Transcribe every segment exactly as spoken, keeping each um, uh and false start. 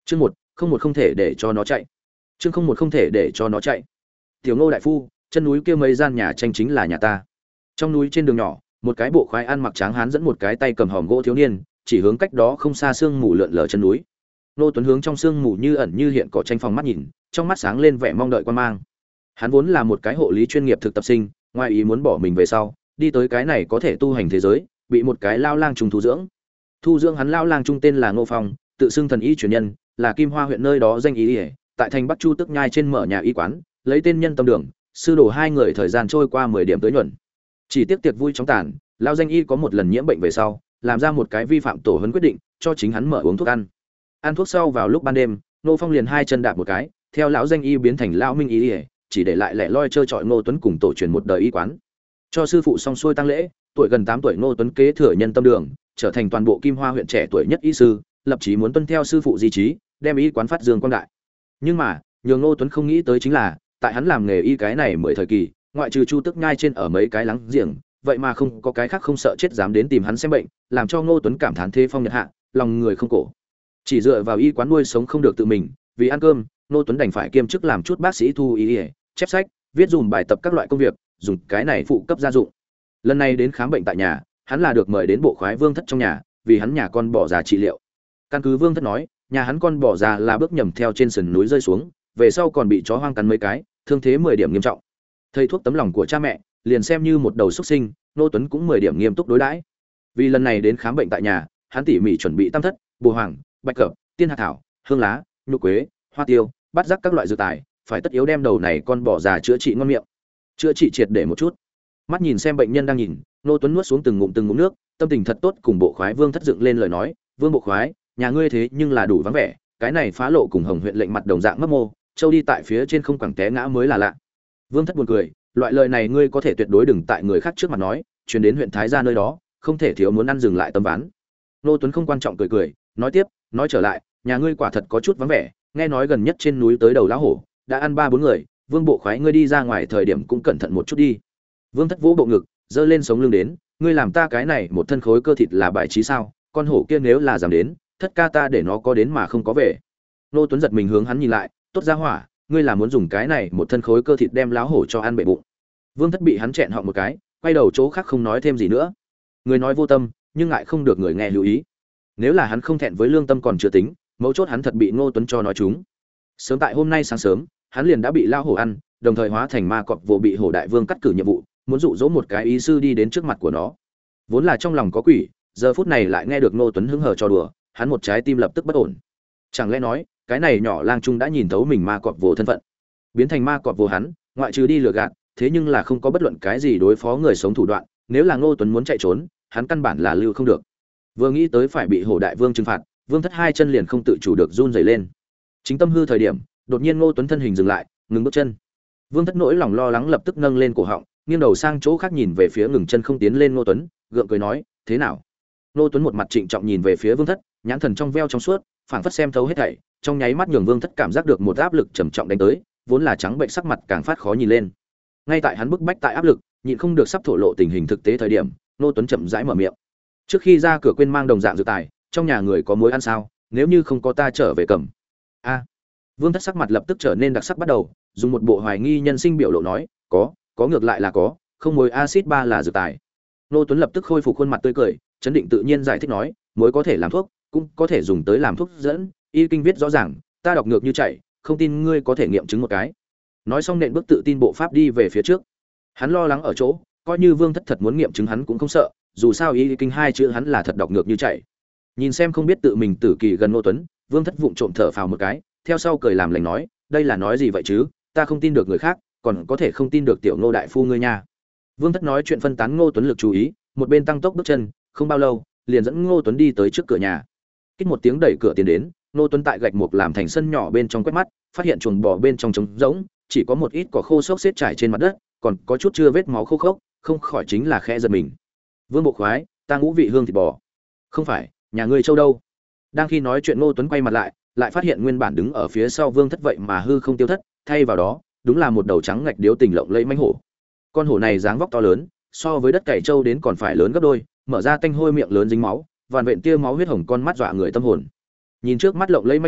Chương một, không một không thể để cho nó chạy. Chương không một không thể để cho nó chạy. Tiểu Ngô đại phu, chân núi kia mấy gian nhà tranh chính là nhà ta. Trong núi trên đường nhỏ, một cái bộ khoái ăn mặc tráng hán dẫn một cái tay cầm hòm gỗ thiếu niên, chỉ hướng cách đó không xa sương mù lượn lờ chân núi. Nô Tuấn hướng trong sương mù như ẩn như hiện cỏ tranh phòng mắt nhìn, trong mắt sáng lên vẻ mong đợi quan mang. Hắn vốn là một cái hộ lý chuyên nghiệp thực tập sinh, ngoài ý muốn bỏ mình về sau, đi tới cái này có thể tu hành thế giới, bị một cái lao lang trùng thu dưỡng. Thu dưỡng hắn lao lang trung tên là Ngô Phong, tự xưng thần y truyền nhân, là Kim Hoa huyện nơi đó danh y, tại thành Bắc Chu Tức Nhai trên mở nhà y quán, lấy tên nhân tâm đường, sư đồ hai người thời gian trôi qua mười điểm tới nhuận. Chỉ tiếc tiệc vui chóng tàn, lao danh y có một lần nhiễm bệnh về sau, làm ra một cái vi phạm tổ huấn quyết định, cho chính hắn mở uống thuốc ăn. Ăn thuốc sau vào lúc ban đêm, Ngô Phong liền hai chân đạp một cái, theo lão danh y biến thành lão minh y, chỉ để lại lẻ loi chơi chọi Ngô Tuấn cùng tổ truyền một đời y quán. Cho sư phụ xong xuôi tang lễ, tuổi gần tám tuổi Ngô Tuấn kế thừa nhân tâm đường, trở thành toàn bộ Kim Hoa huyện trẻ tuổi nhất y sư, lập chí muốn tuân theo sư phụ di chí, đem y quán phát dương quang đại. Nhưng mà, nhường Ngô Tuấn không nghĩ tới chính là, tại hắn làm nghề y cái này mười thời kỳ, ngoại trừ Chu Tức Nhai trên ở mấy cái lắng giềng, vậy mà không có cái khác không sợ chết dám đến tìm hắn xem bệnh, làm cho Ngô Tuấn cảm thán thế phong nhật hạ, lòng người không cổ. Chỉ dựa vào y quán nuôi sống không được tự mình, vì ăn cơm, Ngô Tuấn đành phải kiêm chức làm chút bác sĩ thu y, chép sách, viết dùm bài tập các loại công việc, dùng cái này phụ cấp gia dụng. Lần này đến khám bệnh tại nhà, hắn là được mời đến bộ khoái Vương Thất trong nhà, vì hắn nhà con bò già trị liệu. Căn cứ Vương Thất nói, nhà hắn con bò già là bước nhầm theo trên sườn núi rơi xuống, về sau còn bị chó hoang cắn mấy cái, thương thế mười điểm nghiêm trọng. Thầy thuốc tấm lòng của cha mẹ, liền xem như một đầu xuất sinh, Ngô Tuấn cũng mười điểm nghiêm túc đối đãi. Vì lần này đến khám bệnh tại nhà, hắn tỉ mỉ chuẩn bị tam thất, bồ hoàng, bạch cẩm, tiên hạt thảo, hương lá, nhục quế, hoa tiêu, bắt rắc các loại dược tài, phải tất yếu đem đầu này con bò già chữa trị ngon miệng. Chữa trị triệt để một chút. Mắt nhìn xem bệnh nhân đang nhìn, Ngô Tuấn nuốt xuống từng ngụm từng ngụm nước, tâm tình thật tốt, cùng bộ khoái Vương Thất dựng lên lời nói, "Vương bộ khoái, nhà ngươi thế nhưng là đủ vắng vẻ, cái này phá lộ cùng Hồng huyện lệnh mặt đồng dạng mấp mô, châu đi tại phía trên không quẳng té ngã mới là lạ." Vương Thất buồn cười, "Loại lời này ngươi có thể tuyệt đối đừng tại người khác trước mặt nói, truyền đến huyện Thái gia nơi đó, không thể thiếu muốn ăn dừng lại tấm ván." Ngô Tuấn không quan trọng cười cười, nói tiếp, "Nói trở lại, nhà ngươi quả thật có chút vắng vẻ, nghe nói gần nhất trên núi tới đầu lão hổ, đã ăn ba bốn người, Vương bộ khoái ngươi đi ra ngoài thời điểm cũng cẩn thận một chút đi." Vương Thất vỗ bộ ngực, giơ lên sống lưng đến, "Ngươi làm ta cái này một thân khối cơ thịt là bài trí sao? Con hổ kia nếu là dám đến, thất ca ta để nó có đến mà không có về." Ngô Tuấn giật mình hướng hắn nhìn lại, "Tốt ra hỏa, ngươi là muốn dùng cái này một thân khối cơ thịt đem lão hổ cho ăn bệ bụng." Vương Thất bị hắn chẹn họng một cái, quay đầu chỗ khác không nói thêm gì nữa. Người nói vô tâm, nhưng ngại không được người nghe lưu ý. Nếu là hắn không thẹn với lương tâm còn chưa tính, mấu chốt hắn thật bị Ngô Tuấn cho nói chúng. Sớm tại hôm nay sáng sớm, hắn liền đã bị lão hổ ăn, đồng thời hóa thành ma cọp vô bị hổ đại vương cắt cử nhiệm vụ, muốn dụ dỗ một cái ý sư đi đến trước mặt của nó. Vốn là trong lòng có quỷ, giờ phút này lại nghe được Ngô Tuấn hứng hờ cho đùa, hắn một trái tim lập tức bất ổn. Chẳng lẽ nói, cái này nhỏ lang trung đã nhìn thấu mình ma cọp vô thân phận, biến thành ma cọp vô hắn, ngoại trừ đi lừa gạt, thế nhưng là không có bất luận cái gì đối phó người sống thủ đoạn, nếu là Ngô Tuấn muốn chạy trốn, hắn căn bản là lưu không được. Vừa nghĩ tới phải bị hổ đại vương trừng phạt, Vương Thất hai chân liền không tự chủ được run rẩy lên. Chính tâm hư thời điểm, đột nhiên Ngô Tuấn thân hình dừng lại, ngừng bước chân. Vương Thất nỗi lòng lo lắng lập tức nâng lên cổ họng, nghiêng đầu sang chỗ khác nhìn về phía ngừng chân không tiến lên Ngô Tuấn, gượng cười nói, "Thế nào?" Ngô Tuấn một mặt trịnh trọng nhìn về phía Vương Thất, nhãn thần trong veo trong suốt, phảng phất xem thấu hết thảy, trong nháy mắt nhường Vương Thất cảm giác được một áp lực trầm trọng đánh tới, vốn là trắng bệnh sắc mặt càng phát khó nhìn lên. Ngay tại hắn bức bách tại áp lực, nhịn không được sắp thổ lộ tình hình thực tế thời điểm, Ngô Tuấn chậm rãi mở miệng. "Trước khi ra cửa quên mang đồng dạng dược tài, trong nhà người có muối ăn sao? Nếu như không có ta trở về cầm." A. Vương Thất sắc mặt lập tức trở nên đặc sắc bắt đầu, dùng một bộ hoài nghi nhân sinh biểu lộ nói, "Có, có ngược lại là có, không muối axit ba là dược tài." Ngô Tuấn lập tức khôi phục khuôn mặt tươi cười, chấn định tự nhiên giải thích nói, "Muối có thể làm thuốc, cũng có thể dùng tới làm thuốc dẫn, y kinh viết rõ ràng, ta đọc ngược như chạy, không tin ngươi có thể nghiệm chứng một cái." Nói xong nện bước tự tin bộ pháp đi về phía trước. Hắn lo lắng ở chỗ, coi như Vương Thất thật muốn nghiệm chứng hắn cũng không sợ, dù sao y kinh hai chữ hắn là thật đọc ngược như chạy. Nhìn xem không biết tự mình tử kỳ gần Ngô Tuấn, Vương Thất vụng trộm thở phào một cái, theo sau cười làm lành nói, "Đây là nói gì vậy chứ, ta không tin được người khác, còn có thể không tin được tiểu Ngô đại phu ngươi nha." Vương Thất nói chuyện phân tán Ngô Tuấn lực chú ý, một bên tăng tốc bước chân, không bao lâu, liền dẫn Ngô Tuấn đi tới trước cửa nhà. Kích một tiếng đẩy cửa tiến đến, Ngô Tuấn tại gạch mục làm thành sân nhỏ bên trong quét mắt, phát hiện chuồng bò bên trong trống rỗng, chỉ có một ít cỏ khô xốc xếp trải trên mặt đất, còn có chút chưa vết máu khô khốc, không khỏi chính là khẽ giật mình. "Vương bộ khoái, ta ngũ vị hương thịt bò." "Không phải, nhà ngươi châu đâu?" Đang khi nói chuyện Ngô Tuấn quay mặt lại, lại phát hiện nguyên bản đứng ở phía sau Vương Thất vậy mà hư không tiêu thất, thay vào đó, đúng là một đầu trắng ngạch điếu tình lộng lẫy mãnh hổ. Con hổ này dáng vóc to lớn, so với đất cày trâu đến còn phải lớn gấp đôi, mở ra tanh hôi miệng lớn dính máu, vằn vện tia máu huyết hồng con mắt dọa người tâm hồn. Nhìn trước mắt lộng lẫy mãnh hổ,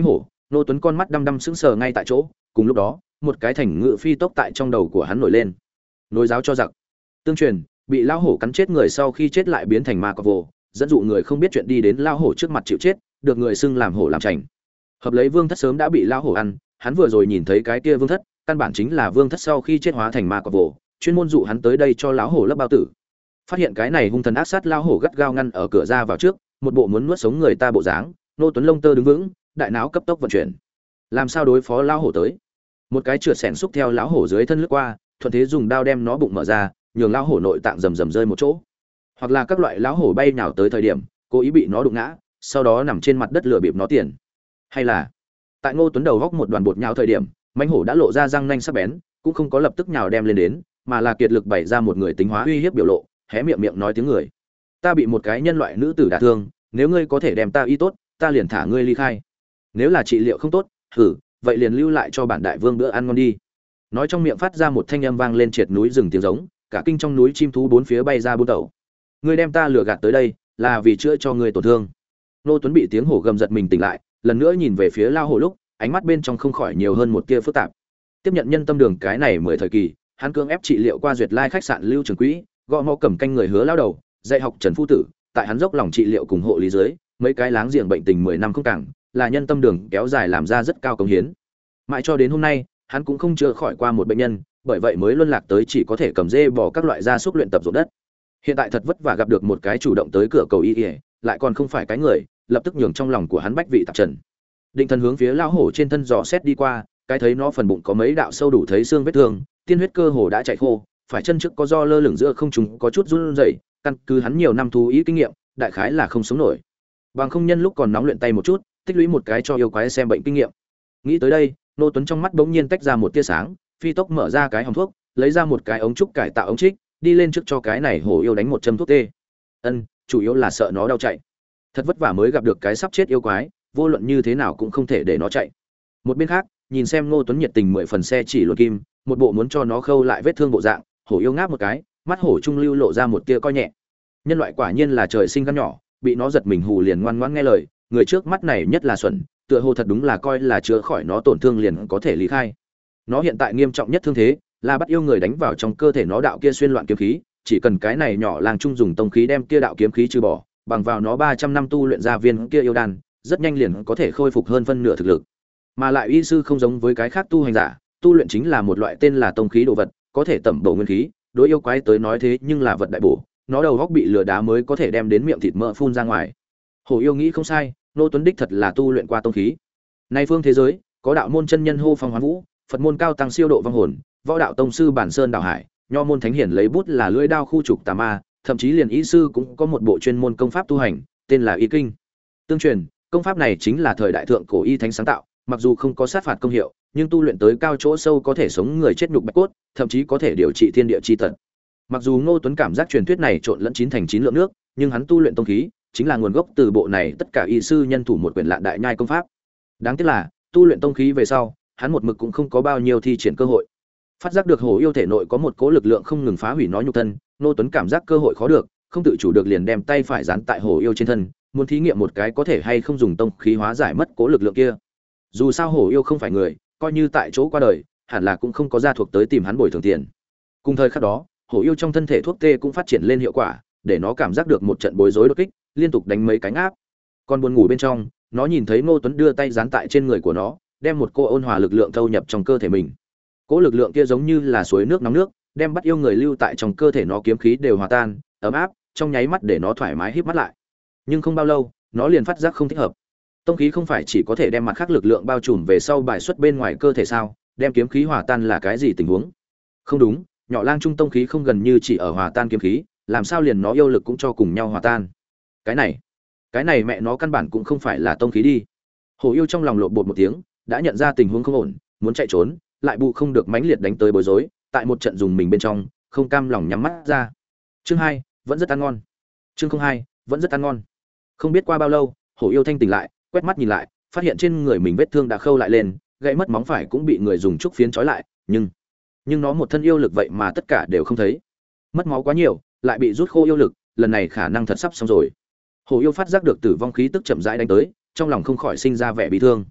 Nô Tuấn con mắt đăm đăm sững sờ ngay tại chỗ, cùng lúc đó, một cái thành ngự phi tốc tại trong đầu của hắn nổi lên. Nối giáo cho giặc. Tương truyền, bị lão hổ cắn chết người sau khi chết lại biến thành ma cọp vồ, dẫn dụ người không biết chuyện đi đến lão hổ trước mặt chịu chết, được người xưng làm hổ làm chảnh. Hợp lấy Vương Thất sớm đã bị lão hổ ăn, hắn vừa rồi nhìn thấy cái kia Vương Thất, căn bản chính là Vương Thất sau khi chết hóa thành ma cọp vồ, chuyên môn dụ hắn tới đây cho lão hổ lấp bao tử. Phát hiện cái này hung thần ác sát lão hổ gắt gao ngăn ở cửa ra vào trước, một bộ muốn nuốt sống người ta bộ dáng, Nô Tuấn lông tơ đứng vững, đại não cấp tốc vận chuyển. Làm sao đối phó lão hổ tới? Một cái trượt xẻn xúc theo lão hổ dưới thân lướt qua, thuận thế dùng đao đem nó bụng mở ra, nhường lão hổ nội tạng rầm rầm rơi một chỗ. Hoặc là các loại lão hổ bay nhào tới thời điểm, cố ý bị nó đụng ngã, sau đó nằm trên mặt đất lừa bịp nó tiền. Hay là, tại Ngô Tuấn đầu góc một đoàn bột nhào thời điểm, mãnh hổ đã lộ ra răng nanh sắc bén, cũng không có lập tức nhào đem lên đến, mà là kiệt lực bày ra một người tính hóa uy hiếp biểu lộ, hé miệng miệng nói tiếng người. Ta bị một cái nhân loại nữ tử đả thương, nếu ngươi có thể đem ta y tốt, ta liền thả ngươi ly khai. Nếu là trị liệu không tốt, thử, vậy liền lưu lại cho bản đại vương bữa ăn ngon đi. Nói trong miệng phát ra một thanh âm vang lên triệt núi rừng tiếng giống, cả kinh trong núi chim thú bốn phía bay ra bốn tẩu. Ngươi đem ta lừa gạt tới đây, là vì chữa cho ngươi tổn thương. Nô Tuấn bị tiếng hổ gầm giật mình tỉnh lại, lần nữa nhìn về phía lao hổ lúc, ánh mắt bên trong không khỏi nhiều hơn một tia phức tạp. Tiếp nhận nhân tâm đường cái này mười thời kỳ, hắn cưỡng ép trị liệu qua duyệt lai khách sạn lưu trường quỹ, gõ mõ cầm canh người hứa lao đầu, dạy học Trần Phu Tử, tại hắn dốc lòng trị liệu cùng hộ lý dưới, mấy cái láng giềng bệnh tình mười năm không cảng, là nhân tâm đường kéo dài làm ra rất cao công hiến. Mãi cho đến hôm nay, hắn cũng không chữa khỏi qua một bệnh nhân, bởi vậy mới luân lạc tới chỉ có thể cầm dê bỏ các loại gia súc luyện tập ruộng đất. Hiện tại thật vất vả gặp được một cái chủ động tới cửa cầu y y, lại còn không phải cái người, lập tức nhường trong lòng của hắn bách vị tạp trần. Định thần hướng phía lão hổ trên thân dò xét đi qua, cái thấy nó phần bụng có mấy đạo sâu đủ thấy xương vết thương, tiên huyết cơ hồ đã chảy khô, phải chân trước có do lơ lửng giữa không trung có chút run rẩy, căn cứ hắn nhiều năm thú ý kinh nghiệm, đại khái là không sống nổi. Bằng không nhân lúc còn nóng luyện tay một chút, tích lũy một cái cho yêu quái xem bệnh kinh nghiệm. Nghĩ tới đây, Nô Tuấn trong mắt bỗng nhiên tách ra một tia sáng, phi tốc mở ra cái hòm thuốc, lấy ra một cái ống trúc cải tạo ống trích, đi lên trước cho cái này hổ yêu đánh một châm thuốc tê. Ân, chủ yếu là sợ nó đau chạy. Thật vất vả mới gặp được cái sắp chết yêu quái, vô luận như thế nào cũng không thể để nó chạy. Một bên khác, nhìn xem Ngô Tuấn nhiệt tình mười phần xe chỉ luồn kim, một bộ muốn cho nó khâu lại vết thương bộ dạng, hổ yêu ngáp một cái, mắt hổ trung lưu lộ ra một tia coi nhẹ. Nhân loại quả nhiên là trời sinh gan nhỏ, bị nó giật mình hù liền ngoan ngoãn nghe lời, người trước mắt này nhất là xuẩn, tựa hồ thật đúng là coi là chữa khỏi nó tổn thương liền có thể lý khai. Nó hiện tại nghiêm trọng nhất thương thế, là bắt yêu người đánh vào trong cơ thể nó đạo kia xuyên loạn kiếm khí, chỉ cần cái này nhỏ làng trung dùng tông khí đem kia đạo kiếm khí trừ bỏ, bằng vào nó ba trăm năm tu luyện ra viên kia yêu đan, rất nhanh liền có thể khôi phục hơn phân nửa thực lực. Mà lại y sư không giống với cái khác tu hành giả, tu luyện chính là một loại tên là tông khí đồ vật, có thể tẩm bổ nguyên khí, đối yêu quái tới nói thế nhưng là vật đại bổ, nó đầu góc bị lừa đá mới có thể đem đến miệng thịt mỡ phun ra ngoài. Hổ yêu nghĩ không sai, Nô Tuấn đích thật là tu luyện qua tông khí. Nay phương thế giới, có đạo môn chân nhân hô phong hoán vũ, Phật môn cao tăng siêu độ vong hồn, võ đạo tông sư bản sơn đảo hải, nho môn thánh hiển lấy bút là lưỡi đao khu trục tà ma, thậm chí liền y sư cũng có một bộ chuyên môn công pháp tu hành, tên là Y Kinh. Tương truyền, công pháp này chính là thời đại thượng cổ y thánh sáng tạo, mặc dù không có sát phạt công hiệu, nhưng tu luyện tới cao chỗ sâu có thể sống người chết nhục bạch cốt, thậm chí có thể điều trị thiên địa chi tật. Mặc dù Ngô Tuấn cảm giác truyền thuyết này trộn lẫn chín thành chín lượng nước, nhưng hắn tu luyện tông khí, chính là nguồn gốc từ bộ này tất cả y sư nhân thủ một quyển lạn đại nhai công pháp. Đáng tiếc là, tu luyện tông khí về sau, hắn một mực cũng không có bao nhiêu thi triển cơ hội. Phát giác được hổ yêu thể nội có một cỗ lực lượng không ngừng phá hủy nó nhục thân, Ngô Tuấn cảm giác cơ hội khó được, không tự chủ được liền đem tay phải dán tại hổ yêu trên thân, muốn thí nghiệm một cái có thể hay không dùng tông khí hóa giải mất cỗ lực lượng kia. Dù sao hổ yêu không phải người, coi như tại chỗ qua đời, hẳn là cũng không có gia thuộc tới tìm hắn bồi thường tiền. Cùng thời khắc đó, hổ yêu trong thân thể thuốc tê cũng phát triển lên hiệu quả, để nó cảm giác được một trận bối rối đột kích, liên tục đánh mấy cái áp. Còn buồn ngủ bên trong, nó nhìn thấy Ngô Tuấn đưa tay dán tại trên người của nó, đem một cô ôn hòa lực lượng thâu nhập trong cơ thể mình. Cỗ lực lượng kia giống như là suối nước nóng nước, đem bắt yêu người lưu tại trong cơ thể nó kiếm khí đều hòa tan, ấm áp, trong nháy mắt để nó thoải mái híp mắt lại. Nhưng không bao lâu, nó liền phát giác không thích hợp. Tông khí không phải chỉ có thể đem mặt khác lực lượng bao trùm về sau bài xuất bên ngoài cơ thể sao? Đem kiếm khí hòa tan là cái gì tình huống? Không đúng, nhỏ lang trung tông khí không gần như chỉ ở hòa tan kiếm khí, làm sao liền nó yêu lực cũng cho cùng nhau hòa tan? Cái này, cái này mẹ nó căn bản cũng không phải là tông khí đi. Hổ yêu trong lòng lộn bột một tiếng, đã nhận ra tình huống không ổn, muốn chạy trốn, lại bù không được mãnh liệt đánh tới bối rối, tại một trận dùng mình bên trong, không cam lòng nhắm mắt ra. Chương hai, vẫn rất ăn ngon. Chương không hai, vẫn rất ăn ngon. Không biết qua bao lâu, hổ yêu thanh tỉnh lại, quét mắt nhìn lại, phát hiện trên người mình vết thương đã khâu lại lên, gãy mất móng phải cũng bị người dùng trúc phiến trói lại, nhưng nhưng nó một thân yêu lực vậy mà tất cả đều không thấy. Mất máu quá nhiều, lại bị rút khô yêu lực, lần này khả năng thật sắp xong rồi. Hổ yêu phát giác được tử vong khí tức chậm rãi đánh tới, trong lòng không khỏi sinh ra vẻ bị thương.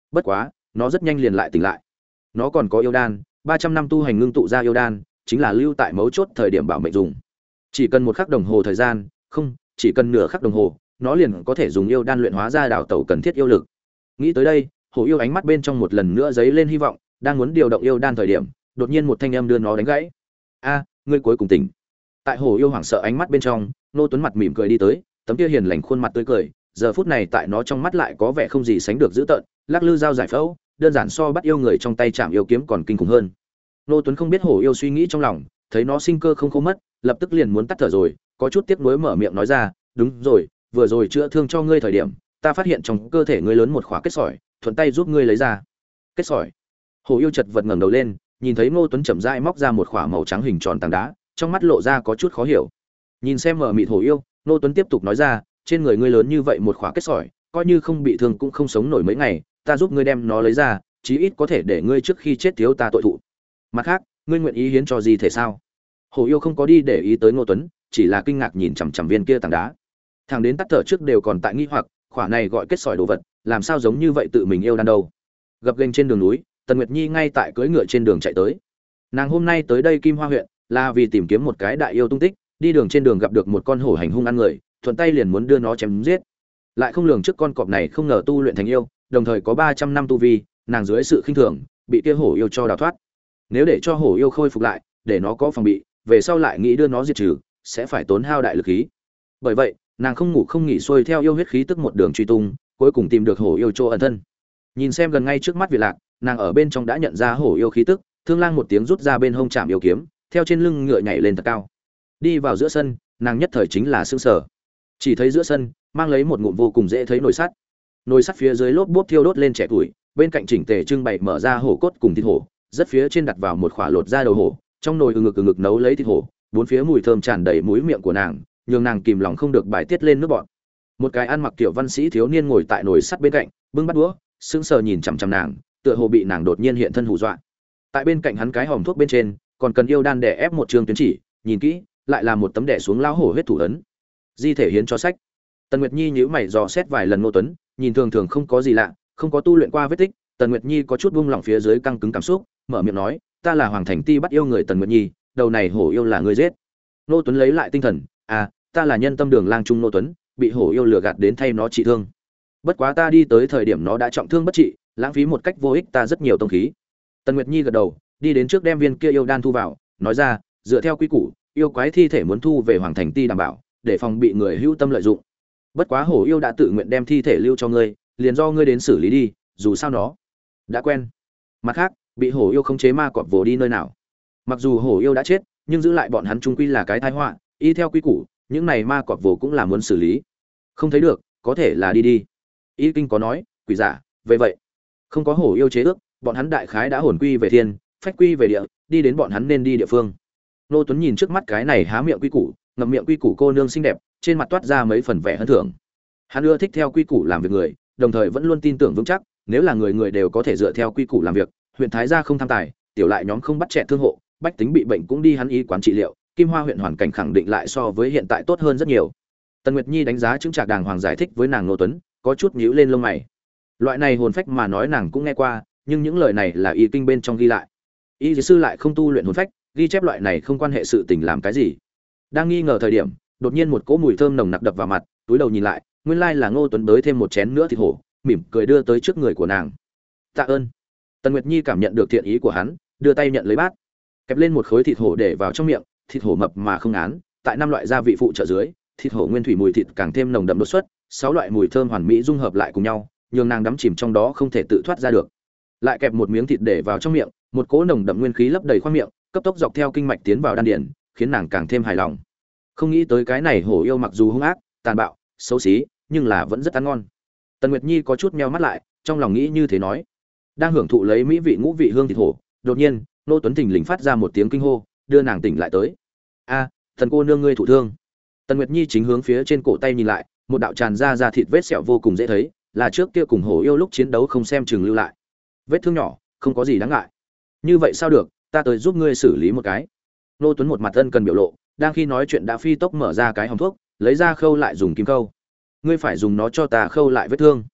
Bất quá nó rất nhanh liền lại tỉnh lại. Nó còn có yêu đan, ba trăm năm tu hành ngưng tụ ra yêu đan, chính là lưu tại mấu chốt thời điểm bảo mệnh dùng. Chỉ cần một khắc đồng hồ thời gian, không, chỉ cần nửa khắc đồng hồ, nó liền có thể dùng yêu đan luyện hóa ra đảo tẩu cần thiết yêu lực. Nghĩ tới đây, hổ yêu ánh mắt bên trong một lần nữa dấy lên hy vọng, đang muốn điều động yêu đan thời điểm, đột nhiên một thanh âm đưa nó đánh gãy. A, ngươi cuối cùng tỉnh. Tại hổ yêu hoảng sợ ánh mắt bên trong, Nô Tuấn mặt mỉm cười đi tới, tấm kia hiền lành khuôn mặt tươi cười, giờ phút này tại nó trong mắt lại có vẻ không gì sánh được dữ tợn, lắc lư dao giải phẫu, đơn giản so bắt yêu người trong tay chạm yêu kiếm còn kinh khủng hơn. Nô Tuấn không biết hổ yêu suy nghĩ trong lòng, thấy nó sinh cơ không khô mất, lập tức liền muốn tắt thở rồi, có chút tiếc nuối mở miệng nói ra, "Đúng rồi, vừa rồi chữa thương cho ngươi thời điểm, ta phát hiện trong cơ thể ngươi lớn một khóa kết sỏi, thuận tay giúp ngươi lấy ra." Kết sỏi? Hổ yêu chợt vật ngẩng đầu lên, nhìn thấy Ngô Tuấn chậm rãi móc ra một khỏa màu trắng hình tròn tảng đá, trong mắt lộ ra có chút khó hiểu. Nhìn xem mở mịt hổ yêu, Ngô Tuấn tiếp tục nói ra, trên người ngươi lớn như vậy một khỏa kết sỏi, coi như không bị thương cũng không sống nổi mấy ngày, ta giúp ngươi đem nó lấy ra, chí ít có thể để ngươi trước khi chết thiếu ta tội thụ. Mặt khác, ngươi nguyện ý hiến cho gì thể sao? Hổ yêu không có đi để ý tới Ngô Tuấn, chỉ là kinh ngạc nhìn chằm chằm viên kia tảng đá. Thằng đến tắt thở trước đều còn tại nghi hoặc, khỏa này gọi kết sỏi đồ vật, làm sao giống như vậy tự mình yêu đan đâu? Gập ghềnh trên đường núi, Tần Nguyệt Nhi ngay tại cưỡi ngựa trên đường chạy tới. Nàng hôm nay tới đây Kim Hoa huyện là vì tìm kiếm một cái đại yêu tung tích, đi đường trên đường gặp được một con hổ hành hung ăn người, thuận tay liền muốn đưa nó chém giết. Lại không lường trước con cọp này không ngờ tu luyện thành yêu, đồng thời có ba trăm năm tu vi, nàng dưới sự khinh thường, bị kia hổ yêu cho đào thoát. Nếu để cho hổ yêu khôi phục lại, để nó có phòng bị, về sau lại nghĩ đưa nó diệt trừ, sẽ phải tốn hao đại lực khí. Bởi vậy, nàng không ngủ không nghỉ xuôi theo yêu huyết khí tức một đường truy tung, cuối cùng tìm được hổ yêu chỗ ẩn thân. Nhìn xem gần ngay trước mắt Việt Lạc, nàng ở bên trong đã nhận ra hổ yêu khí tức, thương lang một tiếng rút ra bên hông chạm yêu kiếm, theo trên lưng ngựa nhảy lên thật cao. Đi vào giữa sân, nàng nhất thời chính là sững sờ. Chỉ thấy giữa sân mang lấy một ngụm vô cùng dễ thấy nồi sắt. Nồi sắt phía dưới lốp bốp thiêu đốt lên trẻ tuổi, bên cạnh chỉnh tề trưng bày mở ra hổ cốt cùng thịt hổ, rất phía trên đặt vào một khỏa lột da đầu hổ, trong nồi ừ ngực ừ ngực nấu lấy thịt hổ, bốn phía mùi thơm tràn đầy mũi miệng của nàng, nhường nàng kìm lòng không được bài tiết lên nước bọt. Một cái ăn mặc kiểu văn sĩ thiếu niên ngồi tại nồi sắt bên cạnh, bưng bát đũa, sững sờ nhìn chằm chằm nàng, tựa hồ bị nàng đột nhiên hiện thân hù dọa. Tại bên cạnh hắn cái hòm thuốc bên trên, còn cần yêu đan đè ép một trường tuyến chỉ, nhìn kỹ, lại là một tấm đè xuống lão hổ huyết thủ ấn. Di thể hiến cho sách. Tần Nguyệt Nhi nhíu mày dò xét vài lần Ngô Tuấn, nhìn thường thường không có gì lạ, không có tu luyện qua vết tích, Tần Nguyệt Nhi có chút buông lỏng phía dưới căng cứng cảm xúc, mở miệng nói, "Ta là Hoàng Thành Ti bắt yêu người Tần Nguyệt Nhi, đầu này hổ yêu là ngươi giết." Ngô Tuấn lấy lại tinh thần, "À, ta là nhân tâm đường lang trung Ngô Tuấn, bị hổ yêu lừa gạt đến thay nó trị thương. Bất quá ta đi tới thời điểm nó đã trọng thương bất trị, lãng phí một cách vô ích ta rất nhiều tông khí." Tần Nguyệt Nhi gật đầu, đi đến trước đem viên kia yêu đan thu vào, nói ra, "Dựa theo quy củ, yêu quái thi thể muốn thu về Hoàng Thành Ti đảm bảo, để phòng bị người hữu tâm lợi dụng. Bất quá hổ yêu đã tự nguyện đem thi thể lưu cho ngươi, liền do ngươi đến xử lý đi, dù sao nó đã quen. Mặt khác, bị hổ yêu khống chế ma cọp vồ đi nơi nào? Mặc dù hổ yêu đã chết, nhưng giữ lại bọn hắn chung quy là cái tai họa, y theo quy củ, những này ma cọp vồ cũng là muốn xử lý. Không thấy được, có thể là đi đi." Y kinh có nói, quỷ giả, về vậy, không có hổ yêu chế ước, bọn hắn đại khái đã hồn quy về thiên, phách quy về địa, đi đến bọn hắn nên đi địa phương. Nô Tuấn nhìn trước mắt cái này há miệng quy củ, ngậm miệng quy củ cô nương xinh đẹp, trên mặt toát ra mấy phần vẻ hân thưởng. Hắn ưa thích theo quy củ làm việc người, đồng thời vẫn luôn tin tưởng vững chắc, nếu là người người đều có thể dựa theo quy củ làm việc, huyện Thái gia không tham tài, tiểu lại nhóm không bắt chẹt thương hộ, bách tính bị bệnh cũng đi hắn y quán trị liệu, Kim Hoa huyện hoàn cảnh khẳng định lại so với hiện tại tốt hơn rất nhiều. Tần Nguyệt Nhi đánh giá chứng trạc đàng hoàng giải thích với nàng Nô Tuấn, có chút nhíu lên lông mày. Loại này hồn phách mà nói nàng cũng nghe qua, nhưng những lời này là y kinh bên trong ghi lại. Y sư lại không tu luyện hồn phách, ghi chép loại này không quan hệ sự tình làm cái gì. Đang nghi ngờ thời điểm, đột nhiên một cỗ mùi thơm nồng nặc đập vào mặt, túi đầu nhìn lại, nguyên lai là Ngô Tuấn đới thêm một chén nữa thịt hổ, mỉm cười đưa tới trước người của nàng. "Tạ ơn." Tần Nguyệt Nhi cảm nhận được thiện ý của hắn, đưa tay nhận lấy bát, kẹp lên một khối thịt hổ để vào trong miệng, thịt hổ mập mà không án, tại năm loại gia vị phụ trợ dưới, thịt hổ nguyên thủy mùi thịt càng thêm nồng đậm đột xuất, sáu loại mùi thơm hoàn mỹ dung hợp lại cùng nhau, nhường nàng đắm chìm trong đó không thể tự thoát ra được. Lại kẹp một miếng thịt để vào trong miệng, một cỗ nồng đậm nguyên khí lấp đầy khoang miệng, cấp tốc dọc theo kinh mạch tiến vào đan điền, khiến nàng càng thêm hài lòng. Không nghĩ tới cái này hổ yêu mặc dù hung ác, tàn bạo, xấu xí, nhưng là vẫn rất ăn ngon. Tần Nguyệt Nhi có chút meo mắt lại, trong lòng nghĩ như thế nói. Đang hưởng thụ lấy mỹ vị ngũ vị hương thịt hổ, đột nhiên, Nô Tuấn thình lình phát ra một tiếng kinh hô, đưa nàng tỉnh lại tới. "A, thần cô nương ngươi thụ thương." Tần Nguyệt Nhi chính hướng phía trên cổ tay nhìn lại, một đạo tràn ra ra thịt vết sẹo vô cùng dễ thấy, là trước kia cùng hổ yêu lúc chiến đấu không xem chừng lưu lại. Vết thương nhỏ, không có gì đáng ngại. "Như vậy sao được, ta tới giúp ngươi xử lý một cái." Nô Tuấn một mặt ân cần biểu lộ, đang khi nói chuyện đã phi tốc mở ra cái hòm thuốc, lấy ra khâu lại dùng kim khâu. "Ngươi phải dùng nó cho ta khâu lại vết thương."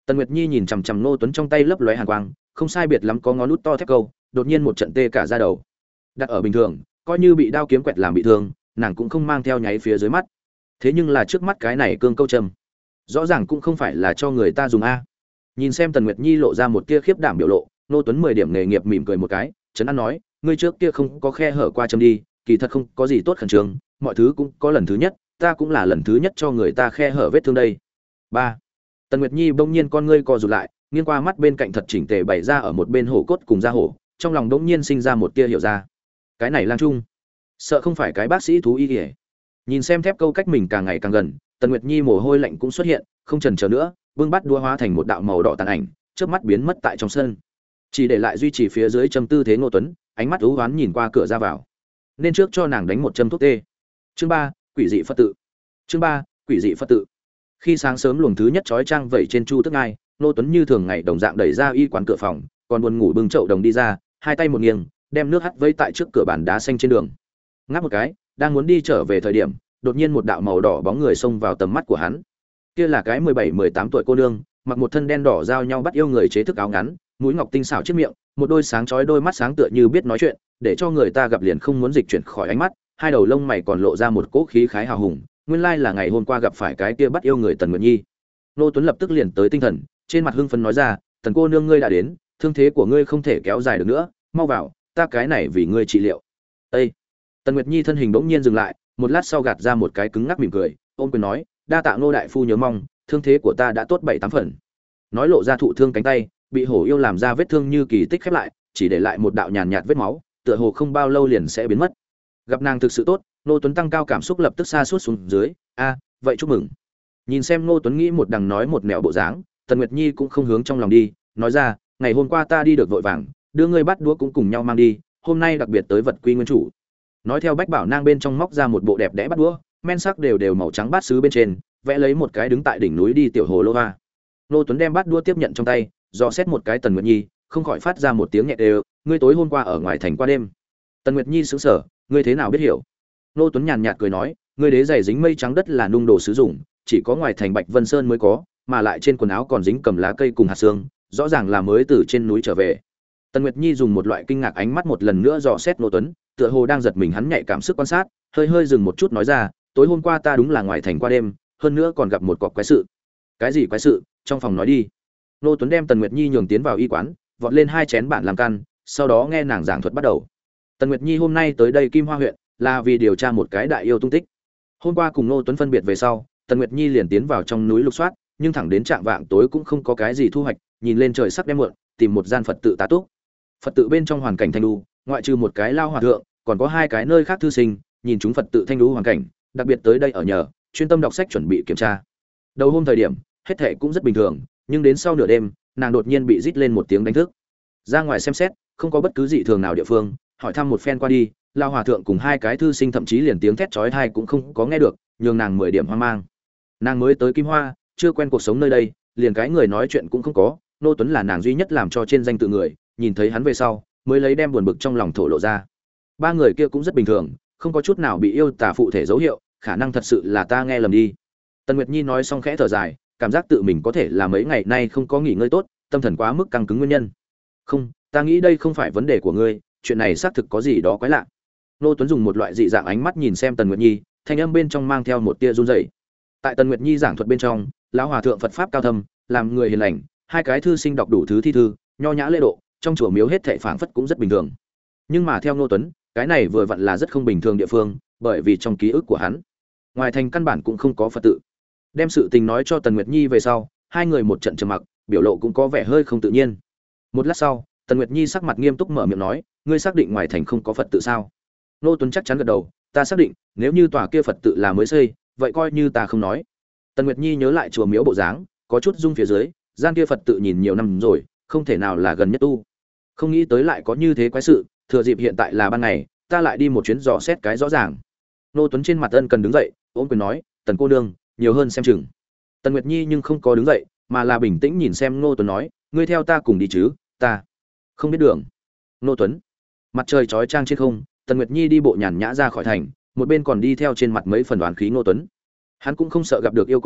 Tần Nguyệt Nhi nhìn chằm chằm Ngô Tuấn trong tay lấp lóe hàn quang, không sai biệt lắm có ngón út to thép câu, đột nhiên một trận tê cả da đầu. Đặt ở bình thường, coi như bị đao kiếm quẹt làm bị thương, nàng cũng không mang theo nháy phía dưới mắt. Thế nhưng là trước mắt cái này cương câu châm, rõ ràng cũng không phải là cho người ta dùng a. Nhìn xem Tần Nguyệt Nhi lộ ra một tia khiếp đảm biểu lộ, Ngô Tuấn mười điểm nghề nghiệp mỉm cười một cái, trấn an nói, ngươi trước kia không có khe hở qua châm đi, kỳ thật không có gì tốt khẩn trương, mọi thứ cũng có lần thứ nhất, ta cũng là lần thứ nhất cho người ta khe hở vết thương đây. Ba. Tần Nguyệt Nhi bỗng nhiên con ngươi co rụt lại, nghiêng qua mắt bên cạnh thật chỉnh tề bày ra ở một bên hổ cốt cùng da hổ, trong lòng bỗng nhiên sinh ra một tia hiểu ra. Cái này lang trung, sợ không phải cái bác sĩ thú y kìa. Nhìn xem thép câu cách mình càng ngày càng gần, Tần Nguyệt Nhi mồ hôi lạnh cũng xuất hiện, không chần chờ nữa, bưng bắt đua hóa thành một đạo màu đỏ tàn ảnh, chớp mắt biến mất tại trong sân. Chỉ để lại duy trì phía dưới châm tư thế Ngô Tuấn, ánh mắt u hoán nhìn qua cửa ra vào. Nên trước cho nàng đánh một châm thuốc tê. Chương ba, quỷ dị Phật tự. Chương ba, quỷ dị Phật tự. Khi sáng sớm luồng thứ nhất chói chang vẩy trên chu tức ngai, Ngô Tuấn như thường ngày đồng dạng đẩy ra y quán cửa phòng, còn buồn ngủ bưng chậu đồng đi ra, hai tay một nghiêng, đem nước hắt vây tại trước cửa bàn đá xanh trên đường. Ngáp một cái, đang muốn đi trở về thời điểm, đột nhiên một đạo màu đỏ bóng người xông vào tầm mắt của hắn. Kia là cái mười bảy mười tám tuổi cô nương, mặc một thân đen đỏ giao nhau bắt yêu người chế thức áo ngắn, mũi ngọc tinh xảo chiếc miệng, một đôi sáng chói đôi mắt sáng tựa như biết nói chuyện, để cho người ta gặp liền không muốn dịch chuyển khỏi ánh mắt, hai đầu lông mày còn lộ ra một cỗ khí khái hào hùng, nguyên lai là ngày hôm qua gặp phải cái kia bắt yêu người Tần Nguyệt Nhi. Nô Tuấn lập tức liền tới tinh thần, trên mặt hưng phấn nói ra, "Tần cô nương ngươi đã đến, thương thế của ngươi không thể kéo dài được nữa, mau vào, ta cái này vì ngươi trị liệu." Ê! Tần Nguyệt Nhi thân hình bỗng nhiên dừng lại, một lát sau gạt ra một cái cứng ngắc mỉm cười, ôm quyền nói, "Đa tạ Ngô đại phu nhớ mong, thương thế của ta đã tốt bảy tám phần." Nói lộ ra thụ thương cánh tay, bị hổ yêu làm ra vết thương như kỳ tích khép lại, chỉ để lại một đạo nhàn nhạt vết máu, tựa hồ không bao lâu liền sẽ biến mất. Gặp nàng thực sự tốt, Ngô Tuấn tăng cao cảm xúc lập tức xa suốt xuống dưới, "A, vậy chúc mừng." Nhìn xem Ngô Tuấn nghĩ một đằng nói một nẻo bộ dáng, Tần Nguyệt Nhi cũng không hướng trong lòng đi, nói ra, "Ngày hôm qua ta đi được vội vàng, đưa ngươi bắt đũa cũng cùng nhau mang đi, hôm nay đặc biệt tới vật quy nguyên chủ." Nói theo Bách Bảo Nang bên trong móc ra một bộ đẹp đẽ bắt đũa, men sắc đều đều màu trắng bát sứ bên trên, vẽ lấy một cái đứng tại đỉnh núi đi tiểu hồ lô hoa. Ngô Tuấn đem bát đũa tiếp nhận trong tay, dò xét một cái Tần Nguyệt Nhi, không khỏi phát ra một tiếng nhẹ đều, "Ngươi tối hôm qua ở ngoài thành qua đêm." Tần Nguyệt Nhi sững sờ, "Ngươi thế nào biết hiểu?" Ngô Tuấn nhàn nhạt cười nói, "Ngươi đế giày dính mây trắng đất là nung đồ sử dụng, chỉ có ngoài thành Bạch Vân Sơn mới có, mà lại trên quần áo còn dính cầm lá cây cùng hạt xương, rõ ràng là mới từ trên núi trở về." Tần Nguyệt Nhi dùng một loại kinh ngạc ánh mắt một lần nữa dò xét Ngô Tuấn, tựa hồ đang giật mình hắn nhạy cảm sức quan sát, hơi hơi dừng một chút nói ra, "Tối hôm qua ta đúng là ngoài thành qua đêm, hơn nữa còn gặp một cọc quái sự." "Cái gì quái sự? Trong phòng nói đi." Ngô Tuấn đem Tần Nguyệt Nhi nhường tiến vào y quán, vọt lên hai chén bạn làm căn, sau đó nghe nàng giảng thuật bắt đầu. Tần Nguyệt Nhi hôm nay tới đây Kim Hoa huyện, là vì điều tra một cái đại yêu tung tích. Hôm qua cùng Ngô Tuấn phân biệt về sau, Tần Nguyệt Nhi liền tiến vào trong núi lục soát, nhưng thẳng đến trạng vạng tối cũng không có cái gì thu hoạch, nhìn lên trời sắc đêm muộn, tìm một gian Phật tự tá túc. Phật tự bên trong hoàn cảnh thanh lưu, ngoại trừ một cái lao hòa thượng, còn có hai cái nơi khác thư sinh, nhìn chúng Phật tự thanh lưu hoàn cảnh, đặc biệt tới đây ở nhờ, chuyên tâm đọc sách chuẩn bị kiểm tra. Đầu hôm thời điểm, hết thảy cũng rất bình thường, nhưng đến sau nửa đêm, nàng đột nhiên bị rít lên một tiếng đánh thức. Ra ngoài xem xét, không có bất cứ dị thường nào địa phương, hỏi thăm một phen qua đi, lao hòa thượng cùng hai cái thư sinh thậm chí liền tiếng thét chói tai cũng không có nghe được, nhường nàng mười điểm hoang mang. Nàng mới tới Kim Hoa, chưa quen cuộc sống nơi đây, liền cái người nói chuyện cũng không có, Nô Tuấn là nàng duy nhất làm cho trên danh tự người, nhìn thấy hắn về sau, mới lấy đem buồn bực trong lòng thổ lộ ra. Ba người kia cũng rất bình thường, không có chút nào bị yêu tà phụ thể dấu hiệu, khả năng thật sự là ta nghe lầm đi. Tần Nguyệt Nhi nói xong khẽ thở dài, cảm giác tự mình có thể là mấy ngày nay không có nghỉ ngơi tốt, tâm thần quá mức căng cứng nguyên nhân. "Không, ta nghĩ đây không phải vấn đề của ngươi, chuyện này xác thực có gì đó quái lạ." Nô Tuấn dùng một loại dị dạng ánh mắt nhìn xem Tần Nguyệt Nhi, thanh âm bên trong mang theo một tia run rẩy. Tại Tần Nguyệt Nhi giảng thuật bên trong, lão hòa thượng Phật pháp cao thâm, làm người hiền lành, hai cái thư sinh đọc đủ thứ thi thư, nho nhã lễ độ, trong chùa miếu hết thảy phảng phất cũng rất bình thường. Nhưng mà theo Nô Tuấn, cái này vừa vặn là rất không bình thường địa phương, bởi vì trong ký ức của hắn, ngoài thành căn bản cũng không có Phật tự. Đem sự tình nói cho Tần Nguyệt Nhi về sau, hai người một trận trầm mặc, biểu lộ cũng có vẻ hơi không tự nhiên. Một lát sau, Tần Nguyệt Nhi sắc mặt nghiêm túc mở miệng nói, "Ngươi xác định ngoài thành không có Phật tự sao?" Nô Tuấn chắc chắn gật đầu, "Ta xác định, nếu như tòa kia Phật tự là mới xây, vậy coi như ta không nói." Tần Nguyệt Nhi nhớ lại chùa miếu bộ dáng, có chút rung phía dưới, gian kia Phật tự nhìn nhiều năm rồi, không thể nào là gần nhất tu. Không nghĩ tới lại có như thế quái sự, thừa dịp hiện tại là ban ngày, ta lại đi một chuyến dò xét cái rõ ràng. Nô Tuấn trên mặt ân cần đứng dậy, ôm quyền nói, "Tần cô nương, nhiều hơn xem chừng." Tần Nguyệt Nhi nhưng không có đứng dậy, mà là bình tĩnh nhìn xem Nô Tuấn nói, "Ngươi theo ta cùng đi chứ, ta không biết đường." Nô Tuấn, mặt trời chói chang trên không, Tần Nguyệt Nhi đi bộ nhàn nhã ra khỏi thành, một bên còn đi theo trên mặt mấy phần đoán khí Nô Tuấn. Hắn cũng không sợ gặp được yêu quái,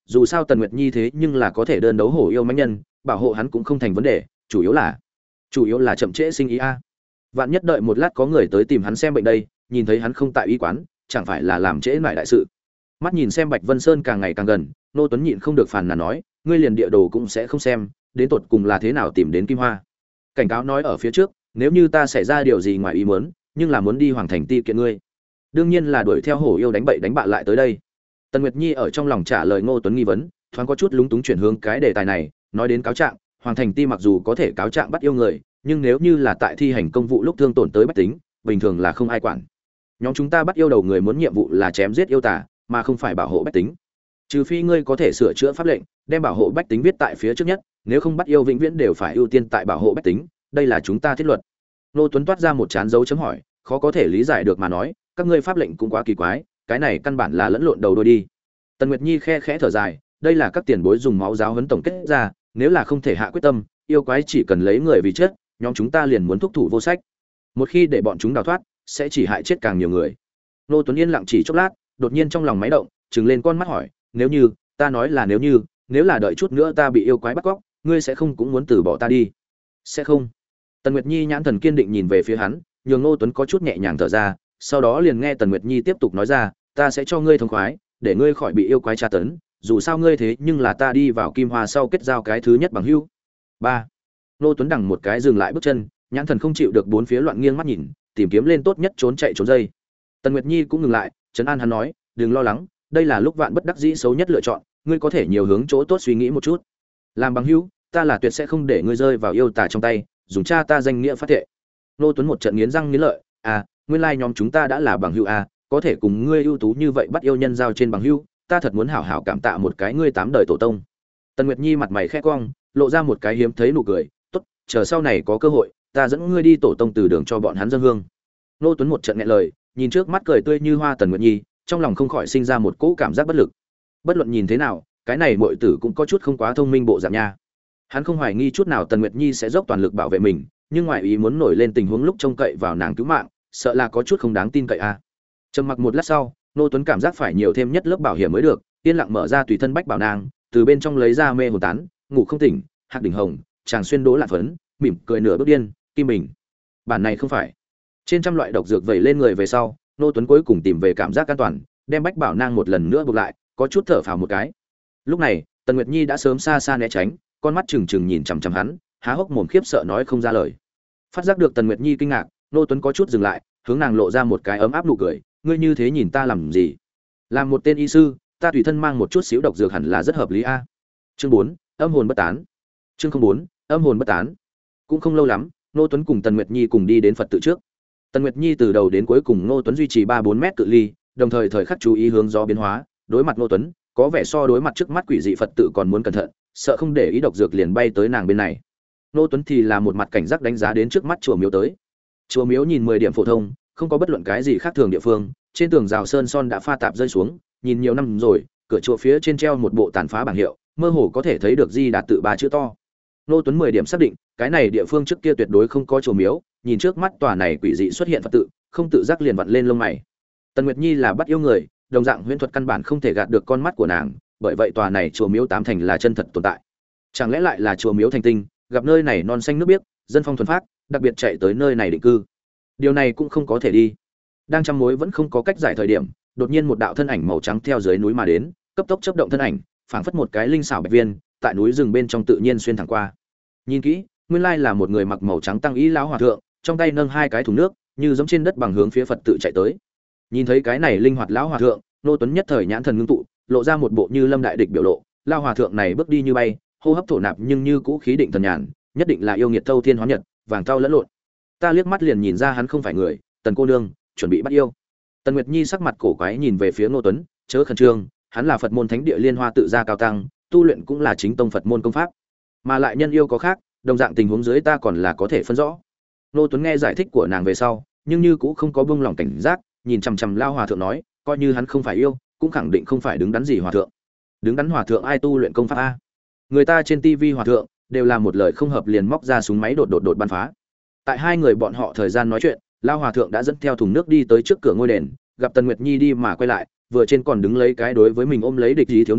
dù sao Tần Nguyệt Nhi thế nhưng là có thể đơn đấu hổ yêu mãnh nhân, bảo hộ hắn cũng không thành vấn đề, chủ yếu là chủ yếu là chậm trễ sinh ý a. Vạn nhất đợi một lát có người tới tìm hắn xem bệnh đây, nhìn thấy hắn không tại y quán, chẳng phải là làm trễ nải đại sự. Mắt nhìn xem Bạch Vân Sơn càng ngày càng gần, Nô Tuấn nhịn không được phàn nàn nói, ngươi liền địa đồ cũng sẽ không xem, đến tột cùng là thế nào tìm đến Kim Hoa? Cảnh cáo nói ở phía trước, nếu như ta xảy ra điều gì ngoài ý muốn, nhưng là muốn đi Hoàng Thành ti kiện ngươi, đương nhiên là đuổi theo hổ yêu đánh bậy đánh bạ lại tới đây. Tần Nguyệt Nhi ở trong lòng trả lời Ngô Tuấn nghi vấn, thoáng có chút lúng túng chuyển hướng cái đề tài này, nói đến cáo trạng, Hoàng Thành ti mặc dù có thể cáo trạng bắt yêu người, nhưng nếu như là tại thi hành công vụ lúc thương tổn tới bách tính, bình thường là không ai quản. Nhóm chúng ta bắt yêu đầu người muốn nhiệm vụ là chém giết yêu tà, mà không phải bảo hộ bách tính. Trừ phi ngươi có thể sửa chữa pháp lệnh, đem bảo hộ bách tính viết tại phía trước nhất, nếu không bắt yêu vĩnh viễn đều phải ưu tiên tại bảo hộ bách tính, đây là chúng ta thiết luật. Nô Tuấn toát ra một trán dấu chấm hỏi, khó có thể lý giải được mà nói, các ngươi pháp lệnh cũng quá kỳ quái, cái này căn bản là lẫn lộn đầu đuôi đi. Tần Nguyệt Nhi khe khẽ thở dài, đây là các tiền bối dùng máu giáo huấn tổng kết ra, nếu là không thể hạ quyết tâm, yêu quái chỉ cần lấy người vì chết, nhóm chúng ta liền muốn thúc thủ vô sách. Một khi để bọn chúng đào thoát, sẽ chỉ hại chết càng nhiều người. Nô Tuấn yên lặng chỉ chốc lát, đột nhiên trong lòng máy động, trừng lên con mắt hỏi, nếu như, ta nói là nếu như, nếu là đợi chút nữa ta bị yêu quái bắt cóc, ngươi sẽ không cũng muốn từ bỏ ta đi? Sẽ không. Tần Nguyệt Nhi nhãn thần kiên định nhìn về phía hắn, nhường Nô Tuấn có chút nhẹ nhàng thở ra, sau đó liền nghe Tần Nguyệt Nhi tiếp tục nói ra, ta sẽ cho ngươi thông khoái, để ngươi khỏi bị yêu quái tra tấn, dù sao ngươi thế nhưng là ta đi vào Kim Hoa sau kết giao cái thứ nhất bằng hữu. Ba. Nô Tuấn đằng một cái dừng lại bước chân, nhãn thần không chịu được bốn phía loạn nghiêng mắt nhìn, tìm kiếm lên tốt nhất trốn chạy trốn dây. Tần Nguyệt Nhi cũng ngừng lại, trấn an hắn nói, đừng lo lắng, đây là lúc vạn bất đắc dĩ xấu nhất lựa chọn, ngươi có thể nhiều hướng chỗ tốt suy nghĩ một chút. Làm bằng hữu, ta là tuyệt sẽ không để ngươi rơi vào yêu tà trong tay, dùng cha ta danh nghĩa phát thệ. Nô Tuấn một trận nghiến răng nghiến lợi, à, nguyên lai nhóm chúng ta đã là bằng hữu à, có thể cùng ngươi ưu tú như vậy bắt yêu nhân giao trên bằng hữu, ta thật muốn hảo hảo cảm tạ một cái ngươi tám đời tổ tông. Tần Nguyệt Nhi mặt mày khẽ cong, lộ ra một cái hiếm thấy nụ cười, tốt, chờ sau này có cơ hội, ta dẫn ngươi đi tổ tông từ đường cho bọn hắn dâng hương. Nô Tuấn một trận nghẹn lời, nhìn trước mắt cười tươi như hoa Tần Nguyệt Nhi, trong lòng không khỏi sinh ra một cỗ cảm giác bất lực. Bất luận nhìn thế nào, cái này muội tử cũng có chút không quá thông minh bộ dạng nha. Hắn không hoài nghi chút nào Tần Nguyệt Nhi sẽ dốc toàn lực bảo vệ mình, nhưng ngoại ý muốn nổi lên tình huống lúc trông cậy vào nàng cứu mạng, sợ là có chút không đáng tin cậy a. À. Trầm mặc một lát sau, Nô Tuấn cảm giác phải nhiều thêm nhất lớp bảo hiểm mới được, yên lặng mở ra tùy thân bách bảo nàng, từ bên trong lấy ra mê hồn tán, ngủ không tỉnh, hạc đỉnh hồng, chàng xuyên đố lạn phấn, mỉm cười nửa bước điên, kim bình. Bản này không phải. Trên trăm loại độc dược vẩy lên người về sau, Nô Tuấn cuối cùng tìm về cảm giác an toàn, đem bách bảo nang một lần nữa buộc lại, có chút thở phào một cái. Lúc này, Tần Nguyệt Nhi đã sớm xa xa né tránh, con mắt trừng trừng nhìn chằm chằm hắn, há hốc mồm khiếp sợ nói không ra lời. Phát giác được Tần Nguyệt Nhi kinh ngạc, Nô Tuấn có chút dừng lại, hướng nàng lộ ra một cái ấm áp nụ cười, ngươi như thế nhìn ta làm gì? Làm một tên y sư, ta tùy thân mang một chút xíu độc dược hẳn là rất hợp lý a. Chương bốn, âm hồn bất tán. Chương không bốn, âm hồn bất tán. Cũng không lâu lắm, Nô Tuấn cùng Tần Nguyệt Nhi cùng đi đến Phật tự trước. Tần Nguyệt Nhi từ đầu đến cuối cùng Nô Tuấn duy trì ba bốn mét cự ly, đồng thời thời khắc chú ý hướng gió biến hóa, đối mặt Nô Tuấn, có vẻ so đối mặt trước mắt quỷ dị Phật tự còn muốn cẩn thận, sợ không để ý độc dược liền bay tới nàng bên này. Nô Tuấn thì là một mặt cảnh giác đánh giá đến trước mắt chùa miếu tới. Chùa miếu nhìn mười điểm phổ thông, không có bất luận cái gì khác thường địa phương, trên tường rào sơn son đã pha tạp rơi xuống, nhìn nhiều năm rồi, cửa chùa phía trên treo một bộ tàn phá bảng hiệu, mơ hồ có thể thấy được Di Đà tự ba chữ to. Nô Tuấn mười điểm xác định, cái này địa phương trước kia tuyệt đối không có chùa miếu, nhìn trước mắt tòa này quỷ dị xuất hiện Phật tự, không tự giác liền vặn lên lông mày. Tần Nguyệt Nhi là bắt yêu người, đồng dạng huyễn thuật căn bản không thể gạt được con mắt của nàng, bởi vậy tòa này chùa miếu tám thành là chân thật tồn tại. Chẳng lẽ lại là chùa miếu thành tinh, gặp nơi này non xanh nước biếc, dân phong thuần phác, đặc biệt chạy tới nơi này định cư. Điều này cũng không có thể đi. Đang trăm mối vẫn không có cách giải thời điểm, đột nhiên một đạo thân ảnh màu trắng theo dưới núi mà đến, cấp tốc chớp động thân ảnh, phảng phất một cái linh xảo bạch viên, tại núi rừng bên trong tự nhiên xuyên thẳng qua. Nhìn kỹ, nguyên lai là một người mặc màu trắng tăng y lão hòa thượng, trong tay nâng hai cái thùng nước, như giống trên đất bằng hướng phía Phật tự chạy tới. Nhìn thấy cái này linh hoạt lão hòa thượng, Nô Tuấn nhất thời nhãn thần ngưng tụ, lộ ra một bộ như lâm đại địch biểu lộ. Lão hòa thượng này bước đi như bay, hô hấp thổ nạp nhưng như cũ khí định thần nhàn, nhất định là yêu nghiệt thâu thiên hóa nhật, vàng cao lẫn lộn. Ta liếc mắt liền nhìn ra hắn không phải người, Tần cô nương, chuẩn bị bắt yêu. Tần Nguyệt Nhi sắc mặt cổ quái nhìn về phía Nô Tuấn, chớ khẩn trương, hắn là Phật môn Thánh địa Liên Hoa tự gia cao tăng, tu luyện cũng là chính tông Phật môn công pháp, mà lại nhân yêu có khác, đồng dạng tình huống dưới ta còn là có thể phân rõ. Nô Tuấn nghe giải thích của nàng về sau, nhưng như cũng không có buông lòng cảnh giác, nhìn chằm chằm lao hòa thượng nói, coi như hắn không phải yêu, cũng khẳng định không phải đứng đắn gì hòa thượng. Đứng đắn hòa thượng ai tu luyện công pháp a? Người ta trên tivi hòa thượng đều là một lời không hợp liền móc ra súng máy đột đột đột bắn phá. Tại hai người bọn họ thời gian nói chuyện, lao hòa thượng đã dẫn theo thùng nước đi tới trước cửa ngôi đền, gặp Tần Nguyệt Nhi đi mà quay lại, vừa trên còn đứng lấy cái đối với mình ôm lấy địch ý thiếu niên,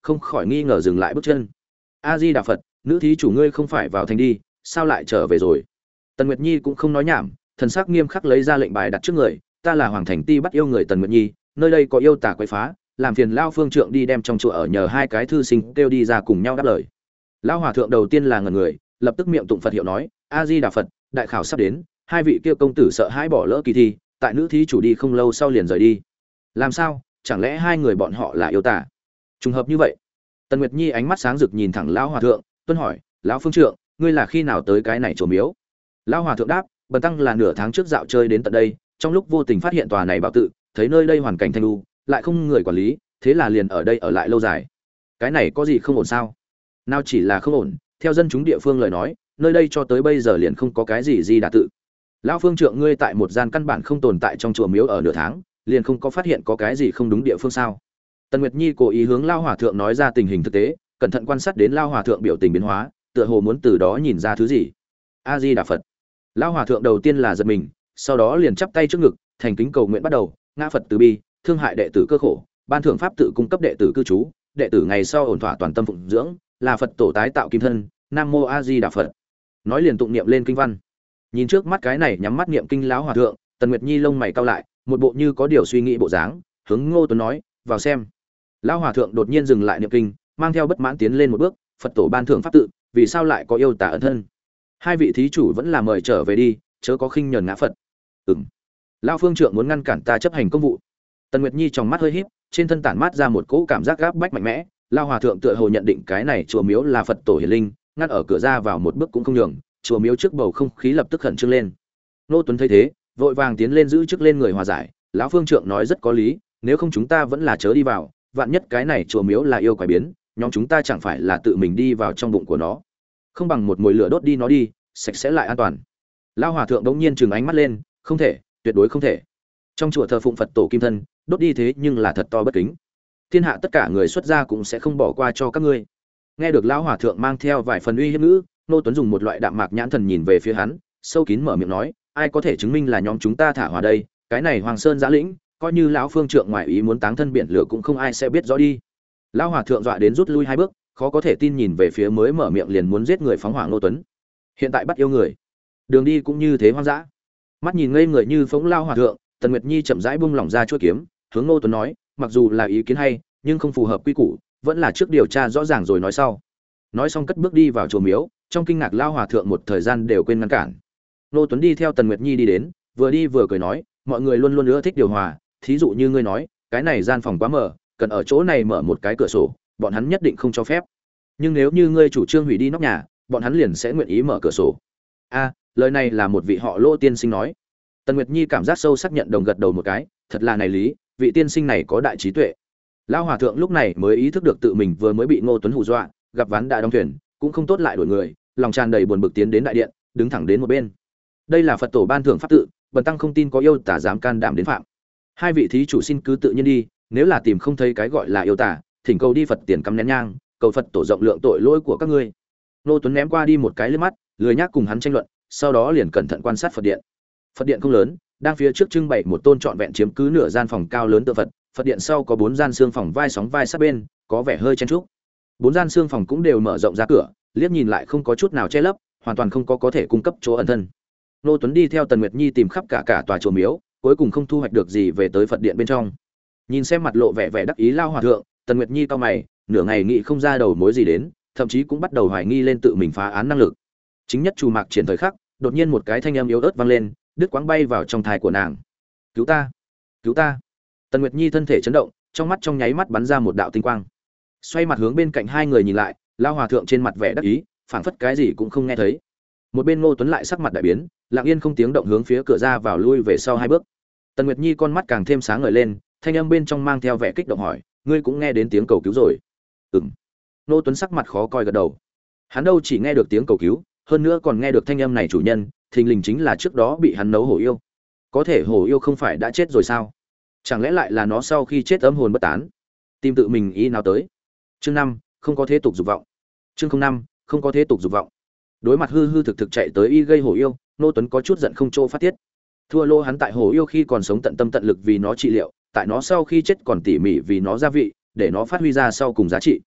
không khỏi nghi ngờ dừng lại bước chân. A Di Đà Phật, nữ thí chủ ngươi không phải vào thành đi, sao lại trở về rồi? Tần Nguyệt Nhi cũng không nói nhảm, thần sắc nghiêm khắc lấy ra lệnh bài đặt trước người, ta là Hoàng Thành Ti bắt yêu người Tần Nguyệt Nhi, nơi đây có yêu tà quấy phá, làm phiền lao phương trượng đi đem trong chùa ở nhờ hai cái thư sinh kêu đi ra cùng nhau đáp lời. Lão hòa thượng đầu tiên là ngẩn người, lập tức miệng tụng Phật hiệu nói, A Di Đà Phật, đại khảo sắp đến, hai vị kia công tử sợ hãi bỏ lỡ kỳ thi, tại nữ thí chủ đi không lâu sau liền rời đi. Làm sao? Chẳng lẽ hai người bọn họ là yêu tà? Trùng hợp như vậy. Tần Nguyệt Nhi ánh mắt sáng rực nhìn thẳng lão hòa thượng, tuân hỏi, lão phương trượng, ngươi là khi nào tới cái này chùa miếu? Lão hòa thượng đáp, bần tăng là nửa tháng trước dạo chơi đến tận đây, trong lúc vô tình phát hiện tòa này bảo tự, thấy nơi đây hoàn cảnh thanh lưu, lại không người quản lý, thế là liền ở đây ở lại lâu dài. Cái này có gì không ổn sao? Nào chỉ là không ổn, theo dân chúng địa phương lời nói, nơi đây cho tới bây giờ liền không có cái gì Di Đà tự. Lão phương trượng ngươi tại một gian căn bản không tồn tại trong chùa miếu ở nửa tháng, liền không có phát hiện có cái gì không đúng địa phương sao? Tần Nguyệt Nhi cố ý hướng Lão hòa thượng nói ra tình hình thực tế, cẩn thận quan sát đến Lão hòa thượng biểu tình biến hóa, tựa hồ muốn từ đó nhìn ra thứ gì. A Di Đà Phật. Lão hòa thượng đầu tiên là giật mình, sau đó liền chắp tay trước ngực, thành kính cầu nguyện bắt đầu, ngã Phật từ bi, thương hại đệ tử cơ khổ, ban thưởng pháp tự cung cấp đệ tử cư trú, đệ tử ngày sau ổn thỏa toàn tâm phụng dưỡng, là Phật tổ tái tạo kim thân, Nam mô A Di Đà Phật. Nói liền tụng niệm lên kinh văn. Nhìn trước mắt cái này nhắm mắt niệm kinh lão hòa thượng, Tần Nguyệt Nhi lông mày cau lại, một bộ như có điều suy nghĩ bộ dáng, hướng Ngô Tuấn nói, "Vào xem." Lão hòa thượng đột nhiên dừng lại niệm kinh, mang theo bất mãn tiến lên một bước, "Phật tổ ban thưởng pháp tự, vì sao lại có yêu tà ẩn thân? Hai vị thí chủ vẫn là mời trở về đi, chớ có khinh nhờn ngã Phật." "Ừm." Lão phương trượng muốn ngăn cản ta chấp hành công vụ. Tần Nguyệt Nhi trong mắt hơi híp, trên thân tản mát ra một cỗ cảm giác gáp bách mạnh mẽ, lão hòa thượng tựa hồ nhận định cái này chùa miếu là Phật tổ hiển linh, ngăn ở cửa ra vào một bước cũng không nhường, chùa miếu trước bầu không khí lập tức khẩn trương lên. Nô Tuấn thấy thế, vội vàng tiến lên giữ trước lên người hòa giải, lão phương trượng nói rất có lý, nếu không chúng ta vẫn là chớ đi vào, vạn nhất cái này chùa miếu là yêu quái biến, nhóm chúng ta chẳng phải là tự mình đi vào trong bụng của nó, không bằng một mồi lửa đốt đi nó đi, sạch sẽ lại an toàn. Lão hòa thượng đống nhiên trừng ánh mắt lên, không thể, tuyệt đối không thể. Trong chùa thờ phụng Phật tổ kim thân, đốt đi thế nhưng là thật to bất kính. Thiên hạ tất cả người xuất gia cũng sẽ không bỏ qua cho các ngươi. Nghe được lão hòa thượng mang theo vài phần uy hiếp ngữ, Nô Tuấn dùng một loại đạm mạc nhãn thần nhìn về phía hắn, sâu kín mở miệng nói, ai có thể chứng minh là nhóm chúng ta thả hòa đây, cái này Hoàng Sơn Giã Lĩnh, coi như lão phương trượng ngoại ý muốn táng thân biển lửa cũng không ai sẽ biết rõ đi. Lão hòa thượng dọa đến rút lui hai bước, khó có thể tin nhìn về phía mới mở miệng liền muốn giết người phóng hỏa Nô Tuấn. Hiện tại bắt yêu người, đường đi cũng như thế hoang dã. Mắt nhìn ngây người như phóng lao hòa thượng, Tần Nguyệt Nhi chậm rãi buông lỏng ra chuôi kiếm, hướng Nô Tuấn nói, mặc dù là ý kiến hay, nhưng không phù hợp quy củ, vẫn là trước điều tra rõ ràng rồi nói sau. Nói xong cất bước đi vào chùa miếu, trong kinh ngạc lao hòa thượng một thời gian đều quên ngăn cản. Nô Tuấn đi theo Tần Nguyệt Nhi đi đến, vừa đi vừa cười nói, mọi người luôn luôn ưa thích điều hòa, thí dụ như ngươi nói, cái này gian phòng quá mở, cần ở chỗ này mở một cái cửa sổ, bọn hắn nhất định không cho phép. Nhưng nếu như ngươi chủ trương hủy đi nóc nhà, bọn hắn liền sẽ nguyện ý mở cửa sổ. A, lời này là một vị họ Lô tiên sinh nói. Tần Nguyệt Nhi cảm giác sâu sắc nhận đồng gật đầu một cái, thật là này lý, vị tiên sinh này có đại trí tuệ. Lão hòa thượng lúc này mới ý thức được tự mình vừa mới bị Ngô Tuấn hù dọa, gặp ván đã đóng thuyền, cũng không tốt lại đuổi người, lòng tràn đầy buồn bực tiến đến đại điện, đứng thẳng đến một bên. Đây là Phật tổ ban thưởng pháp tự, bần tăng không tin có yêu tà dám can đảm đến phạm. Hai vị thí chủ xin cứ tự nhiên đi, nếu là tìm không thấy cái gọi là yêu tà, thỉnh cầu đi Phật tiền cắm nén nhang, cầu Phật tổ rộng lượng tội lỗi của các ngươi. Ngô Tuấn ném qua đi một cái liếc mắt, lười nhác cùng hắn tranh luận, sau đó liền cẩn thận quan sát Phật điện. Phật điện không lớn, đang phía trước trưng bày một tôn trọn vẹn chiếm cứ nửa gian phòng cao lớn tượng Phật, Phật điện sau có bốn gian xương phòng vai sóng vai sát bên, có vẻ hơi chen chúc. Bốn gian xương phòng cũng đều mở rộng ra cửa, liếc nhìn lại không có chút nào che lấp, hoàn toàn không có có thể cung cấp chỗ ẩn thân. Nô Tuấn đi theo Tần Nguyệt Nhi tìm khắp cả cả tòa chùa miếu, cuối cùng không thu hoạch được gì về tới Phật điện bên trong. Nhìn xem mặt lộ vẻ vẻ đắc ý lao hòa thượng, Tần Nguyệt Nhi cau mày, nửa ngày nghĩ không ra đầu mối gì đến, thậm chí cũng bắt đầu hoài nghi lên tự mình phá án năng lực. Chính nhất Chu Mạc triển thời khắc, đột nhiên một cái thanh âm yếu ớt vang lên, đứt quãng bay vào trong thai của nàng. "Cứu ta! Cứu ta!" Tần Nguyệt Nhi thân thể chấn động, trong mắt trong nháy mắt bắn ra một đạo tinh quang. Xoay mặt hướng bên cạnh hai người nhìn lại, lao hòa thượng trên mặt vẻ đắc ý, phảng phất cái gì cũng không nghe thấy. Một bên Ngô Tuấn lại sắc mặt đại biến, lặng yên không tiếng động hướng phía cửa ra vào lui về sau hai bước. Tần Nguyệt Nhi con mắt càng thêm sáng ngời lên, thanh âm bên trong mang theo vẻ kích động hỏi, ngươi cũng nghe đến tiếng cầu cứu rồi? Ừm. Ngô Tuấn sắc mặt khó coi gật đầu. Hắn đâu chỉ nghe được tiếng cầu cứu, hơn nữa còn nghe được thanh âm này chủ nhân, thình lình chính là trước đó bị hắn nấu hổ yêu. Có thể hổ yêu không phải đã chết rồi sao? Chẳng lẽ lại là nó sau khi chết âm hồn bất tán, tìm tự mình ý nào tới? Chương năm, không có thế tục dục vọng. Chương không năm, không có thế tục dục vọng. Đối mặt hư hư thực thực chạy tới y gây hổ yêu, Nô Tuấn có chút giận không chỗ phát tiết. Thua lô hắn tại hổ yêu khi còn sống tận tâm tận lực vì nó trị liệu, tại nó sau khi chết còn tỉ mỉ vì nó gia vị, để nó phát huy ra sau cùng giá trị.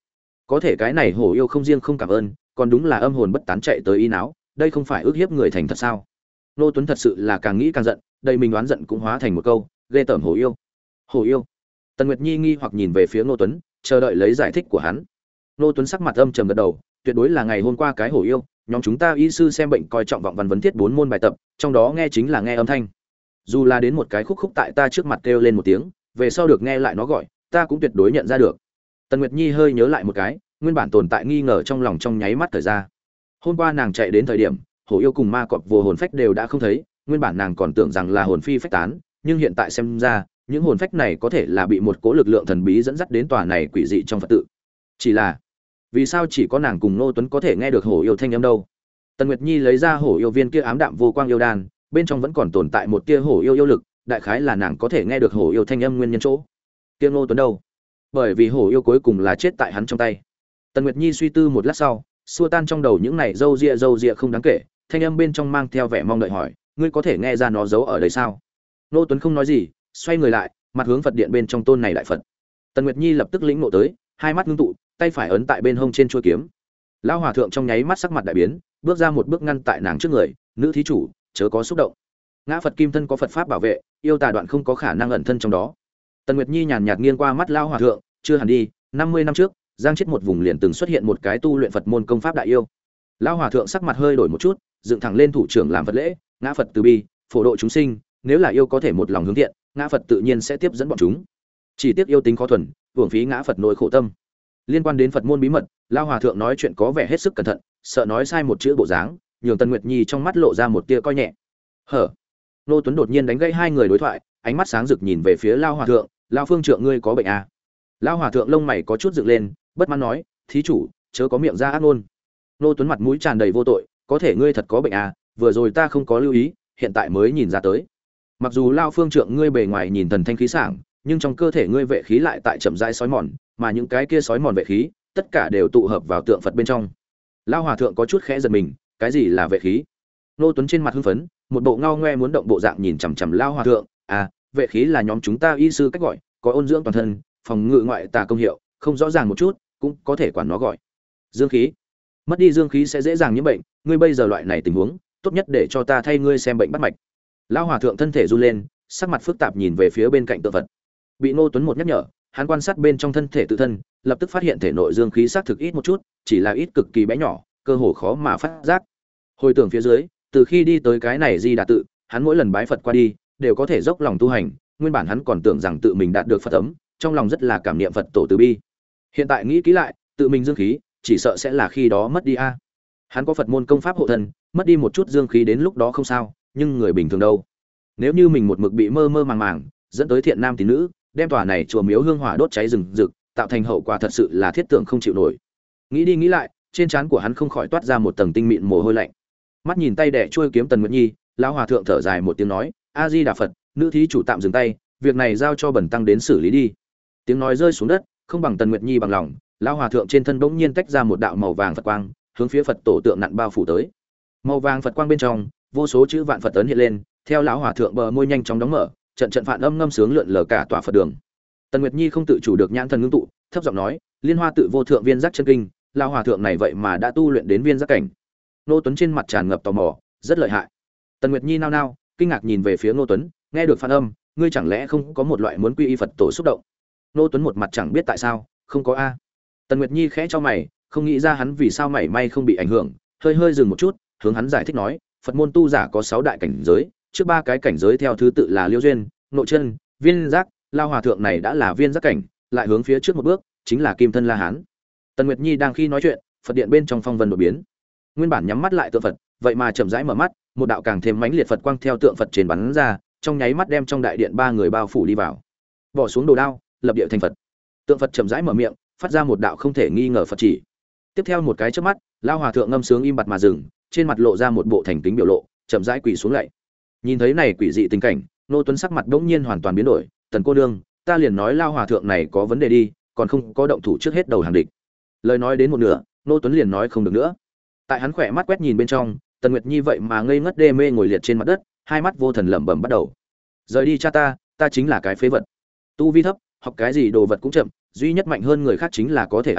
Có thể cái này hổ yêu không riêng không cảm ơn, còn đúng là âm hồn bất tán chạy tới y náo, đây không phải ước hiếp người thành thật sao? Nô Tuấn thật sự là càng nghĩ càng giận, đây mình đoán giận cũng hóa thành một câu, ghê tởm hổ yêu. Hổ yêu. Tần Nguyệt Nhi nghi hoặc nhìn về phía Nô Tuấn, chờ đợi lấy giải thích của hắn. Nô Tuấn sắc mặt âm trầm gật đầu, tuyệt đối là ngày hôm qua cái hổ yêu, nhóm chúng ta y sư xem bệnh coi trọng vọng văn vấn thiết bốn môn bài tập, trong đó nghe chính là nghe âm thanh. Dù là đến một cái khúc khúc tại ta trước mặt kêu lên một tiếng, về sau được nghe lại nó gọi, ta cũng tuyệt đối nhận ra được. Tần Nguyệt Nhi hơi nhớ lại một cái, nguyên bản tồn tại nghi ngờ trong lòng trong nháy mắt thời ra. Hôm qua nàng chạy đến thời điểm, hổ yêu cùng ma cọp vô hồn phách đều đã không thấy, nguyên bản nàng còn tưởng rằng là hồn phi phách tán, nhưng hiện tại xem ra, những hồn phách này có thể là bị một cỗ lực lượng thần bí dẫn dắt đến tòa này quỷ dị trong Phật tự. Chỉ là, vì sao chỉ có nàng cùng Nô Tuấn có thể nghe được hổ yêu thanh âm đâu? Tần Nguyệt Nhi lấy ra hổ yêu viên kia ám đạm vô quang yêu đan, bên trong vẫn còn tồn tại một tia hổ yêu yêu lực, đại khái là nàng có thể nghe được hổ yêu thanh âm nguyên nhân chỗ. Kia Nô Tuấn đâu? Bởi vì hổ yêu cuối cùng là chết tại hắn trong tay. Tần Nguyệt Nhi suy tư một lát sau, xua tan trong đầu những này râu ria râu ria không đáng kể, thanh âm bên trong mang theo vẻ mong đợi hỏi, ngươi có thể nghe ra nó giấu ở đây sao? Nô Tuấn không nói gì, xoay người lại, mặt hướng Phật điện bên trong tôn này đại Phật. Tần Nguyệt Nhi lập tức lĩnh ngộ tới, hai mắt ngưng tụ, tay phải ấn tại bên hông trên chuôi kiếm. Lão hòa thượng trong nháy mắt sắc mặt đại biến, bước ra một bước ngăn tại nàng trước người, nữ thí chủ, chớ có xúc động. Ngã Phật kim thân có Phật pháp bảo vệ, yêu tà đoạn không có khả năng ẩn thân trong đó. Tần Nguyệt Nhi nhàn nhạt nghiêng qua mắt lão hòa thượng, chưa hẳn đi, năm mươi năm trước, giang chết một vùng liền từng xuất hiện một cái tu luyện Phật môn công pháp đại yêu. Lão hòa thượng sắc mặt hơi đổi một chút, dựng thẳng lên thủ trưởng làm Phật lễ, ngã Phật từ bi, phổ độ chúng sinh, nếu là yêu có thể một lòng hướng thiện, ngã Phật tự nhiên sẽ tiếp dẫn bọn chúng. Chỉ tiếc yêu tính khó thuần, uổng phí ngã Phật nỗi khổ tâm. Liên quan đến Phật môn bí mật, lão hòa thượng nói chuyện có vẻ hết sức cẩn thận, sợ nói sai một chữ bộ dáng, nhường Tần Nguyệt Nhi trong mắt lộ ra một tia coi nhẹ. Hở. Nô Tuấn đột nhiên đánh gãy hai người đối thoại, ánh mắt sáng rực nhìn về phía lão hòa thượng, "Lão phương trượng ngươi có bệnh à?" Lão hòa thượng lông mày có chút dựng lên, bất mãn nói, "Thí chủ, chớ có miệng ra ác ngôn." Nô Tuấn mặt mũi tràn đầy vô tội, "Có thể ngươi thật có bệnh à, vừa rồi ta không có lưu ý, hiện tại mới nhìn ra tới. Mặc dù lão phương trượng ngươi bề ngoài nhìn thần thanh khí sảng, nhưng trong cơ thể ngươi vệ khí lại tại chậm rãi sói mòn, mà những cái kia sói mòn vệ khí, tất cả đều tụ hợp vào tượng Phật bên trong." Lão hòa thượng có chút khẽ giật mình, cái gì là vệ khí? Nô Tuấn trên mặt hưng phấn, một bộ ngao ngoe muốn động bộ dạng nhìn chằm chằm lão hòa thượng, "À, vệ khí là nhóm chúng ta y sư cách gọi, có ôn dưỡng toàn thân, phòng ngự ngoại tà công hiệu, không rõ ràng một chút, cũng có thể quản nó gọi dương khí. Mất đi dương khí sẽ dễ dàng nhiễm bệnh, ngươi bây giờ loại này tình huống, tốt nhất để cho ta thay ngươi xem bệnh bắt mạch." Lão hòa thượng thân thể run lên, sắc mặt phức tạp nhìn về phía bên cạnh tượng Phật. Bị Ngô Tuấn một nhắc nhở, hắn quan sát bên trong thân thể tự thân, lập tức phát hiện thể nội dương khí xác thực ít một chút, chỉ là ít cực kỳ bé nhỏ, cơ hồ khó mà phát giác. Hồi tưởng phía dưới, từ khi đi tới cái này Di Đà tự, hắn mỗi lần bái Phật qua đi, đều có thể dốc lòng tu hành, nguyên bản hắn còn tưởng rằng tự mình đạt được Phật tấm, trong lòng rất là cảm niệm Phật tổ từ bi. Hiện tại nghĩ kỹ lại, tự mình dương khí, chỉ sợ sẽ là khi đó mất đi a. Hắn có Phật môn công pháp hộ thân, mất đi một chút dương khí đến lúc đó không sao, nhưng người bình thường đâu? Nếu như mình một mực bị mơ mơ màng màng, dẫn tới thiện nam tín nữ, đem tòa này chùa miếu hương hỏa đốt cháy rừng rực, tạo thành hậu quả thật sự là thiết tưởng không chịu nổi. Nghĩ đi nghĩ lại, trên trán của hắn không khỏi toát ra một tầng tinh mịn mồ hôi lạnh. Mắt nhìn tay đẻ chuôi kiếm Tần Nguyệt Nhi, lão hòa thượng thở dài một tiếng nói, "A Di Đà Phật, nữ thí chủ tạm dừng tay, việc này giao cho bần tăng đến xử lý đi." Tiếng nói rơi xuống đất, không bằng Tần Nguyệt Nhi bằng lòng, lão hòa thượng trên thân bỗng nhiên tách ra một đạo màu vàng Phật quang, hướng phía Phật tổ tượng nặn bao phủ tới. Màu vàng Phật quang bên trong, vô số chữ vạn Phật ấn hiện lên, theo lão hòa thượng bờ môi nhanh chóng đóng mở, trận trận phạn âm ngâm sướng lượn lờ cả tòa Phật đường. Tần Nguyệt Nhi không tự chủ được nhãn thần ngưng tụ, thấp giọng nói, "Liên Hoa tự vô thượng viên giác chân kinh, lão hòa thượng này vậy mà đã tu luyện đến viên giác cảnh." Nô Tuấn trên mặt tràn ngập tò mò, rất lợi hại. Tần Nguyệt Nhi nao nao, kinh ngạc nhìn về phía Nô Tuấn, nghe được phản âm, ngươi chẳng lẽ không có một loại muốn quy y Phật tổ xúc động? Nô Tuấn một mặt chẳng biết tại sao, không có a. Tần Nguyệt Nhi khẽ cho mày, không nghĩ ra hắn vì sao mảy may không bị ảnh hưởng, hơi hơi dừng một chút, hướng hắn giải thích nói, Phật môn tu giả có sáu đại cảnh giới, trước ba cái cảnh giới theo thứ tự là Liêu duyên, Nội chân, Viên giác, lao hòa thượng này đã là viên giác cảnh, lại hướng phía trước một bước, chính là Kim thân La Hán. Tần Nguyệt Nhi đang khi nói chuyện, Phật điện bên trong phong vân đột biến. Nguyên bản nhắm mắt lại tượng Phật, vậy mà chậm rãi mở mắt, một đạo càng thêm mãnh liệt Phật quang theo tượng Phật trên bắn ra, trong nháy mắt đem trong đại điện ba người bao phủ đi vào. Bỏ xuống đồ đao, lập địa thành Phật. Tượng Phật chậm rãi mở miệng, phát ra một đạo không thể nghi ngờ Phật chỉ. Tiếp theo một cái chớp mắt, lao hòa thượng ngâm sướng im bặt mà dừng, trên mặt lộ ra một bộ thành kính biểu lộ, chậm rãi quỳ xuống lạy. Nhìn thấy này quỷ dị tình cảnh, Nô Tuấn sắc mặt bỗng nhiên hoàn toàn biến đổi, "Tần cô nương, ta liền nói lao hòa thượng này có vấn đề đi, còn không có động thủ trước hết đầu hàng địch." Lời nói đến một nửa, Nô Tuấn liền nói không được nữa. Tại hắn khỏe mắt quét nhìn bên trong, Tần Nguyệt Nhi vậy mà ngây ngất đê mê ngồi liệt trên mặt đất, hai mắt vô thần lẩm bẩm bắt đầu. "Rời đi cha ta, ta chính là cái phế vật. Tu vi thấp, học cái gì đồ vật cũng chậm, duy nhất mạnh hơn người khác chính là có thể ăn,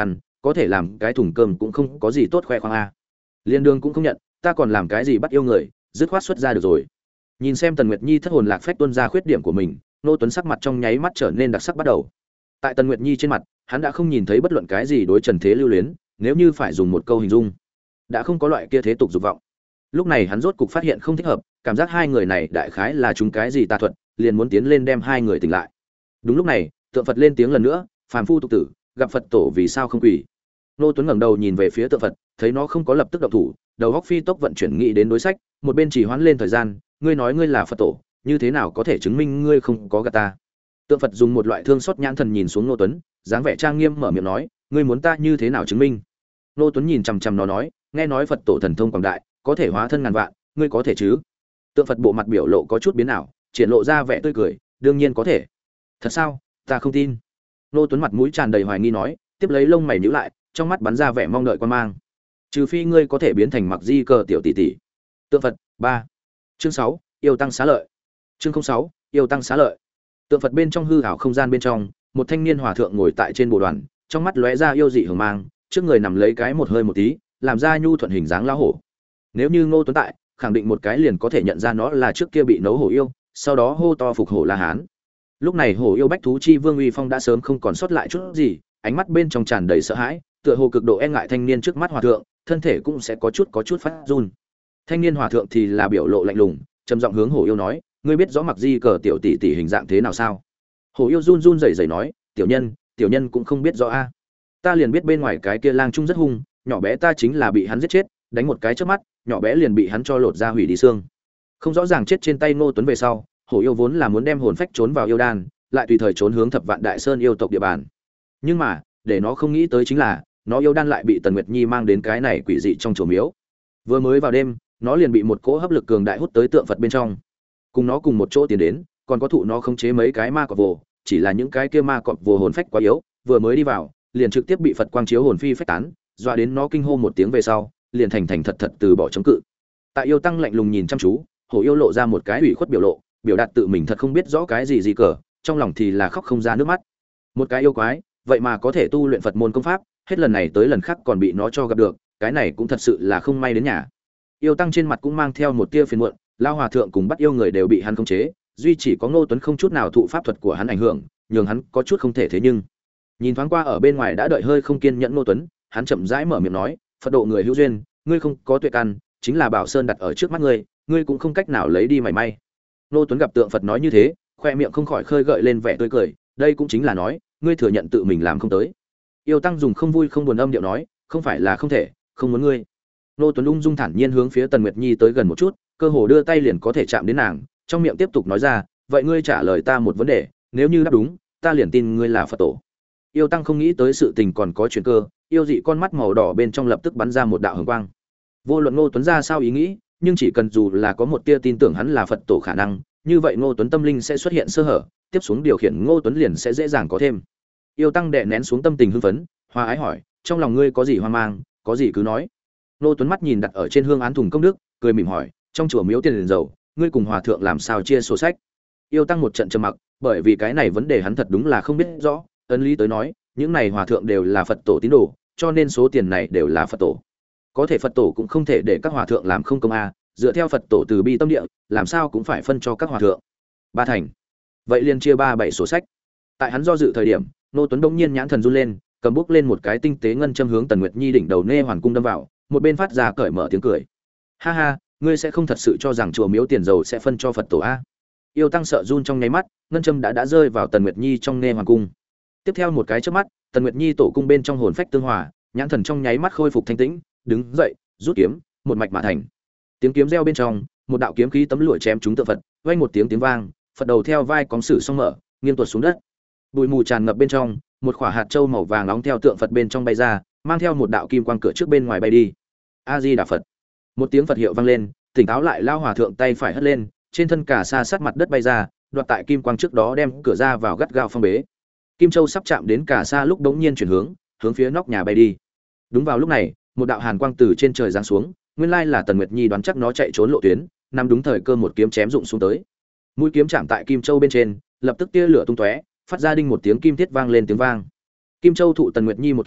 có thể làm cái thùng cơm cũng không có gì tốt khoe khoang a. Liên đường cũng không nhận, ta còn làm cái gì bắt yêu người, dứt khoát xuất ra được rồi. Nhìn xem Tần Nguyệt Nhi thất hồn lạc phách tuôn ra khuyết điểm của mình, Nô Tuấn sắc mặt trong nháy mắt trở nên đặc sắc bắt đầu. Tại Tần Nguyệt Nhi trên mặt, hắn đã không nhìn thấy bất luận cái gì đối trần thế lưu luyến, nếu như phải dùng một câu hình dung, đã không có loại kia thế tục dục vọng. Lúc này hắn rốt cục phát hiện không thích hợp, cảm giác hai người này đại khái là chúng cái gì tà thuật, liền muốn tiến lên đem hai người tỉnh lại. Đúng lúc này, tượng Phật lên tiếng lần nữa, phàm phu tục tử, gặp Phật tổ vì sao không quỳ. Nô Tuấn ngẩng đầu nhìn về phía tượng Phật, thấy nó không có lập tức động thủ, đầu óc phi tốc vận chuyển nghĩ đến đối sách, một bên chỉ hoãn lên thời gian, ngươi nói ngươi là Phật tổ, như thế nào có thể chứng minh ngươi không có gạt ta? Tượng Phật dùng một loại thương xót nhãn thần nhìn xuống Nô Tuấn, dáng vẻ trang nghiêm mở miệng nói, ngươi muốn ta như thế nào chứng minh? Nô Tuấn nhìn chằm chằm nó nói, nghe nói Phật tổ thần thông quảng đại, có thể hóa thân ngàn vạn, ngươi có thể chứ? Tượng Phật bộ mặt biểu lộ có chút biến ảo, triển lộ ra vẻ tươi cười, đương nhiên có thể. Thật sao? Ta không tin. Nô Tuấn mặt mũi tràn đầy hoài nghi nói, tiếp lấy lông mày nhíu lại, trong mắt bắn ra vẻ mong đợi quan mang. Trừ phi ngươi có thể biến thành mặc di cờ tiểu tỷ tỷ. Tượng Phật ba. Chương sáu, yêu tăng xá lợi. Chương không sáu, yêu tăng xá lợi. Tượng Phật bên trong hư ảo không gian bên trong, một thanh niên hòa thượng ngồi tại trên bồ đoàn, trong mắt lóe ra yêu dị hường mang, trước người nằm lấy cái một hơi một tí, làm ra nhu thuận hình dáng lão hổ. Nếu như Ngô Tuấn tại, khẳng định một cái liền có thể nhận ra nó là trước kia bị nấu hổ yêu, sau đó hô to phục hổ La Hán. Lúc này hổ yêu bách thú chi vương uy phong đã sớm không còn sót lại chút gì, ánh mắt bên trong tràn đầy sợ hãi, tựa hồ cực độ e ngại thanh niên trước mắt hòa thượng, thân thể cũng sẽ có chút có chút phát run. Thanh niên hòa thượng thì là biểu lộ lạnh lùng, trầm giọng hướng hổ yêu nói, ngươi biết rõ mặc di cờ tiểu tỷ tỷ hình dạng thế nào sao? Hổ yêu run run rẩy rẩy nói, tiểu nhân, tiểu nhân cũng không biết rõ a. Ta liền biết bên ngoài cái kia lang trung rất hung, nhỏ bé ta chính là bị hắn giết chết, đánh một cái trước mắt, nhỏ bé liền bị hắn cho lột ra hủy đi xương. Không rõ ràng chết trên tay Ngô Tuấn về sau, hổ yêu vốn là muốn đem hồn phách trốn vào yêu đan, lại tùy thời trốn hướng Thập Vạn Đại Sơn yêu tộc địa bàn. Nhưng mà, để nó không nghĩ tới chính là, nó yêu đan lại bị Tần Nguyệt Nhi mang đến cái này quỷ dị trong chùa miếu. Vừa mới vào đêm, nó liền bị một cỗ hấp lực cường đại hút tới tượng Phật bên trong. Cùng nó cùng một chỗ tiến đến, còn có thụ nó khống chế mấy cái ma cọp vồ, chỉ là những cái kia ma cọp vồ hồn phách quá yếu, vừa mới đi vào, liền trực tiếp bị Phật quang chiếu hồn phi phách tán, dọa đến nó kinh hô một tiếng về sau, liền thành thành thật thật từ bỏ chống cự. Tại yêu tăng lạnh lùng nhìn chăm chú, hổ yêu lộ ra một cái ủy khuất biểu lộ, biểu đạt tự mình thật không biết rõ cái gì gì cờ, trong lòng thì là khóc không ra nước mắt. Một cái yêu quái, vậy mà có thể tu luyện Phật môn công pháp, hết lần này tới lần khác còn bị nó cho gặp được, cái này cũng thật sự là không may đến nhà. Yêu tăng trên mặt cũng mang theo một tia phiền muộn, lao hòa thượng cùng bắt yêu người đều bị hắn khống chế, duy chỉ có Ngô Tuấn không chút nào thụ pháp thuật của hắn ảnh hưởng, nhường hắn có chút không thể thế nhưng. Nhìn thoáng qua ở bên ngoài đã đợi hơi không kiên nhẫn Ngô Tuấn, hắn chậm rãi mở miệng nói, Phật độ người hữu duyên, ngươi không có tuệ căn, chính là Bảo Sơn đặt ở trước mắt ngươi, ngươi cũng không cách nào lấy đi mảy may. Ngô Tuấn gặp tượng Phật nói như thế, khoe miệng không khỏi khơi gợi lên vẻ tươi cười, đây cũng chính là nói, ngươi thừa nhận tự mình làm không tới. Yêu tăng dùng không vui không buồn âm điệu nói, không phải là không thể, không muốn ngươi. Ngô Tuấn ung dung thản nhiên hướng phía Tần Nguyệt Nhi tới gần một chút, cơ hồ đưa tay liền có thể chạm đến nàng, trong miệng tiếp tục nói ra, vậy ngươi trả lời ta một vấn đề, nếu như đáp đúng, ta liền tin ngươi là Phật tổ. Yêu tăng không nghĩ tới sự tình còn có chuyển cơ, yêu dị con mắt màu đỏ bên trong lập tức bắn ra một đạo hồng quang. Vô luận Ngô Tuấn ra sao ý nghĩ, nhưng chỉ cần dù là có một tia tin tưởng hắn là Phật tổ khả năng, như vậy Ngô Tuấn tâm linh sẽ xuất hiện sơ hở, tiếp xuống điều khiển Ngô Tuấn liền sẽ dễ dàng có thêm. Yêu tăng đè nén xuống tâm tình hưng phấn, hoa ái hỏi, trong lòng ngươi có gì hoang mang, có gì cứ nói. Ngô Tuấn mắt nhìn đặt ở trên hương án thùng công đức, cười mỉm hỏi, trong chùa miếu tiền liền dầu, ngươi cùng hòa thượng làm sao chia sổ sách? Yêu tăng một trận trầm mặc, bởi vì cái này vấn đề hắn thật đúng là không biết rõ, ấn lý tới nói, những này hòa thượng đều là Phật tổ tín đồ, cho nên số tiền này đều là Phật tổ. Có thể Phật tổ cũng không thể để các hòa thượng làm không công a, dựa theo Phật tổ từ bi tâm địa, làm sao cũng phải phân cho các hòa thượng. Ba thành. Vậy liền chia ba bảy sổ sách. Tại hắn do dự thời điểm, Ngô Tuấn bỗng nhiên nhãn thần run lên, cầm bút lên một cái tinh tế ngân châm hướng Tần Nguyệt Nhi đỉnh đầu nê hoàn cung đâm vào, một bên phát ra cởi mở tiếng cười. Ha ha, ngươi sẽ không thật sự cho rằng chùa miếu tiền dầu sẽ phân cho Phật tổ a? Yêu tăng sợ run trong nháy mắt, ngân châm đã đã rơi vào Tần Nguyệt Nhi trong nê hoàn cung. Tiếp theo một cái chớp mắt, Tần Nguyệt Nhi tổ cung bên trong hồn phách tương hòa, nhãn thần trong nháy mắt khôi phục thanh tĩnh, đứng dậy, rút kiếm, một mạch mà thành. Tiếng kiếm reo bên trong, một đạo kiếm khí tấm lụa chém trúng tượng Phật, vang một tiếng tiếng vang, Phật đầu theo vai cóng sử song mở, nghiêng tuột xuống đất. Bụi mù tràn ngập bên trong, một quả hạt châu màu vàng nóng theo tượng Phật bên trong bay ra, mang theo một đạo kim quang cửa trước bên ngoài bay đi. A Di Đà Phật. Một tiếng Phật hiệu vang lên, tỉnh táo lại lao hòa thượng tay phải hất lên, trên thân cả sa sát mặt đất bay ra, đoạt tại kim quang trước đó đem cửa ra vào gắt gao phong bế. Kim Châu sắp chạm đến cả sa lúc đống nhiên chuyển hướng, hướng phía nóc nhà bay đi. Đúng vào lúc này, một đạo hàn quang từ trên trời giáng xuống, nguyên lai là Tần Nguyệt Nhi đoán chắc nó chạy trốn lộ tuyến, nằm đúng thời cơ một kiếm chém rụng xuống tới. Mũi kiếm chạm tại Kim Châu bên trên, lập tức tia lửa tung tóe, phát ra đinh một tiếng kim thiết vang lên tiếng vang. Kim Châu thụ Tần Nguyệt Nhi một kiếm,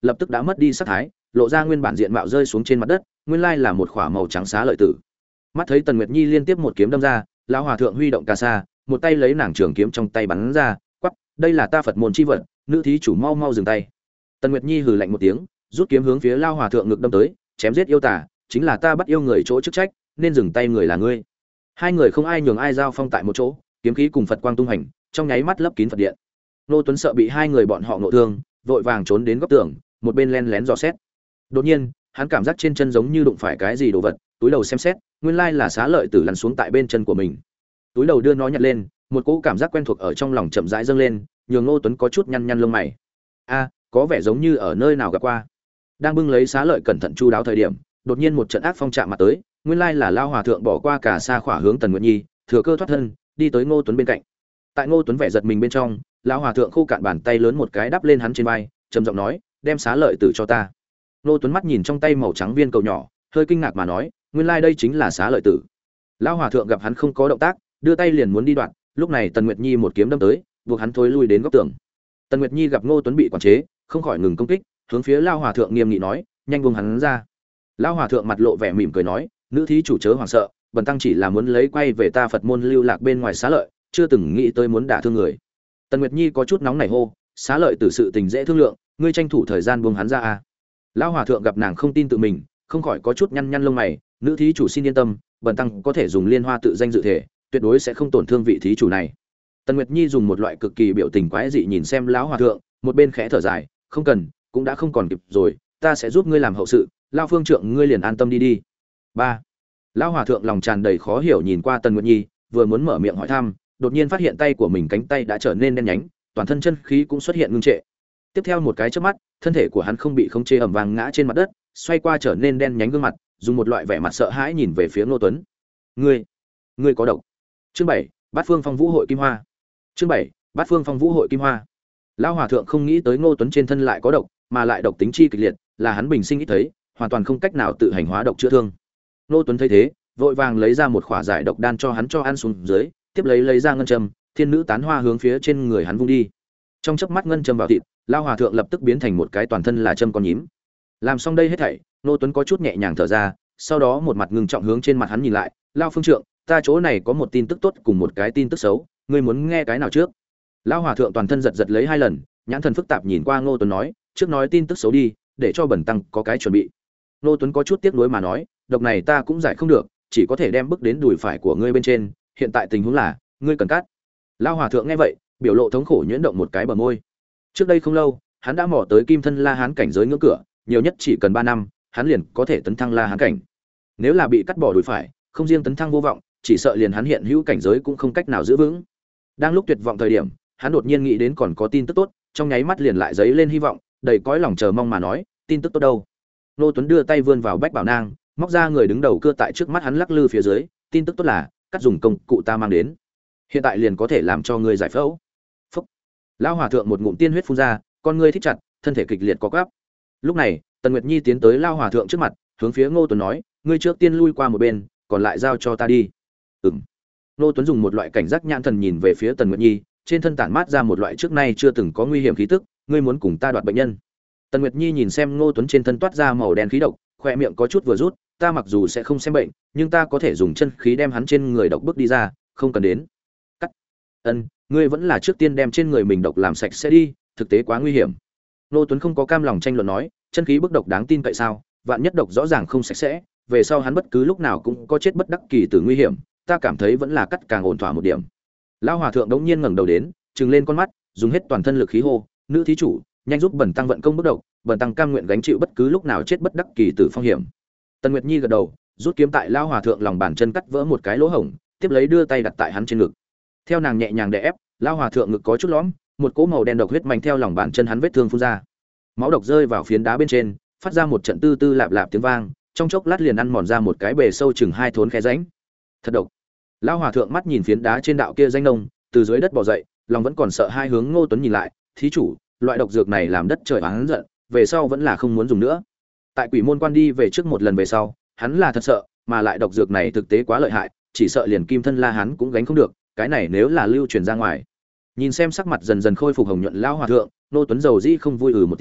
lập tức đã mất đi sắc thái, lộ ra nguyên bản diện mạo rơi xuống trên mặt đất, nguyên lai là một khỏa màu trắng xá lợi tử. Mắt thấy Tần Nguyệt Nhi liên tiếp một kiếm đâm ra, lão hòa thượng huy động cà sa, một tay lấy nàng trường kiếm trong tay bắn ra, quắc, đây là ta Phật môn chi vật, nữ thí chủ mau mau dừng tay. Tần Nguyệt Nhi hừ lạnh một tiếng, rút kiếm hướng phía lão hòa thượng ngực đâm tới, chém giết yêu tà, chính là ta bắt yêu người chỗ chức trách, nên dừng tay người là ngươi. Hai người không ai nhường ai giao phong tại một chỗ, kiếm khí cùng Phật quang tung hành, trong nháy mắt lấp kín Phật điện. Nô Tuấn sợ bị hai người bọn họ ngộ thương, vội vàng trốn đến góc tường, một bên len lén dò xét. Đột nhiên, hắn cảm giác trên chân giống như đụng phải cái gì đồ vật, túi đầu xem xét, nguyên lai là xá lợi tử lăn xuống tại bên chân của mình. Túi đầu đưa nó nhặt lên, một cỗ cảm giác quen thuộc ở trong lòng chậm rãi dâng lên, nhường Nô Tuấn có chút nhăn nhăn lông mày. A, có vẻ giống như ở nơi nào gặp qua. Đang bưng lấy xá lợi cẩn thận chu đáo thời điểm, đột nhiên một trận ác phong chạm mặt tới, nguyên lai là lao hòa thượng bỏ qua cả xa khỏa hướng Tần Nguyệt Nhi, thừa cơ thoát thân, đi tới Ngô Tuấn bên cạnh. Tại Ngô Tuấn vẻ giật mình bên trong, lão hòa thượng khô cạn bàn tay lớn một cái đắp lên hắn trên vai, trầm giọng nói, đem xá lợi tử cho ta. Ngô Tuấn mắt nhìn trong tay màu trắng viên cầu nhỏ, hơi kinh ngạc mà nói, nguyên lai đây chính là xá lợi tử. Lão hòa thượng gặp hắn không có động tác, đưa tay liền muốn đi đoạt, lúc này Tần Nguyệt Nhi một kiếm đâm tới, buộc hắn thối lui đến góc tường. Tần Nguyệt Nhi gặp Ngô Tuấn bị quản chế, không khỏi ngừng công kích, hướng phía lão hòa thượng nghiêm nghị nói, nhanh buông hắn ra. Lão hòa thượng mặt lộ vẻ mỉm cười nói, nữ thí chủ chớ hoảng sợ, bần tăng chỉ là muốn lấy quay về ta Phật môn lưu lạc bên ngoài xá lợi, chưa từng nghĩ tới muốn đả thương người. Tần Nguyệt Nhi có chút nóng nảy hô, xá lợi tử sự tình dễ thương lượng, ngươi tranh thủ thời gian buông hắn ra a. Lão hòa thượng gặp nàng không tin tự mình, không khỏi có chút nhăn nhăn lông mày, nữ thí chủ xin yên tâm, bần tăng có thể dùng liên hoa tự danh dự thể, tuyệt đối sẽ không tổn thương vị thí chủ này. Tần Nguyệt Nhi dùng một loại cực kỳ biểu tình quái dị nhìn xem lão hòa thượng, một bên khẽ thở dài, không cần, cũng đã không còn kịp rồi, ta sẽ giúp ngươi làm hậu sự, lão phương trượng ngươi liền an tâm đi đi. Ba. Lão hòa thượng lòng tràn đầy khó hiểu nhìn qua Tần Nguyệt Nhi, vừa muốn mở miệng hỏi thăm, đột nhiên phát hiện tay của mình cánh tay đã trở nên đen nhánh, toàn thân chân khí cũng xuất hiện ngưng trệ. Tiếp theo một cái chớp mắt, thân thể của hắn không bị khống chế ầm vang ngã trên mặt đất, xoay qua trở nên đen nhánh gương mặt, dùng một loại vẻ mặt sợ hãi nhìn về phía Ngô Tuấn. "Ngươi, ngươi có độc." Chương bảy, Bát Phương Phong Vũ Hội Kim Hoa. Chương bảy, Bát Phương Phong Vũ Hội Kim Hoa. Lão hòa thượng không nghĩ tới Ngô Tuấn trên thân lại có độc, mà lại độc tính chi kịch liệt, là hắn bình sinh ít thấy, hoàn toàn không cách nào tự hành hóa độc chữa thương. Ngô Tuấn thấy thế, vội vàng lấy ra một khỏa giải độc đan cho hắn cho ăn xuống dưới, tiếp lấy lấy ra ngân châm, thiên nữ tán hoa hướng phía trên người hắn vung đi. Trong chớp mắt ngân châm vào thịt, lão hòa thượng lập tức biến thành một cái toàn thân là châm con nhím. Làm xong đây hết thảy, Ngô Tuấn có chút nhẹ nhàng thở ra, sau đó một mặt ngưng trọng hướng trên mặt hắn nhìn lại, "Lão phương trượng, ta chỗ này có một tin tức tốt cùng một cái tin tức xấu, ngươi muốn nghe cái nào trước?" Lão hòa thượng toàn thân giật giật lấy hai lần, nhãn thần phức tạp nhìn qua Ngô Tuấn nói, "Trước nói tin tức xấu đi, để cho bẩn tăng có cái chuẩn bị." Ngô Tuấn có chút tiếc nuối mà nói, "Độc này ta cũng giải không được, chỉ có thể đem bước đến đùi phải của ngươi bên trên, hiện tại tình huống là, ngươi cần cắt." Lão hòa thượng nghe vậy, biểu lộ thống khổ nhuyễn động một cái bờ môi. Trước đây không lâu, hắn đã mò tới Kim Thân La Hán cảnh giới ngưỡng cửa, nhiều nhất chỉ cần ba năm, hắn liền có thể tấn thăng La Hán cảnh. Nếu là bị cắt bỏ đùi phải, không riêng tấn thăng vô vọng, chỉ sợ liền hắn hiện hữu cảnh giới cũng không cách nào giữ vững. Đang lúc tuyệt vọng thời điểm, hắn đột nhiên nghĩ đến còn có tin tức tốt, trong nháy mắt liền lại giấy lên hy vọng, đầy cõi lòng chờ mong mà nói, "Tin tức tốt đâu?" Nô Tuấn đưa tay vươn vào bách bảo nang, móc ra người đứng đầu cưa tại trước mắt hắn lắc lư phía dưới, "Tin tức tốt là, cắt dùng công cụ ta mang đến, hiện tại liền có thể làm cho ngươi giải phẫu." Phúc. Lão hòa thượng một ngụm tiên huyết phun ra, con ngươi thích chặt, thân thể kịch liệt co quắp. Lúc này, Tần Nguyệt Nhi tiến tới Lão hòa thượng trước mặt, hướng phía Ngô Tuấn nói, "Ngươi trước tiên lui qua một bên, còn lại giao cho ta đi." Ừm. Ngô Tuấn dùng một loại cảnh giác nhãn thần nhìn về phía Tần Nguyệt Nhi, trên thân tản mát ra một loại trước nay chưa từng có nguy hiểm khí tức, "Ngươi muốn cùng ta đoạt bệnh nhân?" Tần Nguyệt Nhi nhìn xem Ngô Tuấn trên thân toát ra màu đen khí độc, khoe miệng có chút vừa rút, "Ta mặc dù sẽ không xem bệnh, nhưng ta có thể dùng chân khí đem hắn trên người độc bước đi ra, không cần đến." Cắt. "Ân, ngươi vẫn là trước tiên đem trên người mình độc làm sạch sẽ đi, thực tế quá nguy hiểm." Ngô Tuấn không có cam lòng tranh luận nói, "Chân khí bức độc đáng tin cậy sao? Vạn nhất độc rõ ràng không sạch sẽ, về sau hắn bất cứ lúc nào cũng có chết bất đắc kỳ tử nguy hiểm, ta cảm thấy vẫn là cắt càng ổn thỏa một điểm." Lão hòa thượng đống nhiên ngẩng đầu đến, trừng lên con mắt, dùng hết toàn thân lực khí hô, "Nữ thí chủ, nhanh giúp bần tăng vận công bức độc, bần tăng cam nguyện gánh chịu bất cứ lúc nào chết bất đắc kỳ tử phong hiểm." Tần Nguyệt Nhi gật đầu, rút kiếm tại lão hòa thượng lòng bàn chân cắt vỡ một cái lỗ hổng, tiếp lấy đưa tay đặt tại hắn trên ngực. Theo nàng nhẹ nhàng đè ép, lão hòa thượng ngực có chút lõm, một cỗ màu đen độc huyết mạnh theo lòng bàn chân hắn vết thương phun ra. Máu độc rơi vào phiến đá bên trên, phát ra một trận tư tư lạp lạp tiếng vang, trong chốc lát liền ăn mòn ra một cái bề sâu chừng hai thốn khe rãnh. Thật độc. Lão hòa thượng mắt nhìn phiến đá trên đạo kia danh nông, từ dưới đất bò dậy, lòng vẫn còn sợ hai hướng Ngô Tuấn nhìn lại, "Thí chủ, loại độc dược này làm đất trời oán giận, về sau vẫn là không muốn dùng nữa." Tại Quỷ Môn Quan đi về trước một lần về sau, hắn là thật sợ, mà lại độc dược này thực tế quá lợi hại, chỉ sợ liền Kim Thân La Hán cũng gánh không được, cái này nếu là lưu truyền ra ngoài. Nhìn xem sắc mặt dần dần khôi phục hồng nhuận lão hòa thượng, Ngô Tuấn dầu dĩ không vui ừ một tiếng,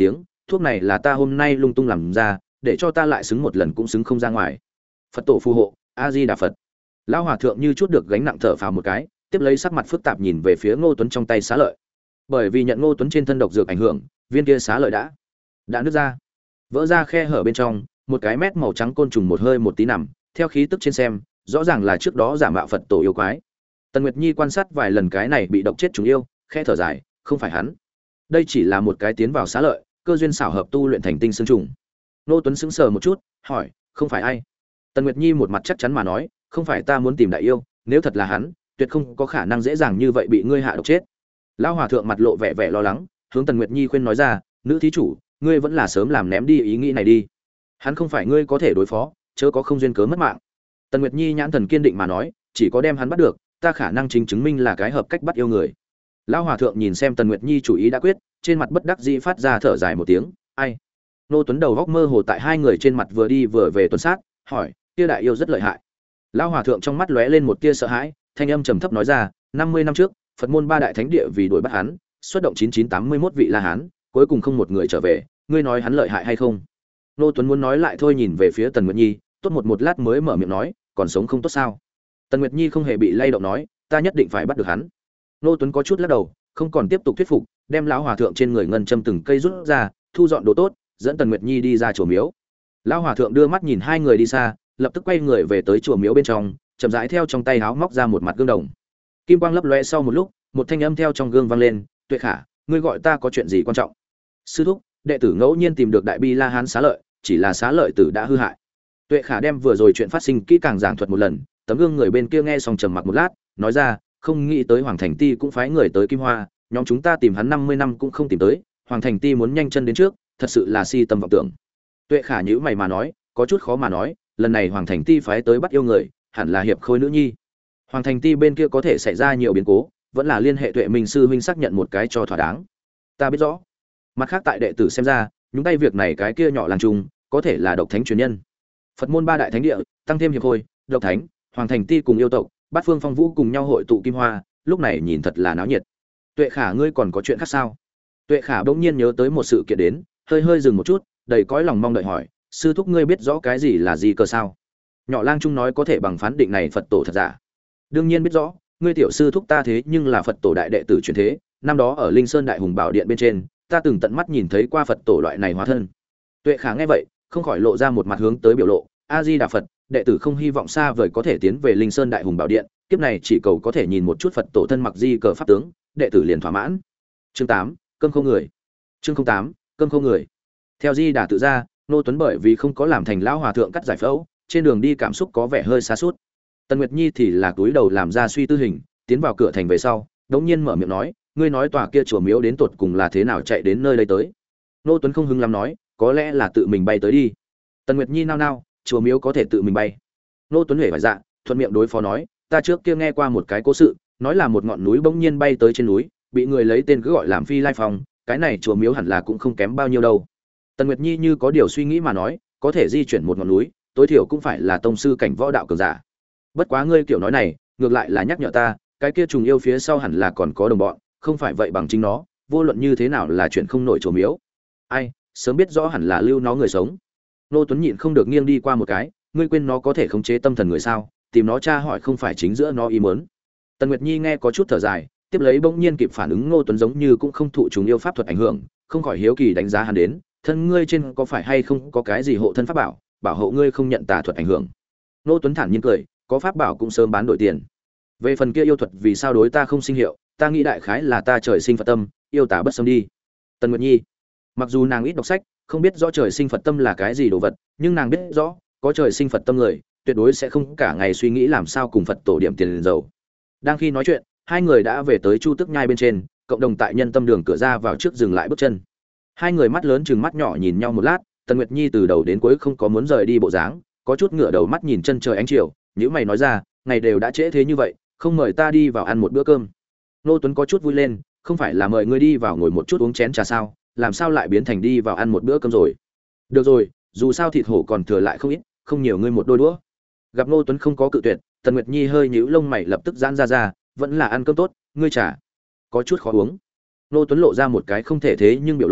thuốc này là ta hôm nay lung tung làm ra, để cho ta lại xứng một lần cũng xứng không ra ngoài. Phật tổ phù hộ, A Di Đà Phật. Lão hòa thượng như chút được gánh nặng thở phào một cái, tiếp lấy sắc mặt phức tạp nhìn về phía Ngô Tuấn trong tay xá lợi. Bởi vì nhận Ngô Tuấn trên thân độc dược ảnh hưởng, viên kia xá lợi đã đã nứt ra, vỡ ra khe hở bên trong, một cái mét màu trắng côn trùng một hơi một tí nằm, theo khí tức trên xem, rõ ràng là trước đó giả mạo Phật tổ yêu quái. Tần Nguyệt Nhi quan sát vài lần cái này bị độc chết trùng yêu, khe thở dài, không phải hắn. Đây chỉ là một cái tiến vào xá lợi, cơ duyên xảo hợp tu luyện thành tinh xương trùng. Ngô Tuấn sững sờ một chút, hỏi, không phải ai? Tần Nguyệt Nhi một mặt chắc chắn mà nói, không phải ta muốn tìm đại yêu, nếu thật là hắn, tuyệt không có khả năng dễ dàng như vậy bị ngươi hạ độc chết. Lão hòa thượng mặt lộ vẻ vẻ lo lắng, hướng Tần Nguyệt Nhi khuyên nói ra, nữ thí chủ, ngươi vẫn là sớm làm ném đi ý nghĩ này đi. Hắn không phải ngươi có thể đối phó, chớ có không duyên cớ mất mạng. Tần Nguyệt Nhi nhãn thần kiên định mà nói, chỉ có đem hắn bắt được, ta khả năng chính chứng minh là cái hợp cách bắt yêu người. Lão hòa thượng nhìn xem Tần Nguyệt Nhi chủ ý đã quyết, trên mặt bất đắc dĩ phát ra thở dài một tiếng, ai? Nô Tuấn đầu góc mơ hồ tại hai người trên mặt vừa đi vừa về tuần sát, hỏi, kia đại yêu rất lợi hại. Lão hòa thượng trong mắt lóe lên một tia sợ hãi, thanh âm trầm thấp nói ra, năm mươi năm trước, Phật môn ba đại thánh địa vì đuổi bắt hắn, xuất động chín chín tám mươi mốt vị La Hán, cuối cùng không một người trở về, ngươi nói hắn lợi hại hay không? Nô Tuấn muốn nói lại thôi, nhìn về phía Tần Nguyệt Nhi, tốt một một lát mới mở miệng nói, còn sống không tốt sao? Tần Nguyệt Nhi không hề bị lay động nói, ta nhất định phải bắt được hắn. Nô Tuấn có chút lắc đầu, không còn tiếp tục thuyết phục, đem lão hòa thượng trên người ngân châm từng cây rút ra, thu dọn đồ tốt, dẫn Tần Nguyệt Nhi đi ra chùa miếu. Lão hòa thượng đưa mắt nhìn hai người đi xa, lập tức quay người về tới chùa miếu bên trong, chậm rãi theo trong tay áo móc ra một mặt gương đồng. Kim quang lấp lóe, sau một lúc, một thanh âm theo trong gương vang lên, "Tuệ Khả, ngươi gọi ta có chuyện gì quan trọng?" "Sư thúc, đệ tử ngẫu nhiên tìm được Đại Bi La Hán xá lợi, chỉ là xá lợi tử đã hư hại." Tuệ Khả đem vừa rồi chuyện phát sinh kỹ càng giảng thuật một lần, tấm gương người bên kia nghe xong trầm mặc một lát, nói ra, "Không nghĩ tới Hoàng Thành Ti cũng phái người tới Kim Hoa, nhóm chúng ta tìm hắn năm mươi năm cũng không tìm tới, Hoàng Thành Ti muốn nhanh chân đến trước, thật sự là si tâm vọng tưởng." Tuệ Khả nhíu mày mà nói, có chút khó mà nói, lần này Hoàng Thành Ti phái tới bắt yêu người, hẳn là hiệp khôi nữ nhi. Hoàng Thành Ti bên kia có thể xảy ra nhiều biến cố, vẫn là liên hệ Tuệ Minh sư huynh xác nhận một cái cho thỏa đáng. Ta biết rõ. Mặt khác tại đệ tử xem ra, nhúng tay việc này cái kia nhỏ làng trung, có thể là độc thánh truyền nhân. Phật môn ba đại thánh địa, tăng thêm hiệp khôi, độc thánh, Hoàng Thành Ti cùng yêu tộc, bát phương phong vũ cùng nhau hội tụ Kim Hoa, lúc này nhìn thật là náo nhiệt. Tuệ Khả, ngươi còn có chuyện khác sao? Tuệ Khả bỗng nhiên nhớ tới một sự kiện đến, hơi hơi dừng một chút, đầy cõi lòng mong đợi hỏi, sư thúc ngươi biết rõ cái gì là gì cơ sao? Nhỏ lang trung nói có thể bằng phán định này Phật tổ thật giả. Đương nhiên biết rõ, ngươi tiểu sư thúc ta thế nhưng là Phật tổ đại đệ tử truyền thế, năm đó ở Linh Sơn Đại Hùng Bảo Điện bên trên, ta từng tận mắt nhìn thấy qua Phật tổ loại này hóa thân. Tuệ Khả nghe vậy, không khỏi lộ ra một mặt hướng tới biểu lộ, A Di Đà Phật, đệ tử không hy vọng xa vời có thể tiến về Linh Sơn Đại Hùng Bảo Điện, kiếp này chỉ cầu có thể nhìn một chút Phật tổ thân mặc di cờ pháp tướng, đệ tử liền thỏa mãn. Chương tám, cơm không người. Chương tám, cơm không người. Theo Di Đà tự ra, Nô Tuấn bởi vì không có làm thành lão hòa thượng cắt giải phẫu, trên đường đi cảm xúc có vẻ hơi xa suốt. Tần Nguyệt Nhi thì là túi đầu làm ra suy tư hình, tiến vào cửa thành về sau, đống nhiên mở miệng nói, ngươi nói tòa kia chùa miếu đến tột cùng là thế nào chạy đến nơi đây tới? Nô Tuấn không hứng lắm nói, có lẽ là tự mình bay tới đi. Tần Nguyệt Nhi nao nao, chùa miếu có thể tự mình bay? Nô Tuấn hề phải dạ, thuận miệng đối phó nói, ta trước kia nghe qua một cái cố sự, nói là một ngọn núi bỗng nhiên bay tới trên núi, bị người lấy tên cứ gọi làm Phi Lai Phong, cái này chùa miếu hẳn là cũng không kém bao nhiêu đâu. Tần Nguyệt Nhi như có điều suy nghĩ mà nói, có thể di chuyển một ngọn núi, tối thiểu cũng phải là tông sư cảnh võ đạo cường giả. Bất quá ngươi kiểu nói này, ngược lại là nhắc nhở ta, cái kia trùng yêu phía sau hẳn là còn có đồng bọn, không phải vậy bằng chính nó, vô luận như thế nào là chuyện không nổi chùa miếu. Ai, sớm biết rõ hẳn là lưu nó người sống. Nô Tuấn nhịn không được nghiêng đi qua một cái, ngươi quên nó có thể khống chế tâm thần người sao? Tìm nó tra hỏi không phải chính giữa nó ý muốn. Tần Nguyệt Nhi nghe có chút thở dài, tiếp lấy bỗng nhiên kịp phản ứng, Ngô Tuấn giống như cũng không thụ trùng yêu pháp thuật ảnh hưởng, không khỏi hiếu kỳ đánh giá hắn đến, thân ngươi trên có phải hay không có cái gì hộ thân pháp bảo, bảo hộ ngươi không nhận tà thuật ảnh hưởng. Ngô Tuấn thản nhiên cười, có pháp bảo cũng sớm bán đổi tiền. Về phần kia yêu thuật vì sao đối ta không sinh hiệu, ta nghĩ đại khái là ta trời sinh Phật tâm, yêu tà bất xâm đi. Tần Nguyệt Nhi, mặc dù nàng ít đọc sách, không biết rõ trời sinh Phật tâm là cái gì đồ vật, nhưng nàng biết rõ, có trời sinh Phật tâm người, tuyệt đối sẽ không cả ngày suy nghĩ làm sao cùng Phật tổ điểm tiền dầu. Đang khi nói chuyện, hai người đã về tới Chu Tức Nhai bên trên, cộng đồng tại Nhân Tâm Đường cửa ra vào trước dừng lại bước chân. Hai người mắt lớn chừng mắt nhỏ nhìn nhau một lát, Tần Nguyệt Nhi từ đầu đến cuối không có muốn rời đi bộ dáng, có chút ngửa đầu mắt nhìn chân trời ánh chiều, nhíu mày nói ra, ngày đều đã trễ thế như vậy, không mời ta đi vào ăn một bữa cơm. Nô Tuấn có chút vui lên, không phải là mời ngươi đi vào ngồi một chút uống chén trà sao, làm sao lại biến thành đi vào ăn một bữa cơm rồi? Được rồi, dù sao thịt hổ còn thừa lại không ít, không nhiều ngươi một đôi đũa. Gặp Nô Tuấn không có cự tuyệt, Tần Nguyệt Nhi hơi nhíu lông mày lập tức giãn ra ra, vẫn là ăn cơm tốt, ngươi trà có chút khó uống. Nô Tuấn lộ ra một cái không thể thế nhưng biểu lộ,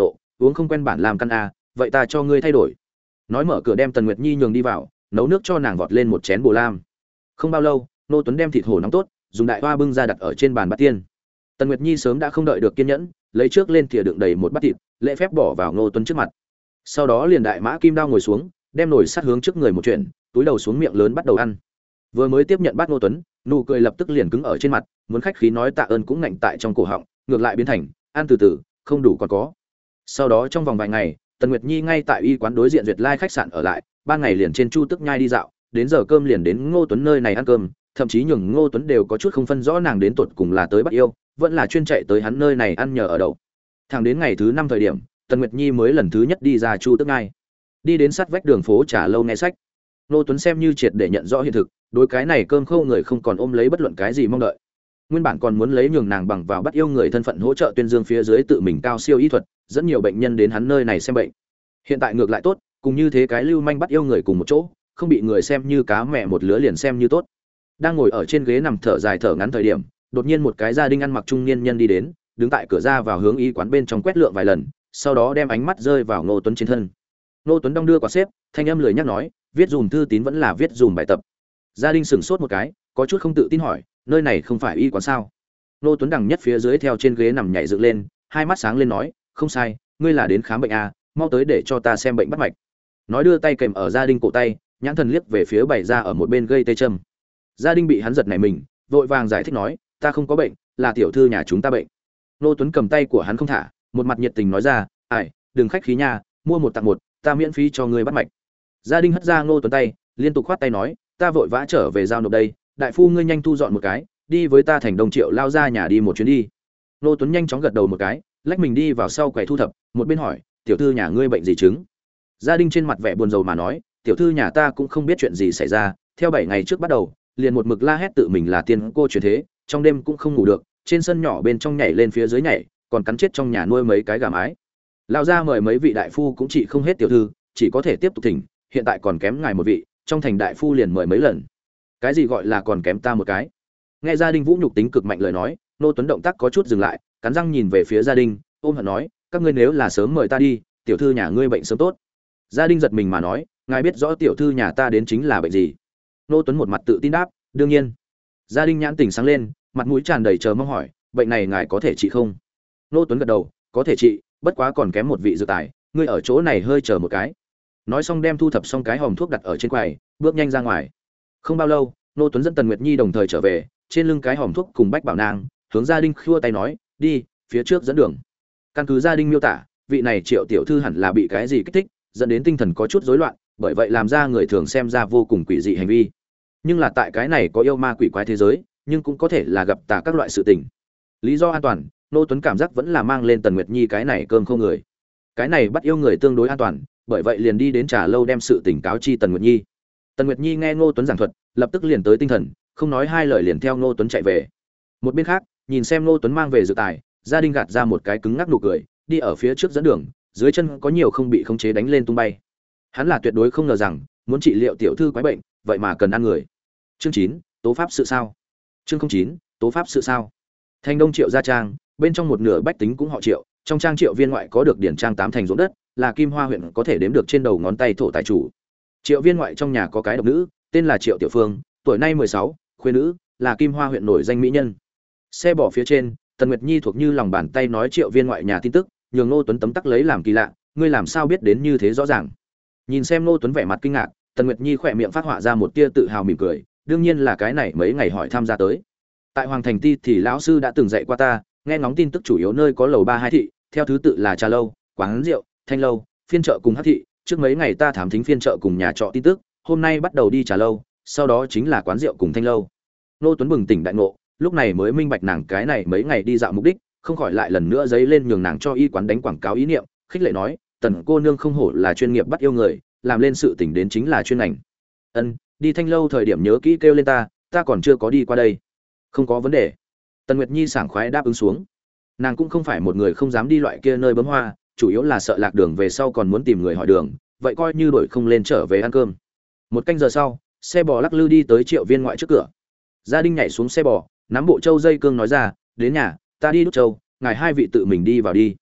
uống không quen bản làm căn a, vậy ta cho ngươi thay đổi. Nói mở cửa đem Tần Nguyệt Nhi nhường đi vào, nấu nước cho nàng vọt lên một chén bồ lam. Không bao lâu, Ngô Tuấn đem thịt hổ nóng tốt, dùng đại hoa bưng ra đặt ở trên bàn bát tiên. Tần Nguyệt Nhi sớm đã không đợi được kiên nhẫn, lấy trước lên thìa đựng đầy một bát thịt, lễ phép bỏ vào Ngô Tuấn trước mặt. Sau đó liền đại mã kim đao ngồi xuống, đem nồi sát hướng trước người một chuyện, túi đầu xuống miệng lớn bắt đầu ăn. Vừa mới tiếp nhận bát Ngô Tuấn, nụ cười lập tức liền cứng ở trên mặt, muốn khách khí nói tạ ơn cũng ngạnh tại trong cổ họng, ngược lại biến thành ăn từ từ, không đủ còn có. Sau đó trong vòng vài ngày, Tần Nguyệt Nhi ngay tại y quán đối diện Duyệt Lai khách sạn ở lại, ban ngày liền trên Chu Tức Nhai đi dạo, đến giờ cơm liền đến Ngô Tuấn nơi này ăn cơm, thậm chí nhường Ngô Tuấn đều có chút không phân rõ nàng đến tuột cùng là tới bắt yêu, vẫn là chuyên chạy tới hắn nơi này ăn nhờ ở đậu. Thẳng đến ngày thứ năm thời điểm, Tần Nguyệt Nhi mới lần thứ nhất đi ra Chu Tức Nhai. Đi đến sát vách đường phố Trà Lâu nghe sách. Ngô Tuấn xem như triệt để nhận rõ hiện thực, đối cái này cơm khô người không còn ôm lấy bất luận cái gì mong đợi. Nguyên bản còn muốn lấy nhường nàng bằng vào bắt yêu người thân phận hỗ trợ tuyên dương phía dưới tự mình cao siêu y thuật, rất nhiều bệnh nhân đến hắn nơi này xem bệnh. Hiện tại ngược lại tốt, cùng như thế cái lưu manh bắt yêu người cùng một chỗ, không bị người xem như cá mẹ một lứa liền xem như tốt. Đang ngồi ở trên ghế nằm thở dài thở ngắn thời điểm, đột nhiên một cái gia đình ăn mặc trung niên nhân đi đến, đứng tại cửa ra vào hướng y quán bên trong quét lượng vài lần, sau đó đem ánh mắt rơi vào Ngô Tuấn trên thân. Ngô Tuấn đong đưa quả xếp, thanh âm lười nhắc nói, viết dùm thư tín vẫn là viết dùm bài tập. Gia đình sửng sốt một cái, có chút không tự tin hỏi, nơi này không phải y quán sao? Ngô Tuấn đằng nhất phía dưới theo trên ghế nằm nhảy dựng lên, hai mắt sáng lên nói, không sai, ngươi là đến khám bệnh à, mau tới để cho ta xem bệnh bắt mạch. Nói đưa tay kèm ở gia đình cổ tay, nhãn thần liếc về phía bày ra ở một bên gây tê châm. Gia đình bị hắn giật nảy mình, vội vàng giải thích nói, ta không có bệnh, là tiểu thư nhà chúng ta bệnh. Ngô Tuấn cầm tay của hắn không thả, một mặt nhiệt tình nói ra, "Ải, đừng khách khí nha, mua một tặng một, ta miễn phí cho ngươi bắt mạch." Gia đình hất ra Ngô Tuấn tay, liên tục khoát tay nói, "Ta vội vã trở về giao nộp đây, đại phu ngươi nhanh thu dọn một cái, đi với ta thành Đông Triệu lao ra nhà đi một chuyến đi." Ngô Tuấn nhanh chóng gật đầu một cái, lách mình đi vào sau quầy thu thập, một bên hỏi, "Tiểu thư nhà ngươi bệnh gì chứng?" Gia đình trên mặt vẻ buồn rầu mà nói, "Tiểu thư nhà ta cũng không biết chuyện gì xảy ra, theo bảy ngày trước bắt đầu, liền một mực la hét tự mình là tiên cô truyền thế, trong đêm cũng không ngủ được, trên sân nhỏ bên trong nhảy lên phía dưới nhảy, còn cắn chết trong nhà nuôi mấy cái gà mái. Lão gia mời mấy vị đại phu cũng trị không hết tiểu thư, chỉ có thể tiếp tục thỉnh, hiện tại còn kém ngài một vị, trong thành đại phu liền mời mấy lần." "Cái gì gọi là còn kém ta một cái?" Nghe gia đình Vũ nhục tính cực mạnh lời nói, Nô Tuấn động tác có chút dừng lại, cắn răng nhìn về phía gia đình, ôm hận nói, "Các ngươi nếu là sớm mời ta đi, tiểu thư nhà ngươi bệnh sớm tốt." Gia đình giật mình mà nói, "Ngài biết rõ tiểu thư nhà ta đến chính là bệnh gì?" Nô Tuấn một mặt tự tin đáp, "Đương nhiên." Gia đình nhãn tỉnh sáng lên, mặt mũi tràn đầy chờ mong hỏi, "Bệnh này ngài có thể trị không?" Nô Tuấn gật đầu, "Có thể trị, bất quá còn kém một vị dược tài, ngươi ở chỗ này hơi chờ một cái." Nói xong đem thu thập xong cái hòm thuốc đặt ở trên quầy, bước nhanh ra ngoài. Không bao lâu, Nô Tuấn dẫn Tần Nguyệt Nhi đồng thời trở về, trên lưng cái hòm thuốc cùng bách bảo nang, hướng gia đình khua tay nói, "Đi, phía trước dẫn đường." Căn cứ gia đình miêu tả, vị này Triệu tiểu thư hẳn là bị cái gì kích thích, dẫn đến tinh thần có chút rối loạn, bởi vậy làm ra người thường xem ra vô cùng quỷ dị hành vi. Nhưng là tại cái này có yêu ma quỷ quái thế giới, nhưng cũng có thể là gặp tà các loại sự tình. Lý do an toàn, Nô Tuấn cảm giác vẫn là mang lên Tần Nguyệt Nhi cái này cơm không người. Cái này bắt yêu người tương đối an toàn, bởi vậy liền đi đến Trà Lâu đem sự tình cáo chi Tần Nguyệt Nhi. Tần Nguyệt Nhi nghe Ngô Tuấn giảng thuật, lập tức liền tới tinh thần, không nói hai lời liền theo Ngô Tuấn chạy về. Một bên khác, nhìn xem Ngô Tuấn mang về dự tài, gia đình gạt ra một cái cứng ngắc nụ cười, đi ở phía trước dẫn đường, dưới chân có nhiều không bị khống chế đánh lên tung bay. Hắn là tuyệt đối không ngờ rằng, muốn trị liệu tiểu thư quái bệnh, vậy mà cần ăn người. Chương chín, tố pháp sự sao? Chương không chín, tố pháp sự sao? Thành Đông Triệu gia trang, bên trong một nửa bách tính cũng họ Triệu, trong trang Triệu Viên ngoại có được điển trang tám thành ruộng đất, là Kim Hoa huyện có thể đếm được trên đầu ngón tay thổ tài chủ. Triệu Viên ngoại trong nhà có cái độc nữ, tên là Triệu Tiểu Phương, tuổi nay mười sáu, khuê nữ, là Kim Hoa huyện nổi danh mỹ nhân. Xe bỏ phía trên, Tần Nguyệt Nhi thuộc như lòng bàn tay nói Triệu Viên ngoại nhà tin tức, nhường Ngô Tuấn tấm tắc lấy làm kỳ lạ, ngươi làm sao biết đến như thế rõ ràng? Nhìn xem Ngô Tuấn vẻ mặt kinh ngạc, Tần Nguyệt Nhi khỏe miệng phát họa ra một tia tự hào mỉm cười, đương nhiên là cái này mấy ngày hỏi tham gia tới. Tại Hoàng Thành Ti thì lão sư đã từng dạy qua ta, nghe ngóng tin tức chủ yếu nơi có lầu ba hai thị, theo thứ tự là trà lâu, quán rượu, thanh lâu, phiên chợ cùng hắc thị. Trước mấy ngày ta thám thính phiên chợ cùng nhà trọ tin tức, hôm nay bắt đầu đi trà lâu, sau đó chính là quán rượu cùng thanh lâu. Ngô Tuấn bừng tỉnh đại ngộ, lúc này mới minh bạch nàng cái này mấy ngày đi dạo mục đích, không khỏi lại lần nữa giấy lên nhường nàng cho y quán đánh quảng cáo ý niệm, khích lệ nói, Tần cô nương không hổ là chuyên nghiệp bắt yêu người, làm lên sự tỉnh đến chính là chuyên ngành. Ân, đi thanh lâu thời điểm nhớ kỹ kêu lên ta, ta còn chưa có đi qua đây. Không có vấn đề. Tần Nguyệt Nhi sảng khoái đáp ứng xuống. Nàng cũng không phải một người không dám đi loại kia nơi bấm hoa, chủ yếu là sợ lạc đường về sau còn muốn tìm người hỏi đường, vậy coi như đổi không lên trở về ăn cơm. Một canh giờ sau, xe bò lắc lư đi tới Triệu Viên ngoại trước cửa. Gia đình nhảy xuống xe bò, nắm bộ châu dây cương nói ra, đến nhà, ta đi đút châu, ngài hai vị tự mình đi vào đi.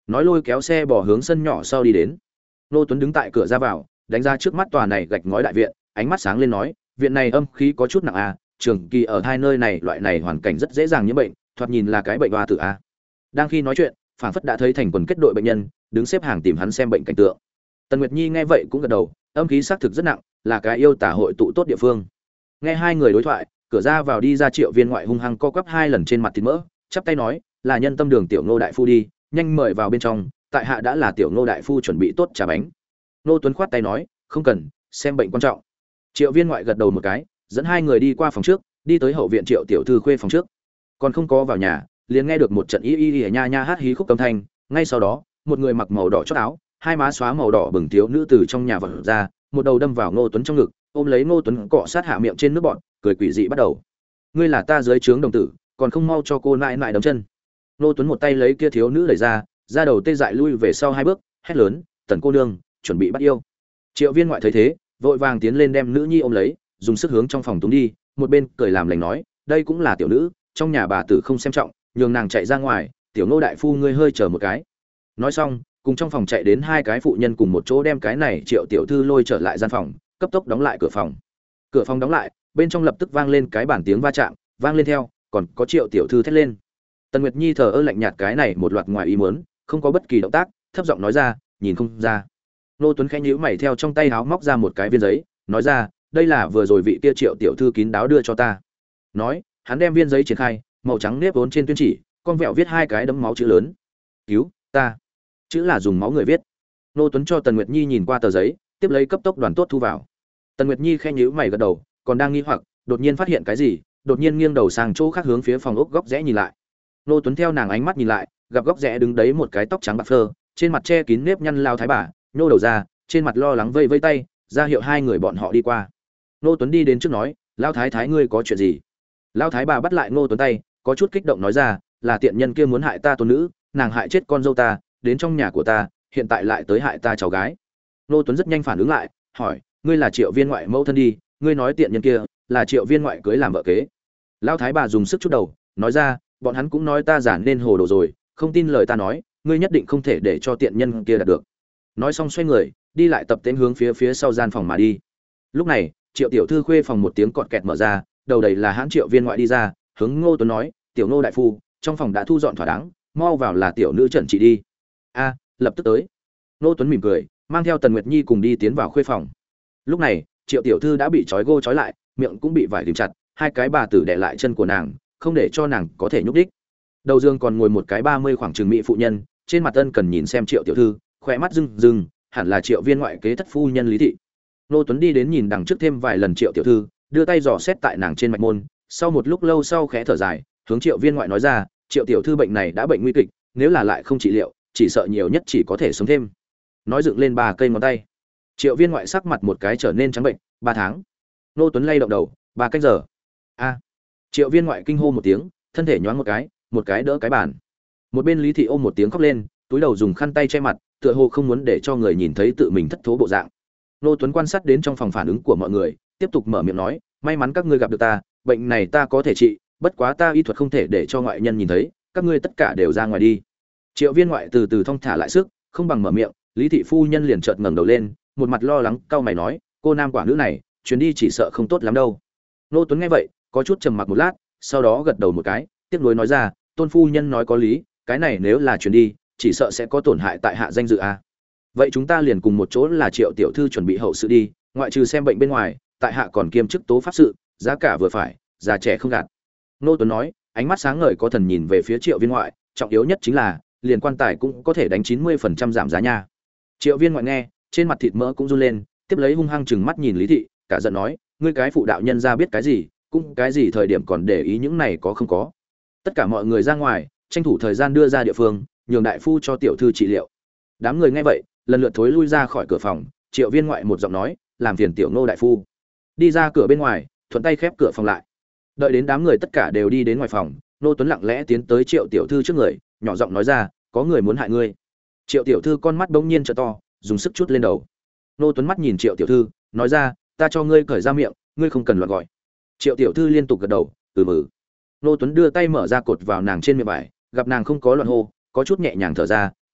nói lôi kéo xe bỏ hướng sân nhỏ sau đi đến. Nô Tuấn đứng tại cửa ra vào, đánh ra trước mắt tòa này gạch ngói đại viện, ánh mắt sáng lên nói, viện này âm khí có chút nặng à, trường kỳ ở hai nơi này loại này hoàn cảnh rất dễ dàng nhiễm bệnh, thoạt nhìn là cái bệnh hoa tử a. Đang khi nói chuyện, phảng phất đã thấy thành quần kết đội bệnh nhân đứng xếp hàng tìm hắn xem bệnh cảnh tượng. Tần Nguyệt Nhi nghe vậy cũng gật đầu, âm khí xác thực rất nặng, là cái yêu tả hội tụ tốt địa phương. Nghe hai người đối thoại, cửa ra vào đi ra Triệu Viên ngoại hung hăng co quắp hai lần trên mặt thịt mỡ, chắp tay nói, là nhân tâm đường tiểu Ngô đại phu đi, nhanh mời vào bên trong, tại hạ đã là tiểu Ngô đại phu chuẩn bị tốt trà bánh. Nô Tuấn khoát tay nói, không cần, xem bệnh quan trọng. Triệu Viên ngoại gật đầu một cái, dẫn hai người đi qua phòng trước, đi tới hậu viện Triệu tiểu thư khuê phòng trước. Còn không có vào nhà, liền nghe được một trận y y y nha nha hát hí khúc âm thanh, ngay sau đó, một người mặc màu đỏ chót áo, hai má xóa màu đỏ bừng thiếu nữ từ trong nhà vọt ra, một đầu đâm vào Ngô Tuấn trong ngực, ôm lấy Ngô Tuấn cọ sát hạ miệng trên nước bọt, cười quỷ dị bắt đầu. Ngươi là ta dưới trướng đồng tử, còn không mau cho cô nại nại đấm chân. Ngô Tuấn một tay lấy kia thiếu nữ đẩy ra, ra đầu tê dại lui về sau hai bước, hét lớn, "Tần cô nương, chuẩn bị bắt yêu." Triệu Viên ngoại thấy thế, vội vàng tiến lên đem nữ nhi ôm lấy, dùng sức hướng trong phòng túng đi, một bên cười làm lành nói, đây cũng là tiểu nữ, trong nhà bà tử không xem trọng, nhường nàng chạy ra ngoài, tiểu Ngô đại phu ngươi hơi chờ một cái. Nói xong, cùng trong phòng chạy đến hai cái phụ nhân cùng một chỗ đem cái này Triệu tiểu thư lôi trở lại gian phòng, cấp tốc đóng lại cửa phòng. Cửa phòng đóng lại, bên trong lập tức vang lên cái bản tiếng va chạm, vang lên theo, còn có Triệu tiểu thư thét lên. Tần Nguyệt Nhi thờ ơ lạnh nhạt cái này một loạt ngoài ý muốn, không có bất kỳ động tác, thấp giọng nói ra, nhìn không ra. Nô Tuấn khẽ nhíu mày theo trong tay áo móc ra một cái viên giấy, nói ra, đây là vừa rồi vị kia Triệu tiểu thư kín đáo đưa cho ta. Nói, hắn đem viên giấy triển khai, màu trắng nếp vốn trên tuyên chỉ, con vẹo viết hai cái đấm máu chữ lớn. Cứu ta. Chữ là dùng máu người viết. Nô Tuấn cho Tần Nguyệt Nhi nhìn qua tờ giấy, tiếp lấy cấp tốc đoàn tốt thu vào. Tần Nguyệt Nhi khẽ nhíu mày gật đầu, còn đang nghi hoặc, đột nhiên phát hiện cái gì, đột nhiên nghiêng đầu sang chỗ khác hướng phía phòng ốc góc rẽ nhìn lại. Nô Tuấn theo nàng ánh mắt nhìn lại, gặp góc rẽ đứng đấy một cái tóc trắng bạc phơ, trên mặt che kín nếp nhăn lao thái bà, nhô đầu ra, trên mặt lo lắng vây vây tay, ra hiệu hai người bọn họ đi qua. Nô Tuấn đi đến trước nói, lao thái thái ngươi có chuyện gì? Lao thái bà bắt lại Nô Tuấn tay, có chút kích động nói ra, là tiện nhân kia muốn hại ta tôn nữ, nàng hại chết con dâu ta, đến trong nhà của ta, hiện tại lại tới hại ta cháu gái. Nô Tuấn rất nhanh phản ứng lại, hỏi, ngươi là Triệu Viên ngoại mẫu thân đi, ngươi nói tiện nhân kia là Triệu Viên ngoại cưới làm vợ kế. Lão thái bà dùng sức chút đầu, nói ra, bọn hắn cũng nói ta giả nên hồ đồ rồi, không tin lời ta nói, ngươi nhất định không thể để cho tiện nhân kia đạt được. Nói xong xoay người, đi lại tập tễnh hướng phía phía sau gian phòng mà đi. Lúc này, Triệu tiểu thư khuê phòng một tiếng cọt kẹt mở ra, đầu đầy là hãn Triệu Viên ngoại đi ra, hướng Ngô Tuấn nói, tiểu Ngô đại phu, trong phòng đã thu dọn thỏa đáng, mau vào là tiểu nữ trần trị đi. A, lập tức tới. Ngô Tuấn mỉm cười, mang theo Tần Nguyệt Nhi cùng đi tiến vào khuê phòng. Lúc này, Triệu tiểu thư đã bị trói gô trói lại, miệng cũng bị vải kìm chặt, hai cái bà tử đè lại chân của nàng, không để cho nàng có thể nhúc đích. Đầu giường còn ngồi một cái ba mươi khoảng chừng mỹ phụ nhân, trên mặt ân cần nhìn xem Triệu tiểu thư, khỏe mắt rưng rưng, hẳn là Triệu Viên ngoại kế thất phu nhân Lý thị. Ngô Tuấn đi đến nhìn đằng trước thêm vài lần Triệu tiểu thư, đưa tay dò xét tại nàng trên mạch môn, sau một lúc lâu sau khẽ thở dài, hướng Triệu Viên ngoại nói ra, Triệu tiểu thư bệnh này đã bệnh nguy kịch, nếu là lại không trị liệu, chỉ sợ nhiều nhất chỉ có thể sống thêm. Nói dựng lên ba cây ngón tay. Triệu Viên ngoại sắc mặt một cái trở nên trắng bệnh, ba tháng. Ngô Tuấn lay động đầu, ba cách giờ. A. Triệu Viên ngoại kinh hô một tiếng, thân thể nhoáng một cái, một cái đỡ cái bàn. Một bên Lý thị ôm một tiếng khóc lên, túi đầu dùng khăn tay che mặt, tựa hồ không muốn để cho người nhìn thấy tự mình thất thố bộ dạng. Ngô Tuấn quan sát đến trong phòng phản ứng của mọi người, tiếp tục mở miệng nói, may mắn các ngươi gặp được ta, bệnh này ta có thể trị, bất quá ta y thuật không thể để cho ngoại nhân nhìn thấy, các ngươi tất cả đều ra ngoài đi. Triệu Viên ngoại từ từ thong thả lại sức, không bằng mở miệng, Lý thị phu nhân liền chợt ngẩng đầu lên, một mặt lo lắng, cau mày nói, cô nam quả nữ này, chuyến đi chỉ sợ không tốt lắm đâu. Ngô Tuấn nghe vậy, có chút trầm mặc một lát, sau đó gật đầu một cái, tiếp nối nói ra, tôn phu nhân nói có lý, cái này nếu là chuyến đi, chỉ sợ sẽ có tổn hại tại hạ danh dự a. Vậy chúng ta liền cùng một chỗ là Triệu tiểu thư chuẩn bị hậu sự đi, ngoại trừ xem bệnh bên ngoài, tại hạ còn kiêm chức tố pháp sự, giá cả vừa phải, già trẻ không gạt. Ngô Tuấn nói, ánh mắt sáng ngời có thần nhìn về phía Triệu Viên ngoại, trọng yếu nhất chính là, liền quan tài cũng có thể đánh chín mươi phần trăm giảm giá nha. Triệu Viên ngoại nghe, trên mặt thịt mỡ cũng run lên, tiếp lấy hung hăng chừng mắt nhìn Lý thị, cả giận nói, ngươi cái phụ đạo nhân ra biết cái gì, cũng cái gì thời điểm còn để ý những này có không có. Tất cả mọi người ra ngoài, tranh thủ thời gian đưa ra địa phương, nhường đại phu cho tiểu thư trị liệu. Đám người nghe vậy, lần lượt thối lui ra khỏi cửa phòng, Triệu Viên ngoại một giọng nói, làm phiền tiểu Ngô đại phu. Đi ra cửa bên ngoài, thuận tay khép cửa phòng lại. Đợi đến đám người tất cả đều đi đến ngoài phòng, Ngô Tuấn lặng lẽ tiến tới Triệu tiểu thư trước người, nhỏ giọng nói ra, có người muốn hại ngươi. Triệu tiểu thư con mắt bỗng nhiên trợ to, dùng sức chút lên đầu. Ngô Tuấn mắt nhìn Triệu tiểu thư, nói ra, ta cho ngươi cởi ra miệng, ngươi không cần loạn gọi. Triệu tiểu thư liên tục gật đầu, ừ mừ. Ngô Tuấn đưa tay mở ra cột vào nàng trên miệng vải, gặp nàng không có loạn hô, có chút nhẹ nhàng thở ra,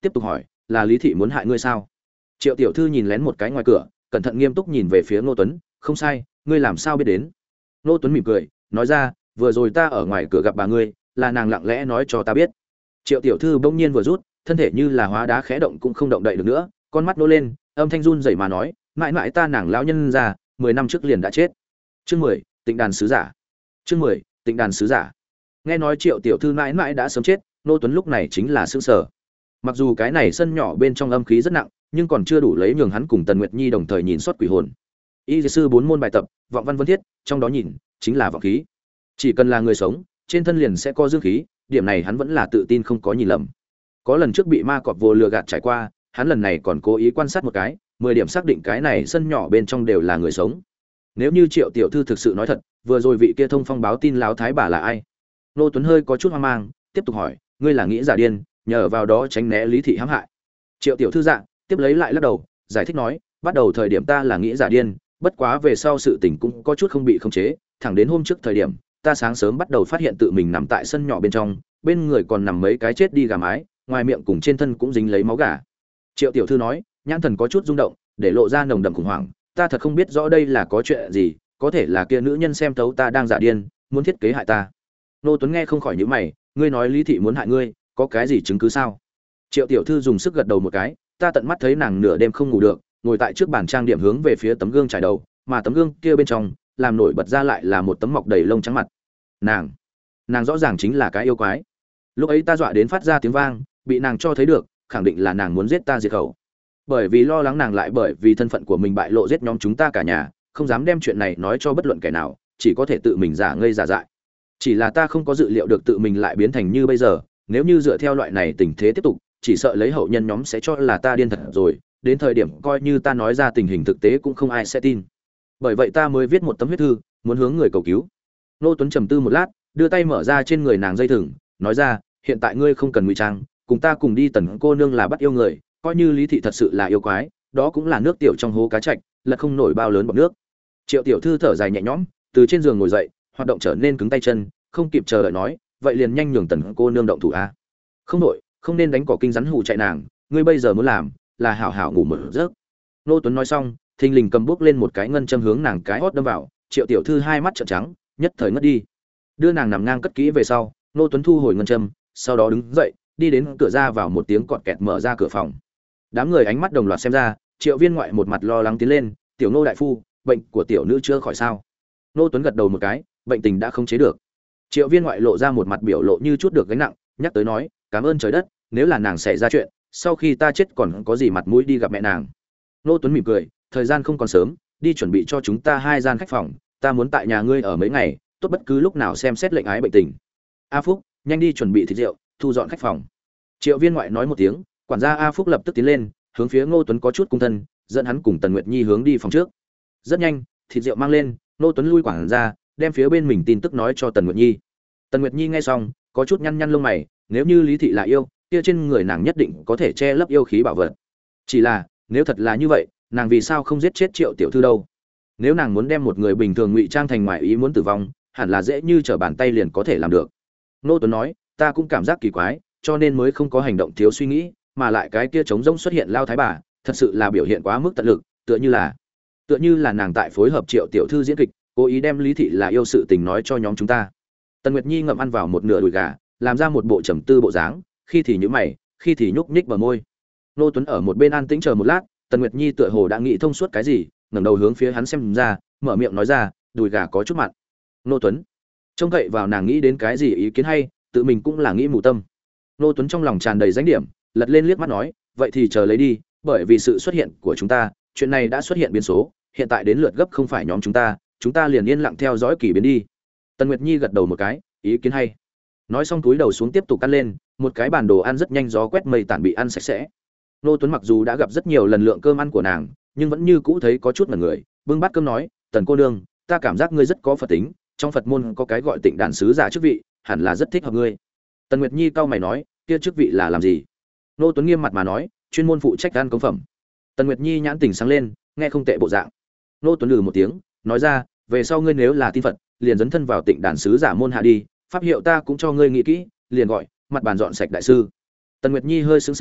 tiếp tục hỏi, là Lý thị muốn hại ngươi sao? Triệu tiểu thư nhìn lén một cái ngoài cửa, cẩn thận nghiêm túc nhìn về phía Ngô Tuấn, không sai, ngươi làm sao biết đến? Ngô Tuấn mỉm cười, nói ra, vừa rồi ta ở ngoài cửa gặp bà ngươi, là nàng lặng lẽ nói cho ta biết. Triệu tiểu thư bỗng nhiên vừa rút, thân thể như là hóa đá khẽ động cũng không động đậy được nữa, con mắt nô lên, âm thanh run rẩy mà nói, mãi mãi ta nàng lão nhân già, mười năm trước liền đã chết. Chương mười, Tịnh đàn sứ giả. Chương mười, Tịnh đàn sứ giả. Nghe nói Triệu tiểu thư mãi mãi đã sớm chết, Ngô Tuấn lúc này chính là sững sờ. Mặc dù cái này sân nhỏ bên trong âm khí rất nặng, nhưng còn chưa đủ lấy nhường hắn cùng Tần Nguyệt Nhi đồng thời nhìn soát quỷ hồn. Y sư bốn môn bài tập, vọng văn vân thiết, trong đó nhìn chính là vọng khí. Chỉ cần là người sống, trên thân liền sẽ có dương khí, điểm này hắn vẫn là tự tin không có nhìn lầm. Có lần trước bị ma cọp vô lừa gạt trải qua, hắn lần này còn cố ý quan sát một cái, mười điểm xác định cái này sân nhỏ bên trong đều là người sống. Nếu như Triệu tiểu thư thực sự nói thật, vừa rồi vị kia thông phong báo tin láo thái bà là ai? Nô Tuấn hơi có chút hoang mang, tiếp tục hỏi, ngươi là nghĩ giả điên, nhờ vào đó tránh né Lý thị hãm hại. Triệu tiểu thư dạ, tiếp lấy lại lắc đầu, giải thích nói, bắt đầu thời điểm ta là nghĩ giả điên, bất quá về sau sự tình cũng có chút không bị khống chế, thẳng đến hôm trước thời điểm, ta sáng sớm bắt đầu phát hiện tự mình nằm tại sân nhỏ bên trong, bên người còn nằm mấy cái chết đi gà mái, ngoài miệng cùng trên thân cũng dính lấy máu gà. Triệu tiểu thư nói, nhãn thần có chút rung động, để lộ ra nồng đậm khủng hoảng, ta thật không biết rõ đây là có chuyện gì, có thể là kia nữ nhân xem thấu ta đang giả điên, muốn thiết kế hại ta. Nô Tuấn nghe không khỏi nhíu mày, ngươi nói Lý thị muốn hại ngươi, có cái gì chứng cứ sao? Triệu tiểu thư dùng sức gật đầu một cái, ta tận mắt thấy nàng nửa đêm không ngủ được, ngồi tại trước bàn trang điểm hướng về phía tấm gương trải đầu, mà tấm gương kia bên trong, làm nổi bật ra lại là một tấm mọc đầy lông trắng mặt. Nàng, nàng rõ ràng chính là cái yêu quái. Lúc ấy ta dọa đến phát ra tiếng vang, bị nàng cho thấy được, khẳng định là nàng muốn giết ta diệt khẩu. Bởi vì lo lắng nàng lại bởi vì thân phận của mình bại lộ giết nhóm chúng ta cả nhà, không dám đem chuyện này nói cho bất luận kẻ nào, chỉ có thể tự mình giả ngây giả dại. Chỉ là ta không có dự liệu được tự mình lại biến thành như bây giờ, nếu như dựa theo loại này tình thế tiếp tục, chỉ sợ lấy hậu nhân nhóm sẽ cho là ta điên thật rồi, đến thời điểm coi như ta nói ra tình hình thực tế cũng không ai sẽ tin. Bởi vậy ta mới viết một tấm huyết thư, muốn hướng người cầu cứu. Nô Tuấn trầm tư một lát, đưa tay mở ra trên người nàng dây thừng, nói ra, hiện tại ngươi không cần ngụy trang, cùng ta cùng đi Tần cô nương là bắt yêu người, coi như Lý thị thật sự là yêu quái, đó cũng là nước tiểu trong hố cá trạch, lật không nổi bao lớn bọt nước. Triệu tiểu thư thở dài nhẹ nhõm, từ trên giường ngồi dậy, hoạt động trở nên cứng tay chân, không kịp chờ đợi nói, vậy liền nhanh nhường Tần cô nương động thủ a. Không đổi, không nên đánh cỏ kinh rắn hù chạy nàng, ngươi bây giờ muốn làm là hảo hảo ngủ một giấc. Nô Tuấn nói xong, thình lình cầm bước lên một cái ngân châm hướng nàng cái hót đâm vào, Triệu tiểu thư hai mắt trợn trắng, nhất thời ngất đi. Đưa nàng nằm ngang cất kỹ về sau, Nô Tuấn thu hồi ngân châm, sau đó đứng dậy, đi đến cửa ra vào một tiếng cọt kẹt mở ra cửa phòng. Đám người ánh mắt đồng loạt xem ra, Triệu Viên ngoại một mặt lo lắng tiến lên, "Tiểu Nô đại phu, bệnh của tiểu nữ chưa khỏi sao?" Nô Tuấn gật đầu một cái, bệnh tình đã không chế được. Triệu Viên ngoại lộ ra một mặt biểu lộ như chút được gánh nặng, nhắc tới nói, "Cảm ơn trời đất, nếu là nàng xảy ra chuyện, sau khi ta chết còn có gì mặt mũi đi gặp mẹ nàng." Nô Tuấn mỉm cười, "Thời gian không còn sớm, đi chuẩn bị cho chúng ta hai gian khách phòng, ta muốn tại nhà ngươi ở mấy ngày, tốt bất cứ lúc nào xem xét lệnh ái bệnh tình." "A Phúc, nhanh đi chuẩn bị thịt rượu, thu dọn khách phòng." Triệu Viên ngoại nói một tiếng, quản gia A Phúc lập tức tiến lên, hướng phía Ngô Tuấn có chút cung thân, dẫn hắn cùng Tần Nguyệt Nhi hướng đi phòng trước. Rất nhanh, thịt rượu mang lên, Ngô Tuấn lui quản gia, đem phía bên mình tin tức nói cho Tần Nguyệt Nhi. Tần Nguyệt Nhi nghe xong, có chút nhăn nhăn lông mày, nếu như Lý thị là yêu, kia trên người nàng nhất định có thể che lấp yêu khí bảo vật. Chỉ là, nếu thật là như vậy, nàng vì sao không giết chết Triệu tiểu thư đâu? Nếu nàng muốn đem một người bình thường ngụy trang thành ngoại ý muốn tử vong, hẳn là dễ như trở bàn tay liền có thể làm được. Ngô Tuấn nói, ta cũng cảm giác kỳ quái, cho nên mới không có hành động thiếu suy nghĩ, mà lại cái kia trống rỗng xuất hiện lao thái bà, thật sự là biểu hiện quá mức tận lực, tựa như là tựa như là nàng tại phối hợp Triệu tiểu thư diễn kịch, cố ý đem Lý thị là yêu sự tình nói cho nhóm chúng ta. Tần Nguyệt Nhi ngậm ăn vào một nửa đùi gà, làm ra một bộ trầm tư bộ dáng, khi thì nhíu mày, khi thì nhúc nhích bờ môi. Nô Tuấn ở một bên an tĩnh chờ một lát, Tần Nguyệt Nhi tựa hồ đã nghĩ thông suốt cái gì, ngẩng đầu hướng phía hắn xem ra, mở miệng nói ra, đùi gà có chút mặn. Nô Tuấn trông cậy vào nàng nghĩ đến cái gì ý kiến hay, tự mình cũng là nghĩ mù tâm. Nô Tuấn trong lòng tràn đầy danh điểm, lật lên liếc mắt nói, vậy thì chờ lấy đi, bởi vì sự xuất hiện của chúng ta, chuyện này đã xuất hiện biến số, hiện tại đến lượt gấp không phải nhóm chúng ta, chúng ta liền yên lặng theo dõi kỳ biến đi. Tần Nguyệt Nhi gật đầu một cái, ý kiến hay. Nói xong túi đầu xuống tiếp tục ăn lên, một cái bản đồ ăn rất nhanh gió quét mây tản bị ăn sạch sẽ. Nô Tuấn mặc dù đã gặp rất nhiều lần lượng cơm ăn của nàng, nhưng vẫn như cũ thấy có chút mẩn người, bưng bát cơm nói, "Tần cô nương, ta cảm giác ngươi rất có Phật tính, trong Phật môn có cái gọi Tịnh đàn sứ giả chức vị, hẳn là rất thích hợp ngươi." Tần Nguyệt Nhi cau mày nói, "Kia chức vị là làm gì?" Nô Tuấn nghiêm mặt mà nói, "Chuyên môn phụ trách ăn công phẩm." Tần Nguyệt Nhi nhãn tỉnh sáng lên, nghe không tệ bộ dạng. Nô Tuấn lừ một tiếng, nói ra, "Về sau ngươi nếu là tin Phật, liền dấn thân vào Tịnh đàn sứ giả môn hạ đi, pháp hiệu ta cũng cho ngươi nghĩ kỹ, liền gọi mặt bàn dọn sạch đại sư." Tần Nguyệt Nhi hơi sững sờ,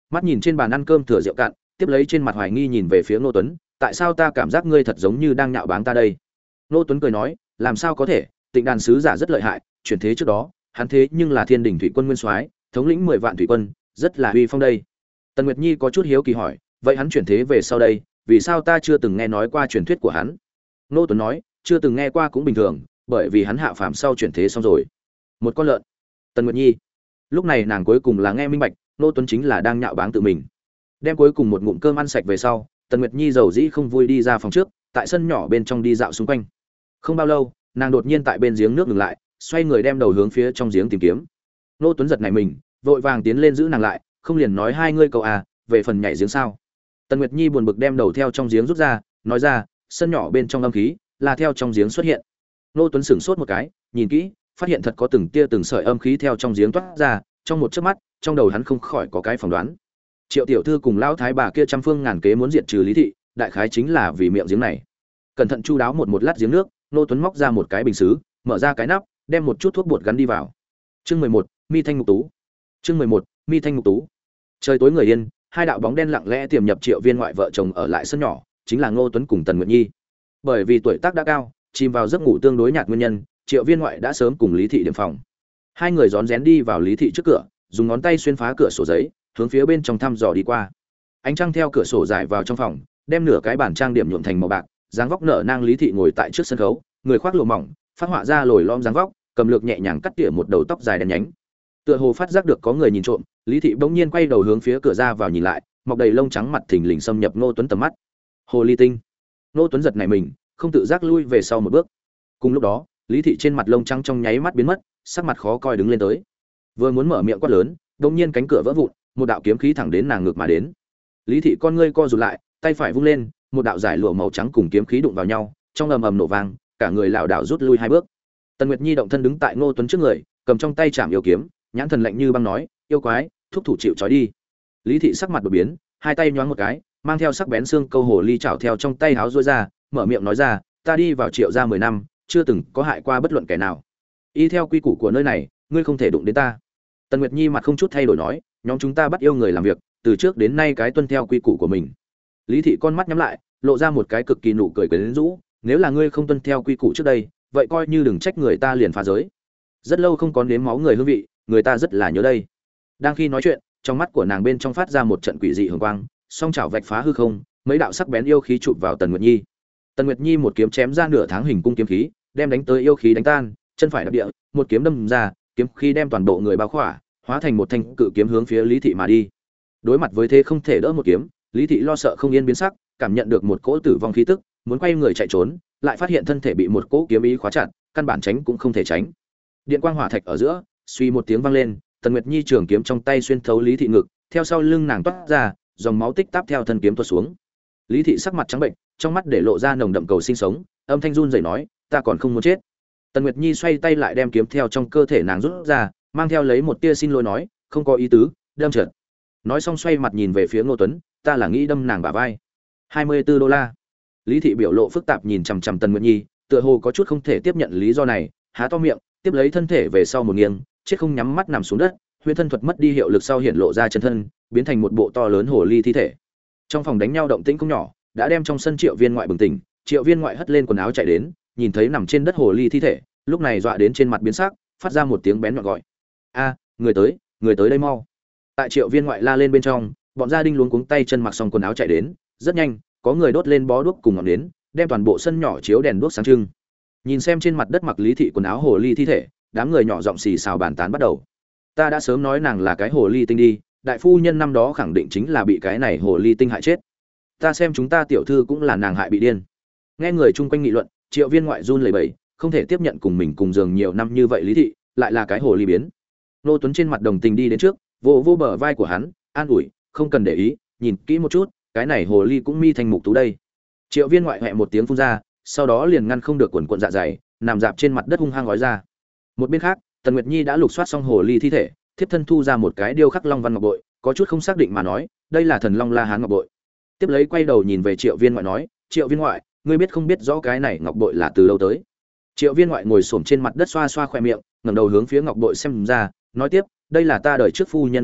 Mắt nhìn trên bàn ăn cơm thừa rượu cạn, tiếp lấy trên mặt hoài nghi nhìn về phía Ngô Tuấn, tại sao ta cảm giác ngươi thật giống như đang nhạo báng ta đây? Ngô Tuấn cười nói, làm sao có thể, Tịnh đàn sứ giả rất lợi hại, chuyển thế trước đó, hắn thế nhưng là Thiên Đình thủy quân nguyên soái, thống lĩnh mười vạn thủy quân, rất là uy phong đây. Tần Nguyệt Nhi có chút hiếu kỳ hỏi, vậy hắn chuyển thế về sau đây, vì sao ta chưa từng nghe nói qua truyền thuyết của hắn? Ngô Tuấn nói, chưa từng nghe qua cũng bình thường, bởi vì hắn hạ phàm sau chuyển thế xong rồi. Một con lợn. Tần Nguyệt Nhi, lúc này nàng cuối cùng là nghe minh bạch, Ngô Tuấn chính là đang nhạo báng tự mình. Đem cuối cùng một ngụm cơm ăn sạch về sau, Tần Nguyệt Nhi dầu dĩ không vui đi ra phòng trước, tại sân nhỏ bên trong đi dạo xung quanh. Không bao lâu, nàng đột nhiên tại bên giếng nước ngừng lại, xoay người đem đầu hướng phía trong giếng tìm kiếm. Ngô Tuấn giật nảy mình, vội vàng tiến lên giữ nàng lại, không liền nói hai ngươi cầu à, về phần nhảy giếng sao? Tần Nguyệt Nhi buồn bực đem đầu theo trong giếng rút ra, nói ra, sân nhỏ bên trong âm khí là theo trong giếng xuất hiện. Ngô Tuấn sửng sốt một cái, nhìn kỹ, phát hiện thật có từng tia từng sợi âm khí theo trong giếng toát ra, trong một chớp mắt, trong đầu hắn không khỏi có cái phỏng đoán. Triệu tiểu thư cùng lão thái bà kia trăm phương ngàn kế muốn diệt trừ Lý thị, đại khái chính là vì miệng giếng này. Cẩn thận chu đáo một một lát giếng nước, Ngô Tuấn móc ra một cái bình sứ, mở ra cái nắp, đem một chút thuốc bột gắn đi vào. Chương mười một, Mi Thanh Ngục Tú. Chương mười một, Mi Thanh Ngục Tú. Trời tối người yên, hai đạo bóng đen lặng lẽ tiềm nhập Triệu Viên ngoại vợ chồng ở lại sân nhỏ, chính là Ngô Tuấn cùng Tần Nguyệt Nhi. Bởi vì tuổi tác đã cao, chìm vào giấc ngủ tương đối nhạt nguyên nhân, Triệu Viên ngoại đã sớm cùng Lý thị điểm phòng. Hai người rón rén đi vào Lý thị trước cửa, dùng ngón tay xuyên phá cửa sổ giấy, hướng phía bên trong thăm dò đi qua. Ánh trăng theo cửa sổ rải vào trong phòng, đem nửa cái bàn trang điểm nhuộm thành màu bạc, dáng vóc nở nang Lý thị ngồi tại trước sân khấu, người khoác lụa mỏng, phát họa ra lồi lõm dáng vóc, cầm lược nhẹ nhàng cắt tỉa một đầu tóc dài đen nhánh. Tựa hồ phát giác được có người nhìn trộm, Lý thị bỗng nhiên quay đầu hướng phía cửa ra vào nhìn lại, mọc đầy lông trắng mặt thình lình xâm nhập Ngô Tuấn tầm mắt. Hồ ly tinh. Ngô Tuấn giật nảy mình, không tự giác lui về sau một bước. Cùng lúc đó, Lý thị trên mặt lông trắng trong nháy mắt biến mất, sắc mặt khó coi đứng lên tới. Vừa muốn mở miệng quát lớn, đột nhiên cánh cửa vỡ vụn, một đạo kiếm khí thẳng đến nàng ngược mà đến. Lý thị con ngươi co rụt lại, tay phải vung lên, một đạo giải lụa màu trắng cùng kiếm khí đụng vào nhau, trong ầm ầm nổ vang, cả người lảo đảo rút lui hai bước. Tần Nguyệt Nhi động thân đứng tại Ngô Tuấn trước người, cầm trong tay chạm yêu kiếm, nhãn thần lạnh như băng nói, yêu quái, thúc thủ chịu trói đi. Lý thị sắc mặt đột biến, hai tay nhoáng một cái, mang theo sắc bén xương câu hồ ly chảo theo trong tay háo rối ra, mở miệng nói ra, ta đi vào Triệu gia mười năm, chưa từng có hại qua bất luận kẻ nào. Y theo quy củ của nơi này, ngươi không thể đụng đến ta. Tần Nguyệt Nhi mặt không chút thay đổi nói, nhóm chúng ta bắt yêu người làm việc, từ trước đến nay cái tuân theo quy củ của mình. Lý thị con mắt nhắm lại, lộ ra một cái cực kỳ nụ cười quyến rũ, nếu là ngươi không tuân theo quy củ trước đây, vậy coi như đừng trách người ta liền phá giới. Rất lâu không có nếm máu người hương vị, người ta rất là nhớ đây. Đang khi nói chuyện, trong mắt của nàng bên trong phát ra một trận quỷ dị hường quang, song chảo vạch phá hư không, mấy đạo sắc bén yêu khí chụp vào Tần Nguyệt Nhi. Tần Nguyệt Nhi một kiếm chém ra nửa tháng hình cung kiếm khí, đem đánh tới yêu khí đánh tan, chân phải đạp địa, một kiếm đâm ra, kiếm khí đem toàn bộ người bao khỏa, hóa thành một thanh cự kiếm hướng phía Lý thị mà đi. Đối mặt với thế không thể đỡ một kiếm, Lý thị lo sợ không yên biến sắc, cảm nhận được một cỗ tử vong khí tức, muốn quay người chạy trốn, lại phát hiện thân thể bị một cỗ kiếm ý khóa chặt, căn bản tránh cũng không thể tránh. Điện quang hỏa thạch ở giữa, suy một tiếng vang lên, Tần Nguyệt Nhi trường kiếm trong tay xuyên thấu Lý thị ngực, theo sau lưng nàng toát ra, dòng máu tích táp theo thân kiếm tuột xuống. Lý thị sắc mặt trắng bệnh, trong mắt để lộ ra nồng đậm cầu sinh sống, âm thanh run rẩy nói, ta còn không muốn chết. Tần Nguyệt Nhi xoay tay lại đem kiếm theo trong cơ thể nàng rút ra, mang theo lấy một tia xin lỗi nói, không có ý tứ, đâm trượt. Nói xong xoay mặt nhìn về phía Ngô Tuấn, ta là nghĩ đâm nàng bả vai. hai mươi tư đô la. Lý thị biểu lộ phức tạp nhìn chằm chằm Tần Nguyệt Nhi, tựa hồ có chút không thể tiếp nhận lý do này, há to miệng, tiếp lấy thân thể về sau một nghiêng, chết không nhắm mắt nằm xuống đất, huyễn thân thuật mất đi hiệu lực sau hiện lộ ra chân thân, biến thành một bộ to lớn hồ ly thi thể. Trong phòng đánh nhau động tĩnh không nhỏ, đã đem trong sân Triệu Viên ngoại bừng tỉnh, Triệu Viên ngoại hất lên quần áo chạy đến, nhìn thấy nằm trên đất hồ ly thi thể, lúc này dọa đến trên mặt biến sắc, phát ra một tiếng bén nhọn gọi. A, người tới, người tới đây mau. Tại Triệu Viên ngoại la lên bên trong, bọn gia đình luống cuống tay chân mặc xong quần áo chạy đến, rất nhanh, có người đốt lên bó đuốc cùng ngọn nến, đem toàn bộ sân nhỏ chiếu đèn đuốc sáng trưng. Nhìn xem trên mặt đất mặc Lý thị quần áo hồ ly thi thể, đám người nhỏ giọng xì xào bàn tán bắt đầu. Ta đã sớm nói nàng là cái hồ ly tinh đi, đại phu nhân năm đó khẳng định chính là bị cái này hồ ly tinh hại chết. Ta xem chúng ta tiểu thư cũng là nàng hại bị điên. Nghe người chung quanh nghị luận, Triệu Viên ngoại run lẩy bẩy, không thể tiếp nhận cùng mình cùng giường nhiều năm như vậy Lý thị, lại là cái hồ ly biến. Nô Tuấn trên mặt đồng tình đi đến trước, vỗ vỗ bờ vai của hắn, an ủi, không cần để ý, nhìn kỹ một chút, cái này hồ ly cũng mi thành mục tú đây. Triệu Viên ngoại hẹ một tiếng phun ra, sau đó liền ngăn không được quần quần dạ dày, nằm dạp trên mặt đất hung hăng gói ra. Một bên khác, Tần Nguyệt Nhi đã lục soát xong hồ ly thi thể, thiếp thân thu ra một cái điêu khắc long văn ngọc bội, có chút không xác định mà nói, đây là thần long La Hán ngọc bội. Tiếp lấy quay đầu nhìn về Triệu Viên ngoại nói, Triệu Viên ngoại, ngươi biết không biết rõ cái này ngọc bội là từ đâu tới? Triệu Viên ngoại ngồi xổm trên mặt đất xoa xoa khóe miệng, ngẩng đầu hướng phía ngọc bội xem ra, nói tiếp, đây là ta đời trước phu nhân ngọc bội,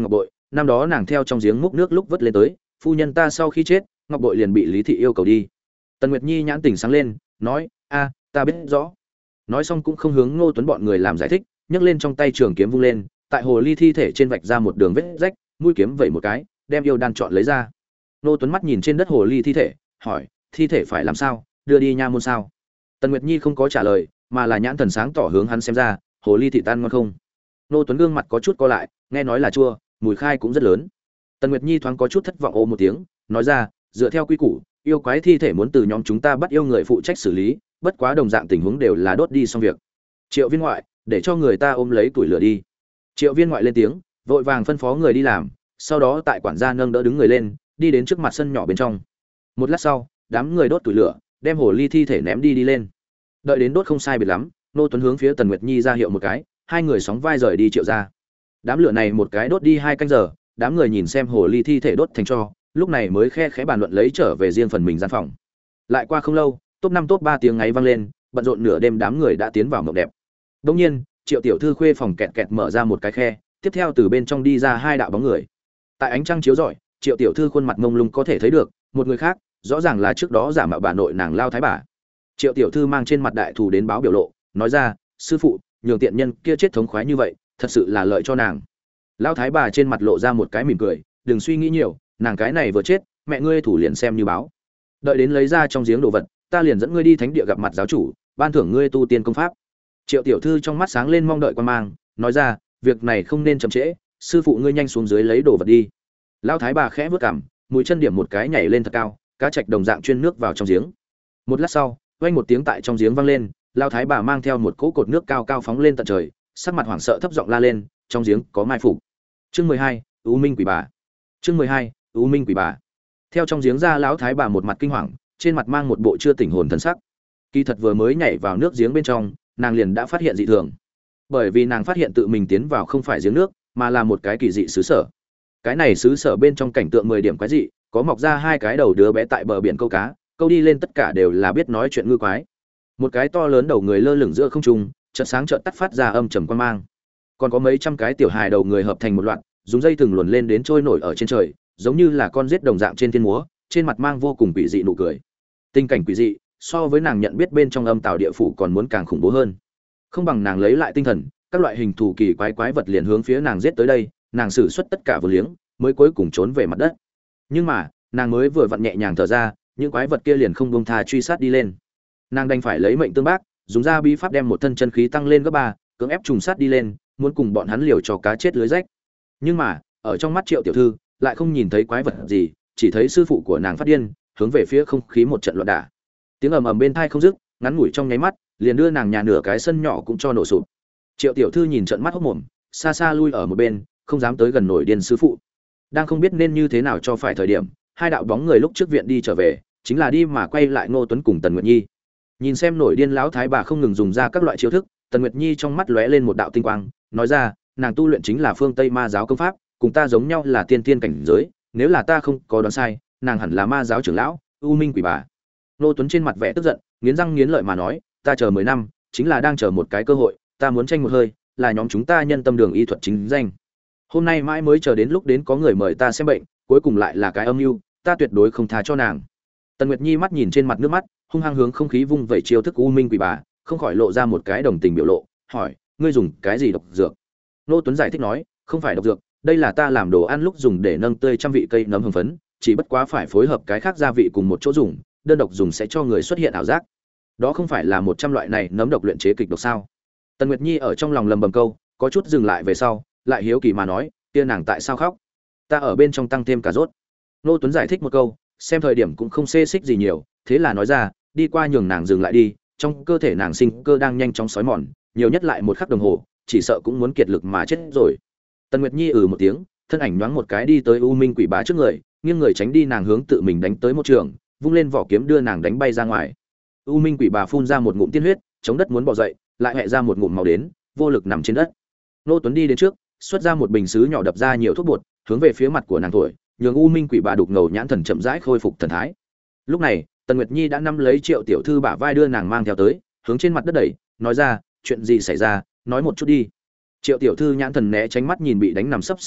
năm đó nàng theo trong giếng múc nước lúc vớt lên tới, phu nhân ta sau khi chết, ngọc bội liền bị Lý thị yêu cầu đi. Tần Nguyệt Nhi nhãn tỉnh sáng lên, nói, a, ta biết rõ. Nói xong cũng không hướng Ngô Tuấn bọn người làm giải thích, nhấc lên trong tay trường kiếm vung lên, tại hồ ly thi thể trên vạch ra một đường vết rách, mũi kiếm vẩy một cái, đem yêu đan chọn lấy ra. Ngô Tuấn mắt nhìn trên đất hồ ly thi thể, hỏi, thi thể phải làm sao, đưa đi nha môn sao? Tần Nguyệt Nhi không có trả lời, mà là nhãn thần sáng tỏ hướng hắn xem ra, hồ ly thị tan ngon không? Ngô Tuấn gương mặt có chút co lại, nghe nói là chua, mùi khai cũng rất lớn. Tần Nguyệt Nhi thoáng có chút thất vọng ô một tiếng, nói ra, dựa theo quy củ, yêu quái thi thể muốn từ nhóm chúng ta bắt yêu người phụ trách xử lý, bất quá đồng dạng tình huống đều là đốt đi xong việc. Triệu Viên ngoại, để cho người ta ôm lấy tuổi lửa đi. Triệu Viên ngoại lên tiếng, vội vàng phân phó người đi làm, sau đó tại quản gia nâng đỡ đứng người lên, đi đến trước mặt sân nhỏ bên trong. Một lát sau, đám người đốt tuổi lửa, đem hồ ly thi thể ném đi đi lên. Đợi đến đốt không sai biệt lắm, Nô Tuấn hướng phía Tần Nguyệt Nhi ra hiệu một cái, hai người sóng vai rời đi Triệu gia. Đám lửa này một cái đốt đi hai canh giờ, đám người nhìn xem hồ ly thi thể đốt thành tro, lúc này mới khe khẽ bàn luận lấy trở về riêng phần mình gian phòng. Lại qua không lâu, top năm top ba tiếng ngáy vang lên, bận rộn nửa đêm đám người đã tiến vào mộng đẹp. Đương nhiên, Triệu tiểu thư khuê phòng kẹt kẹt mở ra một cái khe, tiếp theo từ bên trong đi ra hai đạo bóng người. Tại ánh trăng chiếu rọi, Triệu tiểu thư khuôn mặt ngông lung có thể thấy được, một người khác, rõ ràng là trước đó giả mạo bà nội nàng Lao thái bà. Triệu tiểu thư mang trên mặt đại thù đến báo biểu lộ, nói ra, sư phụ, nhường tiện nhân kia chết thống khoái như vậy, thật sự là lợi cho nàng. Lao thái bà trên mặt lộ ra một cái mỉm cười, đừng suy nghĩ nhiều, nàng cái này vừa chết, mẹ ngươi thủ liền xem như báo. Đợi đến lấy ra trong giếng đồ vật, ta liền dẫn ngươi đi thánh địa gặp mặt giáo chủ, ban thưởng ngươi tu tiên công pháp. Triệu tiểu thư trong mắt sáng lên mong đợi quan mang, nói ra, việc này không nên chậm trễ, sư phụ ngươi nhanh xuống dưới lấy đồ vật đi. Lão thái bà khẽ vớt cằm, mũi chân điểm một cái nhảy lên thật cao, cá trạch đồng dạng chuyên nước vào trong giếng. Một lát sau, vang một tiếng tại trong giếng vang lên, lão thái bà mang theo một cỗ cột nước cao cao phóng lên tận trời, sắc mặt hoảng sợ thấp giọng la lên, trong giếng có mai phục. Chương mười hai, U Minh quỷ bà. Chương mười hai, U Minh quỷ bà. Theo trong giếng ra lão thái bà một mặt kinh hoàng, trên mặt mang một bộ chưa tỉnh hồn thần sắc. Kỳ thật vừa mới nhảy vào nước giếng bên trong, nàng liền đã phát hiện dị thường. Bởi vì nàng phát hiện tự mình tiến vào không phải giếng nước, mà là một cái kỳ dị xứ sở. Cái này xứ sở bên trong cảnh tượng mười điểm quái dị, có mọc ra hai cái đầu đứa bé tại bờ biển câu cá, câu đi lên tất cả đều là biết nói chuyện ngư quái. Một cái to lớn đầu người lơ lửng giữa không trung, chợt sáng chợt tắt phát ra âm trầm quang mang. Còn có mấy trăm cái tiểu hài đầu người hợp thành một loạt, dùng dây thừng luồn lên đến trôi nổi ở trên trời, giống như là con rết đồng dạng trên thiên múa, trên mặt mang vô cùng quỷ dị nụ cười. Tình cảnh quỷ dị, so với nàng nhận biết bên trong âm tào địa phủ còn muốn càng khủng bố hơn. Không bằng nàng lấy lại tinh thần, các loại hình thù kỳ quái quái vật liền hướng phía nàng giết tới đây, nàng sử xuất tất cả vô liếng, mới cuối cùng trốn về mặt đất. Nhưng mà, nàng mới vừa vặn nhẹ nhàng thở ra, những quái vật kia liền không buông tha truy sát đi lên. Nàng đành phải lấy mệnh tương bác, dùng ra bí pháp đem một thân chân khí tăng lên gấp ba, cưỡng ép trùng sát đi lên, muốn cùng bọn hắn liều cho cá chết lưới rách. Nhưng mà, ở trong mắt Triệu tiểu thư, lại không nhìn thấy quái vật gì, chỉ thấy sư phụ của nàng phát điên, hướng về phía không khí một trận loạn đả. Tiếng ầm ầm bên tai không dứt, ngắn ngủi trong nháy mắt, liền đưa nàng nhà nửa cái sân nhỏ cũng cho nổ sụp. Triệu tiểu thư nhìn trận mắt hốc mồm, xa xa lui ở một bên, không dám tới gần nổi điên sư phụ. Đang không biết nên như thế nào cho phải thời điểm, hai đạo bóng người lúc trước viện đi trở về, chính là đi mà quay lại Ngô Tuấn cùng Tần Nguyệt Nhi. Nhìn xem nổi điên lão thái bà không ngừng dùng ra các loại chiêu thức, Tần Nguyệt Nhi trong mắt lóe lên một đạo tinh quang, nói ra, nàng tu luyện chính là phương Tây ma giáo công pháp, cùng ta giống nhau là tiên tiên cảnh giới, nếu là ta không có đoán sai, nàng hẳn là ma giáo trưởng lão, U Minh quỷ bà. Ngô Tuấn trên mặt vẻ tức giận, nghiến răng nghiến lợi mà nói, ta chờ mười năm, chính là đang chờ một cái cơ hội, ta muốn tranh một hơi, là nhóm chúng ta nhân tâm đường y thuật chính danh. Hôm nay mãi mới chờ đến lúc đến có người mời ta xem bệnh, cuối cùng lại là cái âm mưu, ta tuyệt đối không tha cho nàng. Tần Nguyệt Nhi mắt nhìn trên mặt nước mắt, hung hăng hướng không khí vung vẩy chiêu thức U Minh quỷ bà, không khỏi lộ ra một cái đồng tình biểu lộ, hỏi, ngươi dùng cái gì độc dược? Ngô Tuấn giải thích nói, không phải độc dược, đây là ta làm đồ ăn lúc dùng để nâng tươi trăm vị cây nấm hương phấn, chỉ bất quá phải phối hợp cái khác gia vị cùng một chỗ dùng, đơn độc dùng sẽ cho người xuất hiện ảo giác. Đó không phải là một trăm loại này nấm độc luyện chế kịch độc sao? Tần Nguyệt Nhi ở trong lòng lầm bầm câu, có chút dừng lại về sau, lại hiếu kỳ mà nói, kia nàng tại sao khóc? Ta ở bên trong tăng thêm cà rốt. Ngô Tuấn giải thích một câu, xem thời điểm cũng không xê xích gì nhiều, thế là nói ra, đi qua nhường nàng dừng lại đi, trong cơ thể nàng sinh cơ đang nhanh chóng sói mòn, nhiều nhất lại một khắc đồng hồ, chỉ sợ cũng muốn kiệt lực mà chết rồi. Tần Nguyệt Nhi ừ một tiếng, thân ảnh nhoáng một cái đi tới U Minh quỷ bá trước người, nghiêng người tránh đi nàng hướng tự mình đánh tới một trường, vung lên vỏ kiếm đưa nàng đánh bay ra ngoài. U Minh quỷ bà phun ra một ngụm tiên huyết, chống đất muốn bò dậy, lại hẹ ra một ngụm máu đến, vô lực nằm trên đất. Nô Tuấn đi đến trước, xuất ra một bình sứ nhỏ đập ra nhiều thuốc bột, hướng về phía mặt của nàng thổi, nhường U Minh quỷ bà đục ngầu nhãn thần chậm rãi khôi phục thần thái. Lúc này, Tần Nguyệt Nhi đã nắm lấy Triệu tiểu thư bả vai đưa nàng mang theo tới, hướng trên mặt đất đẩy, nói ra, chuyện gì xảy ra, nói một chút đi. Triệu tiểu thư nhãn thần né tránh mắt nhìn bị đánh nằm sấp sư phụ,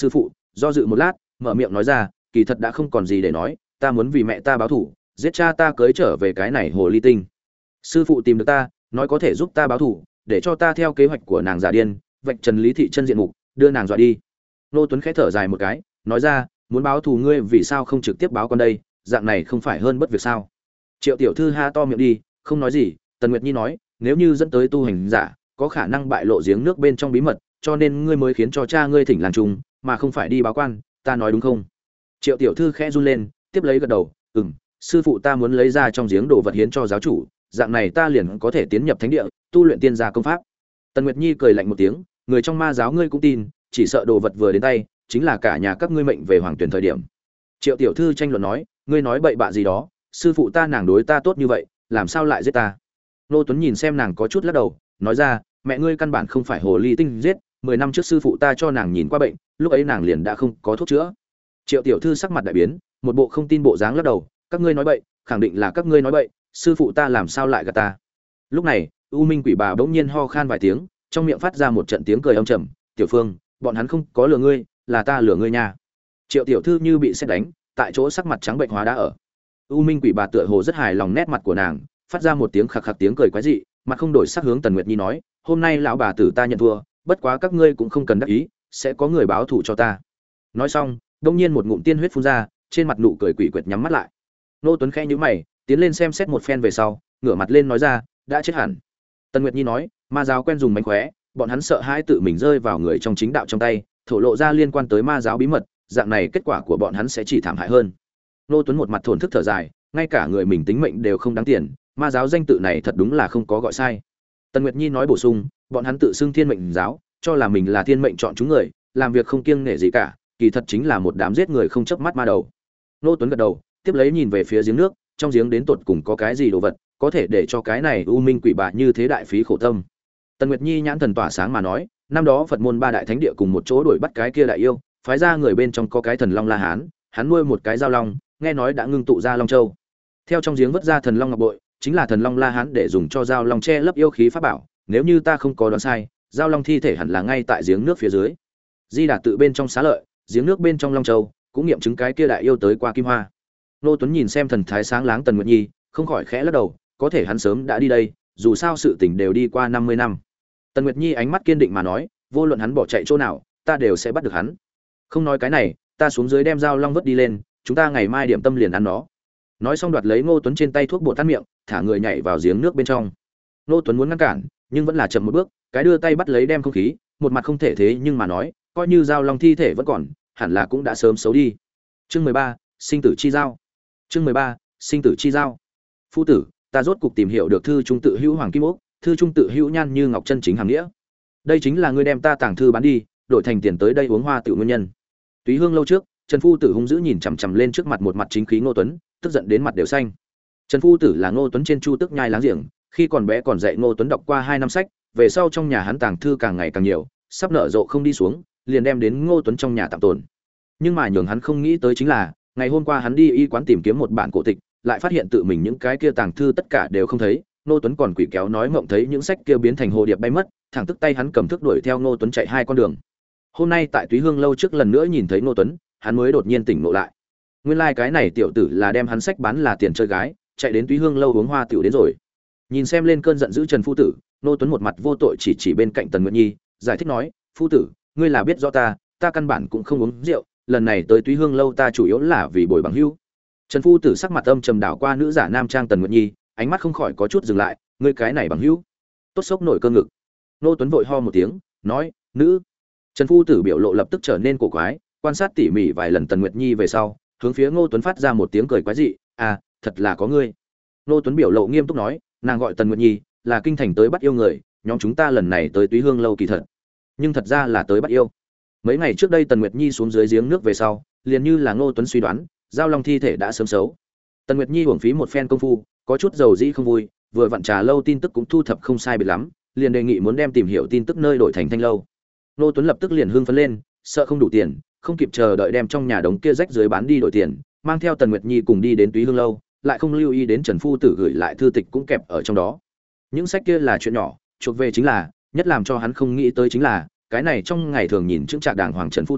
do dự một lát mở miệng nói ra, kỳ thật đã không còn gì để nói, ta muốn vì mẹ ta báo thù, giết cha ta cưới trở về cái này hồ ly tinh. Sư phụ tìm được ta, nói có thể giúp ta báo thù, để cho ta theo kế hoạch của nàng giả điên, vạch trần Lý thị chân diện mục, đưa nàng dọa đi. Nô Tuấn khẽ thở dài một cái, nói ra, muốn báo thù ngươi vì sao không trực tiếp báo con đây, dạng này không phải hơn bất việc sao? Triệu tiểu thư ha to miệng đi, không nói gì. Tần Nguyệt Nhi nói, nếu như dẫn tới tu hành giả, có khả năng bại lộ giếng nước bên trong bí mật, cho nên ngươi mới khiến cho cha ngươi thỉnh làng trùng, mà không phải đi báo quan, ta nói đúng không? Triệu tiểu thư khẽ run lên, tiếp lấy gật đầu, ừm, sư phụ ta muốn lấy ra trong giếng đồ vật hiến cho giáo chủ, dạng này ta liền có thể tiến nhập thánh địa, tu luyện tiên gia công pháp. Tần Nguyệt Nhi cười lạnh một tiếng, người trong ma giáo ngươi cũng tin, chỉ sợ đồ vật vừa đến tay, chính là cả nhà các ngươi mệnh về hoàng tuyển thời điểm. Triệu tiểu thư tranh luận nói, ngươi nói bậy bạ gì đó, sư phụ ta nàng đối ta tốt như vậy, làm sao lại giết ta? Nô Tuấn nhìn xem nàng có chút lắc đầu, nói ra, mẹ ngươi căn bản không phải hồ ly tinh giết, mười năm trước sư phụ ta cho nàng nhìn qua bệnh, lúc ấy nàng liền đã không có thuốc chữa. Triệu tiểu thư sắc mặt đại biến, một bộ không tin bộ dáng lắc đầu, các ngươi nói bậy, khẳng định là các ngươi nói bậy, sư phụ ta làm sao lại gạt ta? Lúc này, U Minh quỷ bà bỗng nhiên ho khan vài tiếng, trong miệng phát ra một trận tiếng cười âm trầm, "Tiểu Phương, bọn hắn không có lừa ngươi, là ta lừa ngươi nha." Triệu tiểu thư như bị sét đánh, tại chỗ sắc mặt trắng bệnh hóa đã ở. U Minh quỷ bà tựa hồ rất hài lòng nét mặt của nàng, phát ra một tiếng khạc khạc tiếng cười quái dị, mặt không đổi sắc hướng Tần Nguyệt Nhi nói, "Hôm nay lão bà tử ta nhận thua, bất quá các ngươi cũng không cần đắc ý, sẽ có người báo thù cho ta." Nói xong, đột nhiên một ngụm tiên huyết phun ra, trên mặt nụ cười quỷ quyệt nhắm mắt lại. Nô Tuấn khẽ nhíu mày, tiến lên xem xét một phen về sau, ngửa mặt lên nói ra, "Đã chết hẳn." Tần Nguyệt Nhi nói, "Ma giáo quen dùng mánh khóe, bọn hắn sợ hãi tự mình rơi vào người trong chính đạo trong tay, thổ lộ ra liên quan tới ma giáo bí mật, dạng này kết quả của bọn hắn sẽ chỉ thảm hại hơn." Nô Tuấn một mặt thổn thức thở dài, ngay cả người mình tính mệnh đều không đáng tiền, ma giáo danh tự này thật đúng là không có gọi sai. Tần Nguyệt Nhi nói bổ sung, bọn hắn tự xưng Thiên Mệnh giáo, cho là mình là thiên mệnh chọn chúng người, làm việc không kiêng nể gì cả, kỳ thật chính là một đám giết người không chớp mắt ma đầu. Nô Tuấn gật đầu, tiếp lấy nhìn về phía giếng nước, trong giếng đến tột cùng có cái gì đồ vật, có thể để cho cái này u minh quỷ bà như thế đại phí khổ tâm. Tần Nguyệt Nhi nhãn thần tỏa sáng mà nói, năm đó Phật môn ba đại thánh địa cùng một chỗ đuổi bắt cái kia đại yêu, phái ra người bên trong có cái thần long La Hán, hắn nuôi một cái giao long, nghe nói đã ngưng tụ ra long châu. Theo trong giếng vớt ra thần long ngọc bội, chính là thần long La Hán để dùng cho giao long che lấp yêu khí pháp bảo, nếu như ta không có đoán sai, giao long thi thể hẳn là ngay tại giếng nước phía dưới. Di Đà tự bên trong xá lợi, giếng nước bên trong long châu, cũng nghiệm chứng cái kia đại yêu tới qua kim hoa. Nô Tuấn nhìn xem thần thái sáng láng Tần Nguyệt Nhi, không khỏi khẽ lắc đầu, có thể hắn sớm đã đi đây, dù sao sự tình đều đi qua năm mươi năm. Tần Nguyệt Nhi ánh mắt kiên định mà nói, vô luận hắn bỏ chạy chỗ nào, ta đều sẽ bắt được hắn. Không nói cái này, ta xuống dưới đem dao long vớt đi lên, chúng ta ngày mai điểm tâm liền ăn nó. Nói xong đoạt lấy Ngô Tuấn trên tay thuốc bột tát miệng, thả người nhảy vào giếng nước bên trong. Ngô Tuấn muốn ngăn cản, nhưng vẫn là chậm một bước, cái đưa tay bắt lấy đem không khí, một mặt không thể thế nhưng mà nói, coi như dao long thi thể vẫn còn, hẳn là cũng đã sớm xấu đi. Chương mười ba, sinh tử chi giao. Chương mười ba, sinh tử chi giao. Phu tử, ta rốt cục tìm hiểu được thư trung tự hữu hoàng kim ốc, thư trung tự hữu nhan như ngọc chân chính hàm nghĩa. Đây chính là ngươi đem ta tàng thư bán đi, đổi thành tiền tới đây uống hoa tự nguyên nhân. Túy Hương lâu trước, Trần phu tử hung dữ nhìn chằm chằm lên trước mặt một mặt chính khí Ngô Tuấn, tức giận đến mặt đều xanh. Trần phu tử là Ngô Tuấn trên Chu Tức nhai láng giềng, khi còn bé còn dạy Ngô Tuấn đọc qua hai năm sách, về sau trong nhà hắn tàng thư càng ngày càng nhiều, sắp nở rộ không đi xuống, liền đem đến Ngô Tuấn trong nhà tạm tồn. Nhưng mà nhường hắn không nghĩ tới chính là, ngày hôm qua hắn đi y quán tìm kiếm một bản cổ tịch, lại phát hiện tự mình những cái kia tàng thư tất cả đều không thấy. Ngô Tuấn còn quỷ kéo nói mộng thấy những sách kia biến thành hồ điệp bay mất, thẳng tức tay hắn cầm thước đuổi theo Ngô Tuấn chạy hai con đường. Hôm nay tại Túy Hương lâu trước lần nữa nhìn thấy Ngô Tuấn, hắn mới đột nhiên tỉnh ngộ lại. Nguyên lai like cái này tiểu tử là đem hắn sách bán là tiền chơi gái, chạy đến Túy Hương lâu uống hoa tiểu đến rồi. Nhìn xem lên cơn giận dữ Trần phu tử, Ngô Tuấn một mặt vô tội chỉ chỉ bên cạnh Tần Nguyệt Nhi, giải thích nói, "Phu tử, ngươi là biết rõ ta, ta căn bản cũng không uống rượu, lần này tới Túy Hương lâu ta chủ yếu là vì bồi bằng hữu." Trần phu tử sắc mặt âm trầm đảo qua nữ giả nam trang Tần Nguyệt Nhi, ánh mắt không khỏi có chút dừng lại, "Ngươi cái này bằng hữu?" Tốt sốc nổi cơn ngực. Ngô Tuấn vội ho một tiếng, nói, "Nữ." Trần phu tử biểu lộ lập tức trở nên cổ quái, quan sát tỉ mỉ vài lần Tần Nguyệt Nhi về sau, hướng phía Ngô Tuấn phát ra một tiếng cười quái dị, "À, thật là có ngươi." Ngô Tuấn biểu lộ nghiêm túc nói, "Nàng gọi Tần Nguyệt Nhi, là kinh thành tới bắt yêu người, nhóm chúng ta lần này tới Túy Hương lâu kỳ thật, nhưng thật ra là tới bắt yêu." Mấy ngày trước đây Tần Nguyệt Nhi xuống dưới giếng nước về sau, liền như là Ngô Tuấn suy đoán, giao long thi thể đã sớm xấu. Tần Nguyệt Nhi uổng phí một phen công phu, có chút dầu dĩ không vui, vừa vặn trà lâu tin tức cũng thu thập không sai biệt lắm, liền đề nghị muốn đem tìm hiểu tin tức nơi đổi thành Thanh lâu. Ngô Tuấn lập tức liền hưng phấn lên, sợ không đủ tiền, không kịp chờ đợi đem trong nhà đống kia rách dưới bán đi đổi tiền, mang theo Tần Nguyệt Nhi cùng đi đến Túy Hương lâu, lại không lưu ý đến Trần phu tử gửi lại thư tịch cũng kẹp ở trong đó. Những sách kia là chuyện nhỏ, chuộc về chính là, nhất làm cho hắn không nghĩ tới chính là, cái này trong ngày thường nhìn chững chạc đàng hoàng Trần phu tử,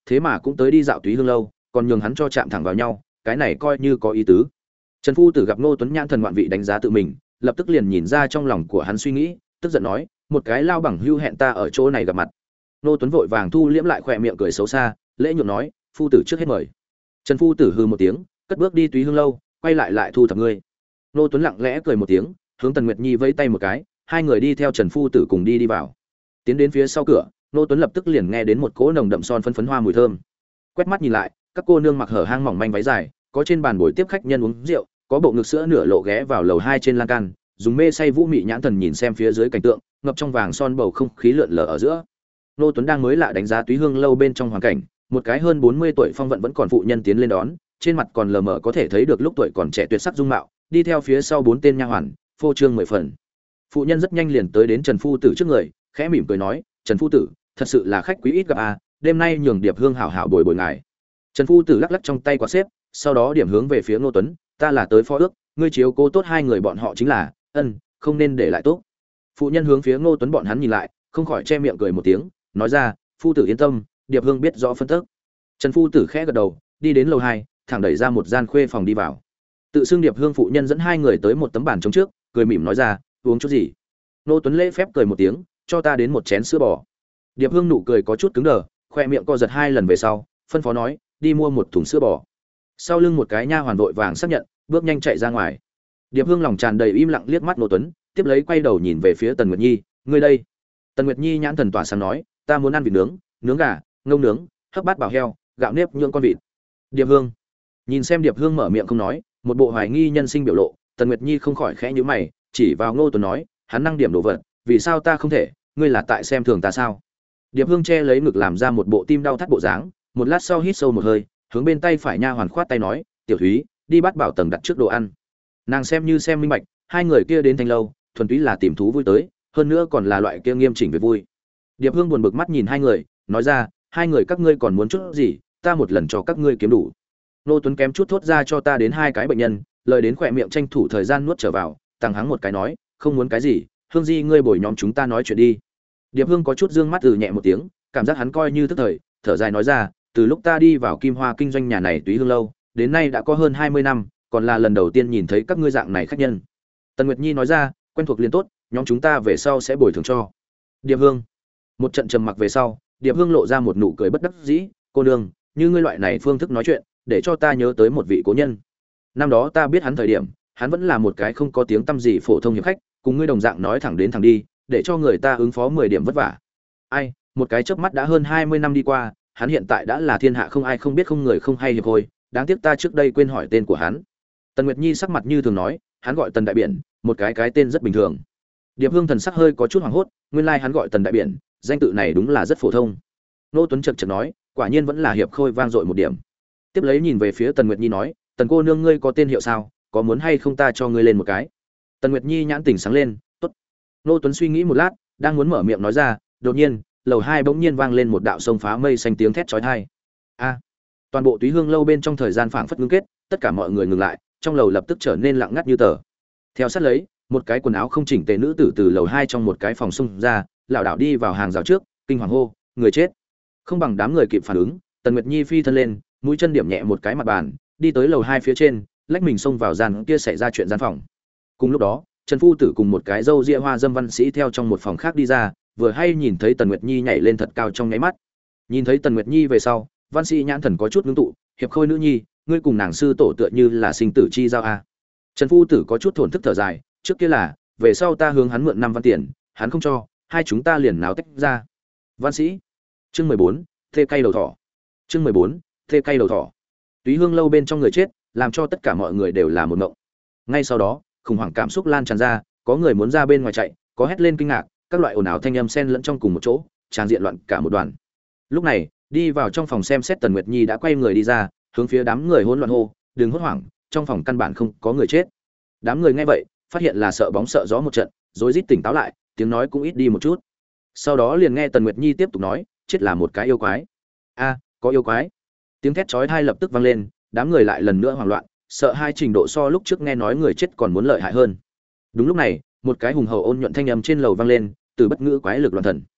thế mà cũng tới đi dạo Túy Hương lâu, còn nhường hắn cho chạm thẳng vào nhau, cái này coi như có ý tứ. Trần Phu Tử gặp Ngô Tuấn nhãn thần ngoạn vị đánh giá tự mình, lập tức liền nhìn ra trong lòng của hắn suy nghĩ, tức giận nói, một cái lao bằng hưu hẹn ta ở chỗ này gặp mặt. Ngô Tuấn vội vàng thu liễm lại khỏe miệng cười xấu xa, lễ nhượng nói, phu tử trước hết mời. Trần Phu Tử hừ một tiếng, cất bước đi Túy Hương lâu, quay lại lại thu thập ngươi. Ngô Tuấn lặng lẽ cười một tiếng, hướng Tần Nguyệt Nhi vẫy tay một cái, hai người đi theo Trần Phu Tử cùng đi đi vào. Tiến đến phía sau cửa, Ngô Tuấn lập tức liền nghe đến một cỗ nồng đậm son phấn phấn hoa mùi thơm. Quét mắt nhìn lại, các cô nương mặc hở hang mỏng manh váy dài, có trên bàn buổi tiếp khách nhân uống rượu, có bộ ngực sữa nửa lộ ghé vào lầu hai trên lan can, dùng mê say vũ mị nhãn thần nhìn xem phía dưới cảnh tượng, ngập trong vàng son bầu không khí lượn lờ ở giữa. Ngô Tuấn đang mới lạ đánh giá Túy Hương lâu bên trong hoàn cảnh, một cái hơn bốn mươi tuổi phong vận vẫn còn phụ nhân tiến lên đón, trên mặt còn lờ mờ có thể thấy được lúc tuổi còn trẻ tuyệt sắc dung mạo, đi theo phía sau bốn tên nha hoàn, phô trương mười phần. Phụ nhân rất nhanh liền tới đến Trần Phu Tử trước người, khẽ mỉm cười nói, "Trần Phu Tử, thật sự là khách quý ít gặp a, đêm nay nhường Điệp Hương hảo hảo bồi bồi ngài." Trần Phu Tử lắc lắc trong tay quạt xếp, sau đó điểm hướng về phía Ngô Tuấn, "Ta là tới phó ước, ngươi chiếu cố tốt hai người bọn họ chính là, ân, không nên để lại tốt." Phụ nhân hướng phía Ngô Tuấn bọn hắn nhìn lại, không khỏi che miệng cười một tiếng, nói ra, "Phu tử yên tâm, Điệp Hương biết rõ phân tức." Trần Phu Tử khẽ gật đầu, đi đến lầu hai, thẳng đẩy ra một gian khuê phòng đi vào. Tự xưng Điệp Hương phụ nhân dẫn hai người tới một tấm bàn trống trước, cười mỉm nói ra, "Uống chút gì?" Ngô Tuấn lễ phép cười một tiếng, "Cho ta đến một chén sữa bò." Điệp Hương nụ cười có chút cứng đờ, khoe miệng co giật hai lần về sau, phân phó nói, "Đi mua một thùng sữa bò." Sau lưng một cái nha hoàn vội vàng xác nhận, bước nhanh chạy ra ngoài. Điệp Hương lòng tràn đầy im lặng liếc mắt Ngô Tuấn, tiếp lấy quay đầu nhìn về phía Tần Nguyệt Nhi, "Ngươi đây?" Tần Nguyệt Nhi nhãn thần tỏa sáng nói, "Ta muốn ăn vịt nướng, nướng gà, ngông nướng, hấp bát bảo heo, gạo nếp nhượng con vịt." Điệp Hương nhìn xem Điệp Hương mở miệng không nói, một bộ hoài nghi nhân sinh biểu lộ, Tần Nguyệt Nhi không khỏi khẽ nhíu mày, chỉ vào Ngô Tuấn nói, "Hắn năng điểm đồ vật, vì sao ta không thể, ngươi là tại xem thường ta sao?" Điệp Hương che lấy ngực làm ra một bộ tim đau thắt bộ dáng, một lát sau hít sâu một hơi, hướng bên tay phải nha hoàn khoát tay nói, "Tiểu Thúy, đi bắt bảo tầng đặt trước đồ ăn." Nàng xem như xem minh bạch, hai người kia đến thanh lâu, thuần túy là tìm thú vui tới, hơn nữa còn là loại kia nghiêm chỉnh về vui. Điệp Hương buồn bực mắt nhìn hai người, nói ra, "Hai người các ngươi còn muốn chút gì, ta một lần cho các ngươi kiếm đủ." Nô Tuấn kém chút thốt ra, "Cho ta đến hai cái bệnh nhân." Lời đến khỏe miệng tranh thủ thời gian nuốt trở vào, tăng hắng một cái nói, "Không muốn cái gì, Hương Di ngươi bồi nhóm chúng ta nói chuyện đi." Điệp Hương có chút dương mắt ừ nhẹ một tiếng, cảm giác hắn coi như tức thời, thở dài nói ra, "Từ lúc ta đi vào Kim Hoa kinh doanh nhà này Túy Hương lâu, đến nay đã có hơn hai mươi năm, còn là lần đầu tiên nhìn thấy các ngươi dạng này khách nhân." Tần Nguyệt Nhi nói ra, "Quen thuộc liền tốt, nhóm chúng ta về sau sẽ bồi thường cho." Điệp Hương một trận trầm mặc về sau, Điệp Hương lộ ra một nụ cười bất đắc dĩ, "Cô nương, như ngươi loại này phương thức nói chuyện, để cho ta nhớ tới một vị cố nhân. Năm đó ta biết hắn thời điểm, hắn vẫn là một cái không có tiếng tăm gì phổ thông hiệp khách, cùng ngươi đồng dạng nói thẳng đến thẳng đi, để cho người ta ứng phó mười điểm vất vả. Ai, một cái chớp mắt đã hơn hai mươi năm đi qua, hắn hiện tại đã là thiên hạ không ai không biết không người không hay hiệp hồi, đáng tiếc ta trước đây quên hỏi tên của hắn." Tần Nguyệt Nhi sắc mặt như thường nói, "Hắn gọi Tần Đại Biển, một cái cái tên rất bình thường." Điệp Hương thần sắc hơi có chút hoảng hốt, nguyên lai like hắn gọi Tần Đại Biển, danh tự này đúng là rất phổ thông. Nô Tuấn chậc chậc nói, "Quả nhiên vẫn là hiệp khôi vang dội một điểm." Tiếp lấy nhìn về phía Tần Nguyệt Nhi nói, "Tần cô nương ngươi có tên hiệu sao, có muốn hay không ta cho ngươi lên một cái?" Tần Nguyệt Nhi nhãn tỉnh sáng lên, "Tốt." Nô Tuấn suy nghĩ một lát, đang muốn mở miệng nói ra, đột nhiên, lầu hai bỗng nhiên vang lên một đạo sông phá mây xanh tiếng thét chói tai. A! Toàn bộ Túy Hương lâu bên trong thời gian phảng phất ngưng kết, tất cả mọi người ngừng lại, trong lầu lập tức trở nên lặng ngắt như tờ. Theo sát lấy, một cái quần áo không chỉnh tề nữ tử từ lầu hai trong một cái phòng xung ra, lảo đảo đi vào hàng rào trước, kinh hoàng hô, "Người chết!" Không bằng đám người kịp phản ứng, Tần Nguyệt Nhi phi thân lên, mũi chân điểm nhẹ một cái mặt bàn, đi tới lầu hai phía trên, lách mình xông vào gian kia xảy ra chuyện gian phòng. Cùng lúc đó, Trần Phu Tử cùng một cái râu ria hoa dâm văn sĩ theo trong một phòng khác đi ra, vừa hay nhìn thấy Tần Nguyệt Nhi nhảy lên thật cao trong nháy mắt. Nhìn thấy Tần Nguyệt Nhi về sau, văn sĩ nhãn thần có chút ngưng tụ, "Hiệp khôi nữ nhi, ngươi cùng nàng sư tổ tựa như là sinh tử chi giao a." Trần Phu Tử có chút thổn thức thở dài, "Trước kia là, về sau ta hướng hắn mượn năm văn tiền, hắn không cho, hai chúng ta liền náo tách ra." Văn sĩ. Chương mười bốn, thê cay đầu thỏ. Chương mười bốn, thê cay đầu thỏ. Túy Hương lâu bên trong người chết, làm cho tất cả mọi người đều là một ngộng. Ngay sau đó, khủng hoảng cảm xúc lan tràn ra, có người muốn ra bên ngoài chạy, có hét lên kinh ngạc, các loại ồn ào thanh âm xen lẫn trong cùng một chỗ, tràn diện loạn cả một đoàn. Lúc này, đi vào trong phòng xem xét Tần Nguyệt Nhi đã quay người đi ra, hướng phía đám người hỗn loạn hô, "Đừng hốt hoảng, trong phòng căn bản không có người chết." Đám người nghe vậy, phát hiện là sợ bóng sợ gió một trận, rối rít tỉnh táo lại, tiếng nói cũng ít đi một chút. Sau đó liền nghe Tần Nguyệt Nhi tiếp tục nói, "Chết là một cái yêu quái." "A, có yêu quái?" Tiếng thét chói tai lập tức vang lên, đám người lại lần nữa hoảng loạn, sợ hai trình độ so lúc trước nghe nói người chết còn muốn lợi hại hơn. Đúng lúc này, một cái hùng hậu ôn nhuận thanh âm trên lầu vang lên, từ bất ngữ quái lực loạn thần.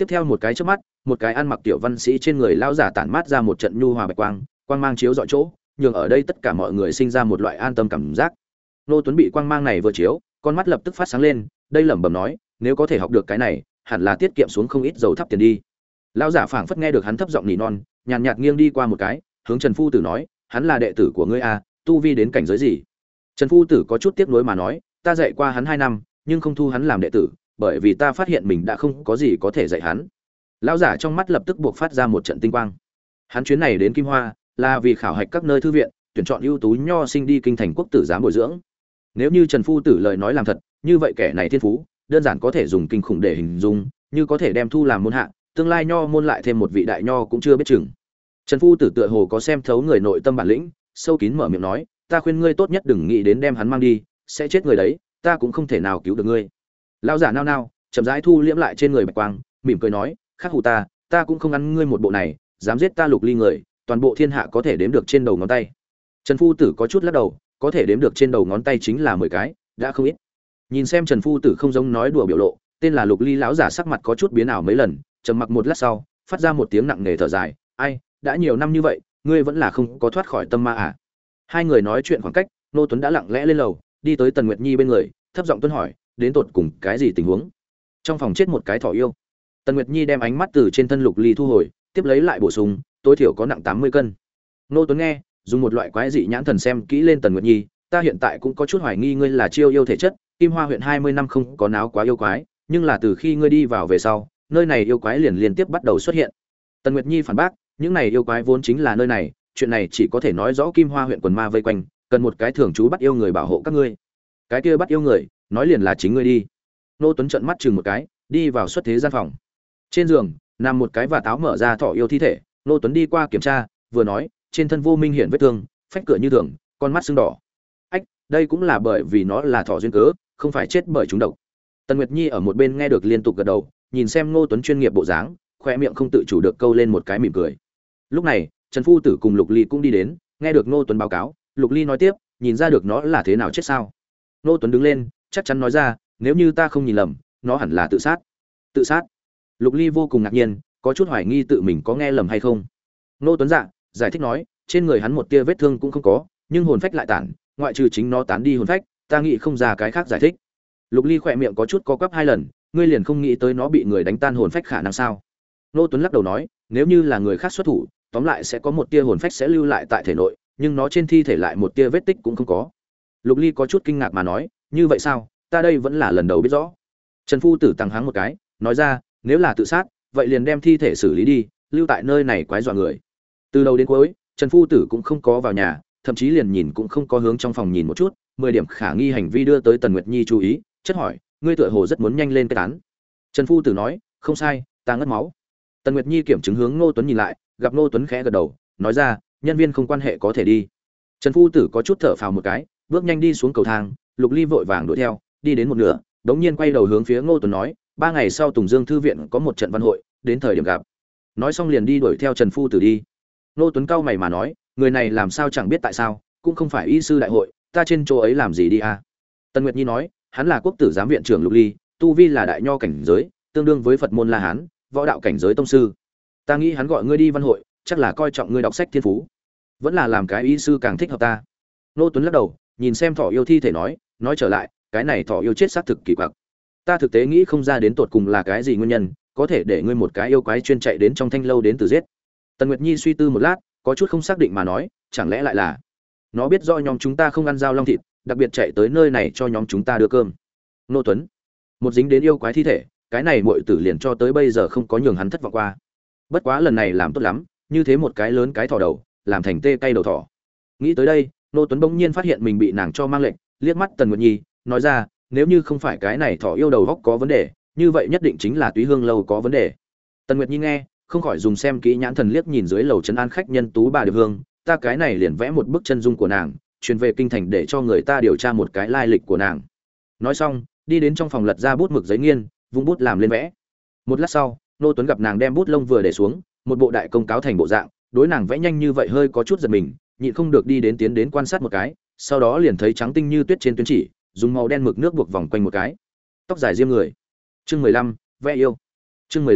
Tiếp theo một cái chớp mắt, một cái ăn mặc tiểu văn sĩ trên người lão giả tản mát ra một trận nhu hòa bạch quang, quang mang chiếu rọi chỗ, nhường ở đây tất cả mọi người sinh ra một loại an tâm cảm giác. Nô Tuấn bị quang mang này vừa chiếu, con mắt lập tức phát sáng lên, đây lẩm bẩm nói, nếu có thể học được cái này, hẳn là tiết kiệm xuống không ít dầu thắp tiền đi. Lão giả phảng phất nghe được hắn thấp giọng nỉ non, nhàn nhạt nghiêng đi qua một cái, hướng Trần Phu Tử nói, hắn là đệ tử của ngươi a, tu vi đến cảnh giới gì? Trần Phu Tử có chút tiếc nuối mà nói, ta dạy qua hắn hai năm, nhưng không thu hắn làm đệ tử, bởi vì ta phát hiện mình đã không có gì có thể dạy hắn. Lão giả trong mắt lập tức buộc phát ra một trận tinh quang. Hắn chuyến này đến Kim Hoa là vì khảo hạch các nơi thư viện, tuyển chọn ưu tú nho sinh đi kinh thành quốc tử giám bồi dưỡng. Nếu như Trần Phu Tử lời nói làm thật, như vậy kẻ này thiên phú, đơn giản có thể dùng kinh khủng để hình dung, như có thể đem thu làm môn hạ, tương lai nho môn lại thêm một vị đại nho cũng chưa biết chừng. Trần Phu Tử tựa hồ có xem thấu người nội tâm bản lĩnh, sâu kín mở miệng nói, ta khuyên ngươi tốt nhất đừng nghĩ đến đem hắn mang đi, sẽ chết người đấy, ta cũng không thể nào cứu được ngươi. Lão giả nao nao, chậm rãi thu liễm lại trên người bạch quang, mỉm cười nói, khắc hù ta, ta cũng không ăn ngươi một bộ này, dám giết ta Lục Ly người, toàn bộ thiên hạ có thể đếm được trên đầu ngón tay. Trần Phu Tử có chút lắc đầu, có thể đếm được trên đầu ngón tay chính là mười cái, đã không ít. Nhìn xem Trần Phu Tử không giống nói đùa biểu lộ, tên là Lục Ly lão giả sắc mặt có chút biến ảo mấy lần, trầm mặc một lát sau, phát ra một tiếng nặng nề thở dài, ai, đã nhiều năm như vậy, ngươi vẫn là không có thoát khỏi tâm ma à? Hai người nói chuyện khoảng cách, Nô Tuấn đã lặng lẽ lên lầu, đi tới Tần Nguyệt Nhi bên người, thấp giọng tuân hỏi, đến tột cùng cái gì tình huống? Trong phòng chết một cái thỏ yêu. Tần Nguyệt Nhi đem ánh mắt từ trên thân Lục Ly thu hồi, tiếp lấy lại bổ sung, tối thiểu có nặng tám mươi cân. Nô Tuấn nghe, dùng một loại quái dị nhãn thần xem kỹ lên Tần Nguyệt Nhi, ta hiện tại cũng có chút hoài nghi ngươi là chiêu yêu thể chất, Kim Hoa huyện hai mươi năm không có náo quá yêu quái, nhưng là từ khi ngươi đi vào về sau, nơi này yêu quái liền liên tiếp bắt đầu xuất hiện. Tần Nguyệt Nhi phản bác, những này yêu quái vốn chính là nơi này, chuyện này chỉ có thể nói rõ Kim Hoa huyện quần ma vây quanh, cần một cái thường trú bắt yêu người bảo hộ các ngươi. Cái kia bắt yêu người, nói liền là chính ngươi đi. Nô Tuấn trợn mắt chừng một cái, đi vào xuất thế gian phòng. Trên giường, nằm một cái và táo mở ra thỏ yêu thi thể, Nô Tuấn đi qua kiểm tra, vừa nói, trên thân vô minh hiện vết thương, phách cửa như thường, con mắt sưng đỏ. Ách, đây cũng là bởi vì nó là thỏ duyên cớ, không phải chết bởi chúng độc. Tần Nguyệt Nhi ở một bên nghe được liên tục gật đầu, nhìn xem Ngô Tuấn chuyên nghiệp bộ dáng, khoe miệng không tự chủ được câu lên một cái mỉm cười. Lúc này, Trần Phu Tử cùng Lục Ly cũng đi đến, nghe được Ngô Tuấn báo cáo, Lục Ly nói tiếp, nhìn ra được nó là thế nào chết sao? Ngô Tuấn đứng lên, chắc chắn nói ra, nếu như ta không nhìn lầm, nó hẳn là tự sát. Tự sát? Lục Ly vô cùng ngạc nhiên, có chút hoài nghi tự mình có nghe lầm hay không. Ngô Tuấn dạ, giải thích nói, trên người hắn một tia vết thương cũng không có, nhưng hồn phách lại tản, ngoại trừ chính nó tán đi hồn phách, ta nghĩ không ra cái khác giải thích. Lục Ly khỏe miệng có chút co quắp hai lần, ngươi liền không nghĩ tới nó bị người đánh tan hồn phách khả năng sao? Ngô Tuấn lắc đầu nói, nếu như là người khác xuất thủ, tóm lại sẽ có một tia hồn phách sẽ lưu lại tại thể nội, nhưng nó trên thi thể lại một tia vết tích cũng không có. Lục Ly có chút kinh ngạc mà nói, như vậy sao? Ta đây vẫn là lần đầu biết rõ. Trần Phu Tử tăng háng một cái, nói ra, nếu là tự sát, vậy liền đem thi thể xử lý đi, lưu tại nơi này quái dọa người. Từ đầu đến cuối, Trần Phu Tử cũng không có vào nhà, thậm chí liền nhìn cũng không có hướng trong phòng nhìn một chút, mười điểm khả nghi hành vi đưa tới Tần Nguyệt Nhi chú ý, chất hỏi, ngươi tựa hồ rất muốn nhanh lên cái án. Trần Phu Tử nói, không sai, ta ngất máu. Tần Nguyệt Nhi kiểm chứng hướng Ngô Tuấn nhìn lại, gặp Ngô Tuấn khẽ gật đầu, nói ra, nhân viên không quan hệ có thể đi. Trần Phu Tử có chút thở phào một cái, bước nhanh đi xuống cầu thang, Lục Ly vội vàng đuổi theo, đi đến một nửa, đống nhiên quay đầu hướng phía Ngô Tuấn nói, ba ngày sau Tùng Dương thư viện có một trận văn hội, đến thời điểm gặp. Nói xong liền đi đuổi theo Trần Phu Tử đi. Ngô Tuấn cau mày mà nói, người này làm sao chẳng biết tại sao, cũng không phải y sư đại hội, ta trên chỗ ấy làm gì đi à? Tần Nguyệt Nhi nói, hắn là quốc tử giám viện trưởng Lục Ly, tu vi là đại nho cảnh giới, tương đương với Phật môn La Hán, võ đạo cảnh giới tông sư. Ta nghĩ hắn gọi ngươi đi văn hội, chắc là coi trọng ngươi đọc sách thiên phú, vẫn là làm cái y sư càng thích hợp ta. Ngô Tuấn lắc đầu, nhìn xem thỏ yêu thi thể nói, nói trở lại, cái này thỏ yêu chết xác thực kỳ quặc. Ta thực tế nghĩ không ra đến tột cùng là cái gì nguyên nhân, có thể để ngươi một cái yêu quái chuyên chạy đến trong thanh lâu đến từ giết. Tần Nguyệt Nhi suy tư một lát, có chút không xác định mà nói, chẳng lẽ lại là nó biết do nhóm chúng ta không ăn dao long thịt, đặc biệt chạy tới nơi này cho nhóm chúng ta đưa cơm. Ngô Tuấn, một dính đến yêu quái thi thể, cái này muội tử liền cho tới bây giờ không có nhường hắn thất vọng qua. Bất quá lần này làm tốt lắm, như thế một cái lớn cái thỏ đầu, làm thành tê cay đầu thỏ. Nghĩ tới đây, Ngô Tuấn bỗng nhiên phát hiện mình bị nàng cho mang lệnh, liếc mắt Tần Nguyệt Nhi, nói ra, nếu như không phải cái này thỏ yêu đầu góc có vấn đề, như vậy nhất định chính là Túy Hương lâu có vấn đề. Tần Nguyệt Nhi nghe, không khỏi dùng xem kỹ nhãn thần liếc nhìn dưới lầu trấn an khách nhân Tú bà Điệp Hương, ta cái này liền vẽ một bức chân dung của nàng, truyền về kinh thành để cho người ta điều tra một cái lai lịch của nàng. Nói xong, đi đến trong phòng lật ra bút mực giấy nghiên, vung bút làm lên vẽ. Một lát sau, Nô Tuấn gặp nàng đem bút lông vừa để xuống, một bộ đại công cáo thành bộ dạng, đối nàng vẽ nhanh như vậy hơi có chút giật mình, nhịn không được đi đến tiến đến quan sát một cái, sau đó liền thấy trắng tinh như tuyết trên tuyến chỉ, dùng màu đen mực nước buộc vòng quanh một cái. Tóc dài diêm người. Chương mười lăm, vẽ yêu. Chương mười lăm,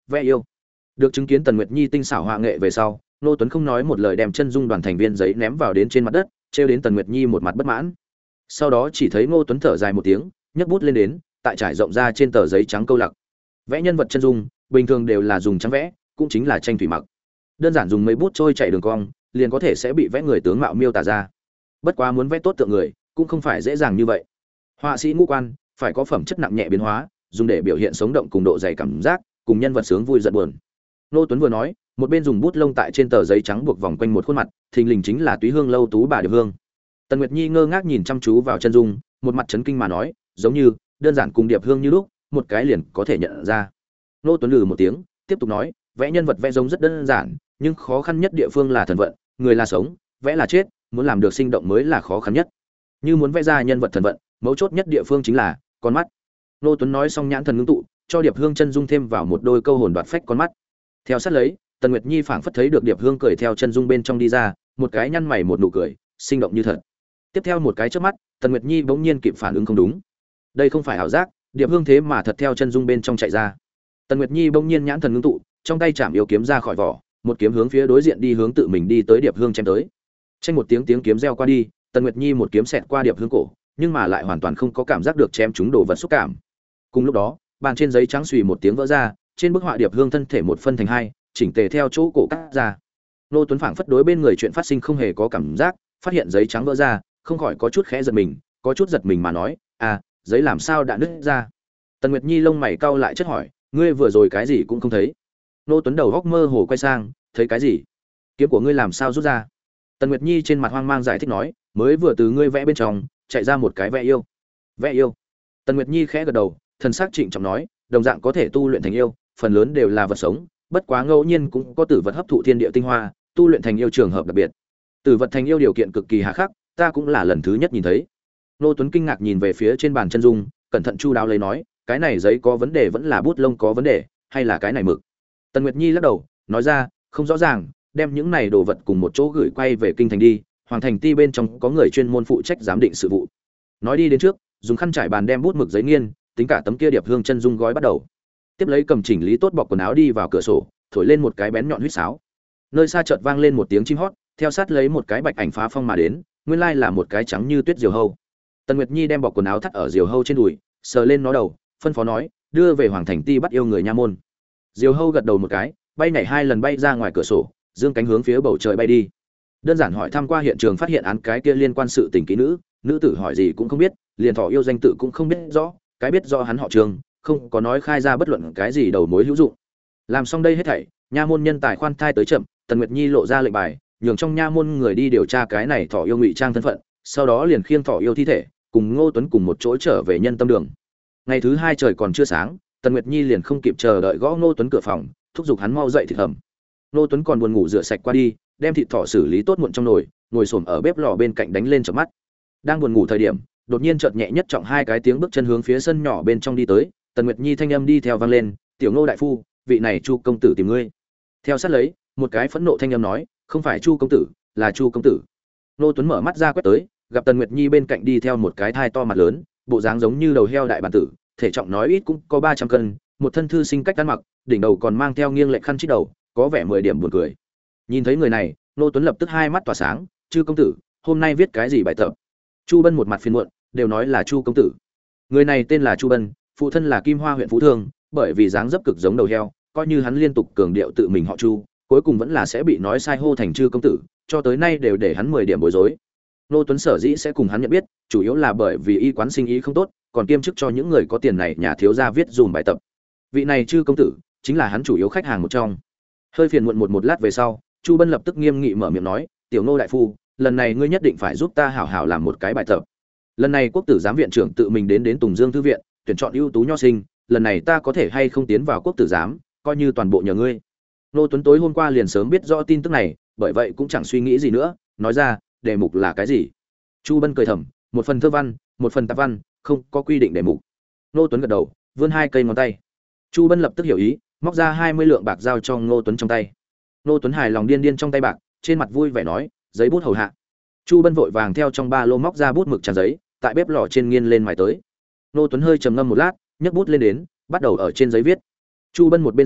vẽ yêu. Được chứng kiến Tần Nguyệt Nhi tinh xảo họa nghệ về sau, Ngô Tuấn không nói một lời đem chân dung đoàn thành viên giấy ném vào đến trên mặt đất, trêu đến Tần Nguyệt Nhi một mặt bất mãn. Sau đó chỉ thấy Ngô Tuấn thở dài một tiếng, nhấc bút lên đến, tại trải rộng ra trên tờ giấy trắng câu lạc. Vẽ nhân vật chân dung, bình thường đều là dùng trắng vẽ, cũng chính là tranh thủy mặc. Đơn giản dùng mấy bút trôi chạy đường cong, liền có thể sẽ bị vẽ người tướng mạo miêu tả ra. Bất quá muốn vẽ tốt tượng người, cũng không phải dễ dàng như vậy. Họa sĩ ngũ quan phải có phẩm chất nặng nhẹ biến hóa, dùng để biểu hiện sống động cùng độ dày cảm giác, cùng nhân vật sướng vui giận buồn. Ngô Tuấn vừa nói, một bên dùng bút lông tại trên tờ giấy trắng buộc vòng quanh một khuôn mặt, thình lình chính là Túy Hương lâu tú bà Điệp Hương. Tần Nguyệt Nhi ngơ ngác nhìn chăm chú vào chân dung, một mặt chấn kinh mà nói, giống như đơn giản cùng Điệp Hương như lúc, một cái liền có thể nhận ra. Ngô Tuấn lừ một tiếng, tiếp tục nói, vẽ nhân vật vẽ giống rất đơn giản, nhưng khó khăn nhất địa phương là thần vận, người là sống, vẽ là chết, muốn làm được sinh động mới là khó khăn nhất. Như muốn vẽ ra nhân vật thần vận, mấu chốt nhất địa phương chính là con mắt. Ngô Tuấn nói xong nhãn thần ngưng tụ, cho Điệp Hương chân dung thêm vào một đôi câu hồn đoạt phách con mắt. Theo sát lấy, Tần Nguyệt Nhi phảng phất thấy được Điệp Hương cười theo chân dung bên trong đi ra, một cái nhăn mày một nụ cười, sinh động như thật. Tiếp theo một cái chớp mắt, Tần Nguyệt Nhi bỗng nhiên kịp phản ứng không đúng. Đây không phải ảo giác, Điệp Hương thế mà thật theo chân dung bên trong chạy ra. Tần Nguyệt Nhi bỗng nhiên nhãn thần ngưng tụ, trong tay chạm yêu kiếm ra khỏi vỏ, một kiếm hướng phía đối diện đi hướng tự mình đi tới Điệp Hương chém tới. Tranh một tiếng tiếng kiếm reo qua đi, Tần Nguyệt Nhi một kiếm xẹt qua Điệp Hương cổ, nhưng mà lại hoàn toàn không có cảm giác được chém trúng đồ vật xúc cảm. Cùng lúc đó, bàn trên giấy trắng xùy một tiếng vỡ ra, trên bức họa Điệp Hương thân thể một phân thành hai, chỉnh tề theo chỗ cổ cắt ra. Nô Tuấn phảng phất đối bên người chuyện phát sinh không hề có cảm giác, phát hiện giấy trắng vỡ ra, không khỏi có chút khẽ giật mình, có chút giật mình mà nói, "À, giấy làm sao đã nứt ra?" Tần Nguyệt Nhi lông mày cau lại chất hỏi, "Ngươi vừa rồi cái gì cũng không thấy?" Nô Tuấn đầu góc mơ hồ quay sang, "Thấy cái gì? Kiếm của ngươi làm sao rút ra?" Tần Nguyệt Nhi trên mặt hoang mang giải thích nói, "Mới vừa từ ngươi vẽ bên trong, chạy ra một cái vẽ yêu." "Vẽ yêu?" Tần Nguyệt Nhi khẽ gật đầu, thần sắc trịnh trọng nói, "Đồng dạng có thể tu luyện thành yêu, phần lớn đều là vật sống, bất quá ngẫu nhiên cũng có tử vật hấp thụ thiên địa tinh hoa, tu luyện thành yêu trường hợp đặc biệt. Tử vật thành yêu điều kiện cực kỳ hà khắc, ta cũng là lần thứ nhất nhìn thấy." Nô Tuấn kinh ngạc nhìn về phía trên bàn chân dung, cẩn thận chu đáo lấy nói, "Cái này giấy có vấn đề vẫn là bút lông có vấn đề, hay là cái này mực?" Tần Nguyệt Nhi lắc đầu, nói ra, "Không rõ ràng, đem những này đồ vật cùng một chỗ gửi quay về kinh thành đi, Hoàng thành ti bên trong có người chuyên môn phụ trách giám định sự vụ." Nói đi đến trước, dùng khăn trải bàn đem bút mực giấy nghiên, tính cả tấm kia Điệp Hương chân dung gói bắt đầu. Tiếp lấy cầm chỉnh lý tốt bọc quần áo đi vào cửa sổ, thổi lên một cái bén nhọn huýt sáo. Nơi xa chợt vang lên một tiếng chim hót, theo sát lấy một cái bạch ảnh phá phong mà đến, nguyên lai là một cái trắng như tuyết diều hâu. Tần Nguyệt Nhi đem bọc quần áo thắt ở diều hâu trên đùi, sờ lên nó đầu, phân phó nói, "Đưa về Hoàng thành ti bắt yêu người nha môn." Diều hâu gật đầu một cái, bay nhảy hai lần bay ra ngoài cửa sổ, dương cánh hướng phía bầu trời bay đi. Đơn giản hỏi thăm qua hiện trường phát hiện án cái kia liên quan sự tình kỹ nữ, nữ tử hỏi gì cũng không biết, liền thọ yêu danh tự cũng không biết rõ, cái biết do hắn họ Trường, không có nói khai ra bất luận cái gì đầu mối hữu dụng. Làm xong đây hết thảy, nha môn nhân tài khoan thai tới chậm, Tần Nguyệt Nhi lộ ra lệnh bài, nhường trong nha môn người đi điều tra cái này thọ yêu ngụy trang thân phận, sau đó liền khiêng thọ yêu thi thể, cùng Ngô Tuấn cùng một chỗ trở về Nhân Tâm Đường. Ngày thứ hai trời còn chưa sáng, Tần Nguyệt Nhi liền không kịp chờ đợi gõ Ngô Tuấn cửa phòng, thúc giục hắn mau dậy thịt hầm. Ngô Tuấn còn buồn ngủ rửa sạch qua đi, đem thịt thỏ xử lý tốt muộn trong nồi, ngồi xổm ở bếp lò bên cạnh đánh lên chợp mắt. Đang buồn ngủ thời điểm, đột nhiên chợt nhẹ nhất trọng hai cái tiếng bước chân hướng phía sân nhỏ bên trong đi tới, Tần Nguyệt Nhi thanh âm đi theo vang lên, "Tiểu Ngô đại phu, vị này Chu công tử tìm ngươi." Theo sát lấy, một cái phẫn nộ thanh âm nói, "Không phải Chu công tử, là Chu công tử." Ngô Tuấn mở mắt ra quét tới, gặp Tần Nguyệt Nhi bên cạnh đi theo một cái thai to mặt lớn, bộ dáng giống như đầu heo đại bản tử, thể trọng nói ít cũng có ba trăm cân, một thân thư sinh cách ăn mặc, đỉnh đầu còn mang theo nghiêng lệch khăn chít đầu, có vẻ mười điểm buồn cười. Nhìn thấy người này, Ngô Tuấn lập tức hai mắt tỏa sáng, "Chu công tử, hôm nay viết cái gì bài tập?" Chu Bân một mặt phiền muộn, đều nói là Chu công tử. Người này tên là Chu Bân, phụ thân là Kim Hoa huyện Phú Thương, bởi vì dáng dấp cực giống đầu heo, coi như hắn liên tục cường điệu tự mình họ Chu, cuối cùng vẫn là sẽ bị nói sai hô thành Chư công tử, cho tới nay đều để hắn mười điểm bối rối. Nô Tuấn sở dĩ sẽ cùng hắn nhận biết, chủ yếu là bởi vì y quán sinh ý không tốt, còn kiêm chức cho những người có tiền này nhà thiếu gia viết dùm bài tập. Vị này Chư công tử chính là hắn chủ yếu khách hàng một trong. Hơi phiền muộn một một lát về sau, Chu Bân lập tức nghiêm nghị mở miệng nói, "Tiểu Nô đại phu, lần này ngươi nhất định phải giúp ta hảo hảo làm một cái bài tập. Lần này quốc tử giám viện trưởng tự mình đến đến Tùng Dương thư viện, tuyển chọn ưu tú nho sinh, lần này ta có thể hay không tiến vào quốc tử giám, coi như toàn bộ nhờ ngươi." Nô Tuấn tối hôm qua liền sớm biết rõ tin tức này, bởi vậy cũng chẳng suy nghĩ gì nữa, nói ra, "Đề mục là cái gì?" Chu Bân cười thầm, "Một phần thơ văn, một phần tạp văn, không có quy định đề mục." Nô Tuấn gật đầu, vươn hai cây ngón tay. Chu Bân lập tức hiểu ý, móc ra hai mươi lượng bạc giao cho Nô Tuấn trong tay. Nô Tuấn hài lòng điên điên trong tay bạc, trên mặt vui vẻ nói, "Giấy bút hầu hạ." Chu Bân vội vàng theo trong ba lô móc ra bút mực tràn giấy, tại bếp lò trên nghiên lên mài tới. Nô Tuấn hơi trầm ngâm một lát, nhấc bút lên đến, bắt đầu ở trên giấy viết. Chu Bân một bên xem,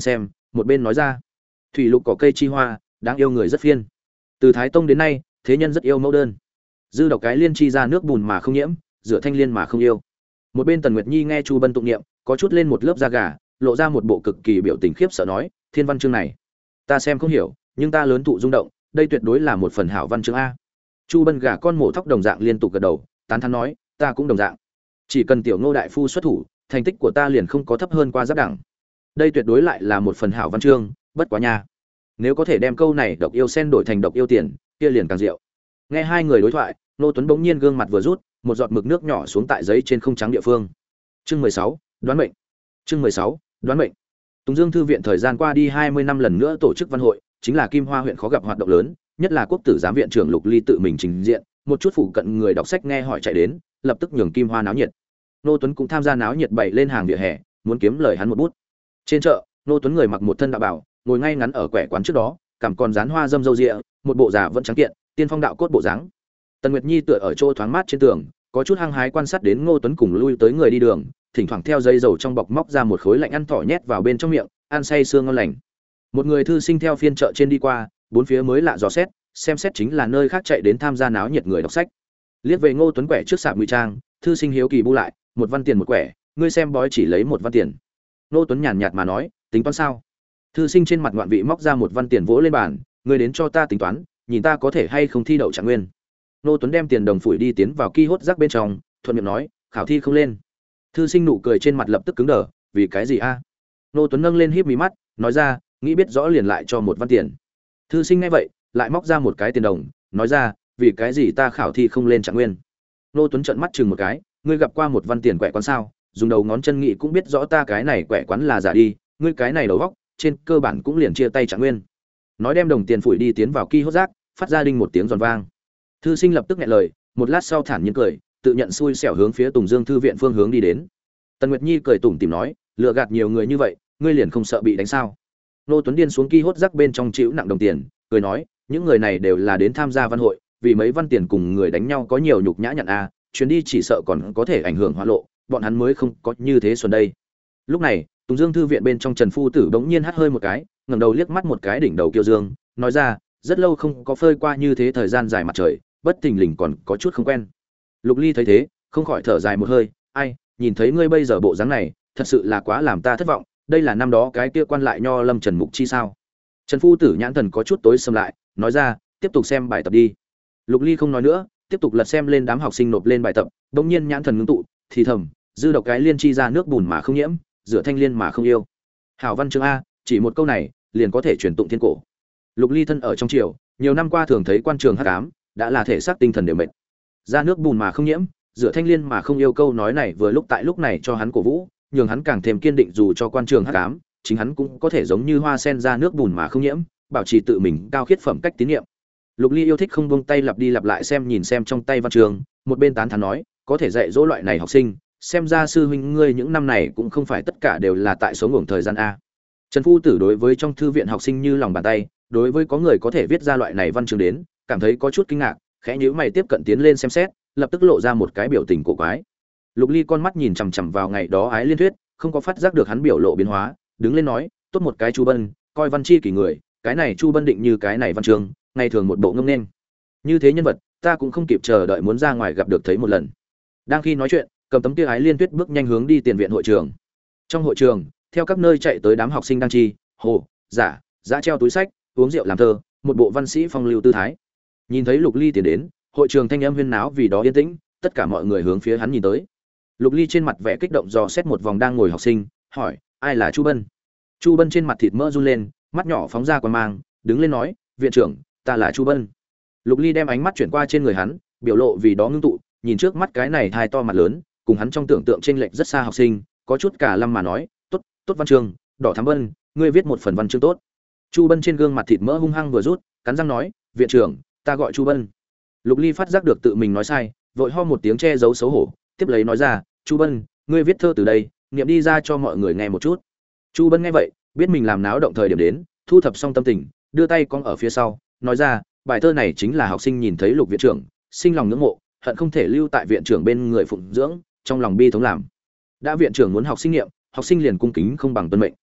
một bên nói ra: "Thủy lục cỏ cây chi hoa, đáng yêu người rất phiên. Từ Thái Tông đến nay, thế nhân rất yêu mẫu đơn. Dư độc cái liên chi ra nước bùn mà không nhiễm, rửa thanh liên mà không yêu." Một bên Tần Nguyệt Nhi nghe Chu Bân tụng niệm, có chút lên một lớp da gà, lộ ra một bộ cực kỳ biểu tình khiếp sợ nói: "Thiên văn chương này, ta xem không hiểu, nhưng ta lớn thụ rung động, đây tuyệt đối là một phần hảo văn chương a." Chu Bân gà con mổ thóc đồng dạng liên tục gật đầu, tán thán nói: "Ta cũng đồng dạng. Chỉ cần tiểu Ngô đại phu xuất thủ, thành tích của ta liền không có thấp hơn qua giáp đẳng. Đây tuyệt đối lại là một phần hảo văn chương, bất quá nha. Nếu có thể đem câu này độc yêu sen đổi thành độc yêu tiền, kia liền càng diệu." Nghe hai người đối thoại, Nô Tuấn bỗng nhiên gương mặt vừa rút, một giọt mực nước nhỏ xuống tại giấy trên không trắng địa phương. Chương mười sáu, đoán mệnh. Chương mười sáu, đoán mệnh. Tùng Dương thư viện thời gian qua đi hai mươi năm lần nữa tổ chức văn hội, chính là Kim Hoa huyện khó gặp hoạt động lớn, nhất là quốc tử giám viện trưởng Lục Ly tự mình trình diện, một chút phụ cận người đọc sách nghe hỏi chạy đến, lập tức nhường Kim Hoa náo nhiệt. Nô Tuấn cũng tham gia náo nhiệt bày lên hàng vỉa hè, muốn kiếm lời hắn một bút. Trên chợ, Nô Tuấn người mặc một thân đạo bảo, ngồi ngay ngắn ở quẻ quán trước đó, cằm còn dán hoa dâm râu ria, một bộ giả vẫn trắng kiện, tiên phong đạo cốt bộ dáng. Tần Nguyệt Nhi tựa ở chỗ thoáng mát trên tường, có chút hăng hái quan sát đến Ngô Tuấn cùng lui tới người đi đường, thỉnh thoảng theo dây dầu trong bọc móc ra một khối lạnh ăn thỏ nhét vào bên trong miệng, ăn say sương ngon lành. Một người thư sinh theo phiên chợ trên đi qua, bốn phía mới lạ dò xét, xem xét chính là nơi khác chạy đến tham gia náo nhiệt người đọc sách. Liếc về Ngô Tuấn quẻ trước sạp ngụy trang, thư sinh hiếu kỳ bu lại, một văn tiền một quẻ, ngươi xem bói chỉ lấy một văn tiền. Ngô Tuấn nhàn nhạt mà nói, tính toán sao? Thư sinh trên mặt ngoạn vị móc ra một văn tiền vỗ lên bàn, ngươi đến cho ta tính toán, nhìn ta có thể hay không thi đậu trạng nguyên. Ngô Tuấn đem tiền đồng phủi đi tiến vào ki hốt rác bên trong, thuận miệng nói, khảo thi không lên. Thư sinh nụ cười trên mặt lập tức cứng đờ, vì cái gì a? À? Ngô Tuấn nâng lên híp mí mắt, nói ra, nghĩ biết rõ liền lại cho một văn tiền. Thư sinh nghe vậy, lại móc ra một cái tiền đồng, nói ra, vì cái gì ta khảo thi không lên trạng nguyên. Ngô Tuấn trợn mắt chừng một cái, ngươi gặp qua một văn tiền quẻ quán sao? Dùng đầu ngón chân nghĩ cũng biết rõ ta cái này quẻ quán là giả đi, ngươi cái này đầu góc, trên cơ bản cũng liền chia tay trạng nguyên. Nói đem đồng tiền phủi đi tiến vào ki hốt rác, phát ra đinh một tiếng giòn vang. Thư sinh lập tức nghẹn lời, một lát sau thản nhiên cười, tự nhận xui xẻo hướng phía Tùng Dương thư viện phương hướng đi đến. Tần Nguyệt Nhi cười tủm tỉm nói, lừa gạt nhiều người như vậy, ngươi liền không sợ bị đánh sao? Nô Tuấn điên xuống ki hốt rác bên trong chịu nặng đồng tiền, cười nói, những người này đều là đến tham gia văn hội, vì mấy văn tiền cùng người đánh nhau có nhiều nhục nhã nhận a, chuyến đi chỉ sợ còn có thể ảnh hưởng hoa lộ, bọn hắn mới không có như thế xuân đây. Lúc này, Tùng Dương thư viện bên trong Trần phu tử bỗng nhiên hắt hơi một cái, ngẩng đầu liếc mắt một cái đỉnh đầu Kiêu Dương, nói ra, rất lâu không có phơi qua như thế thời gian dài mặt trời, bất thình lình còn có chút không quen. Lục Ly thấy thế, không khỏi thở dài một hơi, ai, nhìn thấy ngươi bây giờ bộ dáng này, thật sự là quá làm ta thất vọng, đây là năm đó cái kia quan lại nho lâm Trần Mục Chi sao? Trần phu tử nhãn thần có chút tối sầm lại, nói ra, tiếp tục xem bài tập đi. Lục Ly không nói nữa, tiếp tục lật xem lên đám học sinh nộp lên bài tập, bỗng nhiên nhãn thần ngưng tụ, thì thầm, dư độc cái liên chi ra nước bùn mà không nhiễm, rửa thanh liên mà không yêu. Hảo văn chương a, chỉ một câu này, liền có thể truyền tụng thiên cổ. Lục Ly thân ở trong triều, nhiều năm qua thường thấy quan trường hắc ám, đã là thể xác tinh thần đều mệt. Ra nước bùn mà không nhiễm, rửa thanh liên mà không yêu, câu nói này vừa lúc tại lúc này cho hắn cổ vũ, nhường hắn càng thêm kiên định, dù cho quan trường hắc ám, chính hắn cũng có thể giống như hoa sen ra nước bùn mà không nhiễm, bảo trì tự mình cao khiết phẩm cách tín niệm. Lục Ly yêu thích không buông tay lặp đi lặp lại xem nhìn xem trong tay văn trường, một bên tán thán nói, có thể dạy dỗ loại này học sinh, xem ra sư huynh ngươi những năm này cũng không phải tất cả đều là tại số ngủng thời gian a. Trần phu tử đối với trong thư viện học sinh như lòng bàn tay, đối với có người có thể viết ra loại này văn chương đến, cảm thấy có chút kinh ngạc, khẽ nhíu mày tiếp cận tiến lên xem xét, lập tức lộ ra một cái biểu tình cổ quái. Lục Ly con mắt nhìn chằm chằm vào ngày đó ái liên thuyết, không có phát giác được hắn biểu lộ biến hóa, đứng lên nói, tốt một cái Chu Bân, coi văn chi kỷ người, cái này Chu Bân định như cái này văn chương, ngày thường một bộ ngông nên. Như thế nhân vật, ta cũng không kịp chờ đợi muốn ra ngoài gặp được thấy một lần. Đang khi nói chuyện, cầm tấm kia ái liên tuyết bước nhanh hướng đi tiền viện hội trường. Trong hội trường, theo các nơi chạy tới đám học sinh đang chi, hồ, giả, giả treo túi sách, uống rượu làm thơ, một bộ văn sĩ phong lưu tư thái. Nhìn thấy Lục Ly tiến đến, hội trường thanh âm huyên náo vì đó yên tĩnh, tất cả mọi người hướng phía hắn nhìn tới. Lục Ly trên mặt vẻ kích động dò xét một vòng đang ngồi học sinh, hỏi, ai là Chu Bân? Chu Bân trên mặt thịt mỡ run lên, mắt nhỏ phóng ra quan mang, đứng lên nói, viện trưởng, ta là Chu Bân. Lục Ly đem ánh mắt chuyển qua trên người hắn, biểu lộ vì đó ngưng tụ, nhìn trước mắt cái này hai to mặt lớn, cùng hắn trong tưởng tượng chênh lệch rất xa học sinh, có chút cả lâm mà nói, tốt, tốt văn chương, đỏ thắm Bân, ngươi viết một phần văn chương tốt. Chu Bân trên gương mặt thịt mỡ hung hăng vừa rút, cắn răng nói, viện trưởng, ta gọi Chu Bân. Lục Ly phát giác được tự mình nói sai, vội ho một tiếng che giấu xấu hổ, tiếp lấy nói ra, Chu Bân, ngươi viết thơ từ đây, niệm đi ra cho mọi người nghe một chút. Chu Bân nghe vậy, biết mình làm náo động thời điểm đến, thu thập xong tâm tình, đưa tay cong ở phía sau, nói ra, bài thơ này chính là học sinh nhìn thấy Lục viện trưởng, sinh lòng ngưỡng mộ, hận không thể lưu tại viện trưởng bên người phụng dưỡng, trong lòng bi thống làm. Đã viện trưởng muốn học sinh niệm, học sinh liền cung kính không bằng tuân mệnh.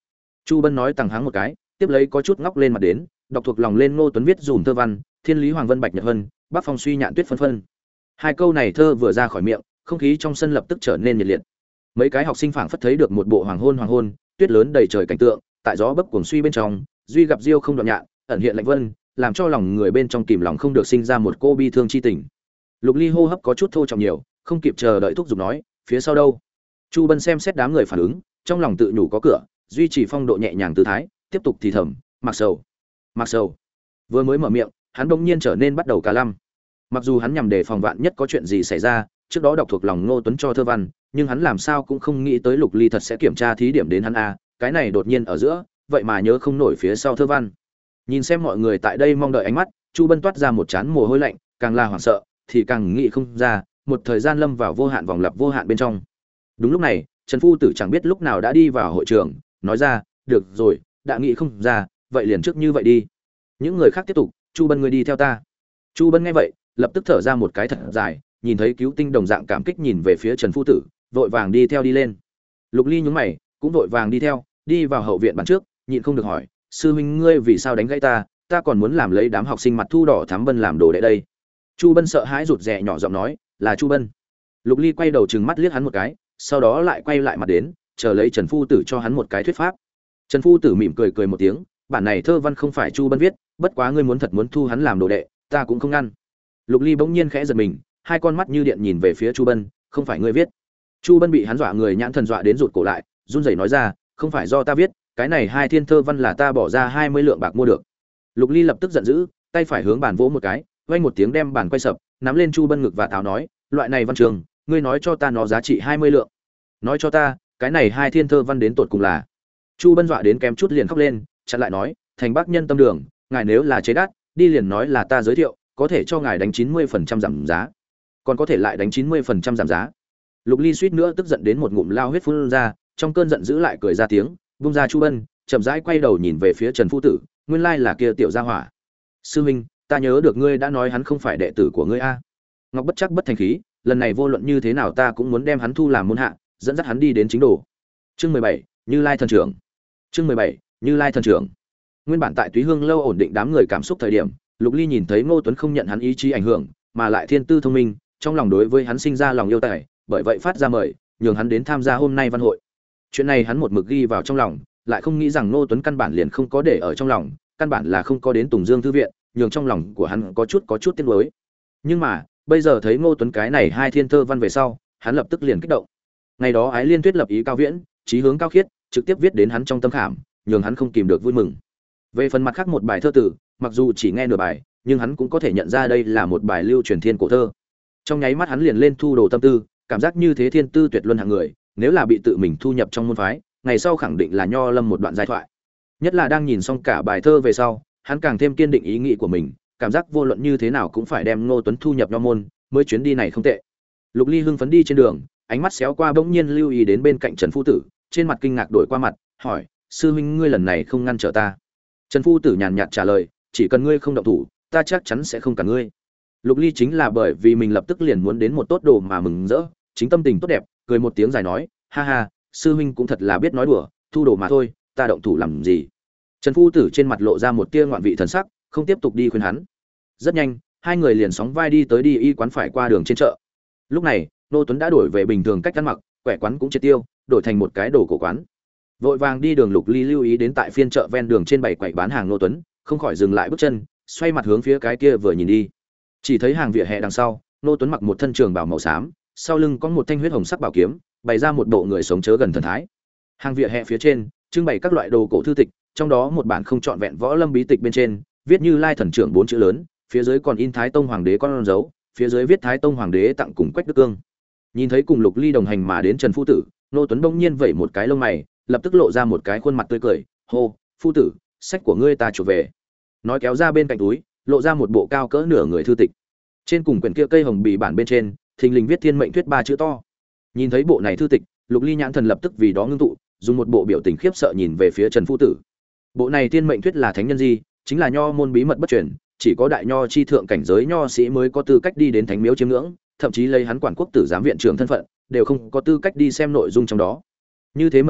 Chu Bân nói tằng hắng một cái, tiếp lấy có chút ngóc lên mặt đến, đọc thuộc lòng lên Ngô Tuấn viết dùm thơ văn, thiên lý hoàng vân bạch nhật vân, bắc phong suy nhạn tuyết phân phân. Hai câu này thơ vừa ra khỏi miệng, không khí trong sân lập tức trở nên nhiệt liệt. Mấy cái học sinh phảng phất thấy được một bộ hoàng hôn hoàng hôn, tuyết lớn đầy trời cảnh tượng, tại gió bấc cuồng suy bên trong, duy gặp diêu không đoạn nhạn, ẩn hiện lạnh vân, làm cho lòng người bên trong kìm lòng không được sinh ra một cô bi thương chi tình. Lục Ly hô hấp có chút thô trọng nhiều, không kịp chờ đợi thúc giục nói, phía sau đâu? Chu Bân xem xét đám người phản ứng, trong lòng tự nhủ có cửa, duy trì phong độ nhẹ nhàng tư thái, tiếp tục thì thầm, mặc sầu, mặc sầu. Vừa mới mở miệng, hắn bỗng nhiên trở nên bắt đầu cả lăm. Mặc dù hắn nhằm để phòng vạn nhất có chuyện gì xảy ra, trước đó đọc thuộc lòng Ngô Tuấn cho thơ văn, nhưng hắn làm sao cũng không nghĩ tới Lục Ly thật sẽ kiểm tra thí điểm đến hắn a, cái này đột nhiên ở giữa, vậy mà nhớ không nổi phía sau thơ văn. Nhìn xem mọi người tại đây mong đợi ánh mắt, Chu Bân toát ra một trán mồ hôi lạnh, càng là hoảng sợ, thì càng nghĩ không ra, một thời gian lâm vào vô hạn vòng lặp vô hạn bên trong. Đúng lúc này, Trần Phu Tử chẳng biết lúc nào đã đi vào hội trường, nói ra, "Được rồi, đã nghĩ không ra, vậy liền trước như vậy đi." Những người khác tiếp tục, "Chu Bân ngươi đi theo ta." Chu Bân nghe vậy, lập tức thở ra một cái thật dài, nhìn thấy Cứu Tinh đồng dạng cảm kích nhìn về phía Trần Phu Tử, vội vàng đi theo đi lên. Lục Ly nhướng mày, cũng vội vàng đi theo, đi vào hậu viện bàn trước, nhịn không được hỏi, "Sư huynh ngươi vì sao đánh gãy ta, ta còn muốn làm lấy đám học sinh mặt thu đỏ thắm Bân làm đồ đệ đây." Chu Bân sợ hãi rụt rè nhỏ giọng nói, "Là Chu Bân." Lục Ly quay đầu trừng mắt liếc hắn một cái, sau đó lại quay lại mặt đến, chờ lấy Trần Phu Tử cho hắn một cái thuyết pháp. Trần Phu Tử mỉm cười cười một tiếng, "Bản này thơ văn không phải Chu Bân viết, bất quá ngươi muốn thật muốn thu hắn làm đồ đệ, ta cũng không ngăn." Lục Ly bỗng nhiên khẽ giật mình, hai con mắt như điện nhìn về phía Chu Bân, "Không phải ngươi viết?" Chu Bân bị hắn dọa người nhãn thần dọa đến rụt cổ lại, run rẩy nói ra, "Không phải do ta viết, cái này hai thiên thơ văn là ta bỏ ra hai mươi lượng bạc mua được." Lục Ly lập tức giận dữ, tay phải hướng bàn vỗ một cái, vang một tiếng đem bàn quay sập, nắm lên Chu Bân ngực và tháo nói, "Loại này văn trường, ngươi nói cho ta nó giá trị hai mươi lượng. Nói cho ta, cái này hai thiên thơ văn đến tột cùng là?" Chu Bân dọa đến kém chút liền khóc lên, chặn lại nói, "Thành Bác nhân tâm đường, ngài nếu là chế đắt, đi liền nói là ta giới thiệu, có thể cho ngài đánh chín mươi phần trăm giảm giá." Còn có thể lại đánh chín mươi phần trăm giảm giá. Lục Ly suýt nữa tức giận đến một ngụm lao huyết phun ra, trong cơn giận dữ lại cười ra tiếng, vung ra Chu Bân, chậm rãi quay đầu nhìn về phía Trần Phu Tử, nguyên lai là kia tiểu gia hỏa. "Sư huynh, ta nhớ được ngươi đã nói hắn không phải đệ tử của ngươi a." Ngọc bất chắc bất thành khí, lần này vô luận như thế nào ta cũng muốn đem hắn thu làm môn hạ, dẫn dắt hắn đi đến chính đồ. Chương mười bảy, Như Lai thần trưởng. Chương mười bảy, Như Lai thần trưởng. Nguyên bản tại Túy Hương lâu ổn định đám người cảm xúc thời điểm, Lục Ly nhìn thấy Ngô Tuấn không nhận hắn ý chí ảnh hưởng, mà lại thiên tư thông minh, trong lòng đối với hắn sinh ra lòng yêu tài, bởi vậy phát ra mời, nhường hắn đến tham gia hôm nay văn hội. Chuyện này hắn một mực ghi vào trong lòng, lại không nghĩ rằng Ngô Tuấn căn bản liền không có để ở trong lòng, căn bản là không có đến Tùng Dương thư viện, nhường trong lòng của hắn có chút có chút tiếc nuối. Nhưng mà, bây giờ thấy Ngô Tuấn cái này hai thiên thơ văn về sau, hắn lập tức liền kích động. Ngày đó Ái Liên Tuyết lập ý cao viễn, chí hướng cao khiết, trực tiếp viết đến hắn trong tâm khảm, nhường hắn không kìm được vui mừng. Về phần mặt khác một bài thơ tử, mặc dù chỉ nghe nửa bài, nhưng hắn cũng có thể nhận ra đây là một bài lưu truyền thiên cổ thơ. Trong nháy mắt hắn liền lên thu đồ tâm tư, cảm giác như thế thiên tư tuyệt luân hạng người, nếu là bị tự mình thu nhập trong môn phái, ngày sau khẳng định là nho lâm một đoạn giai thoại. Nhất là đang nhìn xong cả bài thơ về sau, hắn càng thêm kiên định ý nghĩ của mình, cảm giác vô luận như thế nào cũng phải đem Ngô Tuấn thu nhập nho môn, mới chuyến đi này không tệ. Lục Ly hưng phấn đi trên đường, ánh mắt xéo qua bỗng nhiên lưu ý đến bên cạnh Trần Phu Tử, trên mặt kinh ngạc đổi qua mặt, hỏi, "Sư huynh ngươi lần này không ngăn trở ta?" Trần Phu Tử nhàn nhạt trả lời, "Chỉ cần ngươi không động thủ, ta chắc chắn sẽ không cản ngươi." Lục Ly chính là bởi vì mình lập tức liền muốn đến một tốt đồ mà mừng rỡ, chính tâm tình tốt đẹp, cười một tiếng dài nói, "Ha ha, sư huynh cũng thật là biết nói đùa, thu đồ mà thôi, ta động thủ làm gì?" Trần Phu Tử trên mặt lộ ra một tia ngoạn vị thần sắc, không tiếp tục đi khuyên hắn. Rất nhanh, hai người liền sóng vai đi tới đi y quán phải qua đường trên chợ. Lúc này, Nô Tuấn đã đổi về bình thường cách ăn mặc, quẻ quán cũng triệt tiêu, đổi thành một cái đồ cổ quán. Vội vàng đi đường Lục Ly lưu ý đến tại phiên chợ ven đường trên bảy quầy bán hàng Nô Tuấn, không khỏi dừng lại bước chân, xoay mặt hướng phía cái kia vừa nhìn đi. Chỉ thấy hàng vỉa hè đằng sau, Nô Tuấn mặc một thân trường bào màu xám, sau lưng có một thanh huyết hồng sắc bảo kiếm, bày ra một bộ người sống chớ gần thần thái. Hàng vỉa hè phía trên, trưng bày các loại đồ cổ thư tịch, trong đó một bản không trọn vẹn võ lâm bí tịch bên trên, viết Như Lai thần trưởng bốn chữ lớn, phía dưới còn in Thái Tông hoàng đế con dấu, phía dưới viết Thái Tông hoàng đế tặng cùng Quách Đức Cương. Nhìn thấy cùng Lục Ly đồng hành mà đến Trần Phu Tử, Nô Tuấn bỗng nhiên vẩy một cái lông mày, lập tức lộ ra một cái khuôn mặt tươi cười, "Hô, Phu Tử, sách của ngươi ta chuộc về." Nói kéo ra bên cạnh túi, lộ ra một bộ cao cỡ nửa người thư tịch. Trên cùng quyển kia cây hồng bì bản bên trên, thình lình viết Thiên Mệnh Thuyết ba chữ to. Nhìn thấy bộ này thư tịch, Lục Ly nhãn thần lập tức vì đó ngưng tụ, dùng một bộ biểu tình khiếp sợ nhìn về phía Trần Phu Tử. Bộ này Thiên Mệnh Thuyết là thánh nhân gì, chính là nho môn bí mật bất truyền, chỉ có đại nho chi thượng cảnh giới nho sĩ mới có tư cách đi đến thánh miếu chiêm ngưỡng, thậm chí lấy hắn quản quốc tử giám viện trưởng thân phận, đều không có tư cách đi xem nội dung trong đó. Như thế mật bảo,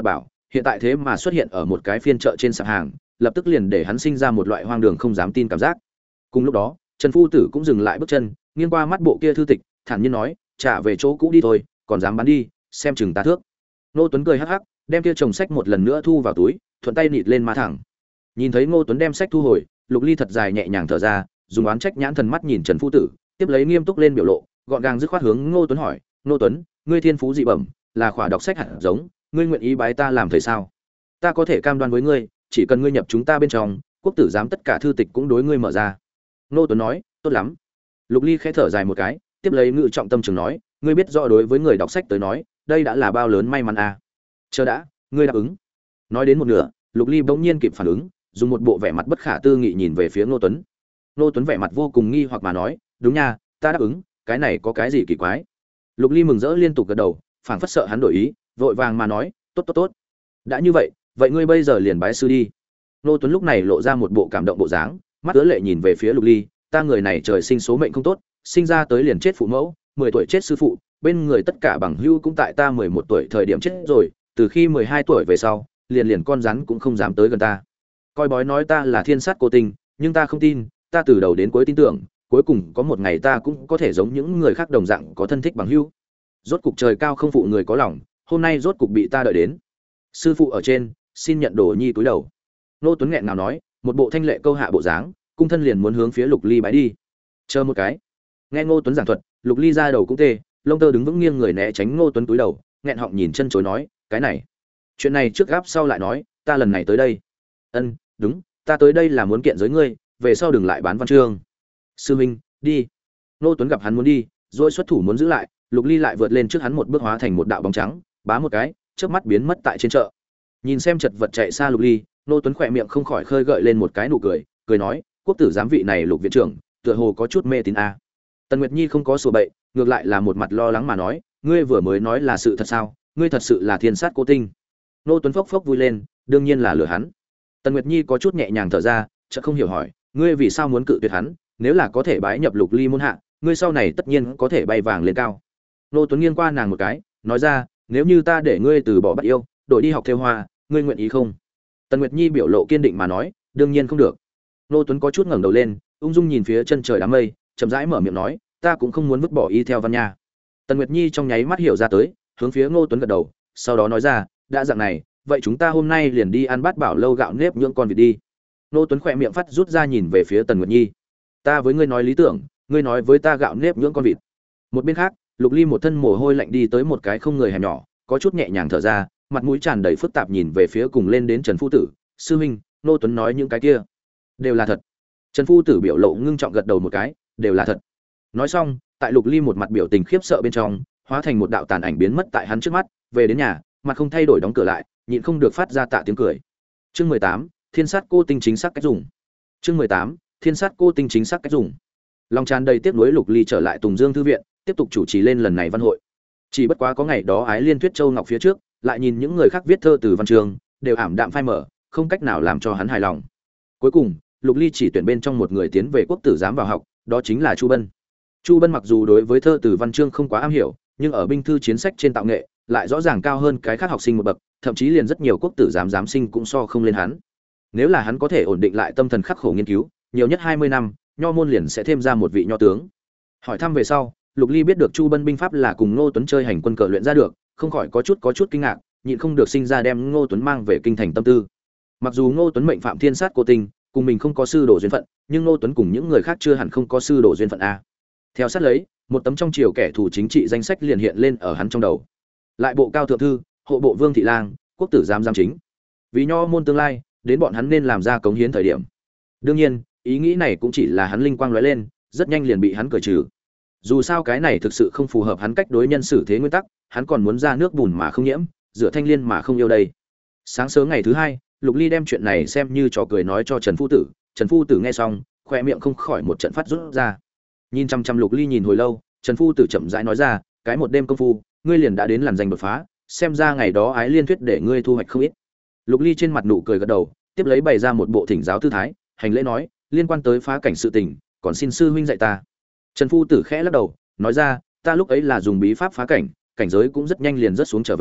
hiện tại thế mà xuất hiện ở một cái phiên chợ trên sạp hàng, lập tức liền để hắn sinh ra một loại hoang đường không dám tin cảm giác. Cùng lúc đó, Trần Phu Tử cũng dừng lại bước chân, nghiêng qua mắt bộ kia thư tịch, thản nhiên nói, trả về chỗ cũ đi thôi, còn dám bán đi, xem chừng ta thước. Ngô Tuấn cười hắc hắc, đem kia chồng sách một lần nữa thu vào túi, thuận tay nịt lên má thẳng. Nhìn thấy Ngô Tuấn đem sách thu hồi, Lục Ly thật dài nhẹ nhàng thở ra, dùng oán trách nhãn thần mắt nhìn Trần Phu Tử, tiếp lấy nghiêm túc lên biểu lộ, gọn gàng dứt khoát hướng Ngô Tuấn hỏi, "Ngô Tuấn, ngươi thiên phú dị bẩm, là khỏa đọc sách hạt giống, ngươi nguyện ý bái ta làm thầy sao? Ta có thể cam đoan với ngươi, chỉ cần ngươi nhập chúng ta bên trong, quốc tử giám tất cả thư tịch cũng đối ngươi mở ra." Ngô Tuấn nói, "Tốt lắm." Lục Ly khẽ thở dài một cái, tiếp lấy ngự trọng tâm trường nói, "Ngươi biết rõ đối với người đọc sách tới nói, đây đã là bao lớn may mắn à? Chờ đã, ngươi đáp ứng." Nói đến một nửa, Lục Ly bỗng nhiên kịp phản ứng, dùng một bộ vẻ mặt bất khả tư nghị nhìn về phía Ngô Tuấn. Ngô Tuấn vẻ mặt vô cùng nghi hoặc mà nói, "Đúng nha, ta đáp ứng, cái này có cái gì kỳ quái?" Lục Ly mừng rỡ liên tục gật đầu, phảng phất sợ hắn đổi ý, vội vàng mà nói, "Tốt tốt tốt. Đã như vậy, vậy ngươi bây giờ liền bái sư đi." Ngô Tuấn lúc này lộ ra một bộ cảm động bộ dáng, mắt ứa lệ nhìn về phía Lục Ly, "Ta người này trời sinh số mệnh không tốt, sinh ra tới liền chết phụ mẫu, mười tuổi chết sư phụ, bên người tất cả bằng hữu cũng tại ta mười một tuổi thời điểm chết rồi, từ khi mười hai tuổi về sau, liền liền con rắn cũng không dám tới gần ta. Coi bói nói ta là thiên sát cô tình, nhưng ta không tin, ta từ đầu đến cuối tin tưởng, cuối cùng có một ngày ta cũng có thể giống những người khác đồng dạng có thân thích bằng hữu. Rốt cục trời cao không phụ người có lòng, hôm nay rốt cục bị ta đợi đến. Sư phụ ở trên, xin nhận đồ nhi túi đầu." Nô Tuấn nghẹn nào nói, một bộ thanh lệ câu hạ bộ dáng, cung thân liền muốn hướng phía Lục Ly bái đi. Chờ một cái. Nghe Ngô Tuấn giảng thuật, Lục Ly ra đầu cũng tê, lông tơ đứng vững nghiêng người né tránh Ngô Tuấn túi đầu, nghẹn họng nhìn chân chối nói, "Cái này, chuyện này trước gáp sau lại nói, ta lần này tới đây." "Ân, đúng, ta tới đây là muốn kiện giới ngươi, về sau đừng lại bán văn chương." "Sư huynh, đi." Ngô Tuấn gặp hắn muốn đi, rồi xuất thủ muốn giữ lại, Lục Ly lại vượt lên trước hắn một bước hóa thành một đạo bóng trắng, bá một cái, chớp mắt biến mất tại trên chợ. Nhìn xem chật vật chạy xa Lục Ly, Ngô Tuấn khỏe miệng không khỏi khơi gợi lên một cái nụ cười, cười nói, "Quốc tử giám vị này Lục viện trưởng, tựa hồ có chút mê tín a." À. Tần Nguyệt Nhi không có sủa bậy, ngược lại là một mặt lo lắng mà nói, "Ngươi vừa mới nói là sự thật sao? Ngươi thật sự là thiên sát cô tinh?" Ngô Tuấn phốc phốc vui lên, đương nhiên là lừa hắn. Tần Nguyệt Nhi có chút nhẹ nhàng thở ra, chợt không hiểu hỏi, "Ngươi vì sao muốn cự tuyệt hắn? Nếu là có thể bái nhập Lục Ly môn hạ, ngươi sau này tất nhiên có thể bay vàng lên cao." Ngô Tuấn nghiêng qua nàng một cái, nói ra, "Nếu như ta để ngươi từ bỏ bắt yêu, đổi đi học thêu hoa, ngươi nguyện ý không?" Tần Nguyệt Nhi biểu lộ kiên định mà nói, "Đương nhiên không được." Ngô Tuấn có chút ngẩng đầu lên, ung dung nhìn phía chân trời đám mây, chậm rãi mở miệng nói, "Ta cũng không muốn vứt bỏ y theo văn nha." Tần Nguyệt Nhi trong nháy mắt hiểu ra tới, hướng phía Ngô Tuấn gật đầu, sau đó nói ra, "Đã dạng này, vậy chúng ta hôm nay liền đi ăn bát bảo lâu gạo nếp nhưỡng con vịt đi." Ngô Tuấn khỏe miệng phát rút ra nhìn về phía Tần Nguyệt Nhi, "Ta với ngươi nói lý tưởng, ngươi nói với ta gạo nếp nhưỡng con vịt." Một bên khác, Lục Ly một thân mồ hôi lạnh đi tới một cái không người hẻm nhỏ, có chút nhẹ nhàng thở ra, mặt mũi tràn đầy phức tạp nhìn về phía cùng lên đến Trần Phu Tử, "Sư huynh, Ngô Tuấn nói những cái kia đều là thật?" Trần Phu Tử biểu lộ ngưng trọng gật đầu một cái, "Đều là thật." Nói xong, tại Lục Ly một mặt biểu tình khiếp sợ bên trong, hóa thành một đạo tàn ảnh biến mất tại hắn trước mắt, về đến nhà, mặt không thay đổi đóng cửa lại, nhịn không được phát ra tạ tiếng cười. Chương mười tám, Thiên sát cô tinh chính xác cách dùng. Chương mười tám, Thiên sát cô tinh chính xác cách dùng. Lòng tràn đầy tiếc nuối, Lục Ly trở lại Tùng Dương thư viện, tiếp tục chủ trì lên lần này văn hội. Chỉ bất quá có ngày đó Ái Liên Tuyết Châu Ngọc phía trước, lại nhìn những người khác viết thơ từ văn trường, đều ảm đạm phai mở, không cách nào làm cho hắn hài lòng. Cuối cùng, Lục Ly chỉ tuyển bên trong một người tiến về quốc tử giám vào học, đó chính là Chu Bân. Chu Bân mặc dù đối với thơ từ văn chương không quá am hiểu, nhưng ở binh thư chiến sách trên tạo nghệ, lại rõ ràng cao hơn cái khác học sinh một bậc, thậm chí liền rất nhiều quốc tử giám giám sinh cũng so không lên hắn. Nếu là hắn có thể ổn định lại tâm thần khắc khổ nghiên cứu, nhiều nhất hai mươi năm, nho môn liền sẽ thêm ra một vị nho tướng. Hỏi thăm về sau, Lục Ly biết được Chu Bân binh pháp là cùng Ngô Tuấn chơi hành quân cờ luyện ra được, không khỏi có chút có chút kinh ngạc, nhịn không được sinh ra đem Ngô Tuấn mang về kinh thành tâm tư. Mặc dù Ngô Tuấn mệnh phạm thiên sát cô tinh, cùng mình không có sư đồ duyên phận, nhưng Ngô Tuấn cùng những người khác chưa hẳn không có sư đồ duyên phận a. Theo sát lấy, một tấm trong triều kẻ thù chính trị danh sách liền hiện lên ở hắn trong đầu. Lại bộ cao thượng thư, hộ bộ Vương thị lang, quốc tử giám giám chính. Vì nho môn tương lai, đến bọn hắn nên làm ra cống hiến thời điểm. Đương nhiên, ý nghĩ này cũng chỉ là hắn linh quang lóe lên, rất nhanh liền bị hắn cởi trừ. Dù sao cái này thực sự không phù hợp hắn cách đối nhân xử thế nguyên tắc, hắn còn muốn ra nước bùn mà không nhiễm, rửa thanh liên mà không yêu đây. Sáng sớm ngày thứ hai, Lục Ly đem chuyện này xem như trò cười nói cho Trần Phu Tử, Trần Phu Tử nghe xong, khoe miệng không khỏi một trận phát rút ra. Nhìn chăm chăm Lục Ly nhìn hồi lâu, Trần Phu Tử chậm rãi nói ra, cái một đêm công phu, ngươi liền đã đến làn danh đột phá, xem ra ngày đó Ái Liên Thuyết để ngươi thu hoạch không ít. Lục Ly trên mặt nụ cười gật đầu, tiếp lấy bày ra một bộ thỉnh giáo tư thái, hành lễ nói, liên quan tới phá cảnh sự tình, còn xin sư huynh dạy ta. Trần Phu Tử khẽ lắc đầu, nói ra, ta lúc ấy là dùng bí pháp phá cảnh, cảnh giới cũng rất nhanh liền rất xuống trở về,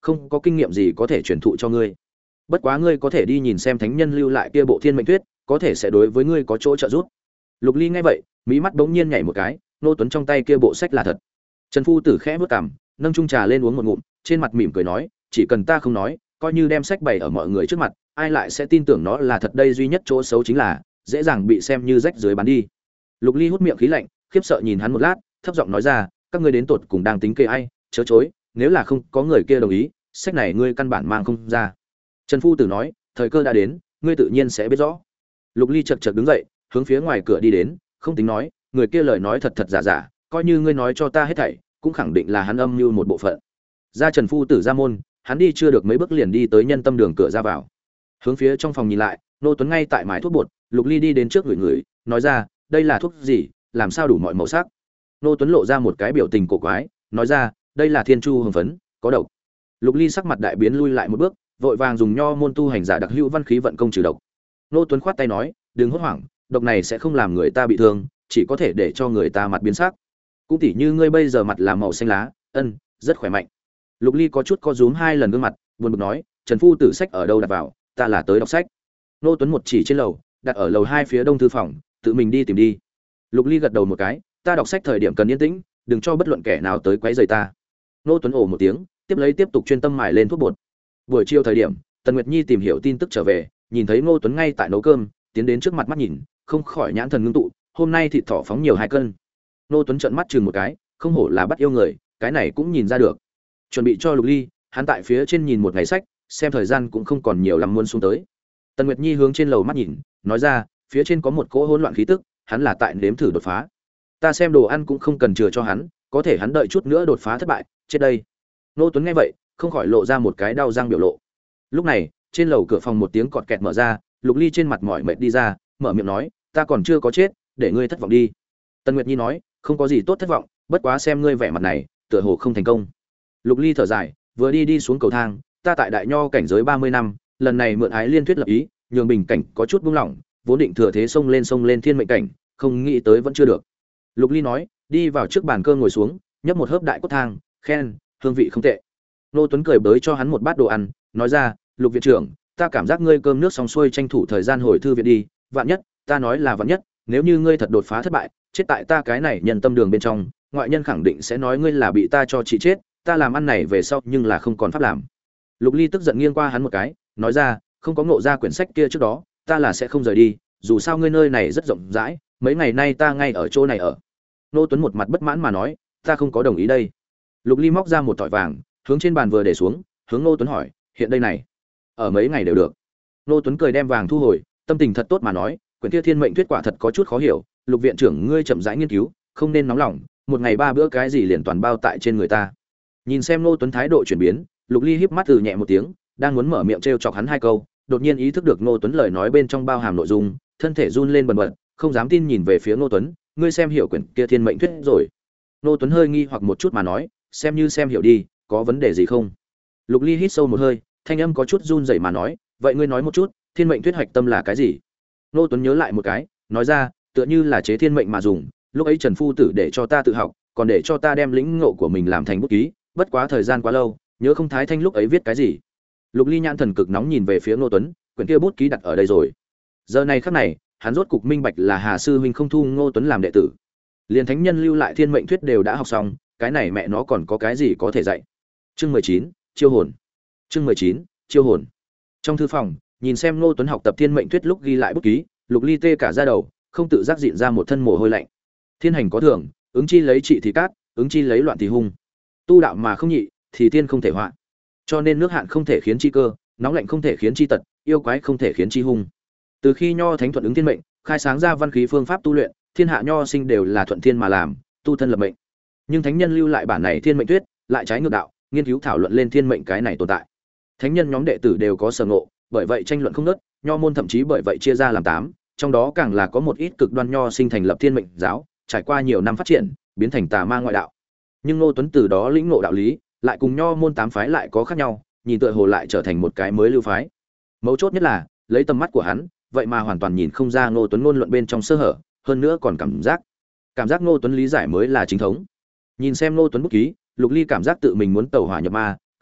không có kinh nghiệm gì có thể truyền thụ cho ngươi. Bất quá ngươi có thể đi nhìn xem thánh nhân lưu lại kia bộ thiên mệnh thuyết, có thể sẽ đối với ngươi có chỗ trợ giúp. Lục Ly nghe vậy, mí mắt bỗng nhiên nhảy một cái, Ngô Tuấn trong tay kia bộ sách là thật. Trần Phu Tử khẽ bước cằm, nâng chung trà lên uống một ngụm, trên mặt mỉm cười nói, chỉ cần ta không nói, coi như đem sách bày ở mọi người trước mặt, ai lại sẽ tin tưởng nó là thật đây, duy nhất chỗ xấu chính là dễ dàng bị xem như rách dưới bán đi. Lục Ly hút miệng khí lạnh, khiếp sợ nhìn hắn một lát, thấp giọng nói ra, các ngươi đến tột cùng đang tính kê ai, chớ chối, nếu là không có người kia đồng ý, sách này ngươi căn bản mang không ra. Trần Phu Tử nói, thời cơ đã đến, ngươi tự nhiên sẽ biết rõ. Lục Ly chậc chậc đứng dậy, hướng phía ngoài cửa đi đến, không tính nói, người kia lời nói thật thật giả giả, coi như ngươi nói cho ta hết thảy, cũng khẳng định là hắn âm mưu một bộ phận. Ra Trần Phu Tử ra môn, hắn đi chưa được mấy bước liền đi tới nhân tâm đường cửa ra vào. Hướng phía trong phòng nhìn lại, Nô Tuấn ngay tại mài thuốc bột, Lục Ly đi đến trước người người, nói ra, đây là thuốc gì, làm sao đủ mọi màu sắc. Nô Tuấn lộ ra một cái biểu tình cổ quái, nói ra, đây là thiên chu hồng phấn, có độc. Lục Ly sắc mặt đại biến lui lại một bước, vội vàng dùng nho môn tu hành giả đặc hữu văn khí vận công trừ độc. Nô Tuấn khoát tay nói, đừng hốt hoảng, độc này sẽ không làm người ta bị thương, chỉ có thể để cho người ta mặt biến sắc. Cũng tỉ như ngươi bây giờ mặt là màu xanh lá, ân, rất khỏe mạnh. Lục Ly có chút co rúm hai lần gương mặt, buồn bực nói, Trần Phu Tử sách ở đâu đặt vào, ta là tới đọc sách. Nô Tuấn một chỉ trên lầu, đặt ở lầu hai phía đông thư phòng, tự mình đi tìm đi. Lục Ly gật đầu một cái, ta đọc sách thời điểm cần yên tĩnh, đừng cho bất luận kẻ nào tới quấy rầy ta. Nô Tuấn ồ một tiếng, tiếp lấy tiếp tục chuyên tâm mài lên thuốc bột. Buổi chiều thời điểm, Tần Nguyệt Nhi tìm hiểu tin tức trở về, nhìn thấy Ngô Tuấn ngay tại nấu cơm, tiến đến trước mặt mắt nhìn, không khỏi nhãn thần ngưng tụ, hôm nay thịt thỏ phóng nhiều hai cân. Ngô Tuấn trợn mắt chừng một cái, không hổ là bắt yêu người, cái này cũng nhìn ra được. Chuẩn bị cho Lục Ly, hắn tại phía trên nhìn một ngày sách, xem thời gian cũng không còn nhiều lắm muốn xuống tới. Tần Nguyệt Nhi hướng trên lầu mắt nhìn, nói ra, phía trên có một cỗ hỗn loạn khí tức, hắn là tại nếm thử đột phá. Ta xem đồ ăn cũng không cần chừa cho hắn, có thể hắn đợi chút nữa đột phá thất bại, chết đây. Ngô Tuấn nghe vậy, không khỏi lộ ra một cái đau răng biểu lộ. Lúc này, trên lầu cửa phòng một tiếng cọt kẹt mở ra, Lục Ly trên mặt mỏi mệt đi ra, mở miệng nói, ta còn chưa có chết, để ngươi thất vọng đi. Tần Nguyệt Nhi nói, không có gì tốt thất vọng, bất quá xem ngươi vẻ mặt này, tựa hồ không thành công. Lục Ly thở dài, vừa đi đi xuống cầu thang, ta tại đại nho cảnh giới ba mươi năm, lần này mượn ái liên thuyết lập ý, nhường bình cảnh có chút buông lỏng, vốn định thừa thế xông lên xông lên thiên mệnh cảnh, không nghĩ tới vẫn chưa được. Lục Ly nói, đi vào trước bàn cơm ngồi xuống, nhấp một hớp đại cốt thang, khen, hương vị không tệ. Nô Tuấn cười bới cho hắn một bát đồ ăn, nói ra, Lục viện trưởng, ta cảm giác ngươi cơm nước xong xuôi tranh thủ thời gian hồi thư viện đi, vạn nhất, ta nói là vạn nhất, nếu như ngươi thật đột phá thất bại, chết tại ta cái này nhân tâm đường bên trong, ngoại nhân khẳng định sẽ nói ngươi là bị ta cho trị chết, ta làm ăn này về sau nhưng là không còn pháp làm. Lục Ly tức giận nghiêng qua hắn một cái, nói ra, không có ngộ ra quyển sách kia trước đó, ta là sẽ không rời đi, dù sao ngươi nơi này rất rộng rãi, mấy ngày nay ta ngay ở chỗ này ở. Nô Tuấn một mặt bất mãn mà nói, ta không có đồng ý đây. Lục Ly móc ra một thỏi vàng, hướng trên bàn vừa để xuống, hướng Nô Tuấn hỏi, hiện đây này, ở mấy ngày đều được. Nô Tuấn cười đem vàng thu hồi, tâm tình thật tốt mà nói, quyển kia thiên mệnh thuyết quả thật có chút khó hiểu, Lục viện trưởng ngươi chậm rãi nghiên cứu, không nên nóng lòng, một ngày ba bữa cái gì liền toàn bao tại trên người ta. Nhìn xem Nô Tuấn thái độ chuyển biến, Lục Ly híp mắt từ nhẹ một tiếng, đang muốn mở miệng trêu chọc hắn hai câu, đột nhiên ý thức được Nô Tuấn lời nói bên trong bao hàm nội dung, thân thể run lên bần bật, không dám tin nhìn về phía Nô Tuấn, ngươi xem hiểu quyển kia thiên mệnh thuyết rồi. Nô Tuấn hơi nghi hoặc một chút mà nói, xem như xem hiểu đi, có vấn đề gì không? Lục Ly hít sâu một hơi, thanh âm có chút run rẩy mà nói, vậy ngươi nói một chút, thiên mệnh thuyết hoạch tâm là cái gì? Nô Tuấn nhớ lại một cái, nói ra, tựa như là chế thiên mệnh mà dùng, lúc ấy Trần Phu Tử để cho ta tự học, còn để cho ta đem lĩnh ngộ của mình làm thành bút ký, bất quá thời gian quá lâu, nhớ không thái thanh lúc ấy viết cái gì. Lục Ly nhãn thần cực nóng nhìn về phía Nô Tuấn, quyển kia bút ký đặt ở đây rồi. Giờ này khắc này, hắn rốt cục minh bạch là Hà sư huynh không thu Ngô Tuấn làm đệ tử. Liên thánh nhân lưu lại thiên mệnh thuyết đều đã học xong, cái này mẹ nó còn có cái gì có thể dạy. Chương mười chín, chiêu hồn. Chương mười chín, chiêu hồn. Trong thư phòng, nhìn xem Ngô Tuấn học tập thiên mệnh thuyết lúc ghi lại bút ký, Lục Ly tê cả da đầu, không tự giác dịn ra một thân mồ hôi lạnh. Thiên hành có thưởng, ứng chi lấy trị thì cát, ứng chi lấy loạn thì hung. Tu đạo mà không nhị, thì tiên không thể họa. Cho nên nước hạn không thể khiến chi cơ, nóng lạnh không thể khiến chi tật, yêu quái không thể khiến chi hung. Từ khi nho thánh thuận ứng thiên mệnh, khai sáng ra văn khí phương pháp tu luyện, thiên hạ nho sinh đều là thuận thiên mà làm, tu thân lập mệnh. Nhưng thánh nhân lưu lại bản này thiên mệnh thuyết, lại trái ngược đạo, nghiên cứu thảo luận lên thiên mệnh cái này tồn tại. Thánh nhân nhóm đệ tử đều có sở ngộ, bởi vậy tranh luận không ngớt, nho môn thậm chí bởi vậy chia ra làm tám, trong đó càng là có một ít cực đoan nho sinh thành lập thiên mệnh giáo, trải qua nhiều năm phát triển, biến thành tà ma ngoại đạo. Nhưng Ngô Tuấn từ đó lĩnh ngộ đạo lý, lại cùng nho môn tám phái lại có khác nhau, nhìn tựa hồ lại trở thành một cái mới lưu phái. Mấu chốt nhất là, lấy tầm mắt của hắn, vậy mà hoàn toàn nhìn không ra Ngô Tuấn ngôn luận bên trong sơ hở, hơn nữa còn cảm giác, cảm giác Ngô Tuấn lý giải mới là chính thống. Nhìn xem Ngô Tuấn bút ký, Lục Ly cảm giác tự mình muốn tẩu hỏa nhập ma,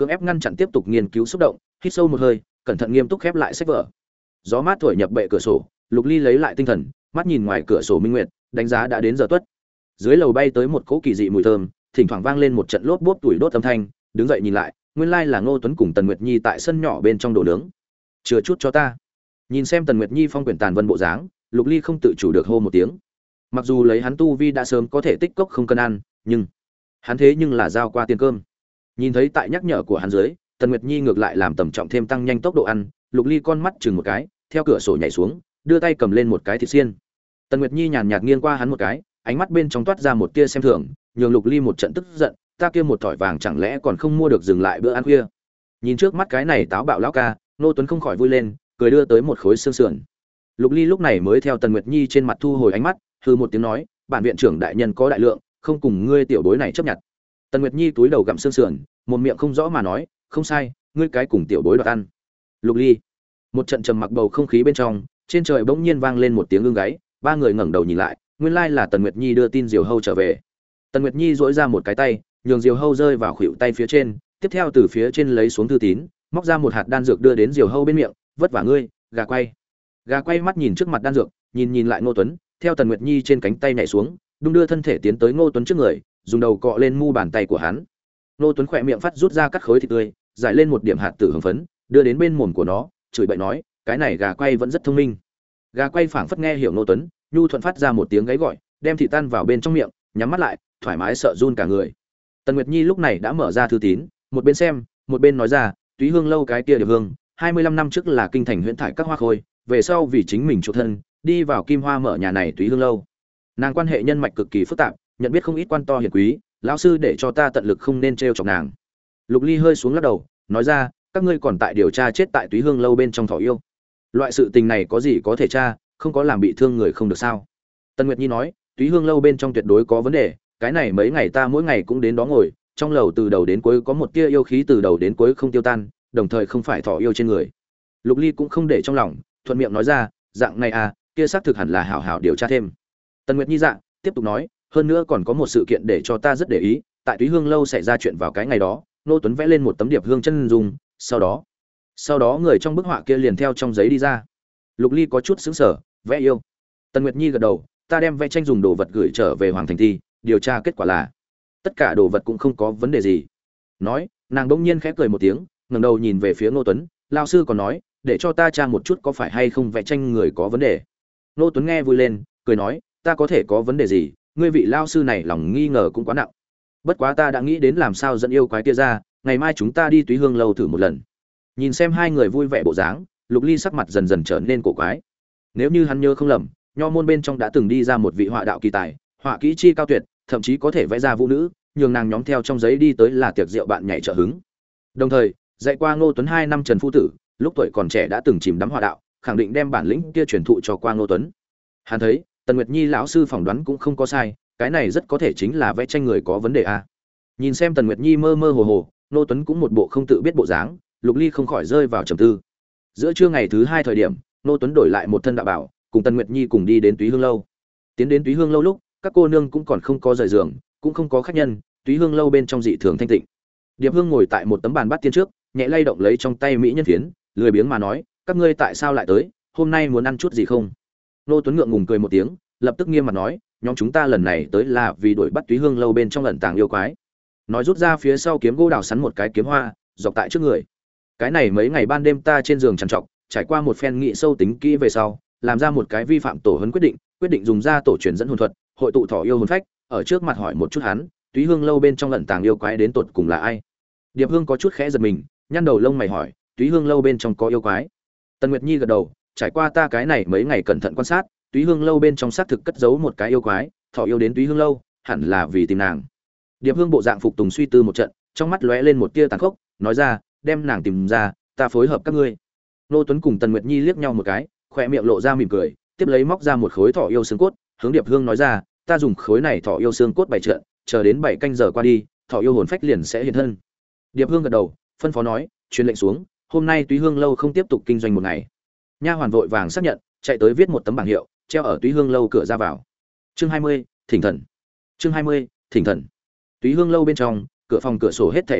cưỡng ép ngăn chặn tiếp tục nghiên cứu xúc động, hít sâu một hơi, cẩn thận nghiêm túc khép lại sách vở. Gió mát thổi nhập bệ cửa sổ, Lục Ly lấy lại tinh thần, mắt nhìn ngoài cửa sổ minh nguyệt, đánh giá đã đến giờ tuất. Dưới lầu bay tới một cỗ kỳ dị mùi thơm, thỉnh thoảng vang lên một trận lốp bốp tuổi đốt âm thanh, đứng dậy nhìn lại, nguyên lai là Ngô Tuấn cùng Tần Nguyệt Nhi tại sân nhỏ bên trong đồ nướng. "Chừa chút cho ta." Nhìn xem Tần Nguyệt Nhi phong quyển tàn vân bộ dáng, Lục Ly không tự chủ được hô một tiếng. Mặc dù lấy hắn tu vi đã sớm có thể tích cốc không cân ăn, nhưng hắn thế nhưng là giao qua tiền cơm. Nhìn thấy tại nhắc nhở của hắn dưới, Tần Nguyệt Nhi ngược lại làm tầm trọng thêm tăng nhanh tốc độ ăn, Lục Ly con mắt chừng một cái, theo cửa sổ nhảy xuống, đưa tay cầm lên một cái thịt xiên. Tần Nguyệt Nhi nhàn nhạt nghiêng qua hắn một cái, ánh mắt bên trong toát ra một tia xem thường, nhường Lục Ly một trận tức giận, ta kia một thỏi vàng chẳng lẽ còn không mua được dừng lại bữa ăn khuya. Nhìn trước mắt cái này táo bạo lão ca, Nô Tuấn không khỏi vui lên, cười đưa tới một khối xương sườn. Lục Ly lúc này mới theo Tần Nguyệt Nhi trên mặt thu hồi ánh mắt, hừ một tiếng nói, bản viện trưởng đại nhân có đại lượng, không cùng ngươi tiểu bối này chấp nhận. Tần Nguyệt Nhi túi đầu gặm xương sườn, một miệng không rõ mà nói, không sai, ngươi cái cùng tiểu bối đoạt ăn. Lục Ly. Một trận trầm mặc bầu không khí bên trong, trên trời bỗng nhiên vang lên một tiếng ưng gáy, ba người ngẩng đầu nhìn lại, nguyên lai là Tần Nguyệt Nhi đưa tin Diều Hâu trở về. Tần Nguyệt Nhi duỗi ra một cái tay, nhường Diều Hâu rơi vào khuỷu tay phía trên, tiếp theo từ phía trên lấy xuống thư tín, móc ra một hạt đan dược đưa đến Diều Hâu bên miệng, vất vả ngươi, gà quay. Gà quay mắt nhìn trước mặt đan dược, nhìn nhìn lại Ngô Tuấn, theo Tần Nguyệt Nhi trên cánh tay nhảy xuống, đung đưa thân thể tiến tới Ngô Tuấn trước người, dùng đầu cọ lên mu bàn tay của hắn. Ngô Tuấn khỏe miệng phát rút ra cắt khối thịt tươi, giải lên một điểm hạt tử hồng phấn, đưa đến bên mồm của nó, chửi bậy nói, cái này gà quay vẫn rất thông minh. Gà quay phảng phất nghe hiểu Ngô Tuấn, nhu thuận phát ra một tiếng gáy gọi, đem thịt tan vào bên trong miệng, nhắm mắt lại, thoải mái sợ run cả người. Tần Nguyệt Nhi lúc này đã mở ra thư tín, một bên xem, một bên nói ra, Túy Hương lâu cái kia Điệp Hương, hai mươi lăm năm trước là kinh thành huyện thải các hoa khôi, về sau vì chính mình chủ thân, đi vào Kim Hoa mở nhà này Túy Hương lâu. Nàng quan hệ nhân mạch cực kỳ phức tạp, nhận biết không ít quan to hiền quý, lão sư để cho ta tận lực không nên trêu chọc nàng. Lục Ly hơi xuống lắc đầu, nói ra, các ngươi còn tại điều tra chết tại Túy Hương lâu bên trong thỏ yêu. Loại sự tình này có gì có thể tra, không có làm bị thương người không được sao? Tần Nguyệt Nhi nói, Túy Hương lâu bên trong tuyệt đối có vấn đề, cái này mấy ngày ta mỗi ngày cũng đến đó ngồi, trong lầu từ đầu đến cuối có một tia yêu khí từ đầu đến cuối không tiêu tan, đồng thời không phải thỏ yêu trên người. Lục Ly cũng không để trong lòng, thuận miệng nói ra, dạng này à, kia xác thực hẳn là hảo hảo điều tra thêm. Tần Nguyệt Nhi dạng, tiếp tục nói, hơn nữa còn có một sự kiện để cho ta rất để ý, tại Túy Hương lâu xảy ra chuyện vào cái ngày đó, Nô Tuấn vẽ lên một tấm điệp hương chân dung, sau đó, sau đó người trong bức họa kia liền theo trong giấy đi ra. Lục Ly có chút sững sờ, vẽ yêu. Tần Nguyệt Nhi gật đầu, ta đem vẽ tranh dùng đồ vật gửi trở về Hoàng Thành Thi, điều tra kết quả là tất cả đồ vật cũng không có vấn đề gì. Nói, nàng bỗng nhiên khẽ cười một tiếng, ngẩng đầu nhìn về phía Ngô Tuấn, lão sư còn nói, để cho ta tra một chút có phải hay không vẽ tranh người có vấn đề. Ngô Tuấn nghe vui lên, cười nói, ta có thể có vấn đề gì, ngươi vị lão sư này lòng nghi ngờ cũng quá nặng. Bất quá ta đã nghĩ đến làm sao dẫn yêu quái kia ra, ngày mai chúng ta đi Túy Hương lâu thử một lần. Nhìn xem hai người vui vẻ bộ dáng, Lục Ly sắc mặt dần dần trở nên cổ quái. Nếu như hắn nhớ không lầm, nho môn bên trong đã từng đi ra một vị họa đạo kỳ tài, họa kỹ chi cao tuyệt, thậm chí có thể vẽ ra vũ nữ, nhường nàng nhóm theo trong giấy đi tới là tiệc rượu bạn nhảy trợ hứng. Đồng thời, dạy qua Ngô Tuấn hai năm Trần Phu Tử, lúc tuổi còn trẻ đã từng chìm đắm họa đạo, khẳng định đem bản lĩnh kia truyền thụ cho qua Ngô Tuấn. Hắn thấy, Tần Nguyệt Nhi lão sư phỏng đoán cũng không có sai, cái này rất có thể chính là vẽ tranh người có vấn đề a. Nhìn xem Tần Nguyệt Nhi mơ mơ hồ hồ, Ngô Tuấn cũng một bộ không tự biết bộ dáng, Lục Ly không khỏi rơi vào trầm tư. Giữa trưa ngày thứ hai thời điểm, Ngô Tuấn đổi lại một thân đạo bảo, cùng Tần Nguyệt Nhi cùng đi đến Túy Hương lâu. Tiến đến Túy Hương lâu lúc, các cô nương cũng còn không có rời giường, cũng không có khách nhân, Túy Hương lâu bên trong dị thường thanh tịnh. Điệp Hương ngồi tại một tấm bàn bát tiên trước, nhẹ lay động lấy trong tay mỹ nhân phiến, lười biếng mà nói, các ngươi tại sao lại tới, hôm nay muốn ăn chút gì không? Ngô Tuấn ngượng ngùng cười một tiếng, lập tức nghiêm mặt nói, nhóm chúng ta lần này tới là vì đuổi bắt Túy Hương lâu bên trong ẩn tàng yêu quái. Nói rút ra phía sau kiếm gỗ đào sắn một cái kiếm hoa, dọc tại trước người. Cái này mấy ngày ban đêm ta trên giường trằn trọc, trải qua một phen nghị sâu tính kỹ về sau, làm ra một cái vi phạm tổ huấn quyết định, quyết định dùng ra tổ truyền dẫn hồn thuật, hội tụ thỏ yêu hồn phách, ở trước mặt hỏi một chút hắn, Túy Hương lâu bên trong ẩn tàng yêu quái đến tột cùng là ai? Điệp Hương có chút khẽ giật mình, nhăn đầu lông mày hỏi, Túy Hương lâu bên trong có yêu quái? Tần Nguyệt Nhi gật đầu, trải qua ta cái này mấy ngày cẩn thận quan sát, Túy Hương lâu bên trong xác thực cất giấu một cái yêu quái, thỏ yêu đến Túy Hương lâu, hẳn là vì tìm nàng. Điệp Hương bộ dạng phục tùng suy tư một trận, trong mắt lóe lên một tia tàn khốc, nói ra, đem nàng tìm ra, ta phối hợp các ngươi. Nô Tuấn cùng Tần Nguyệt Nhi liếc nhau một cái, khóe miệng lộ ra mỉm cười, tiếp lấy móc ra một khối thỏ yêu xương cốt, hướng Điệp Hương nói ra, ta dùng khối này thỏ yêu xương cốt bày trận, chờ đến bảy canh giờ qua đi, thỏ yêu hồn phách liền sẽ hiện thân. Điệp Hương gật đầu, phân phó nói, truyền lệnh xuống, hôm nay Túy Hương lâu không tiếp tục kinh doanh một ngày. Nha hoàn vội vàng xác nhận, chạy tới viết một tấm bảng hiệu, treo ở Túy Hương lâu cửa ra vào. Chương hai mươi, Thỉnh thần. Chương hai mươi, Thỉnh thần. Túy Hương lâu bên trong, cửa phòng cửa sổ hết thảy đóng lại,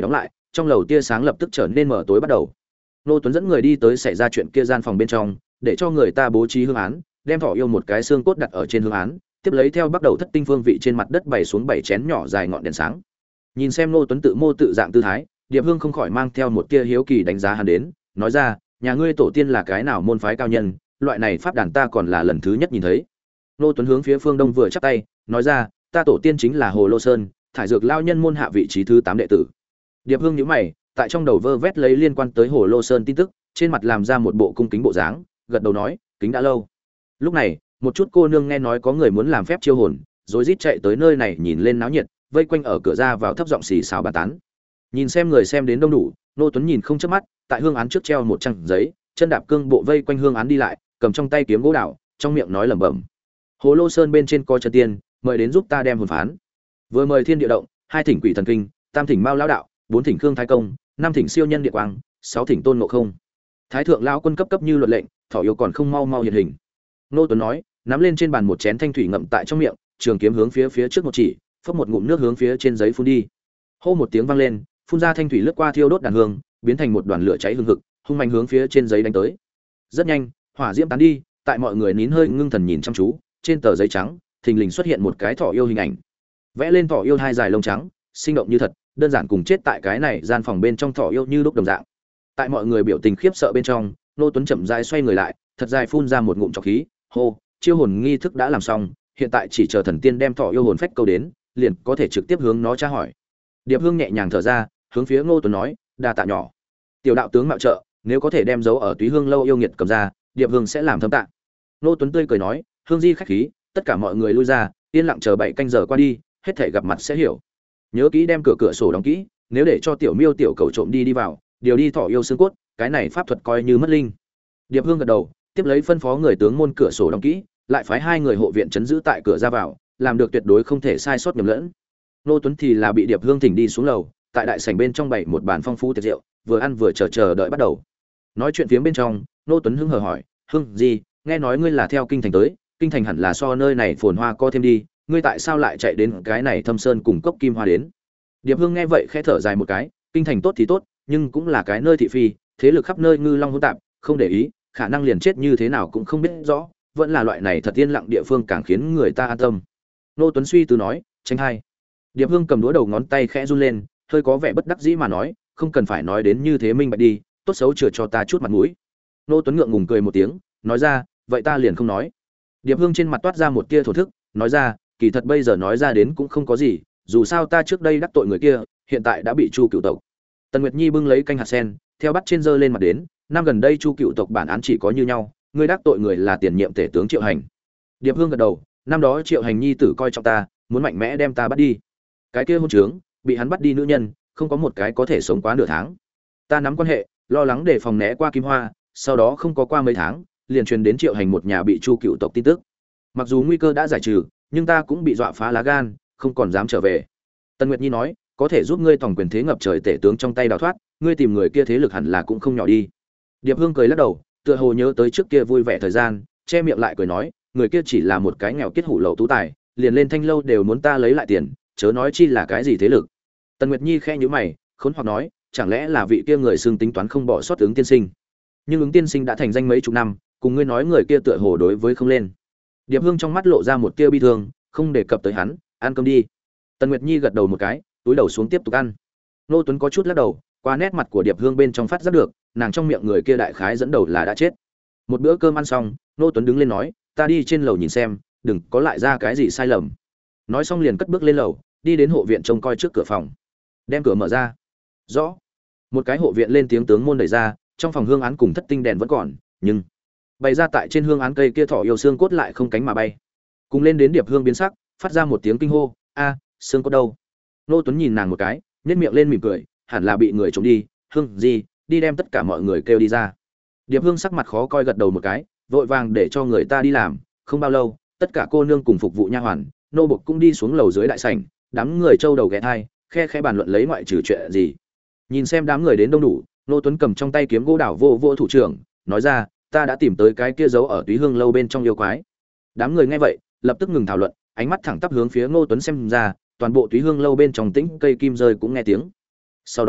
trong lầu tia sáng lập tức trở nên mở tối bắt đầu. Ngô Tuấn dẫn người đi tới xảy ra chuyện kia gian phòng bên trong, để cho người ta bố trí hương án, đem thỏ yêu một cái xương cốt đặt ở trên hương án, tiếp lấy theo bắt đầu thất tinh phương vị trên mặt đất bày xuống bảy chén nhỏ dài ngọn đèn sáng. Nhìn xem Ngô Tuấn tự mô tự dạng tư thái, Điệp Hương không khỏi mang theo một tia hiếu kỳ đánh giá hắn đến, nói ra, nhà ngươi tổ tiên là cái nào môn phái cao nhân, loại này pháp đàn ta còn là lần thứ nhất nhìn thấy. Ngô Tuấn hướng phía phương đông vừa chắp tay, nói ra, ta tổ tiên chính là Hồ Lô Sơn, thải dược lao nhân môn hạ vị trí thứ tám đệ tử. Điệp Hương nhíu mày, tại trong đầu vơ vét lấy liên quan tới Hồ Lô Sơn tin tức, trên mặt làm ra một bộ cung kính bộ dáng, gật đầu nói, kính đã lâu. Lúc này, một chút cô nương nghe nói có người muốn làm phép chiêu hồn, rối rít chạy tới nơi này nhìn lên náo nhiệt, vây quanh ở cửa ra vào thấp giọng xì xào bàn tán. Nhìn xem người xem đến đông đủ, Nô Tuấn nhìn không chớp mắt, tại hương án trước treo một trang giấy, chân đạp cương bộ vây quanh hương án đi lại, cầm trong tay kiếm gỗ đào, trong miệng nói lẩm bẩm. Hồ Lô Sơn bên trên có chân tiên, mời đến giúp ta đem hồn phán. Vừa mời thiên địa động, hai thỉnh quỷ thần kinh, tam thỉnh mao lão đạo, bốn thỉnh khương thái công, năm thỉnh siêu nhân địa quang, sáu thỉnh tôn ngộ không. Thái thượng lão quân cấp cấp như luật lệnh, thỏ yêu còn không mau mau hiện hình. Nô Tuấn nói, nắm lên trên bàn một chén thanh thủy ngậm tại trong miệng, trường kiếm hướng phía phía trước một chỉ, phất một ngụm nước hướng phía trên giấy phun đi. Hô một tiếng vang lên, phun ra thanh thủy lướt qua thiêu đốt đàn hương, biến thành một đoàn lửa cháy hừng hực, hung mạnh hướng phía trên giấy đánh tới. Rất nhanh, hỏa diễm tán đi, tại mọi người nín hơi ngưng thần nhìn chăm chú, trên tờ giấy trắng, thình lình xuất hiện một cái thỏ yêu hình ảnh. Vẽ lên thỏ yêu hai dài lông trắng, sinh động như thật, đơn giản cùng chết tại cái này gian phòng bên trong thỏ yêu như lúc đồng dạng. Tại mọi người biểu tình khiếp sợ bên trong, Nô Tuấn chậm rãi xoay người lại, thật dài phun ra một ngụm trọc khí, hô, chiêu hồn nghi thức đã làm xong, hiện tại chỉ chờ thần tiên đem thỏ yêu hồn phách câu đến, liền có thể trực tiếp hướng nó tra hỏi. Điệp Hương nhẹ nhàng thở ra, hướng phía Ngô Tuấn nói, đa tạ nhỏ. Tiểu đạo tướng mạo trợ, nếu có thể đem dấu ở Túy Hương lâu yêu nghiệt cầm ra, Điệp Hương sẽ làm thâm tạ. Ngô Tuấn tươi cười nói, Hương di khách khí, tất cả mọi người lui ra, yên lặng chờ bảy canh giờ qua đi, hết thảy gặp mặt sẽ hiểu. Nhớ kỹ đem cửa cửa sổ đóng kỹ, nếu để cho tiểu miêu tiểu cầu trộm đi đi vào, điều đi thỏ yêu xương cốt, cái này pháp thuật coi như mất linh. Điệp Hương gật đầu, tiếp lấy phân phó người tướng môn cửa sổ đóng kỹ, lại phái hai người hộ viện trấn giữ tại cửa ra vào, làm được tuyệt đối không thể sai sót nhầm lẫn. Nô Tuấn thì là bị Điệp Hương thỉnh đi xuống lầu, tại đại sảnh bên trong bày một bàn phong phú tiệc rượu, vừa ăn vừa chờ chờ đợi bắt đầu. Nói chuyện phía bên trong, Nô Tuấn hứng hờ hỏi, "Hương gì, nghe nói ngươi là theo kinh thành tới, kinh thành hẳn là so nơi này phồn hoa co thêm đi, ngươi tại sao lại chạy đến cái này Thâm Sơn cùng cốc kim hoa đến?" Điệp Hương nghe vậy khẽ thở dài một cái, kinh thành tốt thì tốt, nhưng cũng là cái nơi thị phi, thế lực khắp nơi ngư long hỗn tạp, không để ý, khả năng liền chết như thế nào cũng không biết rõ, vẫn là loại này thật yên lặng địa phương càng khiến người ta an tâm. Nô Tuấn suy tư nói, "Tranh hai." Điệp Hương cầm đũa đầu ngón tay khẽ run lên, hơi có vẻ bất đắc dĩ mà nói, "Không cần phải nói đến như thế minh bạch đi, tốt xấu chừa cho ta chút mặt mũi." Nô Tuấn ngượng ngùng cười một tiếng, nói ra, "Vậy ta liền không nói." Điệp Hương trên mặt toát ra một tia thổ thức, nói ra, "Kỳ thật bây giờ nói ra đến cũng không có gì, dù sao ta trước đây đắc tội người kia, hiện tại đã bị Chu Cựu tộc." Tần Nguyệt Nhi bưng lấy canh hạt sen, theo bắt trên dơ lên mặt đến, năm gần đây Chu Cựu tộc bản án chỉ có như nhau, ngươi đắc tội người là tiền nhiệm tể tướng Triệu Hành. Điệp Hương gật đầu, năm đó Triệu Hành nhi tử coi trọng ta, muốn mạnh mẽ đem ta bắt đi. Cái kia hôn trướng, bị hắn bắt đi nữ nhân, không có một cái có thể sống quá nửa tháng. Ta nắm quan hệ, lo lắng để phòng né qua Kim Hoa, sau đó không có qua mấy tháng, liền truyền đến Triệu Hành một nhà bị Chu Cựu tộc tin tức. Mặc dù nguy cơ đã giải trừ, nhưng ta cũng bị dọa phá lá gan, không còn dám trở về. Tần Nguyệt Nhi nói, có thể giúp ngươi tổng quyền thế ngập trời tể tướng trong tay đào thoát, ngươi tìm người kia thế lực hẳn là cũng không nhỏ đi. Điệp Hương cười lắc đầu, tựa hồ nhớ tới trước kia vui vẻ thời gian, che miệng lại cười nói, người kia chỉ là một cái nghèo kiết hủ lậu tú tài, liền lên thanh lâu đều muốn ta lấy lại tiền, chớ nói chi là cái gì thế lực. Tần Nguyệt Nhi khẽ nhíu mày, khốn hoặc nói, chẳng lẽ là vị kia người xương tính toán không bỏ sót ứng tiên sinh? Nhưng ứng tiên sinh đã thành danh mấy chục năm, cùng ngươi nói người kia tựa hồ đối với không lên. Điệp Hương trong mắt lộ ra một tia bi thương, không đề cập tới hắn, ăn cơm đi. Tần Nguyệt Nhi gật đầu một cái, túi đầu xuống tiếp tục ăn. Nô Tuấn có chút lắc đầu, qua nét mặt của Điệp Hương bên trong phát giác được, nàng trong miệng người kia đại khái dẫn đầu là đã chết. Một bữa cơm ăn xong, Nô Tuấn đứng lên nói, ta đi trên lầu nhìn xem, đừng có lại ra cái gì sai lầm. Nói xong liền cất bước lên lầu, đi đến hộ viện trông coi trước cửa phòng, đem cửa mở ra. Rõ. Một cái hộ viện lên tiếng tướng môn đẩy ra, trong phòng hương án cùng thất tinh đèn vẫn còn, nhưng bày ra tại trên hương án cây kia thỏ yêu xương cốt lại không cánh mà bay. Cùng lên đến Điệp Hương biến sắc, phát ra một tiếng kinh hô, a, xương cốt đâu? Nô Tuấn nhìn nàng một cái, nhếch miệng lên mỉm cười, hẳn là bị người trộm đi, Hương gì, đi đem tất cả mọi người kêu đi ra. Điệp Hương sắc mặt khó coi gật đầu một cái, vội vàng để cho người ta đi làm. Không bao lâu, tất cả cô nương cùng phục vụ nha hoàn, nô bộc cũng đi xuống lầu dưới đại sảnh, đám người trâu đầu ghé thai, khe khẽ bàn luận lấy ngoại trừ chuyện gì. Nhìn xem đám người đến đông đủ, Nô Tuấn cầm trong tay kiếm gỗ đảo vô vô thủ trưởng, nói ra, ta đã tìm tới cái kia giấu ở Túy Hương lâu bên trong yêu quái. Đám người nghe vậy, lập tức ngừng thảo luận, ánh mắt thẳng tắp hướng phía Ngô Tuấn xem ra, toàn bộ Túy Hương lâu bên trong tĩnh cây kim rơi cũng nghe tiếng. Sau đó,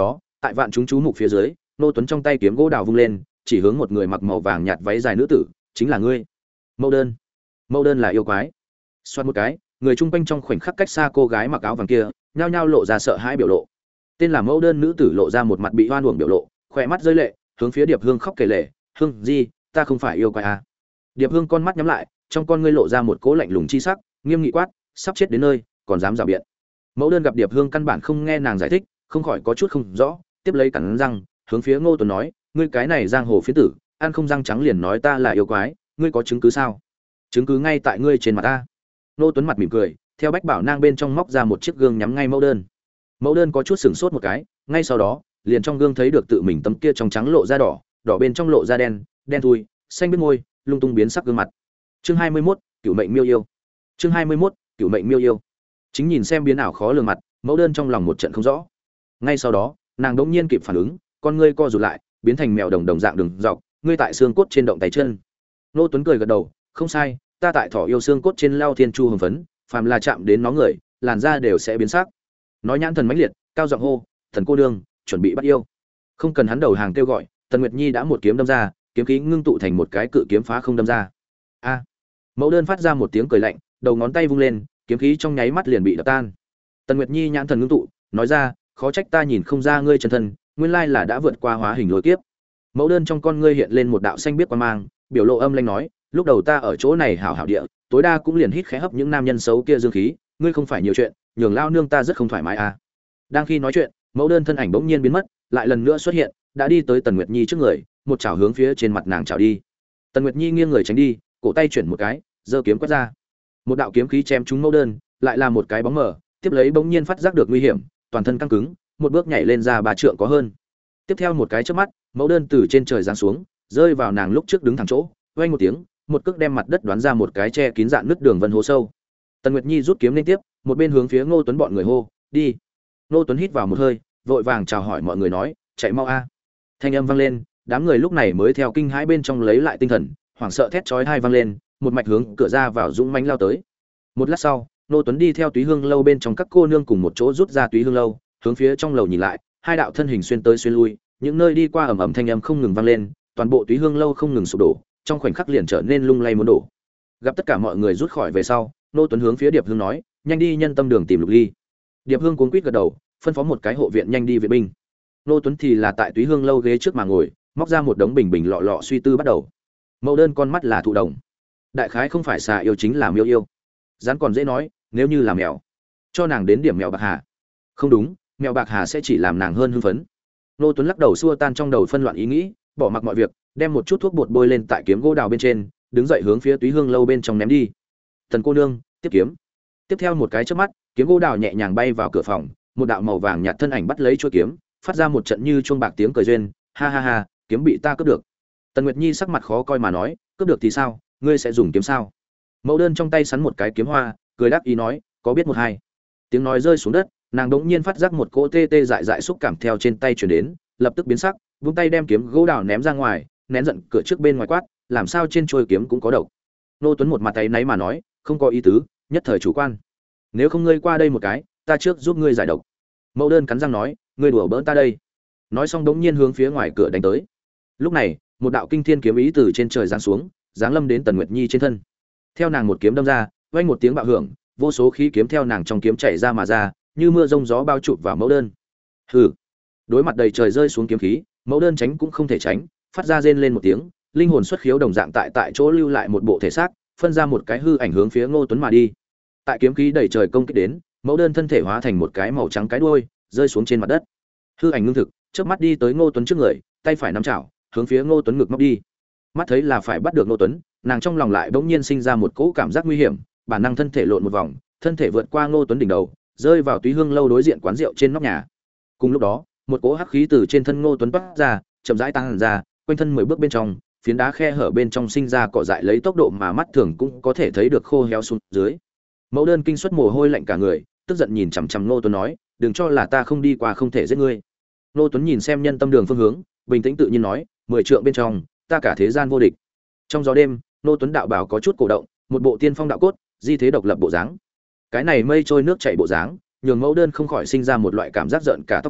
Tại vạn chúng chú mục phía dưới, Ngô Tuấn trong tay kiếm gỗ đào vung lên, chỉ hướng một người mặc màu vàng nhạt váy dài nữ tử, chính là ngươi. Mẫu đơn. Mẫu đơn là yêu quái. Xoát một cái, người chung quanh trong khoảnh khắc cách xa cô gái mặc áo vàng kia, nhao nhao lộ ra sợ hãi biểu lộ. Tên là Mẫu đơn nữ tử lộ ra một mặt bị hoan uổng biểu lộ, khỏe mắt rơi lệ, hướng phía Điệp Hương khóc kể lể, "Hương, gì, ta không phải yêu quái à?" Điệp Hương con mắt nhắm lại, trong con ngươi lộ ra một cỗ lạnh lùng chi sắc, nghiêm nghị quát, "Sắp chết đến nơi, còn dám rào biện." Mẫu đơn gặp Điệp Hương căn bản không nghe nàng giải thích, không khỏi có chút không rõ, tiếp lấy cắn răng, hướng phía Ngô Tuấn nói, "Ngươi cái này giang hồ phiến tử, ăn không răng trắng liền nói ta là yêu quái, ngươi có chứng cứ sao?" "Chứng cứ ngay tại ngươi trên mặt ta." Ngô Tuấn mặt mỉm cười, theo bách bảo nang bên trong móc ra một chiếc gương nhắm ngay Mẫu đơn. Mẫu đơn có chút sửng sốt một cái, ngay sau đó, liền trong gương thấy được tự mình tấm kia trong trắng lộ ra đỏ, đỏ bên trong lộ ra đen, đen thui, xanh biết môi, lung tung biến sắc gương mặt. Chương hai mươi mốt, Cửu mệnh miêu yêu. Chương hai mươi mốt, Cửu mệnh miêu yêu. Chính nhìn xem biến ảo khó lường mặt, Mẫu đơn trong lòng một trận không rõ. Ngay sau đó, nàng đống nhiên kịp phản ứng, con ngươi co rụt lại, biến thành mèo đồng đồng dạng đường dọc, ngươi tại xương cốt trên động tay chân. Nô Tuấn cười gật đầu, không sai, ta tại thỏ yêu xương cốt trên lao thiên chu hồng phấn, phàm là chạm đến nó người, làn da đều sẽ biến sắc. Nói nhãn thần mãnh liệt, cao giọng hô, thần cô đương, chuẩn bị bắt yêu. Không cần hắn đầu hàng kêu gọi, Tần Nguyệt Nhi đã một kiếm đâm ra, kiếm khí ngưng tụ thành một cái cự kiếm phá không đâm ra. A! Mẫu đơn phát ra một tiếng cười lạnh, đầu ngón tay vung lên, kiếm khí trong nháy mắt liền bị đập tan. Tần Nguyệt Nhi nhãn thần ngưng tụ, nói ra, khó trách ta nhìn không ra ngươi chân thân, nguyên lai là đã vượt qua hóa hình lôi kiếp. Mẫu đơn trong con ngươi hiện lên một đạo xanh biết quan mang, biểu lộ âm lãnh nói, lúc đầu ta ở chỗ này hảo hảo địa, tối đa cũng liền hít khẽ hấp những nam nhân xấu kia dương khí, ngươi không phải nhiều chuyện, nhường lao nương ta rất không thoải mái à. Đang khi nói chuyện, Mẫu đơn thân ảnh bỗng nhiên biến mất, lại lần nữa xuất hiện, đã đi tới Tần Nguyệt Nhi trước người, một chảo hướng phía trên mặt nàng chảo đi. Tần Nguyệt Nhi nghiêng người tránh đi, cổ tay chuyển một cái, giơ kiếm quét ra. Một đạo kiếm khí chém trúng Mẫu đơn, lại là một cái bóng mờ, tiếp lấy bỗng nhiên phát giác được nguy hiểm, toàn thân căng cứng, một bước nhảy lên ra ba trượng có hơn. Tiếp theo một cái chớp mắt, Mẫu đơn từ trên trời giáng xuống, rơi vào nàng lúc trước đứng thẳng chỗ, vang một tiếng, một cước đem mặt đất đoán ra một cái che kín dạn nứt đường vân hố sâu. Tần Nguyệt Nhi rút kiếm lên tiếp, một bên hướng phía Ngô Tuấn bọn người hô, "Đi." Ngô Tuấn hít vào một hơi, vội vàng chào hỏi mọi người nói, "Chạy mau a." Thanh âm vang lên, đám người lúc này mới theo kinh hãi bên trong lấy lại tinh thần, hoảng sợ thét chói tai vang lên, một mạch hướng cửa ra vào dũng mãnh lao tới. Một lát sau, Ngô Tuấn đi theo Túy Hương lâu bên trong các cô nương cùng một chỗ rút ra Túy Hương lâu, hướng phía trong lầu nhìn lại, hai đạo thân hình xuyên tới xuyên lui, những nơi đi qua ầm ầm thanh âm không ngừng vang lên, toàn bộ Túy Hương lâu không ngừng sụp đổ, trong khoảnh khắc liền trở nên lung lay muốn đổ. Gặp tất cả mọi người rút khỏi về sau, Ngô Tuấn hướng phía Điệp Hương nói, "Nhanh đi nhân tâm đường tìm Lục Ly." Điệp Hương cuống quýt gật đầu, phân phó một cái hộ viện nhanh đi viện binh. Ngô Tuấn thì là tại Túy Hương lâu ghế trước mà ngồi, móc ra một đống bình bình lọ lọ suy tư bắt đầu. Mẫu đơn con mắt là thụ đồng, đại khái không phải xà yêu chính là miêu yêu. Rắn còn dễ nói, nếu như là mèo, cho nàng đến điểm mèo bạc hà. Không đúng, mèo bạc hà sẽ chỉ làm nàng hơn hưng phấn. Ngô Tuấn lắc đầu xua tan trong đầu phân loạn ý nghĩ, bỏ mặc mọi việc, đem một chút thuốc bột bôi lên tại kiếm gỗ đào bên trên, đứng dậy hướng phía Túy Hương lâu bên trong ném đi. "Tần cô nương, tiếp kiếm." Tiếp theo một cái chớp mắt, kiếm gỗ đào nhẹ nhàng bay vào cửa phòng, một đạo màu vàng nhạt thân ảnh bắt lấy chuôi kiếm, phát ra một trận như chuông bạc tiếng cười duyên, "Ha ha ha, kiếm bị ta cướp được." Tần Nguyệt Nhi sắc mặt khó coi mà nói, "Cướp được thì sao, ngươi sẽ dùng kiếm sao?" Mẫu đơn trong tay sắn một cái kiếm hoa, cười đáp ý nói, "Có biết một hai." Tiếng nói rơi xuống đất, nàng đống nhiên phát giác một cỗ tê tê dại dại xúc cảm theo trên tay truyền đến, lập tức biến sắc, vung tay đem kiếm gỗ đào ném ra ngoài, nén giận cửa trước bên ngoài quát, "Làm sao trên chuôi kiếm cũng có độc?" Nô Tuấn một mặt tay náy mà nói, "Không có ý tứ, nhất thời chủ quan. Nếu không ngươi qua đây một cái, ta trước giúp ngươi giải độc." Mẫu đơn cắn răng nói, "Ngươi đùa bỡn ta đây." Nói xong đống nhiên hướng phía ngoài cửa đánh tới. Lúc này, một đạo kinh thiên kiếm ý từ trên trời giáng xuống, giáng lâm đến Tần Nguyệt Nhi trên thân. Theo nàng một kiếm đâm ra, vang một tiếng bạo hưởng, vô số khí kiếm theo nàng trong kiếm chảy ra mà ra, như mưa rông gió bao trùm vào mẫu đơn. Hừ. Đối mặt đầy trời rơi xuống kiếm khí, mẫu đơn tránh cũng không thể tránh, phát ra rên lên một tiếng, linh hồn xuất khiếu đồng dạng tại tại chỗ lưu lại một bộ thể xác, phân ra một cái hư ảnh hướng phía Ngô Tuấn mà đi. Tại kiếm khí đầy trời công kích đến, mẫu đơn thân thể hóa thành một cái màu trắng cái đuôi, rơi xuống trên mặt đất. Hư ảnh ngưng thực, chớp mắt đi tới Ngô Tuấn trước người, tay phải nắm chảo, hướng phía Ngô Tuấn ngực móc đi. Mắt thấy là phải bắt được Ngô Tuấn, nàng trong lòng lại bỗng nhiên sinh ra một cỗ cảm giác nguy hiểm, bản năng thân thể lộn một vòng, thân thể vượt qua Ngô Tuấn đỉnh đầu, rơi vào Túy Hương lâu đối diện quán rượu trên nóc nhà. Cùng lúc đó, một cỗ hắc khí từ trên thân Ngô Tuấn toát ra, chậm rãi tăng ra, quanh thân mười bước bên trong, phiến đá khe hở bên trong sinh ra cỏ dại lấy tốc độ mà mắt thường cũng có thể thấy được khô héo xuống dưới. Mẫu đơn kinh suất mồ hôi lạnh cả người, tức giận nhìn chằm chằm Ngô Tuấn nói, "Đừng cho là ta không đi qua không thể giết ngươi." Ngô Tuấn nhìn xem nhân tâm đường phương hướng, bình tĩnh tự nhiên nói, "Mười trượng bên trong, ta cả thế gian vô địch." Trong gió đêm, Ngô Tuấn đạo bảo có chút cổ động, một bộ tiên phong đạo cốt, di thế độc lập bộ dáng. Cái này mây trôi nước chảy bộ dáng, nhường Mẫu đơn không khỏi sinh ra một loại cảm giác giận cả tóc gáy,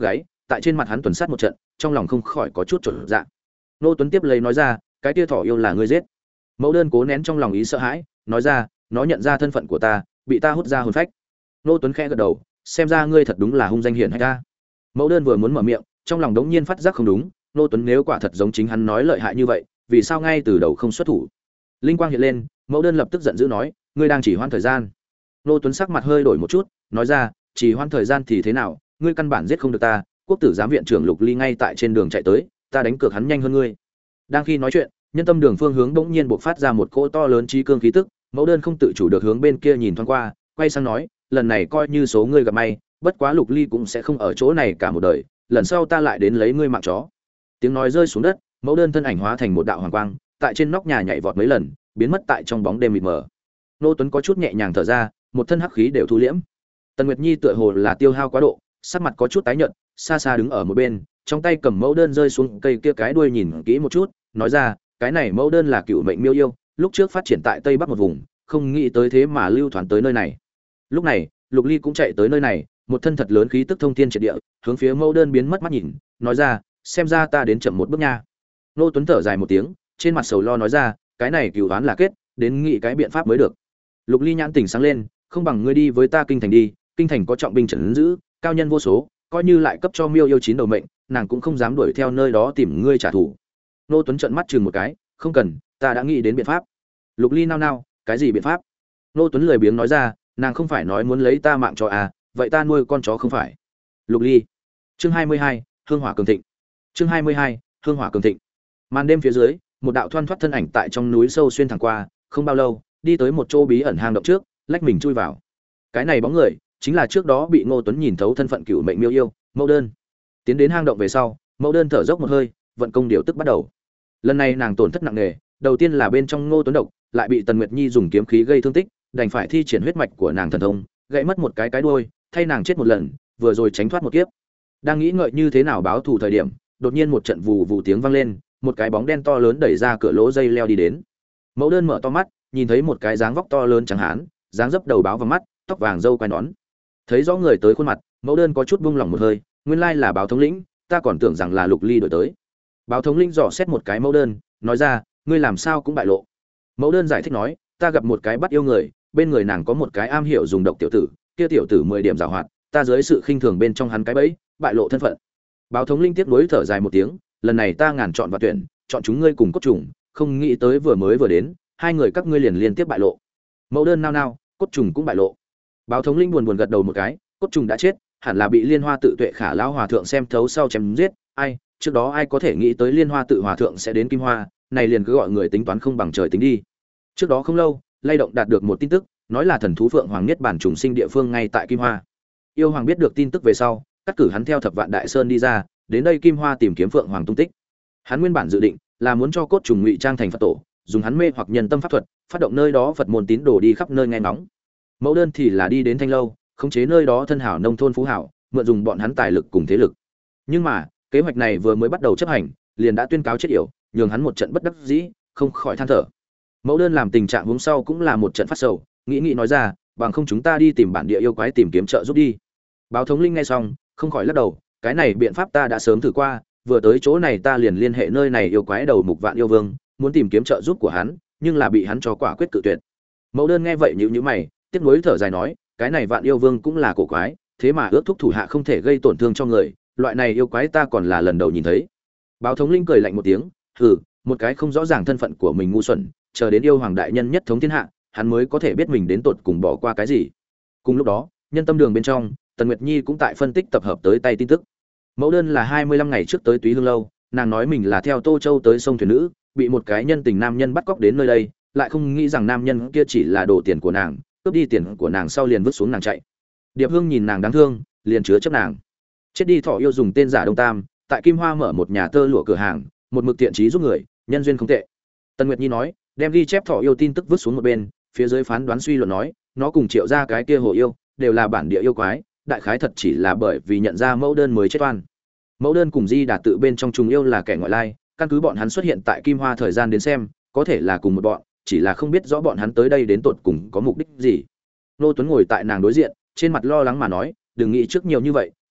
tại trên mặt hắn tuần sát một trận, trong lòng không khỏi có chút chột dạ. Ngô Tuấn tiếp lấy nói ra, cái kia thỏ yêu là ngươi giết. Mẫu đơn cố nén trong lòng ý sợ hãi, nói ra, nó nhận ra thân phận của ta, bị ta hút ra hồn phách. Ngô Tuấn khẽ gật đầu, xem ra ngươi thật đúng là hung danh hiển hách ta. Mẫu đơn vừa muốn mở miệng, trong lòng đống nhiên phát giác không đúng, Ngô Tuấn nếu quả thật giống chính hắn nói lợi hại như vậy, vì sao ngay từ đầu không xuất thủ? Linh quang hiện lên, Mẫu đơn lập tức giận dữ nói, ngươi đang chỉ hoãn thời gian. Ngô Tuấn sắc mặt hơi đổi một chút, nói ra, chỉ hoãn thời gian thì thế nào, ngươi căn bản giết không được ta, quốc tử giám viện trưởng Lục Ly ngay tại trên đường chạy tới, ta đánh cược hắn nhanh hơn ngươi. Đang khi nói chuyện, nhân tâm đường phương hướng bỗng nhiên bộc phát ra một cỗ to lớn trí cương khí tức, Mẫu đơn không tự chủ được hướng bên kia nhìn thoáng qua, quay sang nói, lần này coi như số ngươi gặp may, bất quá Lục Ly cũng sẽ không ở chỗ này cả một đời, lần sau ta lại đến lấy ngươi mạng chó. Tiếng nói rơi xuống đất, Mẫu đơn thân ảnh hóa thành một đạo hoàng quang, tại trên nóc nhà nhảy vọt mấy lần, biến mất tại trong bóng đêm mịt mờ. Nô Tuấn có chút nhẹ nhàng thở ra, một thân hắc khí đều thu liễm. Tần Nguyệt Nhi tựa hồ là tiêu hao quá độ, sắc mặt có chút tái nhợt, xa xa đứng ở một bên, trong tay cầm mẫu đơn rơi xuống cây kia cái đuôi nhìn kỹ một chút, nói ra, cái này mẫu đơn là cựu mệnh miêu yêu, lúc trước phát triển tại Tây Bắc một vùng, không nghĩ tới thế mà lưu thoán tới nơi này. Lúc này, Lục Ly cũng chạy tới nơi này, một thân thật lớn khí tức thông thiên triệt địa, hướng phía mẫu đơn biến mất mắt nhìn, nói ra, xem ra ta đến chậm một bước nha. Nô Tuấn thở dài một tiếng, trên mặt sầu lo nói ra, cái này cửu đoán là kết, đến nghĩ cái biện pháp mới được. Lục Ly nhãn tỉnh sáng lên, không bằng ngươi đi với ta kinh thành đi, kinh thành có trọng binh trấn giữ, cao nhân vô số, coi như lại cấp cho miêu yêu chín đầu mệnh, nàng cũng không dám đuổi theo nơi đó tìm ngươi trả thù. Nô Tuấn trợn mắt chừng một cái, không cần, ta đã nghĩ đến biện pháp. Lục Ly nao nao, cái gì biện pháp? Nô Tuấn lười biếng nói ra, nàng không phải nói muốn lấy ta mạng cho à, vậy ta nuôi con chó không phải. Lục Ly. Chương hai mươi hai, hương hỏa cường thịnh. Chương hai mươi hai, hương hỏa cường thịnh. Màn đêm phía dưới, một đạo thoăn thoắt thân ảnh tại trong núi sâu xuyên thẳng qua, không bao lâu, đi tới một chỗ bí ẩn hang động trước, lách mình chui vào. Cái này bóng người, chính là trước đó bị Ngô Tuấn nhìn thấu thân phận cửu mệnh miêu yêu, Mẫu đơn. Tiến đến hang động về sau, Mẫu đơn thở dốc một hơi, vận công điều tức bắt đầu. Lần này nàng tổn thất nặng nề, đầu tiên là bên trong Ngô Tuấn độc, lại bị Tần Nguyệt Nhi dùng kiếm khí gây thương tích, đành phải thi triển huyết mạch của nàng thần thông, gãy mất một cái cái đuôi, thay nàng chết một lần, vừa rồi tránh thoát một kiếp. Đang nghĩ ngợi như thế nào báo thù thời điểm, đột nhiên một trận vù vù tiếng vang lên, một cái bóng đen to lớn đẩy ra cửa lỗ dây leo đi đến. Mẫu đơn mở to mắt, nhìn thấy một cái dáng vóc to lớn trắng hán, dáng dấp đầu báo vào mắt, tóc vàng râu quai nón. Thấy rõ người tới khuôn mặt, Mẫu đơn có chút buông lỏng một hơi, nguyên lai là báo thống lĩnh, ta còn tưởng rằng là Lục Ly đổi tới. Báo thống lĩnh dò xét một cái Mẫu đơn, nói ra, ngươi làm sao cũng bại lộ. Mẫu đơn giải thích nói, ta gặp một cái bắt yêu người, bên người nàng có một cái am hiểu dùng độc tiểu tử, kia tiểu tử mười điểm giàu hoạt, ta dưới sự khinh thường bên trong hắn cái bẫy, bại lộ thân phận. Báo thống linh tiếp nối thở dài một tiếng, lần này ta ngàn chọn và tuyển, chọn chúng ngươi cùng cốt trùng, không nghĩ tới vừa mới vừa đến, hai người các ngươi liền liên tiếp bại lộ. Mẫu đơn nao nao, cốt trùng cũng bại lộ. Báo thống linh buồn buồn gật đầu một cái, cốt trùng đã chết, hẳn là bị Liên Hoa Tự Tuệ Khả lão hòa thượng xem thấu sau chém giết, ai, trước đó ai có thể nghĩ tới Liên Hoa Tự hòa thượng sẽ đến Kim Hoa, này liền cứ gọi người tính toán không bằng trời tính đi. Trước đó không lâu, lay động đạt được một tin tức, nói là thần thú Phượng Hoàng Niết Bản trùng sinh địa phương ngay tại Kim Hoa. Yêu Hoàng biết được tin tức về sau, cắt cử hắn theo Thập Vạn Đại Sơn đi ra, đến đây Kim Hoa tìm kiếm Phượng Hoàng tung tích. Hắn nguyên bản dự định là muốn cho cốt trùng ngụy trang thành Phật tổ, dùng hắn mê hoặc nhân tâm pháp thuật, phát động nơi đó Phật môn tín đồ đi khắp nơi nghe ngóng. Mẫu đơn thì là đi đến Thanh Lâu, khống chế nơi đó thân hảo nông thôn phú hảo, mượn dùng bọn hắn tài lực cùng thế lực. Nhưng mà, kế hoạch này vừa mới bắt đầu chấp hành, liền đã tuyên cáo chết yểu, nhường hắn một trận bất đắc dĩ, không khỏi than thở. Mẫu đơn làm tình trạng hướng sau cũng là một trận phát sầu, nghĩ nghĩ nói ra, bằng không chúng ta đi tìm bản địa yêu quái tìm kiếm trợ giúp đi. Báo thống linh nghe xong, không khỏi lắc đầu, cái này biện pháp ta đã sớm thử qua, vừa tới chỗ này ta liền liên hệ nơi này yêu quái đầu mục Vạn Yêu Vương, muốn tìm kiếm trợ giúp của hắn, nhưng là bị hắn cho quả quyết cự tuyệt. Mẫu đơn nghe vậy nhíu nhíu mày, tiếc nuối thở dài nói, cái này Vạn Yêu Vương cũng là cổ quái, thế mà ước thúc thủ hạ không thể gây tổn thương cho người, loại này yêu quái ta còn là lần đầu nhìn thấy. Báo thống linh cười lạnh một tiếng, hừ, một cái không rõ ràng thân phận của mình ngu xuẩn, chờ đến yêu hoàng đại nhân nhất thống thiên hạ, hắn mới có thể biết mình đến tột cùng bỏ qua cái gì. Cùng lúc đó, nhân tâm đường bên trong, Tần Nguyệt Nhi cũng tại phân tích tập hợp tới tay tin tức. Mẫu đơn là hai mươi lăm ngày trước tới Túy Hương lâu, nàng nói mình là theo Tô Châu tới sông thuyền nữ, bị một cái nhân tình nam nhân bắt cóc đến nơi đây, lại không nghĩ rằng nam nhân kia chỉ là đồ tiền của nàng, cướp đi tiền của nàng sau liền vứt xuống nàng chạy. Điệp Hương nhìn nàng đáng thương, liền chứa chấp nàng. Chết đi thọ yêu dùng tên giả Đông Tam, tại Kim Hoa mở một nhà tơ lụa cửa hàng, một mực thiện trí giúp người, nhân duyên không tệ. Tần Nguyệt Nhi nói, đem ghi chép thọ yêu tin tức vứt xuống một bên, phía dưới phán đoán suy luận nói, nó cùng Triệu gia cái kia hồ yêu, đều là bản địa yêu quái, đại khái thật chỉ là bởi vì nhận ra mẫu đơn mới chết oan. Mẫu đơn cùng Di Đà tự bên trong trùng yêu là kẻ ngoại lai, căn cứ bọn hắn xuất hiện tại Kim Hoa thời gian đến xem, có thể là cùng một bọn, chỉ là không biết rõ bọn hắn tới đây đến tột cùng có mục đích gì. Nô Tuấn ngồi tại nàng đối diện, trên mặt lo lắng mà nói, đừng nghĩ trước nhiều như vậy,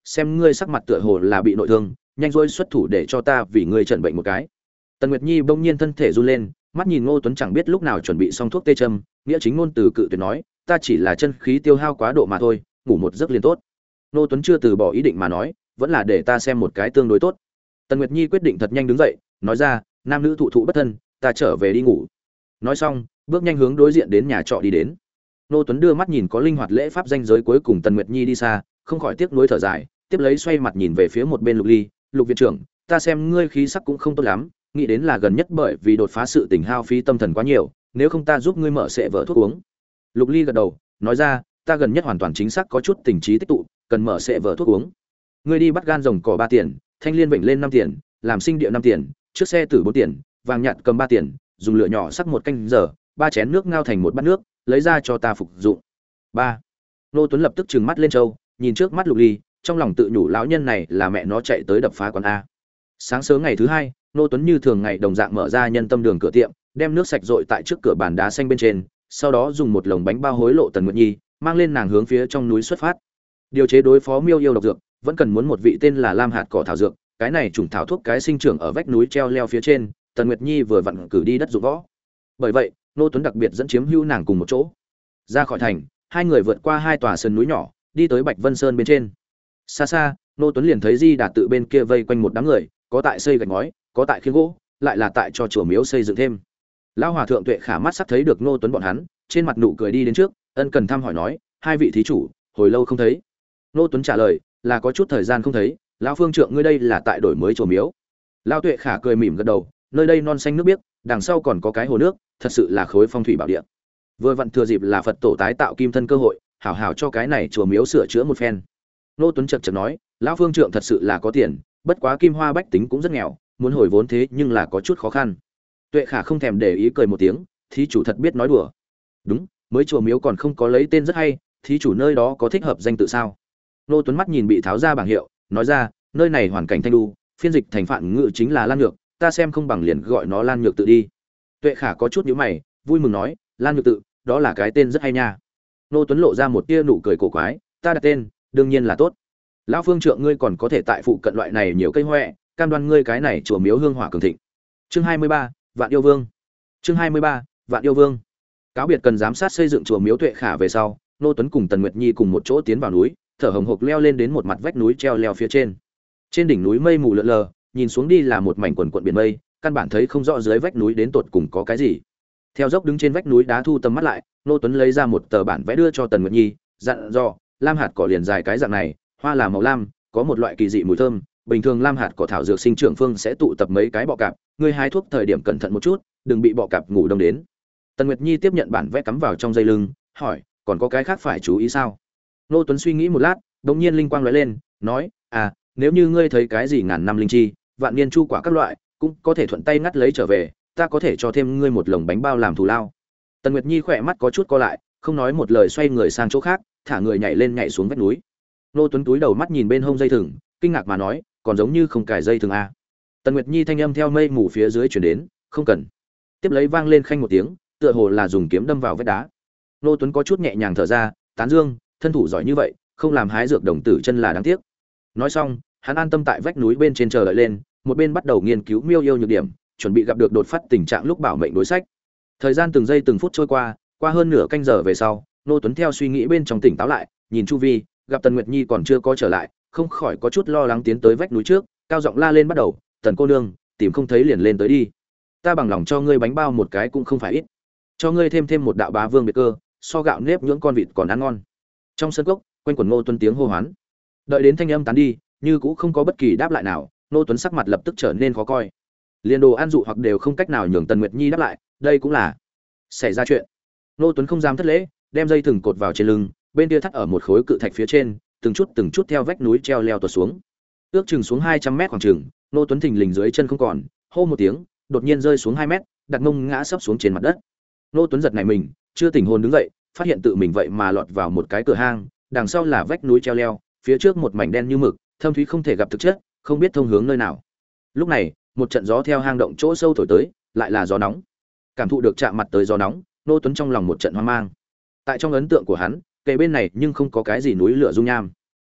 xem ngươi sắc mặt tựa hồ là bị nội thương, nhanh rỗi xuất thủ để cho ta vì ngươi chẩn bệnh một cái. Tần Nguyệt Nhi bỗng nhiên thân thể run lên, mắt nhìn Ngô Tuấn chẳng biết lúc nào chuẩn bị xong thuốc tê châm, nghĩa chính ngôn từ cự tuyệt nói, ta chỉ là chân khí tiêu hao quá độ mà thôi, ngủ một giấc liền tốt. Ngô Tuấn chưa từ bỏ ý định mà nói, vẫn là để ta xem một cái tương đối tốt. Tần Nguyệt Nhi quyết định thật nhanh đứng dậy, nói ra, nam nữ thụ thụ bất thân, ta trở về đi ngủ. Nói xong, bước nhanh hướng đối diện đến nhà trọ đi đến. Ngô Tuấn đưa mắt nhìn có linh hoạt lễ pháp danh giới cuối cùng Tần Nguyệt Nhi đi xa, không khỏi tiếc nuối thở dài, tiếp lấy xoay mặt nhìn về phía một bên Lục Ly, Lục viện trưởng, ta xem ngươi khí sắc cũng không tốt lắm, nghĩ đến là gần nhất bởi vì đột phá sự tình hao phí tâm thần quá nhiều, nếu không ta giúp ngươi mở sẽ vợ thuốc uống. Lục Ly gật đầu, nói ra, ta gần nhất hoàn toàn chính xác có chút tình trí tích tụ, cần mở sẽ vợ thuốc uống. Ngươi đi bắt gan rồng cỏ ba tiền, thanh liên bệnh lên năm tiền, làm sinh địa năm tiền, trước xe tử bốn tiền, vàng nhạt cầm ba tiền, dùng lửa nhỏ sắc một canh giờ, ba chén nước ngao thành một bát nước, lấy ra cho ta phục dụng. ba. Nô Tuấn lập tức trừng mắt lên trâu, nhìn trước mắt Lục Ly, trong lòng tự nhủ lão nhân này là mẹ nó chạy tới đập phá quán a. Sáng sớm ngày thứ hai, Nô Tuấn như thường ngày đồng dạng mở ra nhân tâm đường cửa tiệm, đem nước sạch dội tại trước cửa bàn đá xanh bên trên, sau đó dùng một lồng bánh bao hối lộ Tần Nguyệt Nhi, mang lên nàng hướng phía trong núi xuất phát. Điều chế đối phó miêu yêu độc dược, vẫn cần muốn một vị tên là Lam hạt cỏ thảo dược, cái này trùng thảo thuốc cái sinh trưởng ở vách núi treo leo phía trên, Tần Nguyệt Nhi vừa vặn cử đi đất dụng võ. Bởi vậy, Nô Tuấn đặc biệt dẫn chiếm hữu nàng cùng một chỗ. Ra khỏi thành, hai người vượt qua hai tòa sơn núi nhỏ, đi tới Bạch Vân Sơn bên trên. Xa xa, Nô Tuấn liền thấy Di Đà tự bên kia vây quanh một đám người, có tại xây gạch ngói, có tại khiêng gỗ, lại là tại cho chùa miếu xây dựng thêm. Lão hòa thượng Tuệ Khả mắt sắc thấy được Nô Tuấn bọn hắn, trên mặt nụ cười đi đến trước, ân cần thăm hỏi nói, hai vị thí chủ, hồi lâu không thấy. Nô Tuấn trả lời, là có chút thời gian không thấy, lão phương trượng ngươi đây là tại đổi mới chùa miếu. Lão Tuệ Khả cười mỉm gật đầu, nơi đây non xanh nước biếc, đằng sau còn có cái hồ nước, thật sự là khối phong thủy bảo địa. Vừa vặn thừa dịp là Phật tổ tái tạo kim thân cơ hội, hảo hảo cho cái này chùa miếu sửa chữa một phen. Nô Tuấn chợt chợt nói, lão phương trượng thật sự là có tiền, bất quá Kim Hoa bách tính cũng rất nghèo, muốn hồi vốn thế nhưng là có chút khó khăn. Tuệ Khả không thèm để ý cười một tiếng, thí chủ thật biết nói đùa. Đúng, mới chùa miếu còn không có lấy tên rất hay, thí chủ nơi đó có thích hợp danh tự sao? Nô Tuấn mắt nhìn bị tháo ra bảng hiệu, nói ra, nơi này hoàn cảnh thanh lưu, phiên dịch thành phạn ngữ chính là Lan Nhược, ta xem không bằng liền gọi nó Lan Nhược tự đi. Tuệ Khả có chút nhíu mày, vui mừng nói, Lan Nhược tự, đó là cái tên rất hay nha. Nô Tuấn lộ ra một tia nụ cười cổ quái, ta đặt tên, đương nhiên là tốt. Lão phương trượng ngươi còn có thể tại phụ cận loại này nhiều cây hoè, cam đoan ngươi cái này chùa miếu hương hỏa cường thịnh. Chương hai mươi ba, Vạn yêu vương. Chương hai mươi ba, Vạn yêu vương. Cáo biệt cần giám sát xây dựng chùa miếu Tuệ Khả về sau, Nô Tuấn cùng Tần Nguyệt Nhi cùng một chỗ tiến vào núi, thở hồng hộc leo lên đến một mặt vách núi treo leo phía trên. Trên đỉnh núi mây mù lượn lờ, nhìn xuống đi là một mảnh quần quần biển mây, căn bản thấy không rõ dưới vách núi đến tột cùng có cái gì. Theo dốc đứng trên vách núi đá thu tầm mắt lại, Nô Tuấn lấy ra một tờ bản vẽ đưa cho Tần Nguyệt Nhi, dặn dò, lam hạt cỏ liền dài cái dạng này, hoa là màu lam, có một loại kỳ dị mùi thơm, bình thường lam hạt cỏ thảo dược sinh trưởng phương sẽ tụ tập mấy cái bọ cạp, ngươi hái thuốc thời điểm cẩn thận một chút, đừng bị bọ cạp ngủ đông đến. Tần Nguyệt Nhi tiếp nhận bản vẽ cắm vào trong dây lưng, hỏi, còn có cái khác phải chú ý sao? Nô Tuấn suy nghĩ một lát, đột nhiên linh quang lóe lên, nói, à, nếu như ngươi thấy cái gì ngàn năm linh chi, vạn niên chu quả các loại, cũng có thể thuận tay ngắt lấy trở về, ta có thể cho thêm ngươi một lồng bánh bao làm thù lao. Tần Nguyệt Nhi khỏe mắt có chút co lại, không nói một lời xoay người sang chỗ khác, thả người nhảy lên nhảy xuống vách núi. Nô Tuấn túi đầu mắt nhìn bên hông dây thừng, kinh ngạc mà nói, còn giống như không cài dây thừng a. Tần Nguyệt Nhi thanh âm theo mây mù phía dưới truyền đến, không cần. Tiếp lấy vang lên khanh một tiếng, tựa hồ là dùng kiếm đâm vào vách đá. Nô Tuấn có chút nhẹ nhàng thở ra, tán dương, thân thủ giỏi như vậy, không làm hái dược đồng tử chân là đáng tiếc. Nói xong, hắn an tâm tại vách núi bên trên chờ đợi lên, một bên bắt đầu nghiên cứu miêu yêu nhược điểm, chuẩn bị gặp được đột phát tình trạng lúc bảo mệnh đối sách. Thời gian từng giây từng phút trôi qua, qua hơn nửa canh giờ về sau, Nô Tuấn theo suy nghĩ bên trong tỉnh táo lại, nhìn chu vi, gặp Tần Nguyệt Nhi còn chưa có trở lại, không khỏi có chút lo lắng tiến tới vách núi trước, cao giọng la lên bắt đầu, "Tần cô nương, tìm không thấy liền lên tới đi. Ta bằng lòng cho ngươi bánh bao một cái cũng không phải ít. Cho ngươi thêm thêm một đạo bá vương biệt cơ, so gạo nếp nhưỡng con vịt còn ăn ngon." Trong sân cốc, quanh quẩn Ngô Tuấn tiếng hô hoán. Đợi đến thanh âm tán đi, như cũng không có bất kỳ đáp lại nào, Ngô Tuấn sắc mặt lập tức trở nên khó coi. Liên đồ ăn dụ hoặc đều không cách nào nhường Tần Nguyệt Nhi đáp lại, đây cũng là xảy ra chuyện. Ngô Tuấn không dám thất lễ, đem dây thừng cột vào trên lưng, bên kia thắt ở một khối cự thạch phía trên, từng chút từng chút theo vách núi treo leo tuột xuống. Ước chừng xuống hai trăm mét khoảng chừng, Ngô Tuấn thình lình dưới chân không còn, hô một tiếng, đột nhiên rơi xuống hai mét, đặt mông ngã sấp xuống trên mặt đất. Ngô Tuấn giật nảy mình, chưa tỉnh hồn đứng dậy, phát hiện tự mình vậy mà lọt vào một cái cửa hang, đằng sau là vách núi treo leo, phía trước một mảnh đen như mực, thâm thúy không thể gặp thực chất, không biết thông hướng nơi nào. Lúc này, một trận gió theo hang động chỗ sâu thổi tới, lại là gió nóng. Cảm thụ được chạm mặt tới gió nóng, Ngô Tuấn trong lòng một trận hoang mang. Tại trong ấn tượng của hắn, kề bên này nhưng không có cái gì núi lửa dung nham.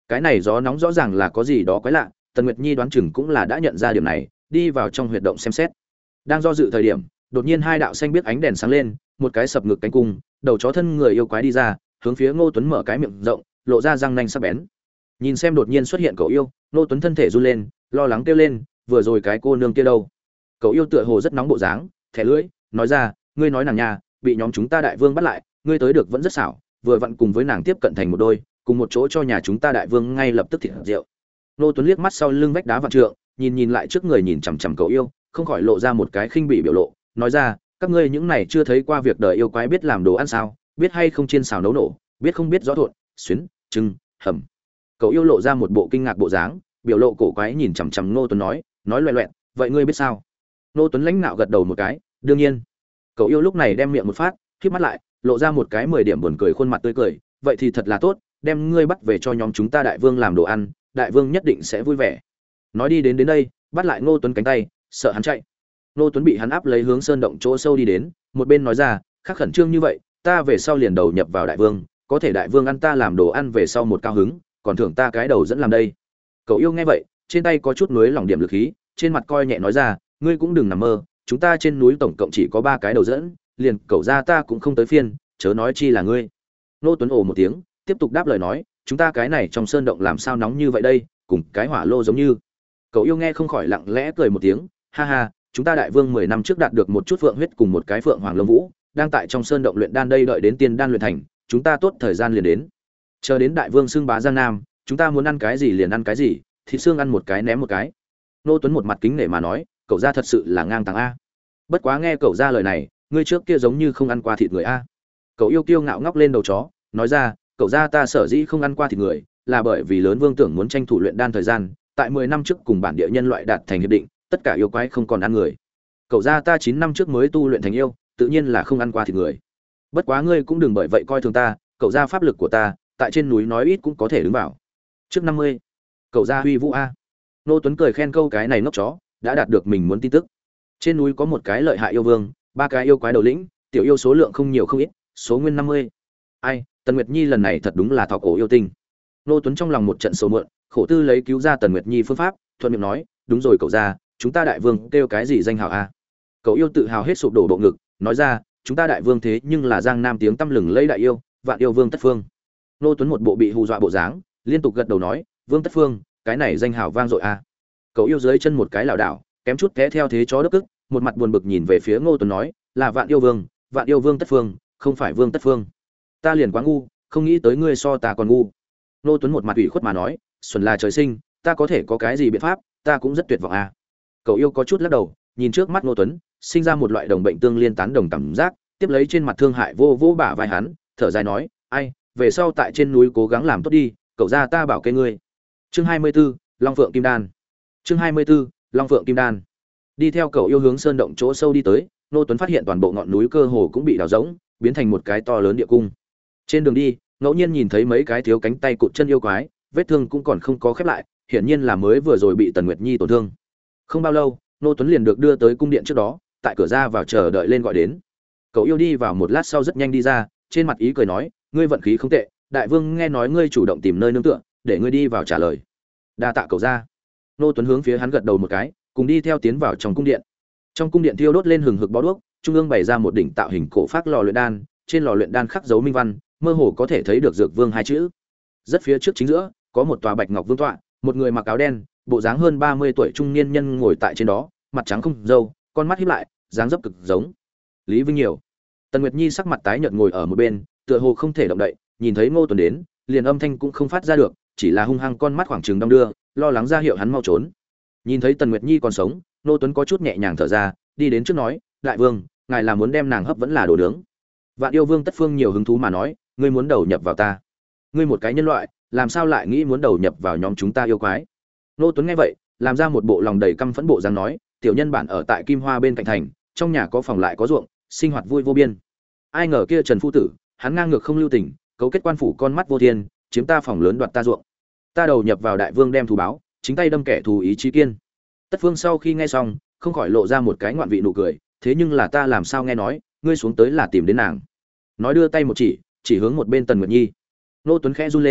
Cái này gió nóng rõ ràng là có gì đó quái lạ, Tần Nguyệt Nhi đoán chừng cũng là đã nhận ra điểm này, đi vào trong huyệt động xem xét. Đang do dự thời điểm, đột nhiên hai đạo xanh biết ánh đèn sáng lên, một cái sập ngực cánh cung, đầu chó thân người yêu quái đi ra, hướng phía Ngô Tuấn mở cái miệng rộng, lộ ra răng nanh sắc bén. Nhìn xem đột nhiên xuất hiện cậu yêu, Ngô Tuấn thân thể run lên, lo lắng kêu lên, vừa rồi cái cô nương kia đâu? Cậu yêu tựa hồ rất nóng bộ dáng, thẻ lưỡi, nói ra, ngươi nói nàng nhà, bị nhóm chúng ta đại vương bắt lại, ngươi tới được vẫn rất xảo, vừa vặn cùng với nàng tiếp cận thành một đôi, cùng một chỗ cho nhà chúng ta đại vương ngay lập tức thịt rượu. Ngô Tuấn liếc mắt sau lưng vách đá vạn trượng, nhìn nhìn lại trước người nhìn chằm chằm cậu yêu, không khỏi lộ ra một cái khinh bỉ biểu lộ, nói ra, các ngươi những này chưa thấy qua việc đời yêu quái biết làm đồ ăn sao, biết hay không chiên xào nấu nổ, biết không biết rõ thộn, xuyến, trưng, hầm. Cậu yêu lộ ra một bộ kinh ngạc bộ dáng, biểu lộ cổ quái nhìn chằm chằm Ngô Tuấn nói, nói loẹt loẹt, vậy ngươi biết sao? Ngô Tuấn lãnh nạo gật đầu một cái, đương nhiên. Cậu yêu lúc này đem miệng một phát, khép mắt lại, lộ ra một cái mười điểm buồn cười khuôn mặt tươi cười, vậy thì thật là tốt, đem ngươi bắt về cho nhóm chúng ta đại vương làm đồ ăn, đại vương nhất định sẽ vui vẻ. Nói đi đến đến đây, bắt lại Ngô Tuấn cánh tay, sợ hắn chạy. Ngô Tuấn bị hắn áp lấy hướng sơn động chỗ sâu đi đến, một bên nói ra, khắc khẩn trương như vậy, ta về sau liền đầu nhập vào đại vương, có thể đại vương ăn ta làm đồ ăn về sau một cao hứng, còn thưởng ta cái đầu dẫn làm đây. Cậu yêu nghe vậy, trên tay có chút nuối lòng điểm lực khí, trên mặt coi nhẹ nói ra, ngươi cũng đừng nằm mơ, chúng ta trên núi tổng cộng chỉ có ba cái đầu dẫn, liền cậu ra ta cũng không tới phiên, chớ nói chi là ngươi. Ngô Tuấn ồ một tiếng, tiếp tục đáp lời nói, chúng ta cái này trong sơn động làm sao nóng như vậy đây, cùng cái hỏa lô giống như. Cậu yêu nghe không khỏi lặng lẽ cười một tiếng, ha ha, chúng ta đại vương mười năm trước đạt được một chút phượng huyết cùng một cái phượng hoàng lông vũ, đang tại trong sơn động luyện đan đây, đợi đến tiên đan luyện thành, chúng ta tốt thời gian liền đến. Chờ đến đại vương xưng bá Giang Nam, chúng ta muốn ăn cái gì liền ăn cái gì, thịt xương ăn một cái ném một cái. Ngô Tuấn một mặt kính nể mà nói, cậu ra thật sự là ngang tàng a. Bất quá nghe cậu ra lời này, ngươi trước kia giống như không ăn qua thịt người a. Cậu yêu kiêu ngạo ngóc lên đầu chó, nói ra, cậu ra ta sở dĩ không ăn qua thịt người, là bởi vì lớn vương tưởng muốn tranh thủ luyện đan thời gian, tại mười năm trước cùng bản địa nhân loại đạt thành hiệp định, tất cả yêu quái không còn ăn người. Cậu ra ta chín năm trước mới tu luyện thành yêu, tự nhiên là không ăn qua thịt người. Bất quá ngươi cũng đừng bởi vậy coi thường ta, cậu ra pháp lực của ta, tại trên núi nói ít cũng có thể đứng vào. Trước năm mươi, cậu ra huy vũ a. Nô Tuấn cười khen câu cái này ngốc chó, đã đạt được mình muốn tin tức. Trên núi có một cái lợi hại yêu vương, ba cái yêu quái đầu lĩnh, tiểu yêu số lượng không nhiều không ít, số nguyên năm mươi. Ai, Tần Nguyệt Nhi lần này thật đúng là thọ cổ yêu tinh. Nô Tuấn trong lòng một trận sầu muộn, khổ tư lấy cứu ra Tần Nguyệt Nhi phương pháp, thuận miệng nói, đúng rồi cậu ra, chúng ta đại vương kêu cái gì danh hào a? Cậu yêu tự hào hết sụp đổ bộ ngực, nói ra, chúng ta đại vương thế nhưng là Giang Nam tiếng tăm lừng lẫy đại yêu, vạn yêu vương Tất Phương. Nô Tuấn một bộ bị hù dọa bộ dáng, liên tục gật đầu nói, vương Tất Phương, cái này danh hào vang dội a. Cậu yêu dưới chân một cái lảo đảo, kém chút té theo thế chó đất cức, một mặt buồn bực nhìn về phía Ngô Tuấn nói, là vạn yêu vương, vạn yêu vương Tất Phương, không phải vương Tất Phương. Ta liền quá ngu, không nghĩ tới ngươi so ta còn ngu. Ngô Tuấn một mặt ủy khuất mà nói, xuân là trời sinh, ta có thể có cái gì biện pháp, ta cũng rất tuyệt vọng a. Cậu yêu có chút lắc đầu, nhìn trước mắt Ngô Tuấn, sinh ra một loại đồng bệnh tương liên tán đồng cảm giác, tiếp lấy trên mặt thương hại vô vô bả vai hắn, thở dài nói, ai, về sau tại trên núi cố gắng làm tốt đi, cậu ra ta bảo kê ngươi. Chương hai mươi 24, Long Phượng Kim Đan. Chương hai mươi 24, Long Phượng Kim Đan. Đi theo cậu yêu hướng sơn động chỗ sâu đi tới, Ngô Tuấn phát hiện toàn bộ ngọn núi cơ hồ cũng bị đào rỗng, biến thành một cái to lớn địa cung. Trên đường đi, ngẫu nhiên nhìn thấy mấy cái thiếu cánh tay cụt chân yêu quái, vết thương cũng còn không có khép lại, hiển nhiên là mới vừa rồi bị Tần Nguyệt Nhi tổn thương. Không bao lâu, Ngô Tuấn liền được đưa tới cung điện trước đó, tại cửa ra vào chờ đợi lên gọi đến. Cậu yêu đi vào một lát sau rất nhanh đi ra, trên mặt ý cười nói, ngươi vận khí không tệ, đại vương nghe nói ngươi chủ động tìm nơi nương tựa, để ngươi đi vào trả lời. Đa tạ cậu ra. Ngô Tuấn hướng phía hắn gật đầu một cái, cùng đi theo tiến vào trong cung điện. Trong cung điện thiêu đốt lên hừng hực bó đuốc, trung ương bày ra một đỉnh tạo hình cổ phác lò luyện đan, trên lò luyện đan khắc dấu minh văn, mơ hồ có thể thấy được dược vương hai chữ. Rất phía trước chính giữa, có một tòa bạch ngọc vương tọa, một người mặc áo đen, bộ dáng hơn ba mươi tuổi trung niên nhân ngồi tại trên đó, mặt trắng không râu, con mắt híp lại, dáng dấp cực giống Lý Vinh nhiều. Tần Nguyệt Nhi sắc mặt tái nhợt ngồi ở một bên, tựa hồ không thể động đậy, nhìn thấy Ngô Tuấn đến, liền âm thanh cũng không phát ra được, chỉ là hung hăng con mắt khoảng trừng đong đưa, lo lắng ra hiệu hắn mau trốn. Nhìn thấy Tần Nguyệt Nhi còn sống, Ngô Tuấn có chút nhẹ nhàng thở ra, đi đến trước nói, đại vương, ngài là muốn đem nàng hấp vẫn là đồ nướng? Vạn yêu vương Tất Phương nhiều hứng thú mà nói, ngươi muốn đầu nhập vào ta? Ngươi một cái nhân loại, làm sao lại nghĩ muốn đầu nhập vào nhóm chúng ta yêu quái? Ngô Tuấn nghe vậy, làm ra một bộ lòng đầy căm phẫn bộ dáng nói, tiểu nhân bản ở tại Kim Hoa bên cạnh thành, trong nhà có phòng lại có ruộng, sinh hoạt vui vô biên. Ai ngờ kia Trần phu tử, hắn ngang ngược không lưu tình, cấu kết quan phủ con mắt vô thiên, chiếm ta phòng lớn đoạt ta ruộng. Ta đầu nhập vào đại vương đem thù báo, chính tay đâm kẻ thù ý chí kiên. Tất Phương sau khi nghe xong, không khỏi lộ ra một cái ngoạn vị nụ cười, thế nhưng là ta làm sao nghe nói, ngươi xuống tới là tìm đến nàng? Nói đưa tay một chỉ, chỉ hướng một bên Tần Nguyệt Nhi. Ngô Tuấn khẽ run lên,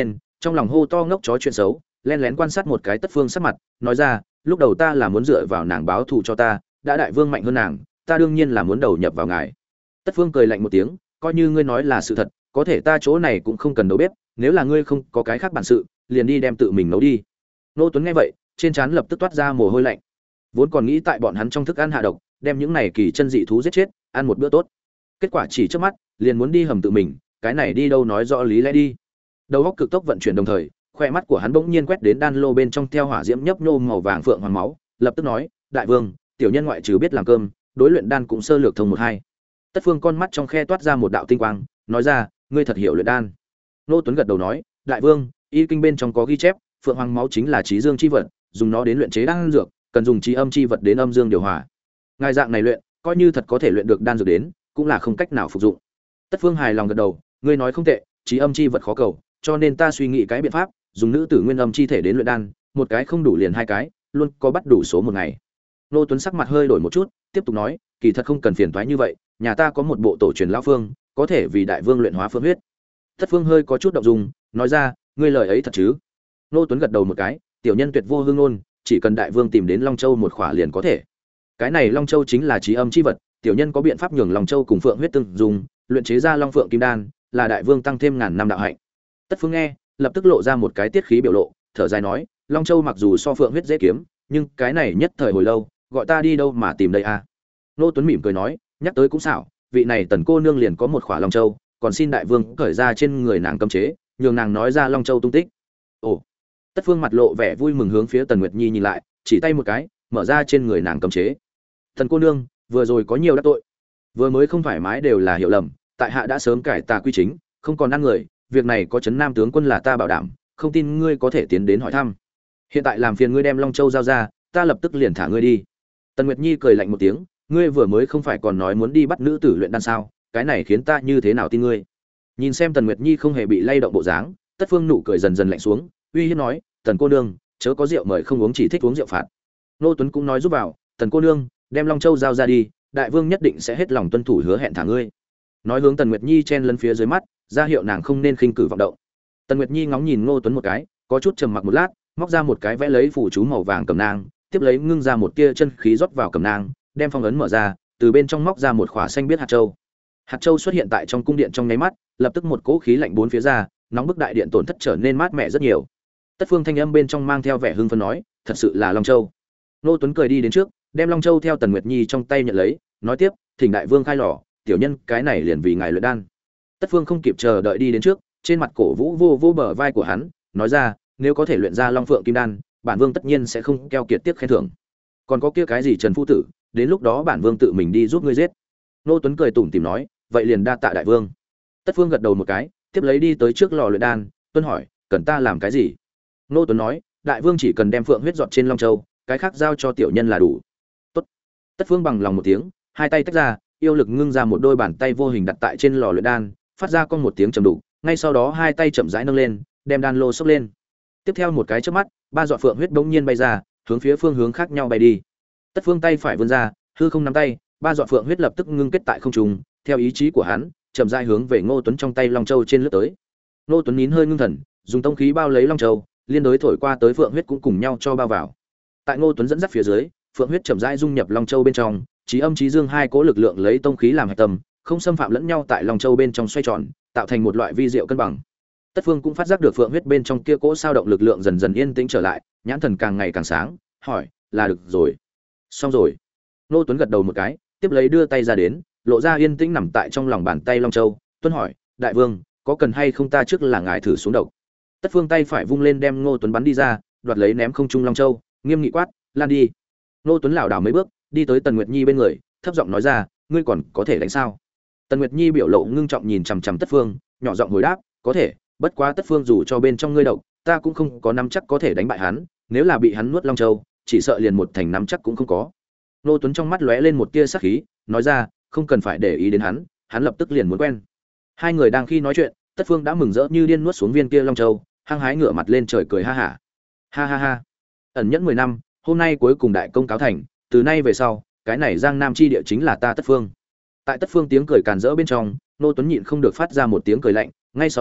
trong lòng hô to ngốc chó chuyện xấu, len lén quan sát một cái Tất Phương sắc mặt, nói ra, lúc đầu ta là muốn dựa vào nàng báo thù cho ta, đã đại vương mạnh hơn nàng, ta đương nhiên là muốn đầu nhập vào ngài. Tất Phương cười lạnh một tiếng, coi như ngươi nói là sự thật, có thể ta chỗ này cũng không cần đầu bếp, nếu là ngươi không có cái khác bản sự, liền đi đem tự mình nấu đi. Nô Tuấn nghe vậy, trên trán lập tức toát ra mồ hôi lạnh. Vốn còn nghĩ tại bọn hắn trong thức ăn hạ độc, đem những này kỳ chân dị thú giết chết, ăn một bữa tốt. Kết quả chỉ trước mắt, liền muốn đi hầm tự mình, cái này đi đâu nói rõ lý lẽ đi. Đầu óc cực tốc vận chuyển đồng thời, khoe mắt của hắn bỗng nhiên quét đến đan lô bên trong theo hỏa diễm nhấp nhô màu vàng phượng hoàng máu, lập tức nói, đại vương, tiểu nhân ngoại trừ biết làm cơm, đối luyện đan cũng sơ lược thông một hai. Tất Phương con mắt trong khe toát ra một đạo tinh quang, nói ra, ngươi thật hiểu luyện đan. Nô Tuấn gật đầu nói, đại vương, y kinh bên trong có ghi chép, phượng hoàng máu chính là trí dương chi vật, dùng nó đến luyện chế đan dược, cần dùng trí âm chi vật đến âm dương điều hòa. Ngài dạng này luyện, coi như thật có thể luyện được đan dược đến, cũng là không cách nào phục dụng. Tất Phương hài lòng gật đầu, ngươi nói không tệ, trí âm chi vật khó cầu, cho nên ta suy nghĩ cái biện pháp, dùng nữ tử nguyên âm chi thể đến luyện đan, một cái không đủ liền hai cái, luôn có bắt đủ số một ngày. Nô Tuấn sắc mặt hơi đổi một chút, tiếp tục nói, kỳ thật không cần phiền toái như vậy, nhà ta có một bộ tổ truyền lão phương, có thể vì đại vương luyện hóa phương huyết. Tất Phương hơi có chút động dung, nói ra, ngươi lời ấy thật chứ? Nô Tuấn gật đầu một cái, tiểu nhân tuyệt vô hương ngôn, chỉ cần đại vương tìm đến Long Châu một khỏa liền có thể. Cái này Long Châu chính là trí âm chi vật, tiểu nhân có biện pháp nhường Long Châu cùng phượng huyết tương dùng, luyện chế ra Long Phượng Kim Đan, là đại vương tăng thêm ngàn năm đạo hạnh. Tất Phương nghe, lập tức lộ ra một cái tiết khí biểu lộ, thở dài nói, Long Châu mặc dù so phượng huyết dễ kiếm, nhưng cái này nhất thời hồi lâu, gọi ta đi đâu mà tìm đây a? À? Nô Tuấn mỉm cười nói, nhắc tới cũng xảo, vị này Tần cô nương liền có một khỏa Long Châu, còn xin đại vương cởi ra trên người nàng cấm chế, nhường nàng nói ra Long Châu tung tích. Ồ. Tất Phương mặt lộ vẻ vui mừng hướng phía Tần Nguyệt Nhi nhìn lại, chỉ tay một cái, mở ra trên người nàng cấm chế. Tần cô nương, vừa rồi có nhiều đắc tội, vừa mới không thoải mái đều là hiểu lầm, tại hạ đã sớm cải tà quy chính, không còn ăn người, việc này có Trấn Nam tướng quân là ta bảo đảm, không tin ngươi có thể tiến đến hỏi thăm. Hiện tại làm phiền ngươi đem Long Châu giao ra, ta lập tức liền thả ngươi đi. Tần Nguyệt Nhi cười lạnh một tiếng, ngươi vừa mới không phải còn nói muốn đi bắt nữ tử luyện đan sao, cái này khiến ta như thế nào tin ngươi? Nhìn xem Tần Nguyệt Nhi không hề bị lay động bộ dáng, Tất Phương nụ cười dần dần lạnh xuống, uy hiếp nói, Tần cô nương, chớ có rượu mời không uống, chỉ thích uống rượu phạt. Nô Tuấn cũng nói giúp vào, Tần cô nương, đem Long Châu giao ra đi, đại vương nhất định sẽ hết lòng tuân thủ hứa hẹn thả ngươi. Nói hướng Tần Nguyệt Nhi chen lấn phía dưới mắt, ra hiệu nàng không nên khinh cử vọng động. Tần Nguyệt Nhi ngóng nhìn Ngô Tuấn một cái, có chút trầm mặc một lát, móc ra một cái vẽ lấy phù chú màu vàng cầm nang, tiếp lấy ngưng ra một tia chân khí rót vào cầm nang, đem phong ấn mở ra, từ bên trong móc ra một khỏa xanh biết hạt châu. Hạt châu xuất hiện tại trong cung điện trong nháy mắt, lập tức một cỗ khí lạnh bốn phía ra, nóng bức đại điện tổn thất trở nên mát mẻ rất nhiều. Tất Phương thanh âm bên trong mang theo vẻ hưng phấn nói, thật sự là Long Châu. Ngô Tuấn cười đi đến trước, đem Long Châu theo Tần Nguyệt Nhi trong tay nhận lấy, nói tiếp, thỉnh đại vương khai lò, tiểu nhân cái này liền vì ngài luyện đan. Tất Phương không kịp chờ đợi đi đến trước, trên mặt cổ vũ vô vô bờ vai của hắn, nói ra, nếu có thể luyện ra Long Phượng Kim Đan, bản vương tất nhiên sẽ không keo kiệt tiếp khen thưởng. Còn có kia cái gì Trần phu tử, đến lúc đó bản vương tự mình đi giúp ngươi giết. Ngô Tuấn cười tủm tỉm nói, vậy liền đa tạ đại vương. Tất Phương gật đầu một cái, tiếp lấy đi tới trước lò luyện đan, tuân hỏi, cần ta làm cái gì? Ngô Tuấn nói, đại vương chỉ cần đem phượng huyết giọt trên Long Châu, cái khác giao cho tiểu nhân là đủ. Tốt. Tất Phương bằng lòng một tiếng, hai tay tách ra, yêu lực ngưng ra một đôi bàn tay vô hình đặt tại trên lò luyện đan, phát ra con một tiếng trầm đục, ngay sau đó hai tay chậm rãi nâng lên, đem đan lô xốc lên. Tiếp theo một cái chớp mắt, ba giọt phượng huyết bỗng nhiên bay ra, hướng phía phương hướng khác nhau bay đi. Tất Phương tay phải vươn ra, hư không nắm tay, ba giọt phượng huyết lập tức ngưng kết tại không trung, theo ý chí của hắn, chậm rãi hướng về Ngô Tuấn trong tay Long Châu trên lướt tới. Ngô Tuấn nín hơi ngưng thần, dùng tông khí bao lấy Long Châu, liên đối thổi qua tới phượng huyết cũng cùng nhau cho bao vào. Tại Ngô Tuấn dẫn dắt phía dưới, phượng huyết chậm rãi dung nhập Long Châu bên trong, chí âm chí dương hai cố lực lượng lấy tông khí làm hạch tâm, không xâm phạm lẫn nhau tại Long Châu bên trong xoay tròn, tạo thành một loại vi diệu cân bằng. Tất Phương cũng phát giác được phượng huyết bên trong kia cỗ sao động lực lượng dần dần yên tĩnh trở lại, nhãn thần càng ngày càng sáng, hỏi, là được rồi. Xong rồi. Ngô Tuấn gật đầu một cái, tiếp lấy đưa tay ra đến, lộ ra yên tĩnh nằm tại trong lòng bàn tay Long Châu, tuân hỏi, đại vương, có cần hay không ta trước là ngài thử xuống độc. Tất Phương tay phải vung lên đem Ngô Tuấn bắn đi ra, đoạt lấy ném không trung Long Châu, nghiêm nghị quát, lan đi. Ngô Tuấn lảo đảo mấy bước, đi tới Tần Nguyệt Nhi bên người, thấp giọng nói ra, ngươi còn có thể đánh sao? Tần Nguyệt Nhi biểu lộ ngưng trọng nhìn chằm chằm Tất Phương, nhỏ giọng hồi đáp, có thể, bất quá Tất Phương dù cho bên trong ngươi độc, ta cũng không có nắm chắc có thể đánh bại hắn, nếu là bị hắn nuốt Long Châu, chỉ sợ liền một thành nắm chắc cũng không có. Ngô Tuấn trong mắt lóe lên một tia sắc khí, nói ra, không cần phải để ý đến hắn, hắn lập tức liền muốn quen. Hai người đang khi nói chuyện, Tất Phương đã mừng rỡ như điên nuốt xuống viên kia Long Châu, hăng hái ngửa mặt lên trời cười ha hả. Ha ha ha. Ẩn nhẫn mười năm, hôm nay cuối cùng đại công cáo thành, từ nay về sau, cái này Giang Nam chi địa chính là ta Tất Phương. Tại Tất Phương tiếng cười càn rỡ bên trong, Ngô Tuấn nhịn không được phát ra một tiếng cười lạnh, ngay sau đó,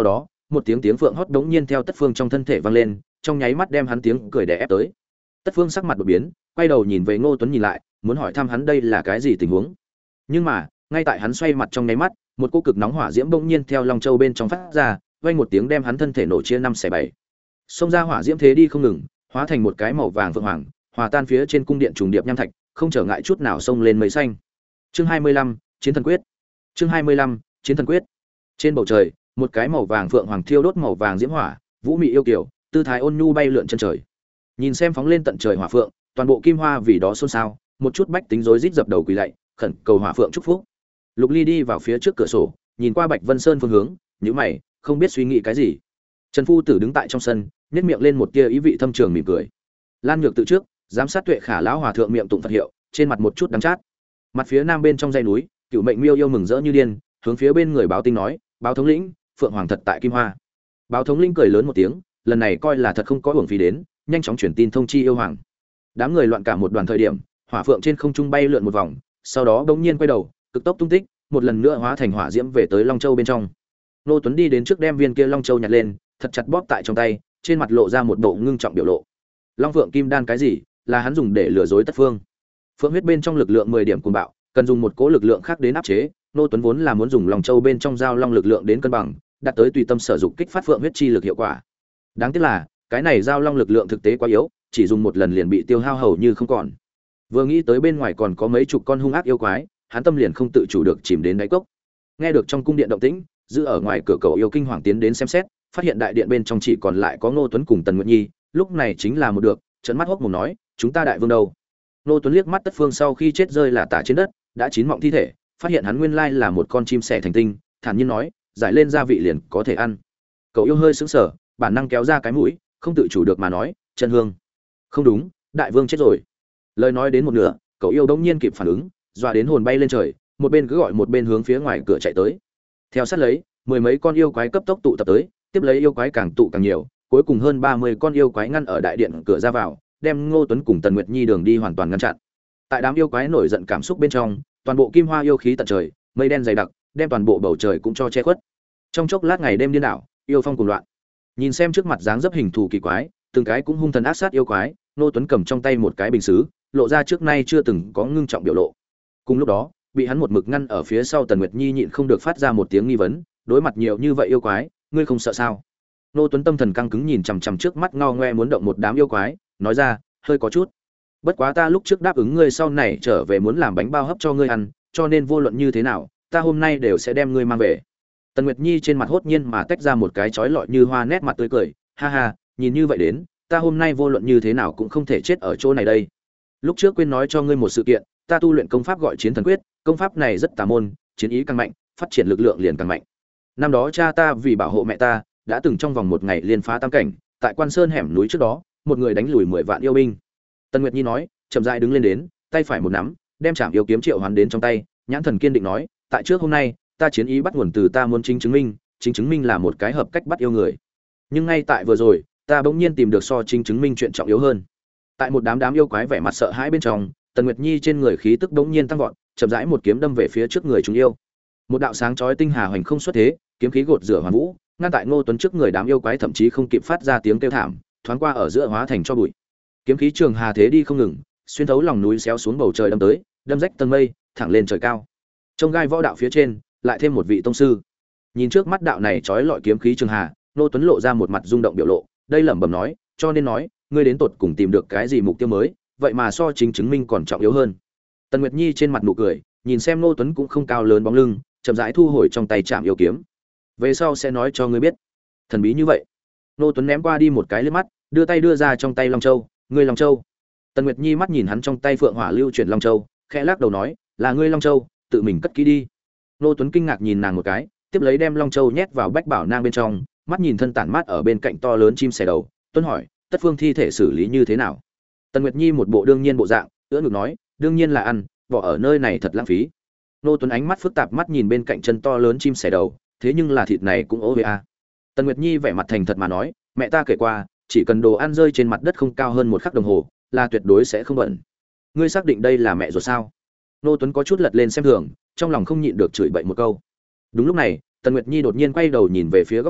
một tiếng tiếng phượng hót đống nhiên theo Tất Phương trong thân thể vang lên, trong nháy mắt đem hắn tiếng cười đè ép tới. Tất Phương sắc mặt đột biến, quay đầu nhìn về Ngô Tuấn nhìn lại, muốn hỏi thăm hắn đây là cái gì tình huống. Nhưng mà, ngay tại hắn xoay mặt trong nháy mắt, một cô cực nóng hỏa diễm bỗng nhiên theo Long Châu bên trong phát ra, vang một tiếng đem hắn thân thể nổ chia năm xẻ bảy. Xông ra hỏa diễm thế đi không ngừng, hóa thành một cái màu vàng vượng hoàng, hòa tan phía trên cung điện trùng điệp nham thạch, không trở ngại chút nào xông lên mây xanh. Chương hai mươi lăm, Chiến thần quyết. Chương hai mươi lăm, Chiến thần quyết. Trên bầu trời, một cái màu vàng phượng hoàng thiêu đốt màu vàng diễm hỏa, vũ mị yêu kiều, tư thái ôn nhu bay lượn chân trời. Nhìn xem phóng lên tận trời hỏa phượng, toàn bộ kim hoa vì đó xôn xao, một chút bách tính rối rít dập đầu quỳ lạy, khẩn cầu hỏa phượng chúc phúc. Lục Ly đi vào phía trước cửa sổ, nhìn qua Bạch Vân Sơn phương hướng, nhíu mày, không biết suy nghĩ cái gì. Trần Phu Tử đứng tại trong sân, nhếch miệng lên một tia ý vị thâm trường mỉm cười. Lan Nhược tự trước, giám sát Tuệ Khả lão hòa thượng miệng tụng Phật hiệu, trên mặt một chút đắng chát. Mặt phía nam bên trong dãy núi, Cửu Mệnh Miêu yêu mừng rỡ như điên, hướng phía bên người báo tin nói, báo thống lĩnh, phượng hoàng thật tại Kim Hoa. Báo thống lĩnh cười lớn một tiếng, lần này coi là thật không có uổng phí đến, nhanh chóng truyền tin thông chi yêu hoàng. Đám người loạn cả một đoàn thời điểm, hỏa phượng trên không trung bay lượn một vòng, sau đó bỗng nhiên quay đầu, cực tốc tung tích, một lần nữa hóa thành hỏa diễm về tới Long Châu bên trong. Nô Tuấn đi đến trước đem viên kia Long Châu nhặt lên, thật chặt bóp tại trong tay, trên mặt lộ ra một bộ ngưng trọng biểu lộ. Long Phượng Kim Đan cái gì, là hắn dùng để lừa dối Tất Phương. Phượng huyết bên trong lực lượng mười điểm cuồng bạo, cần dùng một cỗ lực lượng khác đến áp chế. Nô Tuấn vốn là muốn dùng Long Châu bên trong giao long lực lượng đến cân bằng, đạt tới tùy tâm sở dụng kích phát Phượng huyết chi lực hiệu quả. Đáng tiếc là, cái này giao long lực lượng thực tế quá yếu, chỉ dùng một lần liền bị tiêu hao hầu như không còn. Vừa nghĩ tới bên ngoài còn có mấy chục con hung ác yêu quái, hắn tâm liền không tự chủ được chìm đến đáy cốc. Nghe được trong cung điện động tĩnh, giữ ở ngoài cửa cầu yêu kinh hoàng tiến đến xem xét, phát hiện đại điện bên trong chỉ còn lại có Ngô Tuấn cùng Tần Nguyệt Nhi, lúc này chính là một được, trợn mắt hốc mồm nói, chúng ta đại vương đâu? Ngô Tuấn liếc mắt Tất Phương sau khi chết rơi là tả trên đất, đã chín mọng thi thể, phát hiện hắn nguyên lai là một con chim sẻ thành tinh, thản nhiên nói, giải lên gia vị liền có thể ăn. Cậu yêu hơi sững sờ, bản năng kéo ra cái mũi, không tự chủ được mà nói, chân hương. Không đúng, đại vương chết rồi. Lời nói đến một nửa, cậu yêu đống nhiên kịp phản ứng, dọa đến hồn bay lên trời, một bên cứ gọi một bên hướng phía ngoài cửa chạy tới. Theo sát lấy, mười mấy con yêu quái cấp tốc tụ tập tới, tiếp lấy yêu quái càng tụ càng nhiều, cuối cùng hơn ba mươi con yêu quái ngăn ở đại điện cửa ra vào, đem Ngô Tuấn cùng Tần Nguyệt Nhi đường đi hoàn toàn ngăn chặn. Tại đám yêu quái nổi giận cảm xúc bên trong, toàn bộ kim hoa yêu khí tận trời, mây đen dày đặc, đem toàn bộ bầu trời cũng cho che khuất. Trong chốc lát ngày đêm điên đảo, yêu phong cuồng loạn. Nhìn xem trước mặt dáng dấp hình thù kỳ quái, từng cái cũng hung thần ác sát yêu quái, Ngô Tuấn cầm trong tay một cái bình sứ, lộ ra trước nay chưa từng có ngưng trọng biểu lộ. Cùng lúc đó, bị hắn một mực ngăn ở phía sau Tần Nguyệt Nhi nhịn không được phát ra một tiếng nghi vấn, đối mặt nhiều như vậy yêu quái, ngươi không sợ sao? Ngô Tuấn tâm thần căng cứng nhìn chằm chằm trước mắt ngao ngoe muốn động một đám yêu quái, nói ra, hơi có chút. Bất quá ta lúc trước đáp ứng ngươi sau này trở về muốn làm bánh bao hấp cho ngươi ăn, cho nên vô luận như thế nào, ta hôm nay đều sẽ đem ngươi mang về. Tần Nguyệt Nhi trên mặt hốt nhiên mà tách ra một cái chói lọi như hoa nét mặt tươi cười, ha ha, nhìn như vậy đến, ta hôm nay vô luận như thế nào cũng không thể chết ở chỗ này đây. Lúc trước quên nói cho ngươi một sự kiện, ta tu luyện công pháp gọi Chiến Thần Quyết, công pháp này rất tà môn, chiến ý càng mạnh, phát triển lực lượng liền càng mạnh. Năm đó cha ta vì bảo hộ mẹ ta, đã từng trong vòng một ngày liên phá tam cảnh, tại Quan Sơn hẻm núi trước đó, một người đánh lùi mười vạn yêu binh. Tần Nguyệt Nhi nói, chậm rãi đứng lên đến, tay phải một nắm, đem Trảm Yêu kiếm triệu hoán đến trong tay, nhãn thần kiên định nói, tại trước hôm nay, ta chiến ý bắt nguồn từ ta muốn chính chứng minh, chính chứng minh là một cái hợp cách bắt yêu người. Nhưng ngay tại vừa rồi, ta bỗng nhiên tìm được so chính chứng minh chuyện trọng yếu hơn. Tại một đám đám yêu quái vẻ mặt sợ hãi bên trong, Tần Nguyệt Nhi trên người khí tức bỗng nhiên tăng vọt, chậm rãi một kiếm đâm về phía trước người chúng yêu. Một đạo sáng chói tinh hà hoành không xuất thế, kiếm khí gột rửa hoàn vũ, ngăn tại Ngô Tuấn trước người đám yêu quái thậm chí không kịp phát ra tiếng kêu thảm, thoáng qua ở giữa hóa thành cho bụi. Kiếm khí trường hà thế đi không ngừng, xuyên thấu lòng núi xéo xuống bầu trời đâm tới, đâm rách tầng mây, thẳng lên trời cao. Trong gai võ đạo phía trên, lại thêm một vị tông sư. Nhìn trước mắt đạo này chói lọi kiếm khí trường hà, Ngô Tuấn lộ ra một mặt rung động biểu lộ, đây lẩm bẩm nói, cho nên nói, ngươi đến tột cùng tìm được cái gì mục tiêu mới, vậy mà so chính chứng minh còn trọng yếu hơn. Tần Nguyệt Nhi trên mặt nụ cười, nhìn xem Ngô Tuấn cũng không cao lớn bóng lưng, chậm rãi thu hồi trong tay Trảm Yêu kiếm. Về sau sẽ nói cho ngươi biết. Thần bí như vậy. Ngô Tuấn ném qua đi một cái liếc mắt, đưa tay đưa ra trong tay Long Châu, ngươi Long Châu. Tần Nguyệt Nhi mắt nhìn hắn trong tay Phượng Hỏa lưu chuyển Long Châu, khẽ lắc đầu nói, là ngươi Long Châu, tự mình cất kỹ đi. Ngô Tuấn kinh ngạc nhìn nàng một cái, tiếp lấy đem Long Châu nhét vào bách bảo nang bên trong, mắt nhìn thân tản mát ở bên cạnh to lớn chim sẻ đầu, Tuấn hỏi, Tất Phương thi thể xử lý như thế nào? Tần Nguyệt Nhi một bộ đương nhiên bộ dạng, ưỡn ngực nói, đương nhiên là ăn, bỏ ở nơi này thật lãng phí. Ngô Tuấn ánh mắt phức tạp mắt nhìn bên cạnh chân to lớn chim sẻ đầu, thế nhưng là thịt này cũng ố về a. Tần Nguyệt Nhi vẻ mặt thành thật mà nói, mẹ ta kể qua, chỉ cần đồ ăn rơi trên mặt đất không cao hơn một khắc đồng hồ, là tuyệt đối sẽ không bẩn. Ngươi xác định đây là mẹ ruột sao? Ngô Tuấn có chút lật lên xem thường, trong lòng không nhịn được chửi bậy một câu. Đúng lúc này, Tần Nguyệt Nhi đột nhiên quay đầu nhìn về phía góc tường,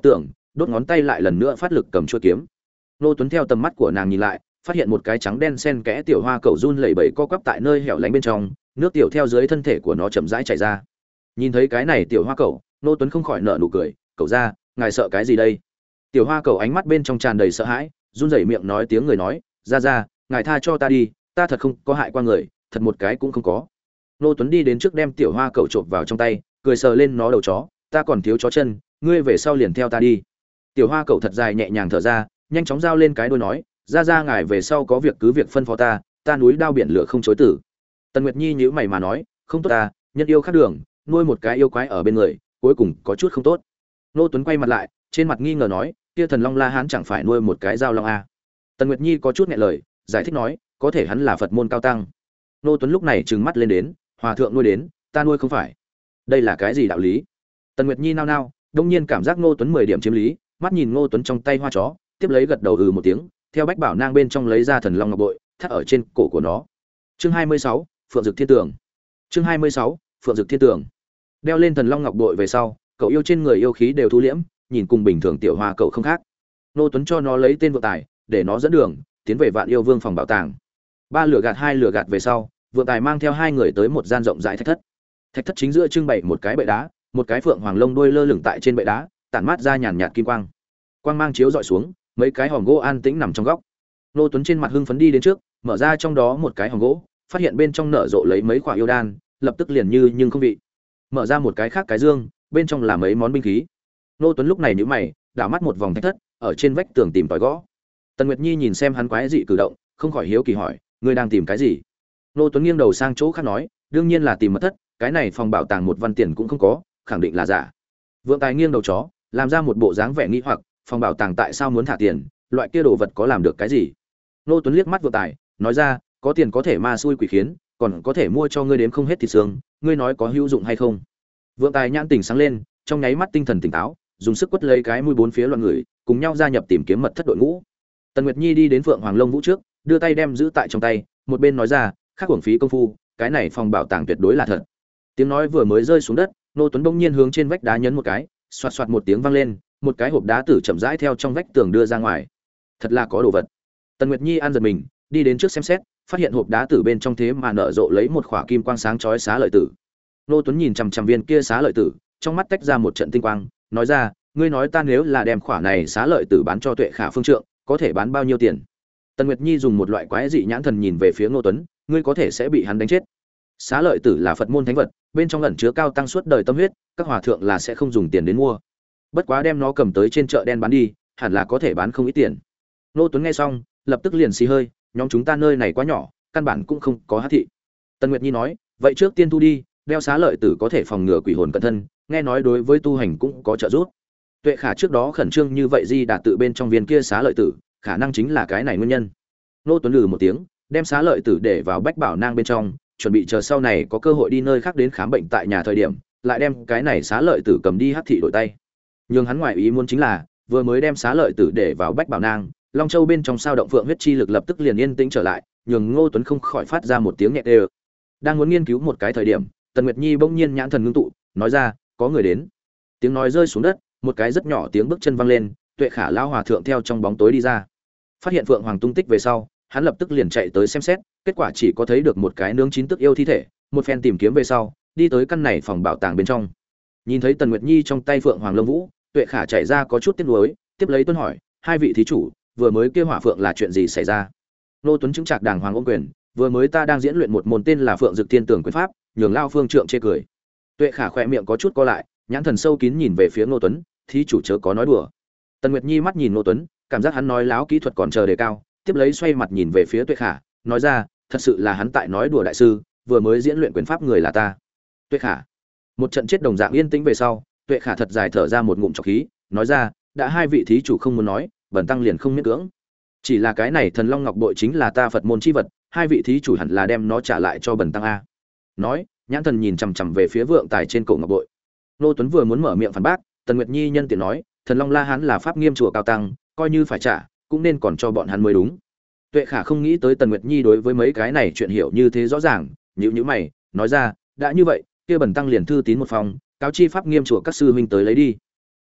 đốt ngón tay lại lần nữa phát lực cầm chuôi kiếm. Nô Tuấn theo tầm mắt của nàng nhìn lại, phát hiện một cái trắng đen xen kẽ tiểu hoa cẩu run lẩy bẩy co quắp tại nơi hẻo lánh bên trong, nước tiểu theo dưới thân thể của nó chậm rãi chảy ra. Nhìn thấy cái này tiểu hoa cẩu, Nô Tuấn không khỏi nở nụ cười, "Cậu ra, ngài sợ cái gì đây?" Tiểu hoa cẩu ánh mắt bên trong tràn đầy sợ hãi, run rẩy miệng nói tiếng người nói, "Ra ra, ngài tha cho ta đi, ta thật không có hại qua người, thật một cái cũng không có." Nô Tuấn đi đến trước đem tiểu hoa cẩu chộp vào trong tay, cười sờ lên nó đầu chó, "Ta còn thiếu chó chân, ngươi về sau liền theo ta đi." Tiểu hoa cẩu thật dài nhẹ nhàng thở ra, nhanh chóng giao lên cái đuôi nói, "Ra ra ngài về sau có việc cứ việc phân phó ta, ta núi đao biển lửa không chối từ." Tần Nguyệt Nhi nhíu mày mà nói, "Không tốt ta, nhân yêu khác đường, nuôi một cái yêu quái ở bên người, cuối cùng có chút không tốt." Nô Tuấn quay mặt lại, trên mặt nghi ngờ nói, "Kia Thần Long La Hán chẳng phải nuôi một cái dao long a?" Tần Nguyệt Nhi có chút nghẹn lời, giải thích nói, "Có thể hắn là Phật môn cao tăng." Nô Tuấn lúc này trừng mắt lên đến, "Hòa thượng nuôi đến, ta nuôi không phải. Đây là cái gì đạo lý?" Tần Nguyệt Nhi nao nao, đông nhiên cảm giác Nô Tuấn mười điểm chiếm lý, mắt nhìn Nô Tuấn trong tay hoa chó, tiếp lấy gật đầu ừ một tiếng, theo Bách Bảo Nang bên trong lấy ra Thần Long ngọc bội, thắt ở trên cổ của nó. Chương hai mươi sáu, Phượng Dực Thiên Tường. Chương hai mươi sáu, Phượng Dực Thiên Tường. Đeo lên Thần Long ngọc bội về sau, cậu yêu trên người yêu khí đều thu liễm, nhìn cùng bình thường tiểu hoa cậu không khác. Nô Tuấn cho nó lấy tên Vượng Tài, để nó dẫn đường, tiến về Vạn Yêu Vương phòng bảo tàng. Ba lửa gạt hai lửa gạt về sau, Vượng Tài mang theo hai người tới một gian rộng rãi thạch thất. Thạch thất chính giữa trưng bày một cái bệ đá, một cái phượng hoàng lông đuôi lơ lửng tại trên bệ đá, tản mát ra nhàn nhạt kim quang. Quang mang chiếu dọi xuống, mấy cái hòm gỗ an tĩnh nằm trong góc. Nô Tuấn trên mặt hưng phấn đi đến trước, mở ra trong đó một cái hòm gỗ, phát hiện bên trong nở rộ lấy mấy quả yêu đan, lập tức liền như nhưng không vị. Mở ra một cái khác cái dương, bên trong là mấy món binh khí. Nô Tuấn lúc này nhíu mày, đảo mắt một vòng thạch thất, ở trên vách tường tìm tòi gõ. Tần Nguyệt Nhi nhìn xem hắn quái dị cử động, không khỏi hiếu kỳ hỏi, "Ngươi đang tìm cái gì?" Nô Tuấn nghiêng đầu sang chỗ khác nói, "Đương nhiên là tìm mật thất, cái này phòng bảo tàng một văn tiền cũng không có, khẳng định là giả." Vượng Tài nghiêng đầu chó, làm ra một bộ dáng vẻ nghi hoặc, "Phòng bảo tàng tại sao muốn thả tiền, loại kia đồ vật có làm được cái gì?" Nô Tuấn liếc mắt Vượng Tài, nói ra, "Có tiền có thể ma xui quỷ khiến, còn có thể mua cho ngươi đếm không hết thịt xương, ngươi nói có hữu dụng hay không?" Vượng Tài nhãn tỉnh sáng lên, trong nháy mắt tinh thần tỉnh táo, dùng sức quất lấy cái mũi bốn phía loạn người, cùng nhau gia nhập tìm kiếm mật thất đội ngũ. Tần Nguyệt Nhi đi đến Phượng Hoàng Long Vũ trước, đưa tay đem giữ tại trong tay, một bên nói ra, "Khác uổng phí công phu, cái này phòng bảo tàng tuyệt đối là thật." Tiếng nói vừa mới rơi xuống đất, Nô Tuấn bỗng nhiên hướng trên vách đá nhấn một cái, xoạt xoạt một tiếng vang lên, một cái hộp đá tử chậm rãi theo trong vách tường đưa ra ngoài. Thật là có đồ vật. Tần Nguyệt Nhi an giật mình, đi đến trước xem xét, phát hiện hộp đá tử bên trong thế mà nở rộ lấy một khỏa kim quang sáng chói xá lợi tử. Nô Tuấn nhìn chằm chằm viên kia xá lợi tử, trong mắt tách ra một trận tinh quang, nói ra, "Ngươi nói ta nếu là đem khỏa này xá lợi tử bán cho Tuệ Khả phương trượng, có thể bán bao nhiêu tiền?" Tần Nguyệt Nhi dùng một loại quái dị nhãn thần nhìn về phía Nô Tuấn, "Ngươi có thể sẽ bị hắn đánh chết." Xá lợi tử là Phật môn thánh vật, bên trong ẩn chứa cao tăng suốt đời tâm huyết, các hòa thượng là sẽ không dùng tiền đến mua. Bất quá đem nó cầm tới trên chợ đen bán đi, hẳn là có thể bán không ít tiền. Nô Tuấn nghe xong, lập tức liền xì hơi, "Nhóm chúng ta nơi này quá nhỏ, căn bản cũng không có hắc thị." Tần Nguyệt Nhi nói, "Vậy trước tiên thu đi, đeo xá lợi tử có thể phòng ngừa quỷ hồn cận thân, nghe nói đối với tu hành cũng có trợ giúp." Tuệ Khả trước đó khẩn trương như vậy di đạt tự bên trong viên kia xá lợi tử, khả năng chính là cái này nguyên nhân. Nô Tuấn lừ một tiếng, đem xá lợi tử để vào Bách Bảo Nang bên trong, chuẩn bị chờ sau này có cơ hội đi nơi khác đến khám bệnh tại nhà thời điểm, lại đem cái này xá lợi tử cầm đi hắc thị đổi tay. Nhưng hắn ngoại ý muốn chính là, vừa mới đem xá lợi tử để vào Bách Bảo Nang, Long Châu bên trong sao động phượng huyết chi lực lập tức liền yên tĩnh trở lại, nhường Ngô Tuấn không khỏi phát ra một tiếng nhẹ đê. Đang muốn nghiên cứu một cái thời điểm, Tần Nguyệt Nhi bỗng nhiên nhãn thần ngưng tụ, nói ra, "Có người đến." Tiếng nói rơi xuống đất, một cái rất nhỏ tiếng bước chân vang lên, Tuệ Khả lão hòa thượng theo trong bóng tối đi ra. Phát hiện Phượng Hoàng tung tích về sau, hắn lập tức liền chạy tới xem xét, kết quả chỉ có thấy được một cái nướng chín tức yêu thi thể, một phen tìm kiếm về sau, đi tới căn này phòng bảo tàng bên trong. Nhìn thấy Tần Nguyệt Nhi trong tay Phượng Hoàng Lông Vũ, Tuệ Khả chạy ra có chút tiếc nuối, tiếp lấy tuân hỏi, "Hai vị thí chủ, vừa mới kia hỏa phượng là chuyện gì xảy ra?" Nô Tuấn chứng trạc đàng hoàng ôm quyền, "Vừa mới ta đang diễn luyện một môn tên là Phượng Dực Thiên Tường quyền pháp, nhường lao phương trượng chê cười." Tuệ Khả khỏe miệng có chút co lại, nhãn thần sâu kín nhìn về phía Nô Tuấn, "Thí chủ chớ có nói đùa." Tần Nguyệt Nhi mắt nhìn Nô Tuấn, cảm giác hắn nói láo kỹ thuật còn chờ đề cao, tiếp lấy xoay mặt nhìn về phía Tuệ Khả, nói ra, "Thật sự là hắn tại nói đùa đại sư, vừa mới diễn luyện quyền pháp người là ta." Tuệ Khả. Một trận chết đồng dạng yên tĩnh về sau, Tuệ Khả thật dài thở ra một ngụm trọc khí, nói ra, "Đã hai vị thí chủ không muốn nói, bần tăng liền không miễn cưỡng. Chỉ là cái này Thần Long Ngọc bội chính là ta Phật môn chi vật, hai vị thí chủ hẳn là đem nó trả lại cho bần tăng a." Nói, nhãn thần nhìn chằm chằm về phía Vượng Tài trên cổ ngọc bội. Nô Tuấn vừa muốn mở miệng phản bác, Tần Nguyệt Nhi nhân tiện nói, "Thần Long La Hán là pháp nghiêm chùa cao tăng, coi như phải trả, cũng nên còn cho bọn hắn mới đúng." Tuệ Khả không nghĩ tới Tần Nguyệt Nhi đối với mấy cái này chuyện hiểu như thế rõ ràng, nhíu nhíu mày, nói ra, "Đã như vậy, kia bần tăng liền thư tín một phòng, cáo chi pháp nghiêm chùa các sư huynh tới lấy đi."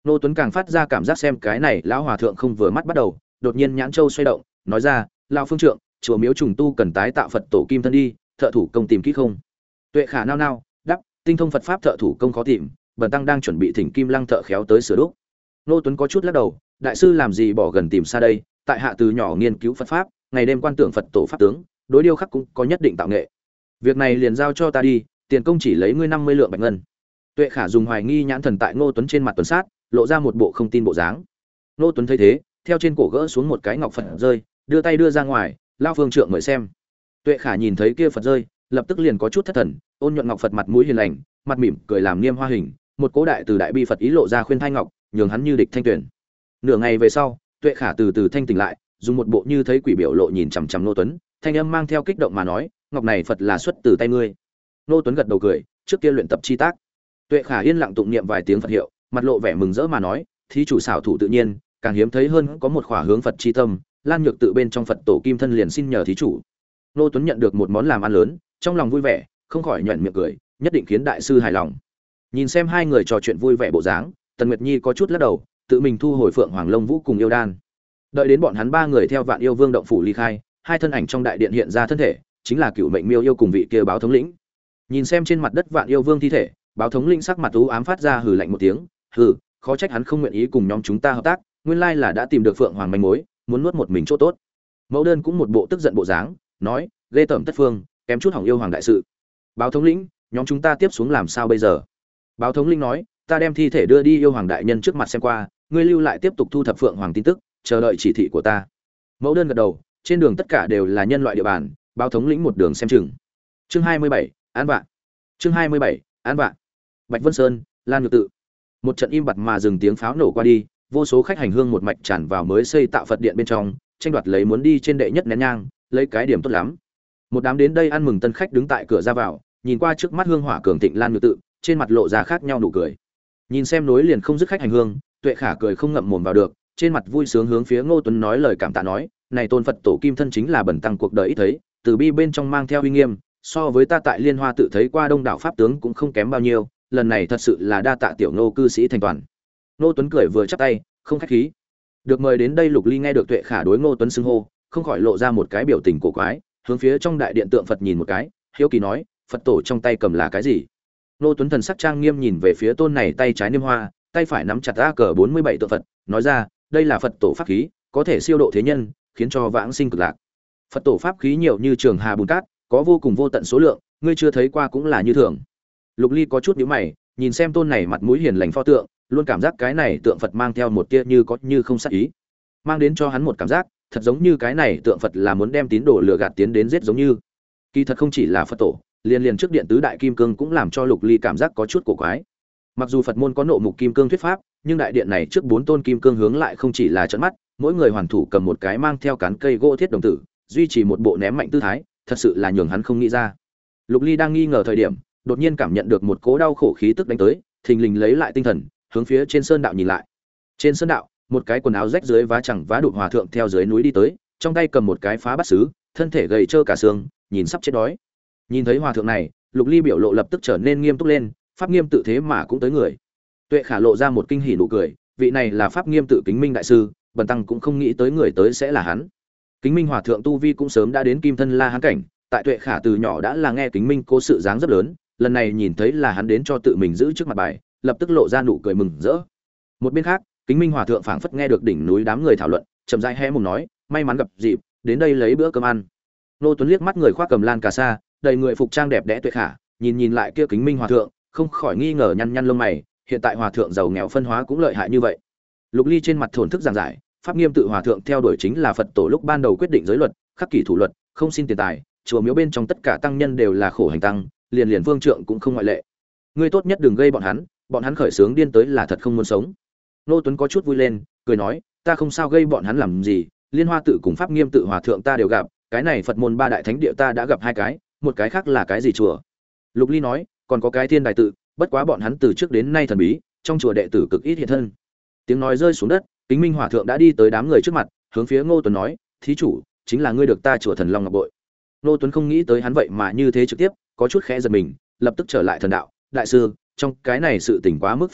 Nô Tuấn càng phát ra cảm giác xem cái này lão hòa thượng không vừa mắt bắt đầu, đột nhiên nhãn châu xoay động, nói ra, lão phương trượng, chùa miếu trùng tu cần tái tạo Phật tổ kim thân đi, thợ thủ công tìm kỹ không? Tuệ Khả nao nao, đáp, tinh thông Phật pháp thợ thủ công khó tìm, bần tăng đang chuẩn bị thỉnh Kim Lăng thợ khéo tới sửa đúc. Nô Tuấn có chút lắc đầu, đại sư làm gì bỏ gần tìm xa đây, tại hạ từ nhỏ nghiên cứu Phật pháp, ngày đêm quan tưởng Phật tổ pháp tướng, đối điêu khắc cũng có nhất định tạo nghệ. Việc này liền giao cho ta đi, tiền công chỉ lấy ngươi năm mươi lượng bạch ngân. Tuệ Khả dùng hoài nghi nhãn thần tại Ngô Tuấn trên mặt tuần sát, lộ ra một bộ không tin bộ dáng. Ngô Tuấn thấy thế, theo trên cổ gỡ xuống một cái ngọc Phật rơi, đưa tay đưa ra ngoài, lao phương trượng mời xem. Tuệ Khả nhìn thấy kia Phật rơi, lập tức liền có chút thất thần, ôn nhuận ngọc Phật mặt mũi hiền lành, mặt mỉm cười làm niêm hoa hình, một cố đại từ đại bi Phật ý lộ ra khuyên thanh ngọc, nhường hắn như địch thanh tuyển. Nửa ngày về sau, Tuệ Khả từ từ thanh tỉnh lại, dùng một bộ như thấy quỷ biểu lộ nhìn chằm chằm Ngô Tuấn, thanh âm mang theo kích động mà nói, ngọc này Phật là xuất từ tay ngươi. Ngô Tuấn gật đầu cười, trước kia luyện tập chi tác. Tuệ Khả yên lặng tụng niệm vài tiếng Phật hiệu, mặt lộ vẻ mừng rỡ mà nói, thí chủ xảo thủ tự nhiên, càng hiếm thấy hơn có một khỏa hướng Phật chi tâm, Lan Nhược tự bên trong Phật tổ kim thân liền xin nhờ thí chủ. Ngô Tuấn nhận được một món làm ăn lớn, trong lòng vui vẻ, không khỏi nhuyễn miệng cười, nhất định khiến đại sư hài lòng. Nhìn xem hai người trò chuyện vui vẻ bộ dáng, Tần Nguyệt Nhi có chút lắc đầu, tự mình thu hồi Phượng Hoàng Long Vũ cùng yêu đan. Đợi đến bọn hắn ba người theo Vạn Yêu Vương động phủ ly khai, hai thân ảnh trong đại điện hiện ra thân thể, chính là Cửu Mệnh Miêu yêu cùng vị kia báo thống lĩnh. Nhìn xem trên mặt đất Vạn Yêu Vương thi thể, báo thống lĩnh sắc mặt u ám phát ra hừ lạnh một tiếng, hừ, khó trách hắn không nguyện ý cùng nhóm chúng ta hợp tác, nguyên lai là đã tìm được Phượng Hoàng manh mối, muốn nuốt một mình chỗ tốt. Mẫu đơn cũng một bộ tức giận bộ dáng, nói, ghê tởm tất phương, kém chút hỏng yêu hoàng đại sự. Báo thống lĩnh, nhóm chúng ta tiếp xuống làm sao bây giờ? Báo thống lĩnh nói, ta đem thi thể đưa đi yêu hoàng đại nhân trước mặt xem qua, ngươi lưu lại tiếp tục thu thập Phượng Hoàng tin tức, chờ đợi chỉ thị của ta. Mẫu đơn gật đầu, trên đường tất cả đều là nhân loại địa bàn, báo thống lĩnh một đường xem chừng. Chương hai mươi bảy, An Vạ. Chương hai mươi bảy, An Vạ. Bạch Vân Sơn, Lan Nhược tự. Một trận im bặt mà dừng tiếng pháo nổ qua đi, vô số khách hành hương một mạch tràn vào mới xây tạo Phật điện bên trong, tranh đoạt lấy muốn đi trên đệ nhất nén nhang, lấy cái điểm tốt lắm. Một đám đến đây ăn mừng tân khách đứng tại cửa ra vào, nhìn qua trước mắt hương hỏa cường thịnh Lan Nhược tự, trên mặt lộ ra khác nhau nụ cười. Nhìn xem nối liền không dứt khách hành hương, Tuệ Khả cười không ngậm mồm vào được, trên mặt vui sướng hướng phía Ngô Tuấn nói lời cảm tạ nói, này tôn Phật tổ kim thân chính là bần tăng cuộc đời ít thấy, từ bi bên trong mang theo uy nghiêm, so với ta tại Liên Hoa tự thấy qua đông đảo pháp tướng cũng không kém bao nhiêu, lần này thật sự là đa tạ tiểu Ngô cư sĩ thành toàn. Ngô Tuấn cười vừa chắp tay, không khách khí. Được mời đến đây Lục Ly nghe được Tuệ Khả đối Ngô Tuấn xưng hô, không khỏi lộ ra một cái biểu tình cổ quái, hướng phía trong đại điện tượng Phật nhìn một cái, hiếu kỳ nói, Phật tổ trong tay cầm là cái gì? Ngô Tuấn thần sắc trang nghiêm nhìn về phía tôn này tay trái niêm hoa, tay phải nắm chặt A cờ bốn mươi bảy tượng Phật, nói ra, đây là Phật tổ pháp khí, có thể siêu độ thế nhân, khiến cho vãng sinh cực lạc. Phật tổ pháp khí nhiều như trường hà bùn cát, có vô cùng vô tận số lượng, ngươi chưa thấy qua cũng là như thường. Lục Ly có chút nhíu mày, nhìn xem tôn này mặt mũi hiền lành pho tượng, luôn cảm giác cái này tượng Phật mang theo một tia như có như không sát ý, mang đến cho hắn một cảm giác, thật giống như cái này tượng Phật là muốn đem tín đồ lừa gạt tiến đến giết giống như. Kỳ thật không chỉ là Phật tổ, liên liên trước điện tứ đại kim cương cũng làm cho Lục Ly cảm giác có chút cổ quái. Mặc dù Phật môn có nộ mục kim cương thuyết pháp, nhưng đại điện này trước bốn tôn kim cương hướng lại không chỉ là trợn mắt, mỗi người hoàn thủ cầm một cái mang theo cán cây gỗ thiết đồng tử, duy trì một bộ ném mạnh tư thái, thật sự là nhường hắn không nghĩ ra. Lục Ly đang nghi ngờ thời điểm, đột nhiên cảm nhận được một cỗ đau khổ khí tức đánh tới, thình lình lấy lại tinh thần, hướng phía trên sơn đạo nhìn lại. Trên sơn đạo, một cái quần áo rách dưới vá chẳng vá đụt hòa thượng theo dưới núi đi tới, trong tay cầm một cái phá bát sứ, thân thể gầy trơ cả xương, nhìn sắp chết đói. Nhìn thấy hòa thượng này, Lục Ly biểu lộ lập tức trở nên nghiêm túc lên, pháp nghiêm tự thế mà cũng tới người. Tuệ Khả lộ ra một kinh hỉ nụ cười, vị này là pháp nghiêm tự Kính Minh đại sư, bần tăng cũng không nghĩ tới người tới sẽ là hắn. Kính Minh hòa thượng tu vi cũng sớm đã đến kim thân la hán cảnh, tại Tuệ Khả từ nhỏ đã là nghe Kính Minh cố sự dáng rất lớn, lần này nhìn thấy là hắn đến cho tự mình giữ trước mặt bài, lập tức lộ ra nụ cười mừng rỡ. Một bên khác, Kính Minh hòa thượng phảng phất nghe được đỉnh núi đám người thảo luận, chậm rãi hé mồm nói, may mắn gặp dịp, đến đây lấy bữa cơm ăn. Nô Tuấn liếc mắt người khoác cầm lan cà sa, đầy người phục trang đẹp đẽ Tuệ Khả, nhìn nhìn lại kia Kính Minh hòa thượng, không khỏi nghi ngờ nhăn nhăn lông mày, hiện tại hòa thượng giàu nghèo phân hóa cũng lợi hại như vậy. Lục Ly trên mặt thổn thức giảng giải, pháp nghiêm tự hòa thượng theo đuổi chính là Phật tổ lúc ban đầu quyết định giới luật, khắc kỷ thủ luật, không xin tiền tài, chùa miếu bên trong tất cả tăng nhân đều là khổ hành tăng, liền liền vương trượng cũng không ngoại lệ. Ngươi tốt nhất đừng gây bọn hắn, bọn hắn khởi sướng điên tới là thật không muốn sống. Nô Tuấn có chút vui lên, cười nói, ta không sao gây bọn hắn làm gì, Liên Hoa tự cùng pháp nghiêm tự hòa thượng ta đều gặp, cái này Phật môn ba đại thánh địa ta đã gặp hai cái, một cái khác là cái gì chùa? Lục Ly nói, còn có cái Thiên Đài tự, bất quá bọn hắn từ trước đến nay thần bí, trong chùa đệ tử cực ít hiện thân. Tiếng nói rơi xuống đất, Kính Minh hòa thượng đã đi tới đám người trước mặt, hướng phía Ngô Tuấn nói, thí chủ, chính là ngươi được ta chùa Thần Long Ngọc Bội. Ngô Tuấn không nghĩ tới hắn vậy mà như thế trực tiếp, có chút khẽ giật mình, lập tức trở lại thần đạo, đại sư, trong cái này sự tình quá mức phức tạp,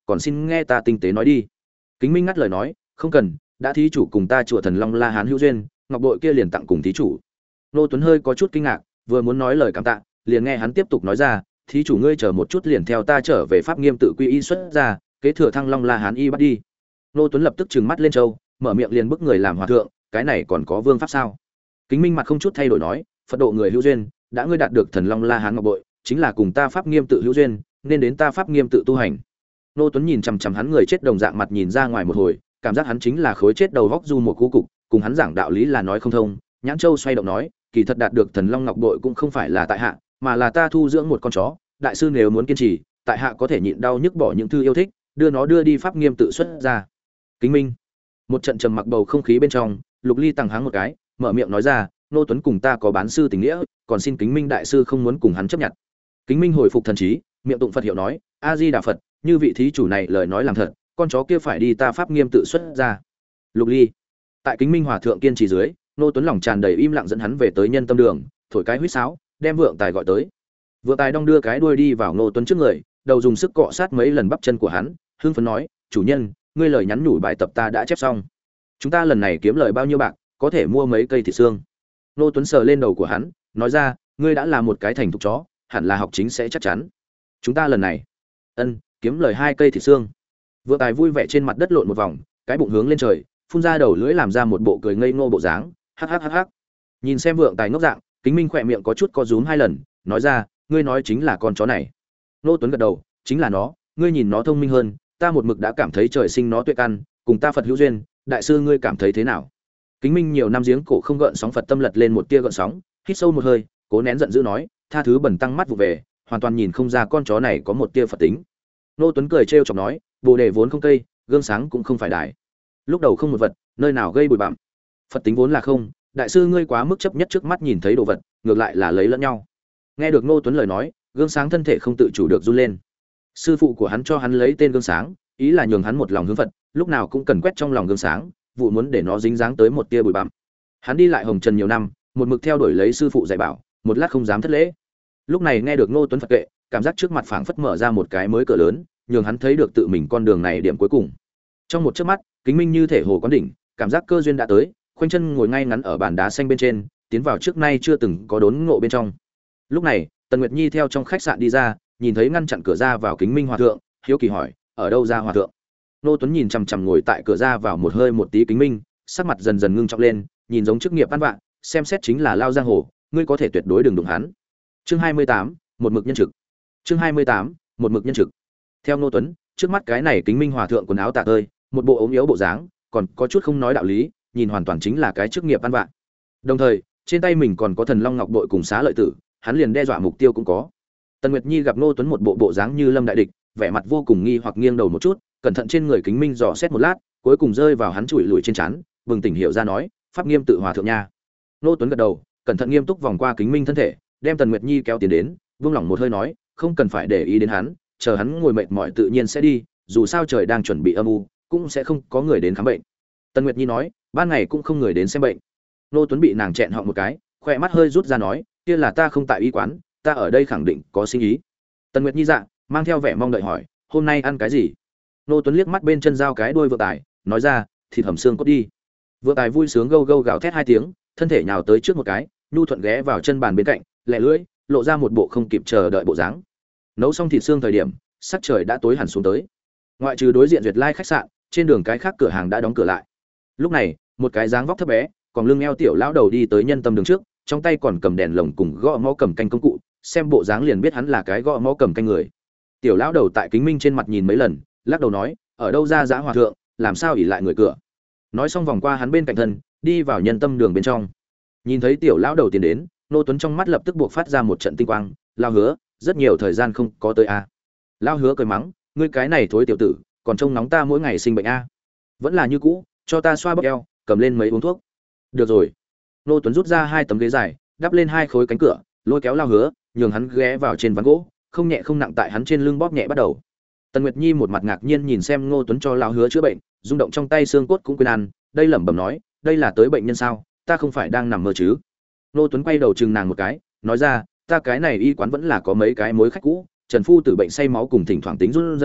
còn xin nghe ta tinh tế nói đi. Kính Minh ngắt lời nói, không cần, đã thí chủ cùng ta chùa Thần Long La Hán hữu duyên, ngọc bội kia liền tặng cùng thí chủ. Nô Tuấn hơi có chút kinh ngạc, vừa muốn nói lời cảm tạ, liền nghe hắn tiếp tục nói ra, thí chủ ngươi chờ một chút liền theo ta trở về Pháp Nghiêm tự quy y xuất ra, kế thừa Thăng Long La Hán y bắt đi. Nô Tuấn lập tức trừng mắt lên châu, mở miệng liền bức người làm hòa thượng, cái này còn có vương pháp sao? Kính Minh mặt không chút thay đổi nói, Phật độ người hữu duyên, đã ngươi đạt được Thần Long La Hán ngọc bội, chính là cùng ta Pháp Nghiêm tự hữu duyên, nên đến ta Pháp Nghiêm tự tu hành. Nô Tuấn nhìn chằm chằm hắn người chết đồng dạng mặt nhìn ra ngoài một hồi, cảm giác hắn chính là khối chết đầu góc du một cú cục, cùng hắn giảng đạo lý là nói không thông. Nhãn Châu xoay động nói, kỳ thật đạt được Thần Long ngọc bội cũng không phải là tại hạ, mà là ta thu dưỡng một con chó, đại sư nếu muốn kiên trì, tại hạ có thể nhịn đau nhức bỏ những thư yêu thích, đưa nó đưa đi Pháp Nghiêm tự xuất ra. Kính Minh. Một trận trầm mặc bầu không khí bên trong, Lục Ly tăng háng một cái, mở miệng nói ra, Nô Tuấn cùng ta có bán sư tình nghĩa, còn xin Kính Minh đại sư không muốn cùng hắn chấp nhận. Kính Minh hồi phục thần trí, miệng tụng Phật hiệu nói, A Di Đà Phật, như vị thí chủ này lời nói làm thật, con chó kia phải đi ta Pháp Nghiêm tự xuất ra. Lục Ly. Tại Kính Minh hòa thượng kiên trì dưới, Nô Tuấn lòng tràn đầy im lặng dẫn hắn về tới Nhân Tâm Đường, thổi cái huýt sáo, đem Vượng Tài gọi tới. Vượng Tài đong đưa cái đuôi đi vào Nô Tuấn trước người, đầu dùng sức cọ sát mấy lần bắp chân của hắn, hưng phấn nói, chủ nhân, ngươi lời nhắn nhủ bài tập ta đã chép xong. Chúng ta lần này kiếm lời bao nhiêu bạc, có thể mua mấy cây thịt xương. Nô Tuấn sờ lên đầu của hắn, nói ra, ngươi đã là một cái thành thục chó, hẳn là học chính sẽ chắc chắn. Chúng ta lần này, ân, kiếm lời hai cây thịt xương. Vượng Tài vui vẻ trên mặt đất lộn một vòng, cái bụng hướng lên trời, phun ra đầu lưỡi làm ra một bộ cười ngây ngô bộ dáng, hắc hắc hắc hắc. Nhìn xem Vượng Tài ngốc dạng, Kính Minh khỏe miệng có chút co rúm hai lần, nói ra, ngươi nói chính là con chó này. Nô Tuấn gật đầu, chính là nó, ngươi nhìn nó thông minh hơn, ta một mực đã cảm thấy trời sinh nó tuệ căn, cùng ta Phật hữu duyên, đại sư ngươi cảm thấy thế nào? Kính Minh nhiều năm giếng cổ không gợn sóng Phật tâm lật lên một tia gợn sóng, hít sâu một hơi, cố nén giận dữ nói, tha thứ bẩn tăng mắt vụ về, hoàn toàn nhìn không ra con chó này có một tia Phật tính. Nô Tuấn cười trêu chọc nói, bồ đề vốn không cây, gương sáng cũng không phải đài. Lúc đầu không một vật, nơi nào gây bụi bặm. Phật tính vốn là không, đại sư ngươi quá mức chấp nhất trước mắt nhìn thấy đồ vật, ngược lại là lấy lẫn nhau. Nghe được Nô Tuấn lời nói, gương sáng thân thể không tự chủ được run lên. Sư phụ của hắn cho hắn lấy tên gương sáng, ý là nhường hắn một lòng hướng Phật, lúc nào cũng cần quét trong lòng gương sáng, vụ muốn để nó dính dáng tới một tia bụi bặm. Hắn đi lại hồng trần nhiều năm, một mực theo đuổi lấy sư phụ dạy bảo, một lát không dám thất lễ. Lúc này nghe được Ngô Tuấn Phật kệ, cảm giác trước mặt phảng phất mở ra một cái mới cửa lớn, nhường hắn thấy được tự mình con đường này điểm cuối cùng. Trong một chớp mắt, Kính Minh như thể hồ quán đỉnh, cảm giác cơ duyên đã tới, khoanh chân ngồi ngay ngắn ở bàn đá xanh bên trên, tiến vào trước nay chưa từng có đốn ngộ bên trong. Lúc này, Tần Nguyệt Nhi theo trong khách sạn đi ra, nhìn thấy ngăn chặn cửa ra vào Kính Minh hòa thượng, hiếu kỳ hỏi, ở đâu ra hòa thượng? Ngô Tuấn nhìn chằm chằm ngồi tại cửa ra vào một hơi một tí Kính Minh, sắc mặt dần dần ngưng trọng lên, nhìn giống chức nghiệp ăn vạ, xem xét chính là lao giang hồ, ngươi có thể tuyệt đối đừng đụng hắn. Chương hai mươi tám, một mực nhân trực. Chương hai mươi tám, một mực nhân trực. Theo Ngô Tuấn, trước mắt cái này Kính Minh hòa thượng quần áo tả tơi, một bộ ốm yếu bộ dáng, còn có chút không nói đạo lý, nhìn hoàn toàn chính là cái chức nghiệp ăn vạ. Đồng thời, trên tay mình còn có Thần Long Ngọc bội cùng Xá Lợi Tử, hắn liền đe dọa mục tiêu cũng có. Tần Nguyệt Nhi gặp Ngô Tuấn một bộ bộ dáng như lâm đại địch, vẻ mặt vô cùng nghi hoặc nghiêng đầu một chút, cẩn thận trên người Kính Minh dò xét một lát, cuối cùng rơi vào hắn chùi lùi trên trán, bừng tỉnh hiểu ra nói, pháp nghiêm tự hòa thượng nha. Ngô Tuấn gật đầu, cẩn thận nghiêm túc vòng qua Kính Minh thân thể, đem Tần Nguyệt Nhi kéo tiến đến, vương lòng một hơi nói, không cần phải để ý đến hắn, chờ hắn ngồi mệt mỏi tự nhiên sẽ đi, dù sao trời đang chuẩn bị âm u, cũng sẽ không có người đến khám bệnh. Tần Nguyệt Nhi nói, ban ngày cũng không người đến xem bệnh. Ngô Tuấn bị nàng chẹn họng một cái, khỏe mắt hơi rút ra nói, kia là ta không tại y quán, ta ở đây khẳng định có sinh ý. Tần Nguyệt Nhi dạ, mang theo vẻ mong đợi hỏi, hôm nay ăn cái gì? Ngô Tuấn liếc mắt bên chân dao cái đuôi Vượng Tài, nói ra, thịt hầm xương cốt đi. Vượng Tài vui sướng gâu gâu gào thét hai tiếng, thân thể nhào tới trước một cái, nhu thuận ghé vào chân bàn bên cạnh, lẹ lưỡi, lộ ra một bộ không kịp chờ đợi bộ dáng. Nấu xong thịt xương thời điểm, sắc trời đã tối hẳn xuống tới. Ngoại trừ đối diện Duyệt Lai khách sạn, trên đường cái khác cửa hàng đã đóng cửa lại. Lúc này, một cái dáng vóc thấp bé, còn lưng eo tiểu lão đầu đi tới Nhân Tâm đường trước, trong tay còn cầm đèn lồng cùng gõ mõ cầm canh công cụ, xem bộ dáng liền biết hắn là cái gõ mõ cầm canh người. Tiểu lão đầu tại Kính Minh trên mặt nhìn mấy lần, lắc đầu nói, ở đâu ra dã hòa thượng, làm sao ỷ lại người cửa. Nói xong vòng qua hắn bên cạnh thân, đi vào Nhân Tâm đường bên trong. Nhìn thấy tiểu lão đầu tiến đến, Nô Tuấn trong mắt lập tức buộc phát ra một trận tinh quang, lao hứa, rất nhiều thời gian không có tới a. À. Lao hứa cười mắng, ngươi cái này thối tiểu tử, còn trông nóng ta mỗi ngày sinh bệnh a. À. Vẫn là như cũ, cho ta xoa bóp eo, cầm lên mấy uống thuốc. Được rồi. Nô Tuấn rút ra hai tấm ghế dài, đắp lên hai khối cánh cửa, lôi kéo lao hứa, nhường hắn ghé vào trên ván gỗ, không nhẹ không nặng tại hắn trên lưng bóp nhẹ bắt đầu. Tần Nguyệt Nhi một mặt ngạc nhiên nhìn xem Ngô Tuấn cho lao hứa chữa bệnh, rung động trong tay xương cốt cũng quên ăn, đây lẩm bẩm nói, đây là tới bệnh nhân sao, ta không phải đang nằm mơ chứ. Ngô Tuấn quay đầu chừng nàng một cái, nói ra, ta cái này y quán vẫn là có mấy cái mối khách cũ, Trần phu tử bệnh say máu cùng thỉnh thoảng tính run rẩy,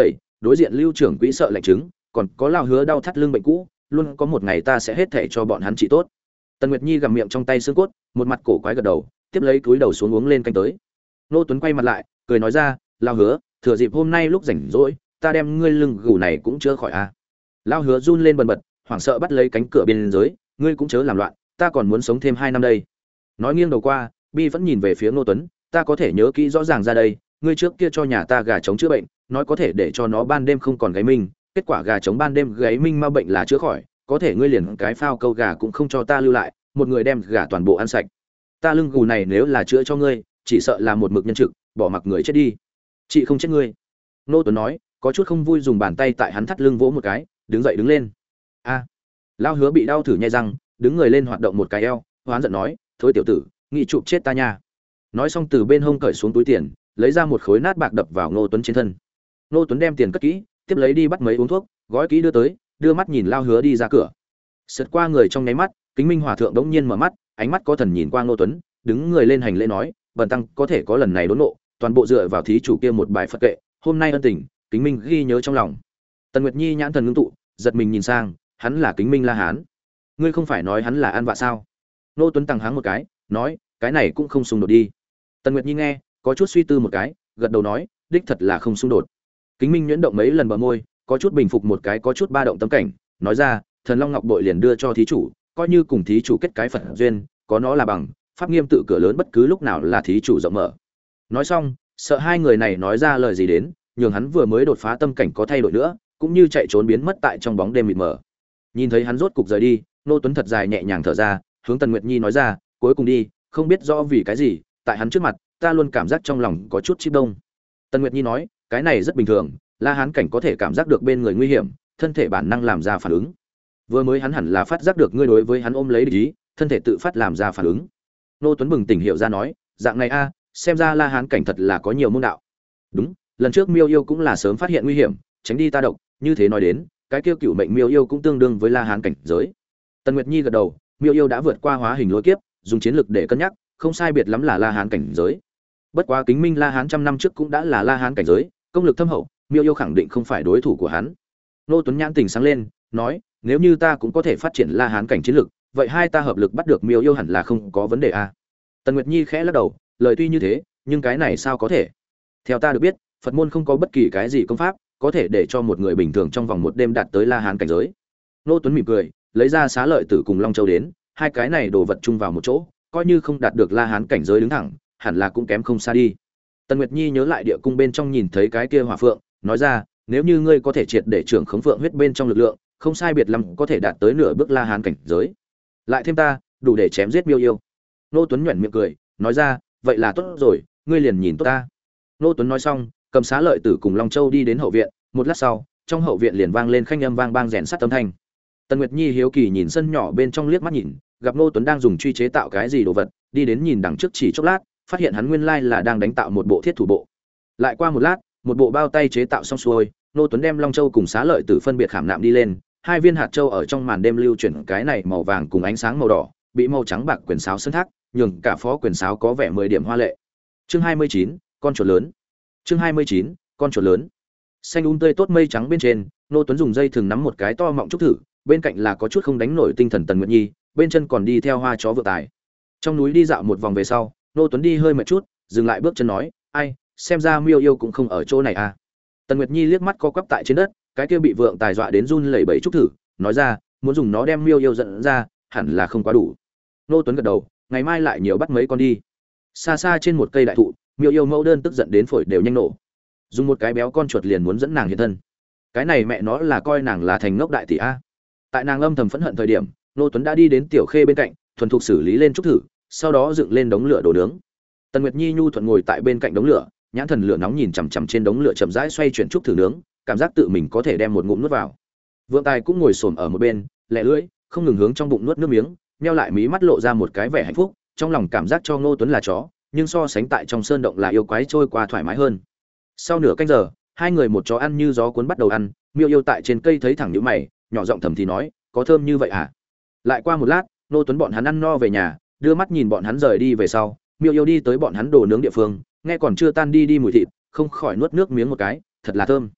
đối diện Lưu trưởng quỹ sợ lạnh chứng, còn có lao hứa đau thắt lưng bệnh cũ, luôn có một ngày ta sẽ hết thảy cho bọn hắn trị tốt. Tần Nguyệt Nhi gặm miệng trong tay xương cốt, một mặt cổ quái gật đầu, tiếp lấy cúi đầu xuống uống lên canh tới. Nô Tuấn quay mặt lại, cười nói ra, lao hứa, thừa dịp hôm nay lúc rảnh rỗi, ta đem ngươi lưng gù này cũng chưa khỏi a. À. Lao hứa run lên bần bật, hoảng sợ bắt lấy cánh cửa bên dưới, ngươi cũng chớ làm loạn, ta còn muốn sống thêm hai năm đây. Nói nghiêng đầu qua, Bi vẫn nhìn về phía Nô Tuấn, ta có thể nhớ kỹ rõ ràng ra đây, ngươi trước kia cho nhà ta gà trống chữa bệnh, nói có thể để cho nó ban đêm không còn gáy minh, kết quả gà trống ban đêm gáy minh ma bệnh là chữa khỏi, có thể ngươi liền cái phao câu gà cũng không cho ta lưu lại, một người đem gà toàn bộ ăn sạch. Ta lưng gù này nếu là chữa cho ngươi, chỉ sợ là một mực nhân trực, bỏ mặc người chết đi. Chị không chết ngươi. Nô Tuấn nói, có chút không vui dùng bàn tay tại hắn thắt lưng vỗ một cái, đứng dậy đứng lên. A. À. Lao hứa bị đau thử nhai răng, đứng người lên hoạt động một cái eo, hoán giận nói, thối tiểu tử, nghị chụp chết ta nha. Nói xong từ bên hông cởi xuống túi tiền, lấy ra một khối nát bạc đập vào Nô Tuấn trên thân. Nô Tuấn đem tiền cất kỹ, tiếp lấy đi bắt mấy uống thuốc, gói kỹ đưa tới, đưa mắt nhìn Lao hứa đi ra cửa. Sượt qua người trong nháy mắt, Kính Minh Hòa thượng đống nhiên mở mắt, ánh mắt có thần nhìn qua Nô Tuấn, đứng người lên hành lễ nói, bần tăng có thể có lần này đốn nộ, toàn bộ dựa vào thí chủ kia một bài Phật kệ, hôm nay ân tình, Kính Minh ghi nhớ trong lòng. Tần Nguyệt Nhi nhãn thần ngưng tụ, giật mình nhìn sang, hắn là Kính Minh La Hán. Ngươi không phải nói hắn là An Vạ sao? Nô Tuấn tăng háng một cái, nói, cái này cũng không xung đột đi. Tần Nguyệt Nhi nghe, có chút suy tư một cái, gật đầu nói, đích thật là không xung đột. Kính Minh nhuyễn động mấy lần bờ môi, có chút bình phục một cái có chút ba động tâm cảnh, nói ra, Thần Long Ngọc bội liền đưa cho thí chủ, coi như cùng thí chủ kết cái Phật duyên, có nó là bằng, pháp nghiêm tự cửa lớn bất cứ lúc nào là thí chủ rộng mở. Nói xong, sợ hai người này nói ra lời gì đến, nhường hắn vừa mới đột phá tâm cảnh có thay đổi nữa, cũng như chạy trốn biến mất tại trong bóng đêm mịt mờ. Nhìn thấy hắn rốt cục rời đi, Nô Tuấn thật dài nhẹ nhàng thở ra, hướng Tần Nguyệt Nhi nói ra, cuối cùng đi, không biết rõ vì cái gì, tại hắn trước mặt, ta luôn cảm giác trong lòng có chút chip đông. Tần Nguyệt Nhi nói, cái này rất bình thường, La Hán cảnh có thể cảm giác được bên người nguy hiểm, thân thể bản năng làm ra phản ứng. Vừa mới hắn hẳn là phát giác được ngươi đối với hắn ôm lấy địch ý, thân thể tự phát làm ra phản ứng. Nô Tuấn bừng tỉnh hiểu ra nói, dạng này a, xem ra La Hán cảnh thật là có nhiều môn đạo. Đúng, lần trước Miêu Yêu cũng là sớm phát hiện nguy hiểm, tránh đi ta độc, như thế nói đến, cái kia cựu mệnh Miêu Yêu cũng tương đương với La Hán cảnh giới. Tần Nguyệt Nhi gật đầu, Miêu Yêu đã vượt qua hóa hình lôi kiếp, dùng chiến lực để cân nhắc, không sai biệt lắm là La Hán cảnh giới. Bất quá Kính Minh La Hán trăm năm trước cũng đã là La Hán cảnh giới, công lực thâm hậu, Miêu Yêu khẳng định không phải đối thủ của hắn. Nô Tuấn nhãn tỉnh sáng lên, nói, nếu như ta cũng có thể phát triển La Hán cảnh chiến lực, vậy hai ta hợp lực bắt được Miêu Yêu hẳn là không có vấn đề a. Tần Nguyệt Nhi khẽ lắc đầu, lời tuy như thế, nhưng cái này sao có thể? Theo ta được biết, Phật môn không có bất kỳ cái gì công pháp có thể để cho một người bình thường trong vòng một đêm đạt tới La Hán cảnh giới. Nô Tuấn mỉm cười, lấy ra Xá Lợi Tử cùng Long Châu đến, hai cái này đồ vật chung vào một chỗ, coi như không đạt được La Hán cảnh giới đứng thẳng, hẳn là cũng kém không xa đi. Tần Nguyệt Nhi nhớ lại địa cung bên trong nhìn thấy cái kia hỏa phượng, nói ra, nếu như ngươi có thể triệt để trưởng khống phượng huyết bên trong lực lượng, không sai biệt lắm có thể đạt tới nửa bước La Hán cảnh giới. Lại thêm ta, đủ để chém giết Miêu Yêu. Nô Tuấn nhuyễn miệng cười, nói ra, vậy là tốt rồi, ngươi liền nhìn tốt ta. Nô Tuấn nói xong, cầm Xá Lợi Tử cùng Long Châu đi đến hậu viện, một lát sau, trong hậu viện liền vang lên khanh âm vang bang rèn sắt âm thanh. Tần Nguyệt Nhi hiếu kỳ nhìn sân nhỏ bên trong liếc mắt nhìn, gặp Nô Tuấn đang dùng truy chế tạo cái gì đồ vật, đi đến nhìn đằng trước chỉ chốc lát, phát hiện hắn nguyên lai là đang đánh tạo một bộ thiết thủ bộ. Lại qua một lát, một bộ bao tay chế tạo xong xuôi, Nô Tuấn đem Long Châu cùng Xá Lợi Tử phân biệt khảm nạm đi lên, hai viên hạt châu ở trong màn đêm lưu chuyển cái này màu vàng cùng ánh sáng màu đỏ, bị màu trắng bạc quyền sáo sơn thác, nhường cả phó quyền sáo có vẻ mười điểm hoa lệ. Chương hai mươi chín, con chuột lớn. Chương hai mươi chín, con chuột lớn. Xanh um tươi tốt mây trắng bên trên, Nô Tuấn dùng dây thừng nắm một cái to mọng trúc thử, bên cạnh là có chút không đánh nổi tinh thần Tần Nguyệt Nhi, bên chân còn đi theo hoa chó vượng tài. Trong núi đi dạo một vòng về sau, Nô Tuấn đi hơi mệt chút, dừng lại bước chân nói, ai, xem ra Miêu Yêu cũng không ở chỗ này à. Tần Nguyệt Nhi liếc mắt co quắp tại trên đất, cái kia bị vượng tài dọa đến run lẩy bẩy trúc thử, nói ra, muốn dùng nó đem Miêu Yêu dẫn ra, hẳn là không quá đủ. Nô Tuấn gật đầu, ngày mai lại nhiều bắt mấy con đi. Xa xa trên một cây đại thụ, Miêu Yêu mẫu đơn tức giận đến phổi đều nhanh nổ, dùng một cái béo con chuột liền muốn dẫn nàng hiện thân. Cái này mẹ nó là coi nàng là thành ngốc đại tỷ a. Tại nàng âm thầm phẫn hận thời điểm, Nô Tuấn đã đi đến Tiểu Khê bên cạnh, thuần thục xử lý lên trúc thử, sau đó dựng lên đống lửa đồ nướng. Tần Nguyệt Nhi nhu thuận ngồi tại bên cạnh đống lửa, nhãn thần lửa nóng nhìn chằm chằm trên đống lửa chậm rãi xoay chuyển trúc thử nướng, cảm giác tự mình có thể đem một ngụm nuốt vào. Vượng Tài cũng ngồi xổm ở một bên, lẹ lưỡi, không ngừng hướng trong bụng nuốt nước miếng, nheo lại mí mắt lộ ra một cái vẻ hạnh phúc, trong lòng cảm giác cho Ngô Tuấn là chó, nhưng so sánh tại trong sơn động là yêu quái trôi qua thoải mái hơn. Sau nửa canh giờ, hai người một chó ăn như gió cuốn bắt đầu ăn, Miêu Yêu tại trên cây thấy thẳng nhíu mày, nhỏ giọng thầm thì nói, có thơm như vậy à? Lại qua một lát, Ngô Tuấn bọn hắn ăn no về nhà, đưa mắt nhìn bọn hắn rời đi về sau, Miêu Yêu đi tới bọn hắn đồ nướng địa phương, nghe còn chưa tan đi đi mùi thịt, không khỏi nuốt nước miếng một cái, thật là thơm.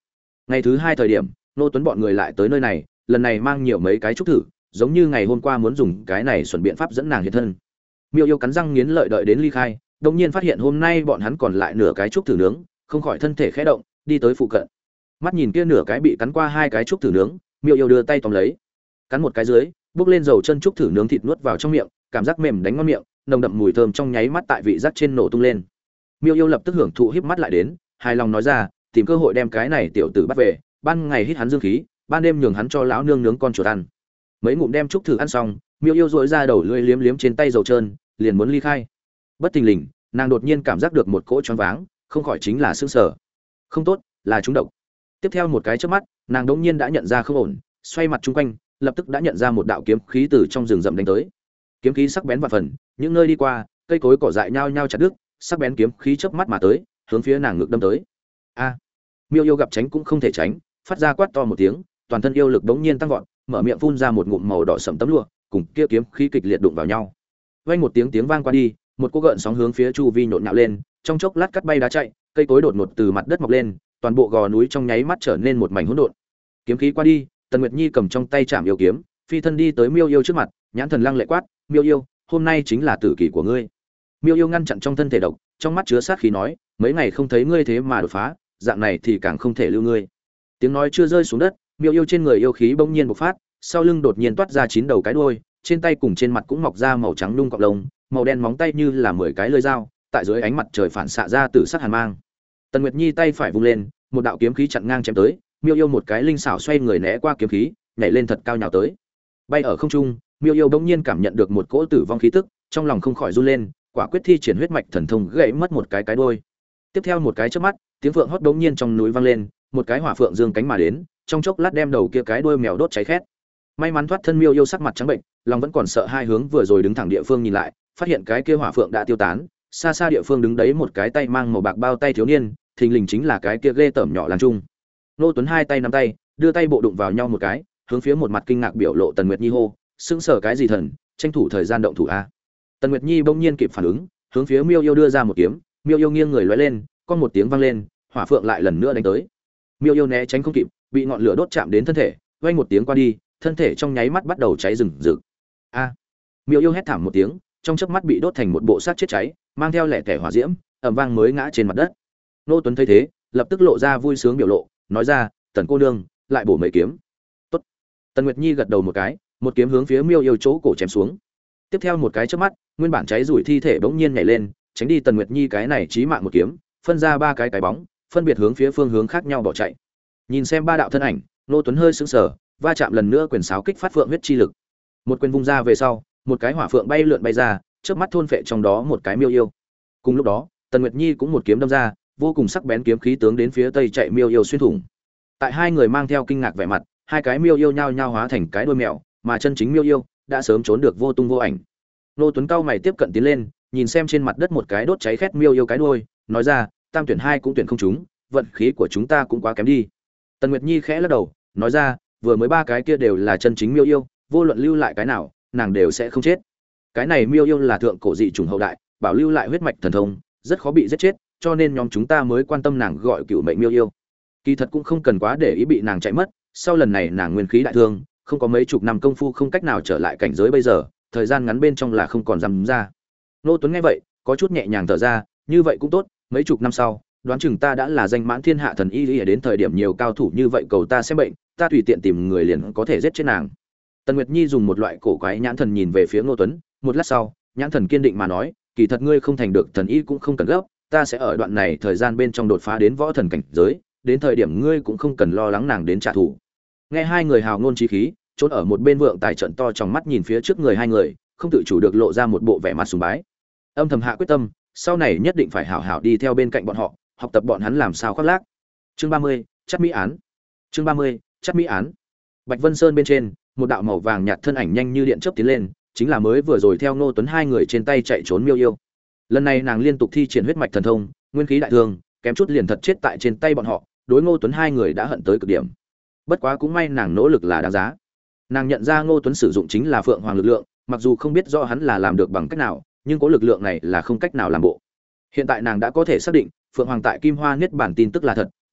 Ngày thứ hai thời điểm, Nô Tuấn bọn người lại tới nơi này, lần này mang nhiều mấy cái trúc thử, giống như ngày hôm qua muốn dùng cái này xuẩn biện pháp dẫn nàng hiện thân. Miêu Yêu cắn răng nghiến lợi đợi đến ly khai, đột nhiên phát hiện hôm nay bọn hắn còn lại nửa cái trúc thử nướng, không khỏi thân thể khẽ động, đi tới phụ cận. Mắt nhìn kia nửa cái bị cắn qua hai cái trúc thử nướng, Miêu Yêu đưa tay tóm lấy, cắn một cái dưới, bước lên dầu chân trúc thử nướng thịt nuốt vào trong miệng, cảm giác mềm đánh ngon miệng, nồng đậm mùi thơm trong nháy mắt tại vị giác trên nổ tung lên. Miêu Yêu lập tức hưởng thụ híp mắt lại đến, hài lòng nói ra, tìm cơ hội đem cái này tiểu tử bắt về, ban ngày hít hắn dương khí, ban đêm nhường hắn cho lão nương nướng con chuột ăn. Mấy ngụm đem trúc thử ăn xong, Miêu Yêu rỗi ra đầu lưỡi liếm liếm trên tay dầu trơn, liền muốn ly khai. Bất thình lình, nàng đột nhiên cảm giác được một cỗ choáng váng, không khỏi chính là sững sờ. Không tốt, là trúng độc. Tiếp theo một cái chớp mắt, nàng đột nhiên đã nhận ra không ổn, xoay mặt chung quanh, lập tức đã nhận ra một đạo kiếm khí từ trong rừng rậm đánh tới. Kiếm khí sắc bén vạn phần, những nơi đi qua, cây cối cỏ dại nhao nhao chặt đứt, sắc bén kiếm khí chớp mắt mà tới, hướng phía nàng ngực đâm tới. A! Miêu Yêu gặp tránh cũng không thể tránh, phát ra quát to một tiếng, toàn thân yêu lực bỗng nhiên tăng vọt, mở miệng phun ra một ngụm màu đỏ sẫm tấm lụa, cùng kia kiếm khí kịch liệt đụng vào nhau. Vang một tiếng tiếng vang qua đi, một cú gợn sóng hướng phía chu vi nhộn nhạo lên, trong chốc lát cắt bay đá chạy, cây cối đột ngột từ mặt đất mọc lên, toàn bộ gò núi trong nháy mắt trở nên một mảnh hỗn độn. Kiếm khí qua đi, Tần Nguyệt Nhi cầm trong tay Trảm Yêu kiếm, phi thân đi tới Miêu Yêu trước mặt, nhãn thần lăng lệ quát, "Miêu Yêu, hôm nay chính là tử kỳ của ngươi." Miêu Yêu ngăn chặn trong thân thể độc, trong mắt chứa sát khí nói, "Mấy ngày không thấy ngươi thế mà đột phá, dạng này thì càng không thể lưu ngươi." Tiếng nói chưa rơi xuống đất, Miêu Yêu trên người yêu khí bỗng nhiên bộc phát, sau lưng đột nhiên toát ra chín đầu cái đuôi, trên tay cùng trên mặt cũng mọc ra màu trắng nhung cọng lông, màu đen móng tay như là mười cái lưỡi dao, tại dưới ánh mặt trời phản xạ ra tử sắc hàn mang. Tần Nguyệt Nhi tay phải vung lên, một đạo kiếm khí chặn ngang chém tới, Miêu Yêu một cái linh xảo xoay người né qua kiếm khí, nhảy lên thật cao nhào tới. Bay ở không trung, Miêu Yêu bỗng nhiên cảm nhận được một cỗ tử vong khí tức, trong lòng không khỏi run lên, quả quyết thi triển huyết mạch thần thông gãy mất một cái cái đuôi. Tiếp theo một cái chớp mắt, tiếng phượng hót bỗng nhiên trong núi vang lên, một cái hỏa phượng dương cánh mà đến, trong chốc lát đem đầu kia cái đuôi mèo đốt cháy khét. May mắn thoát thân, Miêu Yêu sắc mặt trắng bệnh, lòng vẫn còn sợ hai hướng vừa rồi đứng thẳng địa phương nhìn lại, phát hiện cái kia hỏa phượng đã tiêu tán, xa xa địa phương đứng đấy một cái tay mang màu bạc bao tay thiếu niên, thình lình chính là cái kia ghê tởm nhỏ Lan Trung. Nô Tuấn hai tay nắm tay, đưa tay bộ đụng vào nhau một cái, hướng phía một mặt kinh ngạc biểu lộ Tần Nguyệt Nhi hô, sững sờ cái gì thần, tranh thủ thời gian động thủ a. Tần Nguyệt Nhi bỗng nhiên kịp phản ứng, hướng phía Miêu Yêu đưa ra một kiếm, Miêu Yêu nghiêng người lóe lên, con một tiếng vang lên, hỏa phượng lại lần nữa đánh tới. Miêu Yêu né tránh không kịp, bị ngọn lửa đốt chạm đến thân thể, vang một tiếng qua đi, thân thể trong nháy mắt bắt đầu cháy rừng rực. A! Miêu Yêu hét thảm một tiếng, trong chớp mắt bị đốt thành một bộ xác chết cháy, mang theo lẻ tẻ hỏa diễm, ầm vang mới ngã trên mặt đất. Nô Tuấn thấy thế, lập tức lộ ra vui sướng biểu lộ, nói ra, "Tần cô nương, lại bổ mấy kiếm." "Tốt." Tần Nguyệt Nhi gật đầu một cái, một kiếm hướng phía Miêu Yêu chỗ cổ chém xuống. Tiếp theo một cái chớp mắt, nguyên bản cháy rủi thi thể bỗng nhiên nhảy lên, tránh đi Tần Nguyệt Nhi cái này chí mạng một kiếm, phân ra ba cái cái bóng, phân biệt hướng phía phương hướng khác nhau bỏ chạy. Nhìn xem ba đạo thân ảnh, Nô Tuấn hơi sững sờ, va chạm lần nữa quyền sáo kích phát phượng huyết chi lực. Một quyền vung ra về sau, một cái hỏa phượng bay lượn bay ra, chớp mắt thôn phệ trong đó một cái Miêu Yêu. Cùng lúc đó, Tần Nguyệt Nhi cũng một kiếm đâm ra, vô cùng sắc bén kiếm khí tướng đến phía tây chạy Miêu Yêu xuyên thủng. Tại hai người mang theo kinh ngạc vẻ mặt, hai cái Miêu Yêu nhao nhao hóa thành cái đuôi mèo, mà chân chính Miêu Yêu đã sớm trốn được vô tung vô ảnh. Nô Tuấn cao mày tiếp cận tiến lên, nhìn xem trên mặt đất một cái đốt cháy khét Miêu Yêu cái đuôi, nói ra, tam tuyển hai cũng tuyển không chúng, vận khí của chúng ta cũng quá kém đi. Tần Nguyệt Nhi khẽ lắc đầu, nói ra, vừa mới ba cái kia đều là chân chính Miêu Yêu, vô luận lưu lại cái nào, nàng đều sẽ không chết. Cái này Miêu Yêu là thượng cổ dị chủng hậu đại, bảo lưu lại huyết mạch thần thông, rất khó bị giết chết, cho nên nhóm chúng ta mới quan tâm nàng gọi cựu mệnh Miêu Yêu. Kỳ thật cũng không cần quá để ý bị nàng chạy mất, sau lần này nàng nguyên khí đại thương, không có mấy chục năm công phu không cách nào trở lại cảnh giới bây giờ, thời gian ngắn bên trong là không còn dám ra. Nô Tuấn nghe vậy, có chút nhẹ nhàng thở ra, như vậy cũng tốt, mấy chục năm sau, đoán chừng ta đã là danh mãn thiên hạ thần y, đến thời điểm nhiều cao thủ như vậy cầu ta xem bệnh, ta tùy tiện tìm người liền có thể giết chết nàng. Tần Nguyệt Nhi dùng một loại cổ quái nhãn thần nhìn về phía Ngô Tuấn, một lát sau, nhãn thần kiên định mà nói, kỳ thật ngươi không thành được thần y cũng không cần gấp, ta sẽ ở đoạn này thời gian bên trong đột phá đến võ thần cảnh giới, đến thời điểm ngươi cũng không cần lo lắng nàng đến trả thù. Nghe hai người hào ngôn chí khí, trốn ở một bên vượng tài trận to trong mắt nhìn phía trước người hai người, không tự chủ được lộ ra một bộ vẻ mặt sùng bái. Âm thầm hạ quyết tâm, sau này nhất định phải hảo hảo đi theo bên cạnh bọn họ, học tập bọn hắn làm sao khoác lác. Chương ba mươi, Chắc Mỹ án. Chương ba mươi, Chắc Mỹ án. Bạch Vân Sơn bên trên, một đạo màu vàng nhạt thân ảnh nhanh như điện chớp tiến lên, chính là mới vừa rồi theo Ngô Tuấn hai người trên tay chạy trốn Miêu Yêu. Lần này nàng liên tục thi triển huyết mạch thần thông, nguyên khí đại thương, kém chút liền thật chết tại trên tay bọn họ, đối Ngô Tuấn hai người đã hận tới cực điểm. Bất quá cũng may nàng nỗ lực là đáng giá. Nàng nhận ra Ngô Tuấn sử dụng chính là Phượng Hoàng lực lượng, mặc dù không biết rõ hắn là làm được bằng cách nào, nhưng có lực lượng này là không cách nào làm bộ. Hiện tại nàng đã có thể xác định, Phượng Hoàng tại Kim Hoa Niết Bản tin tức là thật,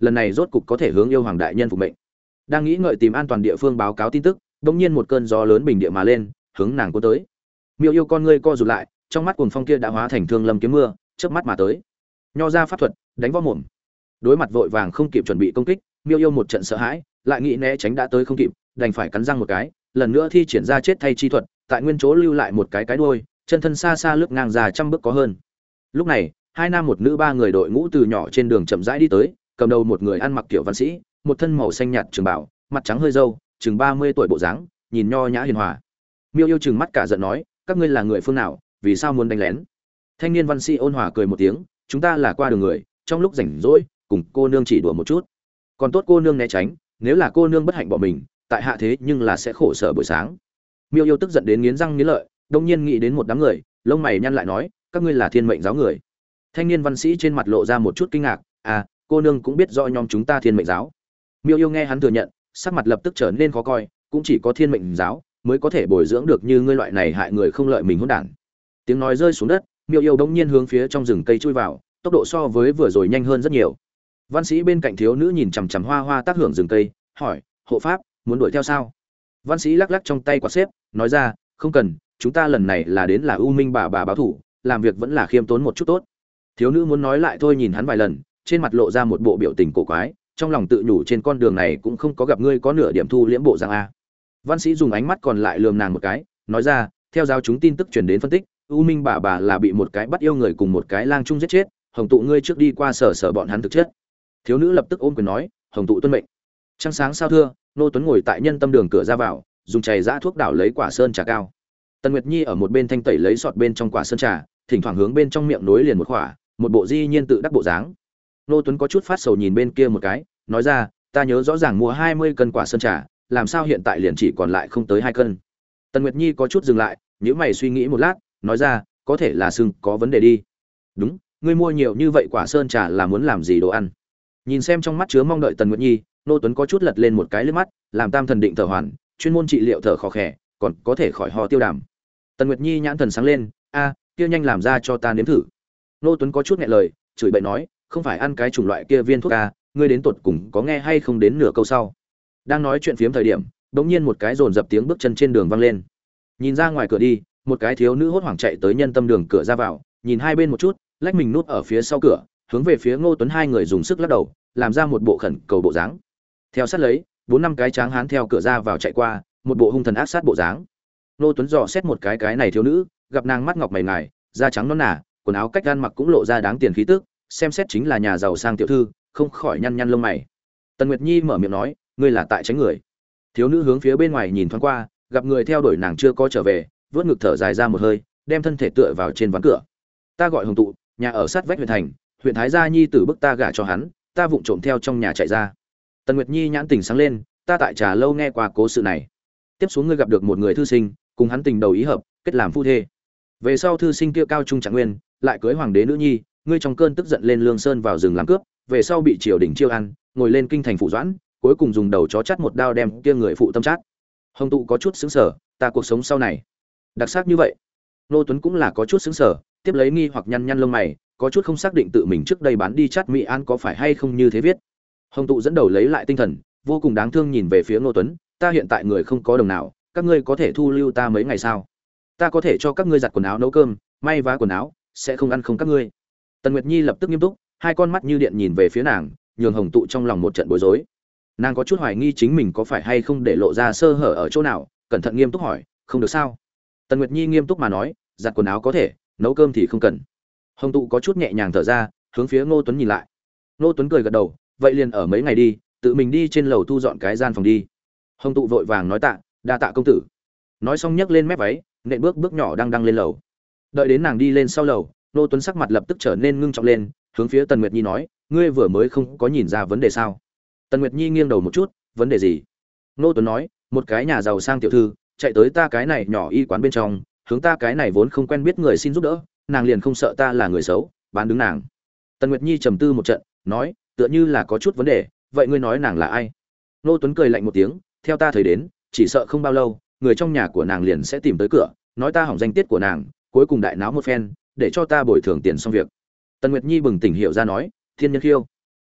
lần này rốt cục có thể hướng yêu hoàng đại nhân phục mệnh. Đang nghĩ ngợi tìm an toàn địa phương báo cáo tin tức, bỗng nhiên một cơn gió lớn bình địa mà lên, hướng nàng cuốn tới. Miêu yêu con ngươi co rụt lại, trong mắt cuồng phong kia đã hóa thành thương lâm kiếm mưa, chớp mắt mà tới. Nho ra pháp thuật, đánh võ mồm. Đối mặt vội vàng không kịp chuẩn bị công kích, Miêu yêu một trận sợ hãi, lại nghĩ né tránh đã tới không kịp, đành phải cắn răng một cái, lần nữa thi triển ra chết thay chi thuật, tại nguyên chỗ lưu lại một cái cái đuôi, chân thân xa xa lướt ngang ra trăm bước có hơn. Lúc này, hai nam một nữ ba người đội ngũ từ nhỏ trên đường chậm rãi đi tới, cầm đầu một người ăn mặc kiểu văn sĩ, một thân màu xanh nhạt trường bảo, mặt trắng hơi râu, chừng ba mươi tuổi bộ dáng, nhìn nho nhã hiền hòa. Miêu yêu trừng mắt cả giận nói, các ngươi là người phương nào, vì sao muốn đánh lén? Thanh niên văn sĩ ôn hòa cười một tiếng, chúng ta là qua đường người, trong lúc rảnh rỗi, cùng cô nương chỉ đùa một chút. Còn tốt cô nương né tránh, nếu là cô nương bất hạnh bỏ mình, tại hạ thế nhưng là sẽ khổ sở buổi sáng. Miêu yêu tức giận đến nghiến răng nghiến lợi, đông nhiên nghĩ đến một đám người, lông mày nhăn lại nói, các ngươi là thiên mệnh giáo người. Thanh niên văn sĩ trên mặt lộ ra một chút kinh ngạc, à, cô nương cũng biết rõ nhóm chúng ta thiên mệnh giáo. Miêu yêu nghe hắn thừa nhận, sắc mặt lập tức trở nên khó coi, cũng chỉ có thiên mệnh giáo mới có thể bồi dưỡng được như ngươi loại này hại người không lợi mình hỗn đản. Tiếng nói rơi xuống đất, Miêu yêu đống nhiên hướng phía trong rừng cây chui vào, tốc độ so với vừa rồi nhanh hơn rất nhiều. Văn sĩ bên cạnh thiếu nữ nhìn chằm chằm hoa hoa tác hưởng rừng cây, hỏi, hộ pháp, muốn đuổi theo sao? Văn sĩ lắc lắc trong tay quạt xếp, nói ra, không cần, chúng ta lần này là đến là U Minh bà bà báo thủ, làm việc vẫn là khiêm tốn một chút tốt. Thiếu nữ muốn nói lại thôi, nhìn hắn vài lần, trên mặt lộ ra một bộ biểu tình cổ quái, trong lòng tự nhủ trên con đường này cũng không có gặp ngươi có nửa điểm thu liễm bộ dạng a. Văn sĩ dùng ánh mắt còn lại lườm nàng một cái, nói ra, theo giáo chúng tin tức truyền đến phân tích, U Minh bà bà là bị một cái bắt yêu người cùng một cái lang trung giết chết, Hồng tụ ngươi trước đi qua sở sở bọn hắn thực chất. Thiếu nữ lập tức ôm quyền nói, Hồng tụ tuân mệnh. Trăng sáng sao thưa, Nô Tuấn ngồi tại nhân tâm đường cửa ra vào, dùng chày giã thuốc đảo lấy quả sơn trà cao. Tần Nguyệt Nhi ở một bên thanh tẩy lấy sọt bên trong quả sơn trà, thỉnh thoảng hướng bên trong miệng nối liền một khỏa, một bộ di nhiên tự đắc bộ dáng. Nô Tuấn có chút phát sầu nhìn bên kia một cái, nói ra, ta nhớ rõ ràng mua hai mươi cân quả sơn trà, làm sao hiện tại liền chỉ còn lại không tới hai cân. Tần Nguyệt Nhi có chút dừng lại, nhíu mày suy nghĩ một lát, nói ra, có thể là sưng có vấn đề đi. Đúng, ngươi mua nhiều như vậy quả sơn trà là muốn làm gì đồ ăn? Nhìn xem trong mắt chứa mong đợi Tần Nguyệt Nhi, Nô Tuấn có chút lật lên một cái liếc mắt, làm tam thần định thở hoàn, chuyên môn trị liệu thở khó khè, còn có thể khỏi ho tiêu đàm. Tần Nguyệt Nhi nhãn thần sáng lên, a, kia nhanh làm ra cho ta nếm thử. Nô Tuấn có chút nghẹn lời, chửi bậy nói, không phải ăn cái chủng loại kia viên thuốc a, ngươi đến tuột cùng có nghe hay không đến nửa câu sau. Đang nói chuyện phiếm thời điểm, đột nhiên một cái rồn dập tiếng bước chân trên đường vang lên. Nhìn ra ngoài cửa đi, một cái thiếu nữ hốt hoảng chạy tới nhân tâm đường cửa ra vào, nhìn hai bên một chút, lách mình núp ở phía sau cửa, hướng về phía Ngô Tuấn hai người dùng sức lắc đầu, làm ra một bộ khẩn cầu bộ dáng. Theo sát lấy, bốn năm cái tráng hán theo cửa ra vào chạy qua, một bộ hung thần ác sát bộ dáng. Ngô Tuấn dò xét một cái cái này thiếu nữ, gặp nàng mắt ngọc mày ngài, da trắng nõn nà, quần áo cách ăn mặc cũng lộ ra đáng tiền khí tức, xem xét chính là nhà giàu sang tiểu thư, không khỏi nhăn nhăn lông mày. Tần Nguyệt Nhi mở miệng nói, ngươi là tại tránh người. Thiếu nữ hướng phía bên ngoài nhìn thoáng qua, gặp người theo đuổi nàng chưa có trở về, vớt ngực thở dài ra một hơi, đem thân thể tựa vào trên ván cửa. Ta gọi Hồng tụ, nhà ở sát vách huyện thành, huyện Thái Gia Nhi tử bức ta gả cho hắn, ta vụng trộm theo trong nhà chạy ra. Tần Nguyệt Nhi nhãn tình sáng lên, ta tại trà lâu nghe qua cố sự này. Tiếp xuống ngươi gặp được một người thư sinh, cùng hắn tình đầu ý hợp, kết làm phu thê. Về sau thư sinh kia cao trung trạng nguyên, lại cưới hoàng đế nữ nhi, ngươi trong cơn tức giận lên Lương Sơn vào rừng làm cướp, về sau bị triều đình chiêu ăn, ngồi lên kinh thành phụ doãn, cuối cùng dùng đầu chó chắt một đao đem kia người phụ tâm chát. Hồng tụ có chút sững sờ, ta cuộc sống sau này đặc sắc như vậy. Nô Tuấn cũng là có chút sững sờ, tiếp lấy nghi hoặc nhăn nhăn lông mày, có chút không xác định tự mình trước đây bán đi chát Mỹ An có phải hay không như thế viết. Hồng tụ dẫn đầu lấy lại tinh thần, vô cùng đáng thương nhìn về phía Nô Tuấn, ta hiện tại người không có đồng nào, các ngươi có thể thu lưu ta mấy ngày sao? Ta có thể cho các ngươi giặt quần áo nấu cơm, may vá quần áo, sẽ không ăn không các ngươi. Tần Nguyệt Nhi lập tức nghiêm túc, hai con mắt như điện nhìn về phía nàng, nhường Hồng tụ trong lòng một trận bối rối. Nàng có chút hoài nghi chính mình có phải hay không để lộ ra sơ hở ở chỗ nào, cẩn thận nghiêm túc hỏi, không được sao? Tần Nguyệt Nhi nghiêm túc mà nói, giặt quần áo có thể, nấu cơm thì không cần. Hồng tụ có chút nhẹ nhàng thở ra, hướng phía Ngô Tuấn nhìn lại. Ngô Tuấn cười gật đầu, vậy liền ở mấy ngày đi, tự mình đi trên lầu thu dọn cái gian phòng đi. Hồng tụ vội vàng nói tạ, đa tạ công tử. Nói xong nhấc lên mép váy, nện bước bước nhỏ đang đang lên lầu. Đợi đến nàng đi lên sau lầu, Ngô Tuấn sắc mặt lập tức trở nên ngưng trọng lên, hướng phía Tần Nguyệt Nhi nói, ngươi vừa mới không có nhìn ra vấn đề sao? Tần Nguyệt Nhi nghiêng đầu một chút, vấn đề gì? Ngô Tuấn nói, một cái nhà giàu sang tiểu thư chạy tới ta cái này nhỏ y quán bên trong, hướng ta cái này vốn không quen biết người xin giúp đỡ, nàng liền không sợ ta là người xấu, bán đứng nàng. Tần Nguyệt Nhi trầm tư một trận, nói, tựa như là có chút vấn đề, vậy ngươi nói nàng là ai? Ngô Tuấn cười lạnh một tiếng, theo ta thấy đến, chỉ sợ không bao lâu, người trong nhà của nàng liền sẽ tìm tới cửa, nói ta hỏng danh tiết của nàng, cuối cùng đại náo một phen, để cho ta bồi thường tiền xong việc. Tần Nguyệt Nhi bừng tỉnh hiểu ra nói, thiên nhân khiêu.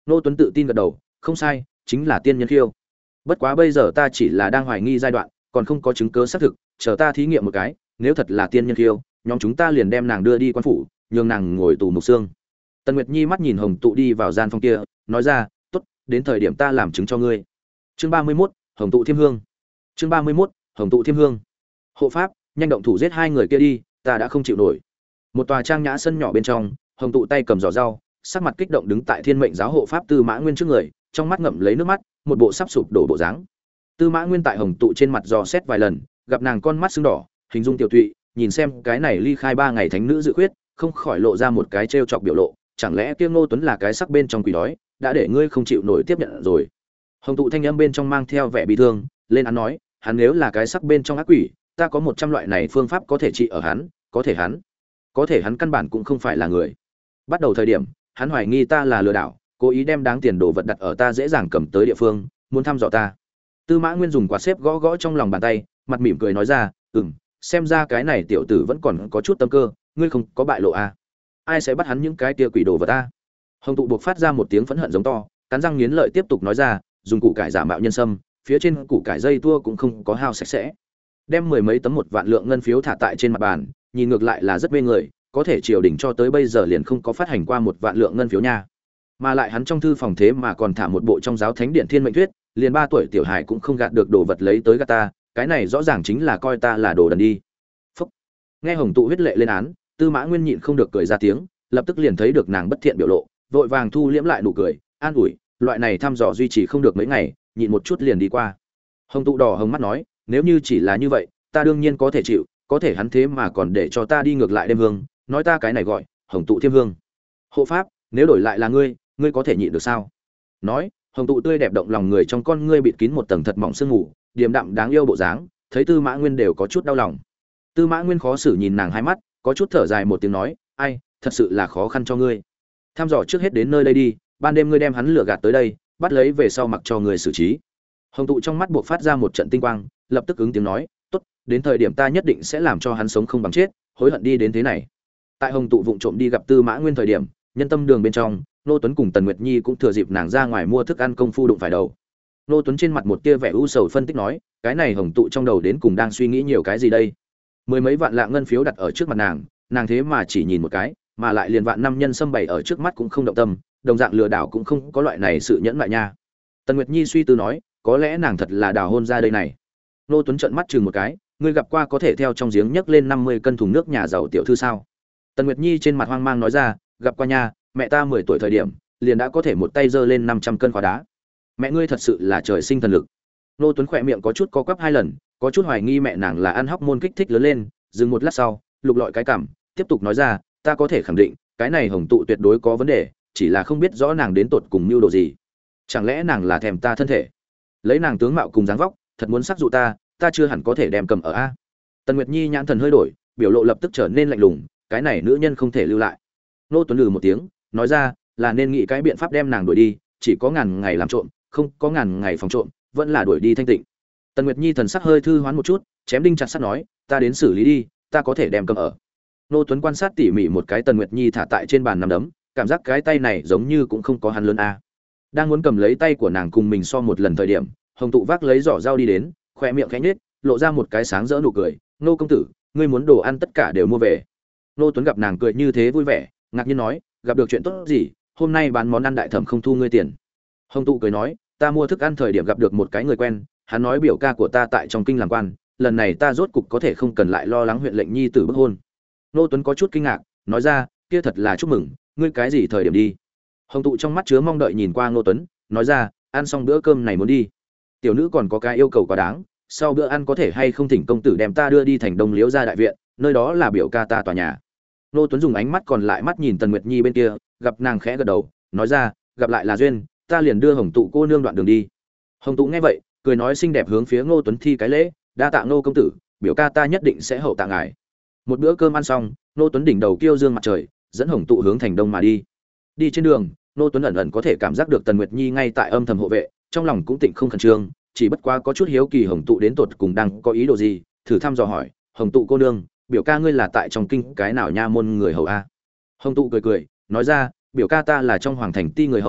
Nô Tuấn tự tin gật đầu, không sai, chính là tiên nhân khiêu. Bất quá bây giờ ta chỉ là đang hoài nghi giai đoạn, còn không có chứng cứ xác thực, chờ ta thí nghiệm một cái, nếu thật là tiên nhân khiêu, nhóm chúng ta liền đem nàng đưa đi quan phủ, nhường nàng ngồi tù mục xương. Tần Nguyệt Nhi mắt nhìn Hồng Tụ đi vào gian phòng kia, nói ra, "Tốt, đến thời điểm ta làm chứng cho ngươi." Chương ba mươi mốt, Hồng Tụ Thiêm Hương. Chương ba mươi mốt, Hồng Tụ Thiêm Hương. Hộ pháp, nhanh động thủ giết hai người kia đi, ta đã không chịu nổi. Một tòa trang nhã sân nhỏ bên trong, Hồng Tụ tay cầm giỏ rau, sắc mặt kích động đứng tại Thiên Mệnh giáo hộ pháp Tư Mã Nguyên trước người, trong mắt ngậm lấy nước mắt, một bộ sắp sụp đổ bộ dáng. Tư Mã Nguyên tại Hồng Tụ trên mặt dò xét vài lần, gặp nàng con mắt sưng đỏ, hình dung tiểu tụy, nhìn xem cái này ly khai ba ngày thánh nữ dự khuyết, không khỏi lộ ra một cái trêu chọc biểu lộ, chẳng lẽ kia Ngô Tuấn là cái sắc bên trong quỷ đói, đã để ngươi không chịu nổi tiếp nhận rồi. Hồng Tụ thanh âm bên trong mang theo vẻ bi thương, lên án nói, hắn nếu là cái sắc bên trong ác quỷ, ta có một trăm loại này phương pháp có thể trị ở hắn, có thể hắn, có thể hắn căn bản cũng không phải là người. Bắt đầu thời điểm, hắn hoài nghi ta là lừa đảo, cố ý đem đáng tiền đồ vật đặt ở ta dễ dàng cầm tới địa phương, muốn thăm dò ta. Tư Mã Nguyên dùng quạt xếp gõ gõ trong lòng bàn tay, mặt mỉm cười nói ra, "Ừm, xem ra cái này tiểu tử vẫn còn có chút tâm cơ, ngươi không có bại lộ à? Ai sẽ bắt hắn những cái kia quỷ đồ vật ta?" Hồng Tụ buộc phát ra một tiếng phẫn hận giống to, cắn răng nghiến lợi tiếp tục nói ra, dùng củ cải giả mạo nhân sâm, phía trên củ cải dây tua cũng không có hao sạch sẽ. Đem mười mấy tấm một vạn lượng ngân phiếu thả tại trên mặt bàn, nhìn ngược lại là rất mê người, có thể triều đình cho tới bây giờ liền không có phát hành qua một vạn lượng ngân phiếu nha. Mà lại hắn trong thư phòng thế mà còn thả một bộ trong giáo thánh điện thiên mệnh thuyết, liền ba tuổi tiểu hài cũng không gạt được đồ vật lấy tới gạt ta, cái này rõ ràng chính là coi ta là đồ đần đi. Phúc. Nghe Hồng Tụ huyết lệ lên án, Tư Mã Nguyên nhịn không được cười ra tiếng, lập tức liền thấy được nàng bất thiện biểu lộ, vội vàng thu liễm lại nụ cười, an ủi, loại này thăm dò duy trì không được mấy ngày, nhịn một chút liền đi qua. Hồng Tụ đỏ hồng mắt nói, nếu như chỉ là như vậy, ta đương nhiên có thể chịu, có thể hắn thế mà còn để cho ta đi ngược lại đêm hương, nói ta cái này gọi Hồng Tụ Thiêm Hương. Hộ pháp, nếu đổi lại là ngươi, ngươi có thể nhịn được sao? Nói, Hồng Tụ tươi đẹp động lòng người, trong con ngươi bịt kín một tầng thật mỏng sương mù, điềm đạm đáng yêu bộ dáng, thấy Tư Mã Nguyên đều có chút đau lòng. Tư Mã Nguyên khó xử nhìn nàng hai mắt, có chút thở dài một tiếng nói, ai, thật sự là khó khăn cho ngươi. Tham dò trước hết đến nơi đây đi, ban đêm ngươi đem hắn lừa gạt tới đây, bắt lấy về sau mặc cho người xử trí. Hồng Tụ trong mắt buộc phát ra một trận tinh quang, lập tức ứng tiếng nói, tốt, đến thời điểm ta nhất định sẽ làm cho hắn sống không bằng chết, hối hận đi đến thế này. Tại Hồng Tụ vụng trộm đi gặp Tư Mã Nguyên thời điểm, nhân tâm đường bên trong, Nô Tuấn cùng Tần Nguyệt Nhi cũng thừa dịp nàng ra ngoài mua thức ăn công phu đụng phải đầu. Nô Tuấn trên mặt một tia vẻ u sầu phân tích nói, cái này Hồng Tụ trong đầu đến cùng đang suy nghĩ nhiều cái gì đây? Mười mấy vạn lạng ngân phiếu đặt ở trước mặt nàng, nàng thế mà chỉ nhìn một cái, mà lại liền vạn năm nhân sâm bày ở trước mắt cũng không động tâm, đồng dạng lừa đảo cũng không có loại này sự nhẫn lại nha. Tần Nguyệt Nhi suy tư nói, có lẽ nàng thật là đào hôn ra đây này. Nô Tuấn trợn mắt chừng một cái, ngươi gặp qua có thể theo trong giếng nhấc lên năm mươi cân thùng nước nhà giàu tiểu thư sao? Tần Nguyệt Nhi trên mặt hoang mang nói ra, gặp qua nha, mẹ ta mười tuổi thời điểm, liền đã có thể một tay giơ lên năm trăm cân khóa đá. Mẹ ngươi thật sự là trời sinh thần lực. Nô Tuấn khỏe miệng có chút co quắp hai lần, có chút hoài nghi mẹ nàng là ăn hóc môn kích thích lớn lên, dừng một lát sau, lục lọi cái cảm, tiếp tục nói ra, ta có thể khẳng định, cái này Hồng Tụ tuyệt đối có vấn đề, chỉ là không biết rõ nàng đến tột cùng mưu đồ gì. Chẳng lẽ nàng là thèm ta thân thể? Lấy nàng tướng mạo cùng dáng vóc, thật muốn sắc dụ ta, ta chưa hẳn có thể đem cầm ở a. Tần Nguyệt Nhi nhãn thần hơi đổi, biểu lộ lập tức trở nên lạnh lùng, cái này nữ nhân không thể lưu lại. Nô Tuấn lừ một tiếng, nói ra, là nên nghĩ cái biện pháp đem nàng đuổi đi, chỉ có ngàn ngày làm trộm, không có ngàn ngày phòng trộm, vẫn là đuổi đi thanh tịnh. Tần Nguyệt Nhi thần sắc hơi thư hoán một chút, chém đinh chặt sắt nói, ta đến xử lý đi, ta có thể đem cầm ở. Nô Tuấn quan sát tỉ mỉ một cái Tần Nguyệt Nhi thả tại trên bàn nằm đấm, cảm giác cái tay này giống như cũng không có hắn lớn a. Đang muốn cầm lấy tay của nàng cùng mình so một lần thời điểm, Hồng Tụ vác lấy giỏ rau đi đến, khoe miệng khẽ nhếch, lộ ra một cái sáng rỡ nụ cười, "Nô công tử, ngươi muốn đồ ăn tất cả đều mua về." Nô Tuấn gặp nàng cười như thế vui vẻ, ngạc nhiên nói, "Gặp được chuyện tốt gì, hôm nay bán món ăn đại thẩm không thu ngươi tiền." Hồng Tụ cười nói, "Ta mua thức ăn thời điểm gặp được một cái người quen, hắn nói biểu ca của ta tại trong kinh làm quan, lần này ta rốt cục có thể không cần lại lo lắng huyện lệnh nhi tử bức hôn." Nô Tuấn có chút kinh ngạc, nói ra, "Kia thật là chúc mừng, ngươi cái gì thời điểm đi?" Hồng Tụ trong mắt chứa mong đợi nhìn qua Nô Tuấn, nói ra, "Ăn xong bữa cơm này muốn đi. Tiểu nữ còn có cái yêu cầu quá đáng, sau bữa ăn có thể hay không thỉnh công tử đem ta đưa đi thành Đông Liễu gia đại viện, nơi đó là biểu ca ta tòa nhà." Nô Tuấn dùng ánh mắt còn lại mắt nhìn Tần Nguyệt Nhi bên kia, gặp nàng khẽ gật đầu, nói ra, "Gặp lại là duyên, ta liền đưa Hồng Tụ cô nương đoạn đường đi." Hồng Tụ nghe vậy, cười nói xinh đẹp hướng phía Ngô Tuấn thi cái lễ, "Đa tạ Ngô công tử, biểu ca ta nhất định sẽ hậu tạ ngài." Một bữa cơm ăn xong, Ngô Tuấn đỉnh đầu kiêu dương mặt trời, dẫn Hồng Tụ hướng thành đông mà đi. Đi trên đường, Ngô Tuấn ẩn ẩn có thể cảm giác được Tần Nguyệt Nhi ngay tại âm thầm hộ vệ, trong lòng cũng tịnh không khẩn trương, chỉ bất quá có chút hiếu kỳ Hồng Tụ đến tột cùng đang có ý đồ gì, thử thăm dò hỏi, "Hồng Tụ cô nương, biểu ca ngươi là tại trong kinh cái nào nha môn người hầu a?" Hồng Tụ cười cười, nói ra, "Biểu ca ta là trong hoàng thành ti người hầu,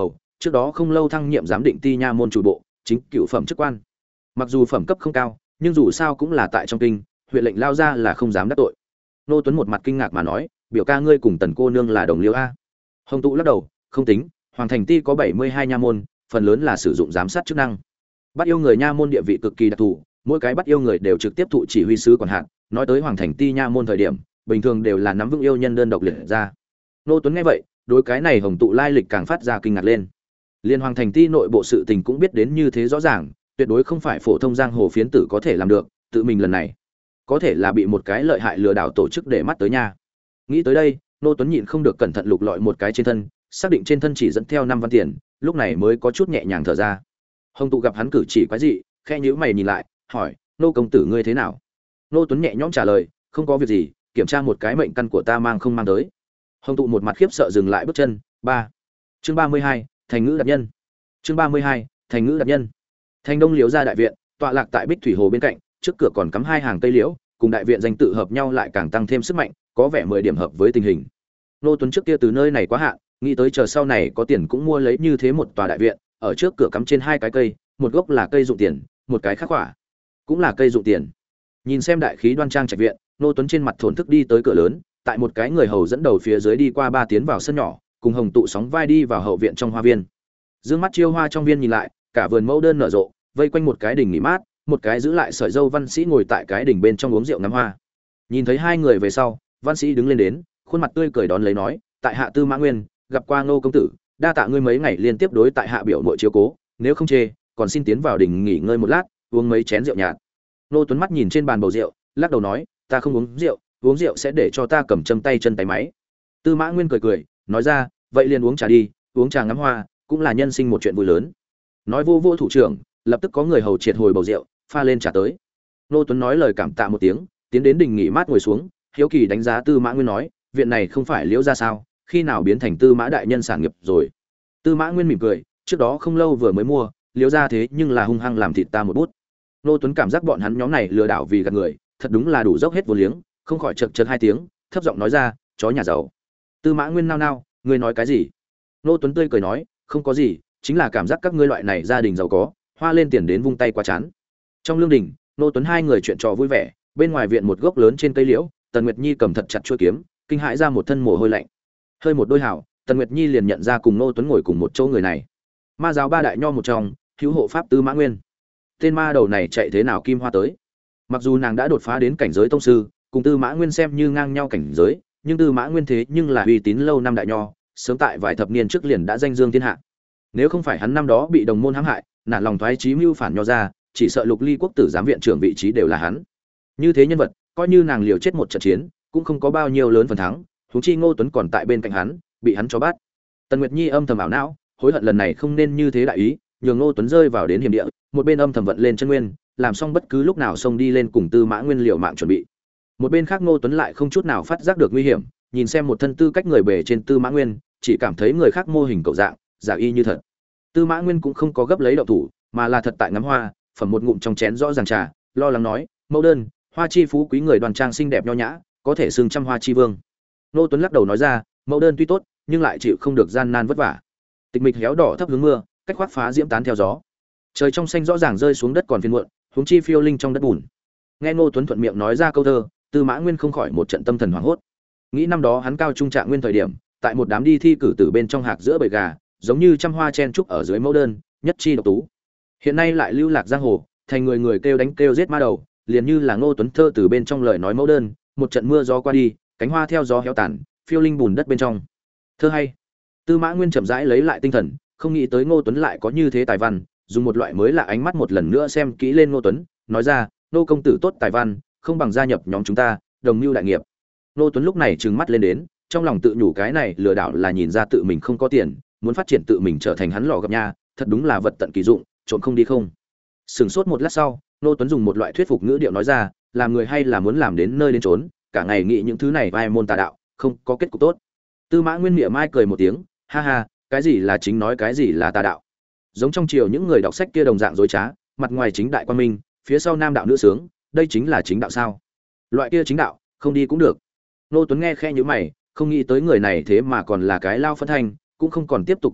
trước đó không lâu thăng nhiệm giám định ti nha môn chủ bộ, chính cựu phẩm chức quan. Mặc dù phẩm cấp không cao, nhưng dù sao cũng là tại trong kinh, huyện lệnh lao ra là không dám đắc tội. Nô Tuấn một mặt kinh ngạc mà nói, biểu ca ngươi cùng Tần cô nương là đồng liêu a? Hồng Tụ lắc đầu, không tính, Hoàng Thành ti có bảy mươi hai nha môn, phần lớn là sử dụng giám sát chức năng. Bắt yêu người nha môn địa vị cực kỳ đặc thù, mỗi cái bắt yêu người đều trực tiếp thụ chỉ huy sứ quản hạt, nói tới Hoàng Thành ti nha môn thời điểm, bình thường đều là nắm vững yêu nhân đơn độc liệt ra. Nô Tuấn nghe vậy, đối cái này Hồng Tụ lai lịch càng phát ra kinh ngạc lên. Liên Hoàng Thành ti nội bộ sự tình cũng biết đến như thế rõ ràng, tuyệt đối không phải phổ thông giang hồ phiến tử có thể làm được, tự mình lần này có thể là bị một cái lợi hại lừa đảo tổ chức để mắt tới nha. Nghĩ tới đây, Nô Tuấn nhịn không được cẩn thận lục lọi một cái trên thân, xác định trên thân chỉ dẫn theo năm văn tiền, lúc này mới có chút nhẹ nhàng thở ra. Hồng Tụ gặp hắn cử chỉ quái dị, khẽ nhíu mày nhìn lại, hỏi: "Nô công tử ngươi thế nào?" Nô Tuấn nhẹ nhõm trả lời: "Không có việc gì, kiểm tra một cái mệnh căn của ta mang không mang tới." Hồng Tụ một mặt khiếp sợ dừng lại bước chân. Ba. Chương ba mươi hai, thành ngữ đặc nhân. Chương ba mươi hai, thành ngữ đặc nhân. Thành Đông Liễu gia đại viện, tọa lạc tại Bích Thủy Hồ bên cạnh, trước cửa còn cắm hai hàng cây liễu, cùng đại viện danh tự hợp nhau lại càng tăng thêm sức mạnh, có vẻ mười điểm hợp với tình hình. Nô Tuấn trước kia từ nơi này quá hạn, nghĩ tới chờ sau này có tiền cũng mua lấy như thế một tòa đại viện, ở trước cửa cắm trên hai cái cây, một gốc là cây dụng tiền, một cái khác quả cũng là cây dụng tiền. Nhìn xem đại khí đoan trang trạch viện, Nô Tuấn trên mặt thổn thức đi tới cửa lớn, tại một cái người hầu dẫn đầu phía dưới đi qua ba tiến vào sân nhỏ, cùng Hồng Tụ sóng vai đi vào hậu viện trong hoa viên. Dương mắt chiêu hoa trong viên nhìn lại, cả vườn mẫu đơn nở rộ, vây quanh một cái đỉnh nghỉ mát, một cái giữ lại sợi dâu văn sĩ ngồi tại cái đỉnh bên trong uống rượu ngắm hoa. Nhìn thấy hai người về sau, văn sĩ đứng lên đến, khuôn mặt tươi cười đón lấy nói: "Tại hạ Tư Mã Nguyên, gặp qua Ngô công tử, đa tạ ngươi mấy ngày liên tiếp đối tại hạ biểu muội chiếu cố, nếu không chê, còn xin tiến vào đỉnh nghỉ ngơi một lát, uống mấy chén rượu nhạt." Nô Tuấn mắt nhìn trên bàn bầu rượu, lắc đầu nói: "Ta không uống rượu, uống rượu sẽ để cho ta cầm châm tay chân tay máy." Tư Mã Nguyên cười cười, nói ra: "Vậy liền uống trà đi, uống trà ngắm hoa, cũng là nhân sinh một chuyện vui lớn." Nói vô vô thủ trưởng, lập tức có người hầu triệt hồi bầu rượu, pha lên trà tới. Nô Tuấn nói lời cảm tạ một tiếng, tiến đến đình nghỉ mát ngồi xuống, hiếu kỳ đánh giá Tư Mã Nguyên nói: "Viện này không phải Liễu gia sao, khi nào biến thành Tư Mã đại nhân sản nghiệp rồi?" Tư Mã Nguyên mỉm cười: "Trước đó không lâu vừa mới mua, Liễu gia thế nhưng là hung hăng làm thịt ta một bút." Nô Tuấn cảm giác bọn hắn nhóm này lừa đảo vì gạt người, thật đúng là đủ dốc hết vô liếng, không khỏi chậc chậc hai tiếng, thấp giọng nói ra: "Chó nhà giàu." Tư Mã Nguyên nao nao: "Ngươi nói cái gì?" Nô Tuấn tươi cười nói: "Không có gì, chính là cảm giác các ngươi loại này gia đình giàu có, hoa lên tiền đến vung tay qua chán." Trong lương đình, Nô Tuấn hai người chuyện trò vui vẻ, bên ngoài viện một gốc lớn trên cây liễu, Tần Nguyệt Nhi cầm thật chặt chuôi kiếm, kinh hãi ra một thân mồ hôi lạnh. Hơi một đôi hảo, Tần Nguyệt Nhi liền nhận ra cùng Nô Tuấn ngồi cùng một chỗ người này. Ma giáo ba đại nho một trong, hữu hộ pháp Tư Mã Nguyên. Tên ma đầu này chạy thế nào kim hoa tới? Mặc dù nàng đã đột phá đến cảnh giới tông sư, cùng Tư Mã Nguyên xem như ngang nhau cảnh giới, nhưng Tư Mã Nguyên thế nhưng là uy tín lâu năm đại nho, sớm tại vài thập niên trước liền đã danh dương thiên hạ. Nếu không phải hắn năm đó bị đồng môn hãm hại, nản lòng thoái chí mưu phản nho ra, chỉ sợ Lục Ly quốc tử giám viện trưởng vị trí đều là hắn. Như thế nhân vật, coi như nàng liều chết một trận chiến, cũng không có bao nhiêu lớn phần thắng, huống chi Ngô Tuấn còn tại bên cạnh hắn, bị hắn cho bắt. Tần Nguyệt Nhi âm thầm ảo não, hối hận lần này không nên như thế đại ý, nhường Ngô Tuấn rơi vào đến hiểm địa, một bên âm thầm vận lên chân nguyên, làm xong bất cứ lúc nào xông đi lên cùng Tư Mã Nguyên liều mạng chuẩn bị. Một bên khác Ngô Tuấn lại không chút nào phát giác được nguy hiểm, nhìn xem một thân tư cách người bề trên Tư Mã Nguyên, chỉ cảm thấy người khác mô hình cậu dạng, giả y như thật. Tư Mã Nguyên cũng không có gấp lấy động thủ, mà là thật tại ngắm hoa, phẩm một ngụm trong chén rõ ràng trà, lo lắng nói: "Mẫu đơn, hoa chi phú quý người đoan trang xinh đẹp nho nhã, có thể xưng trăm hoa chi vương." Ngô Tuấn lắc đầu nói ra: "Mẫu đơn tuy tốt, nhưng lại chịu không được gian nan vất vả." Tịch mịch héo đỏ thấp hướng mưa, cách khoác phá diễm tán theo gió. Trời trong xanh rõ ràng rơi xuống đất còn phiền muộn, huống chi phiêu linh trong đất bùn. Nghe Ngô Tuấn thuận miệng nói ra câu thơ, Tư Mã Nguyên không khỏi một trận tâm thần hoảng hốt. Nghĩ năm đó hắn cao trung trạng nguyên thời điểm, tại một đám đi thi cử tử bên trong hạc giữa bầy gà, giống như trăm hoa chen trúc ở dưới mẫu đơn, nhất chi độc tú. Hiện nay lại lưu lạc giang hồ, thành người người kêu đánh kêu giết ma đầu, liền như là Ngô Tuấn thơ từ bên trong lời nói mẫu đơn, một trận mưa gió qua đi, cánh hoa theo gió héo tàn, phiêu linh bùn đất bên trong. Thơ hay. Tư Mã Nguyên chậm rãi lấy lại tinh thần, không nghĩ tới Ngô Tuấn lại có như thế tài văn, dùng một loại mới lạ ánh mắt một lần nữa xem kỹ lên Ngô Tuấn, nói ra: "Nô công tử tốt tài văn, không bằng gia nhập nhóm chúng ta, đồng mưu đại nghiệp." Ngô Tuấn lúc này trừng mắt lên đến, trong lòng tự nhủ cái này lừa đảo là nhìn ra tự mình không có tiền, muốn phát triển tự mình trở thành hắn lò gặp nha, thật đúng là vật tận kỳ dụng, trộm không đi không. Sừng sốt một lát sau, Ngô Tuấn dùng một loại thuyết phục ngữ điệu nói ra: "Làm người hay là muốn làm đến nơi đến chốn, cả ngày nghĩ những thứ này vai môn tà đạo, không có kết cục tốt." Tư Mã Nguyên miệng mai cười một tiếng: "Ha ha, cái gì là chính nói cái gì là tà đạo. Giống trong triều những người đọc sách kia đồng dạng dối trá, mặt ngoài chính đại quan minh, phía sau nam đạo nữ sướng, đây chính là chính đạo sao? Loại kia chính đạo, không đi cũng được." Ngô Tuấn nghe khẽ nhíu mày, không nghĩ tới người này thế mà còn là cái lao phân thanh, cũng không còn tiếp tục thuyết phục,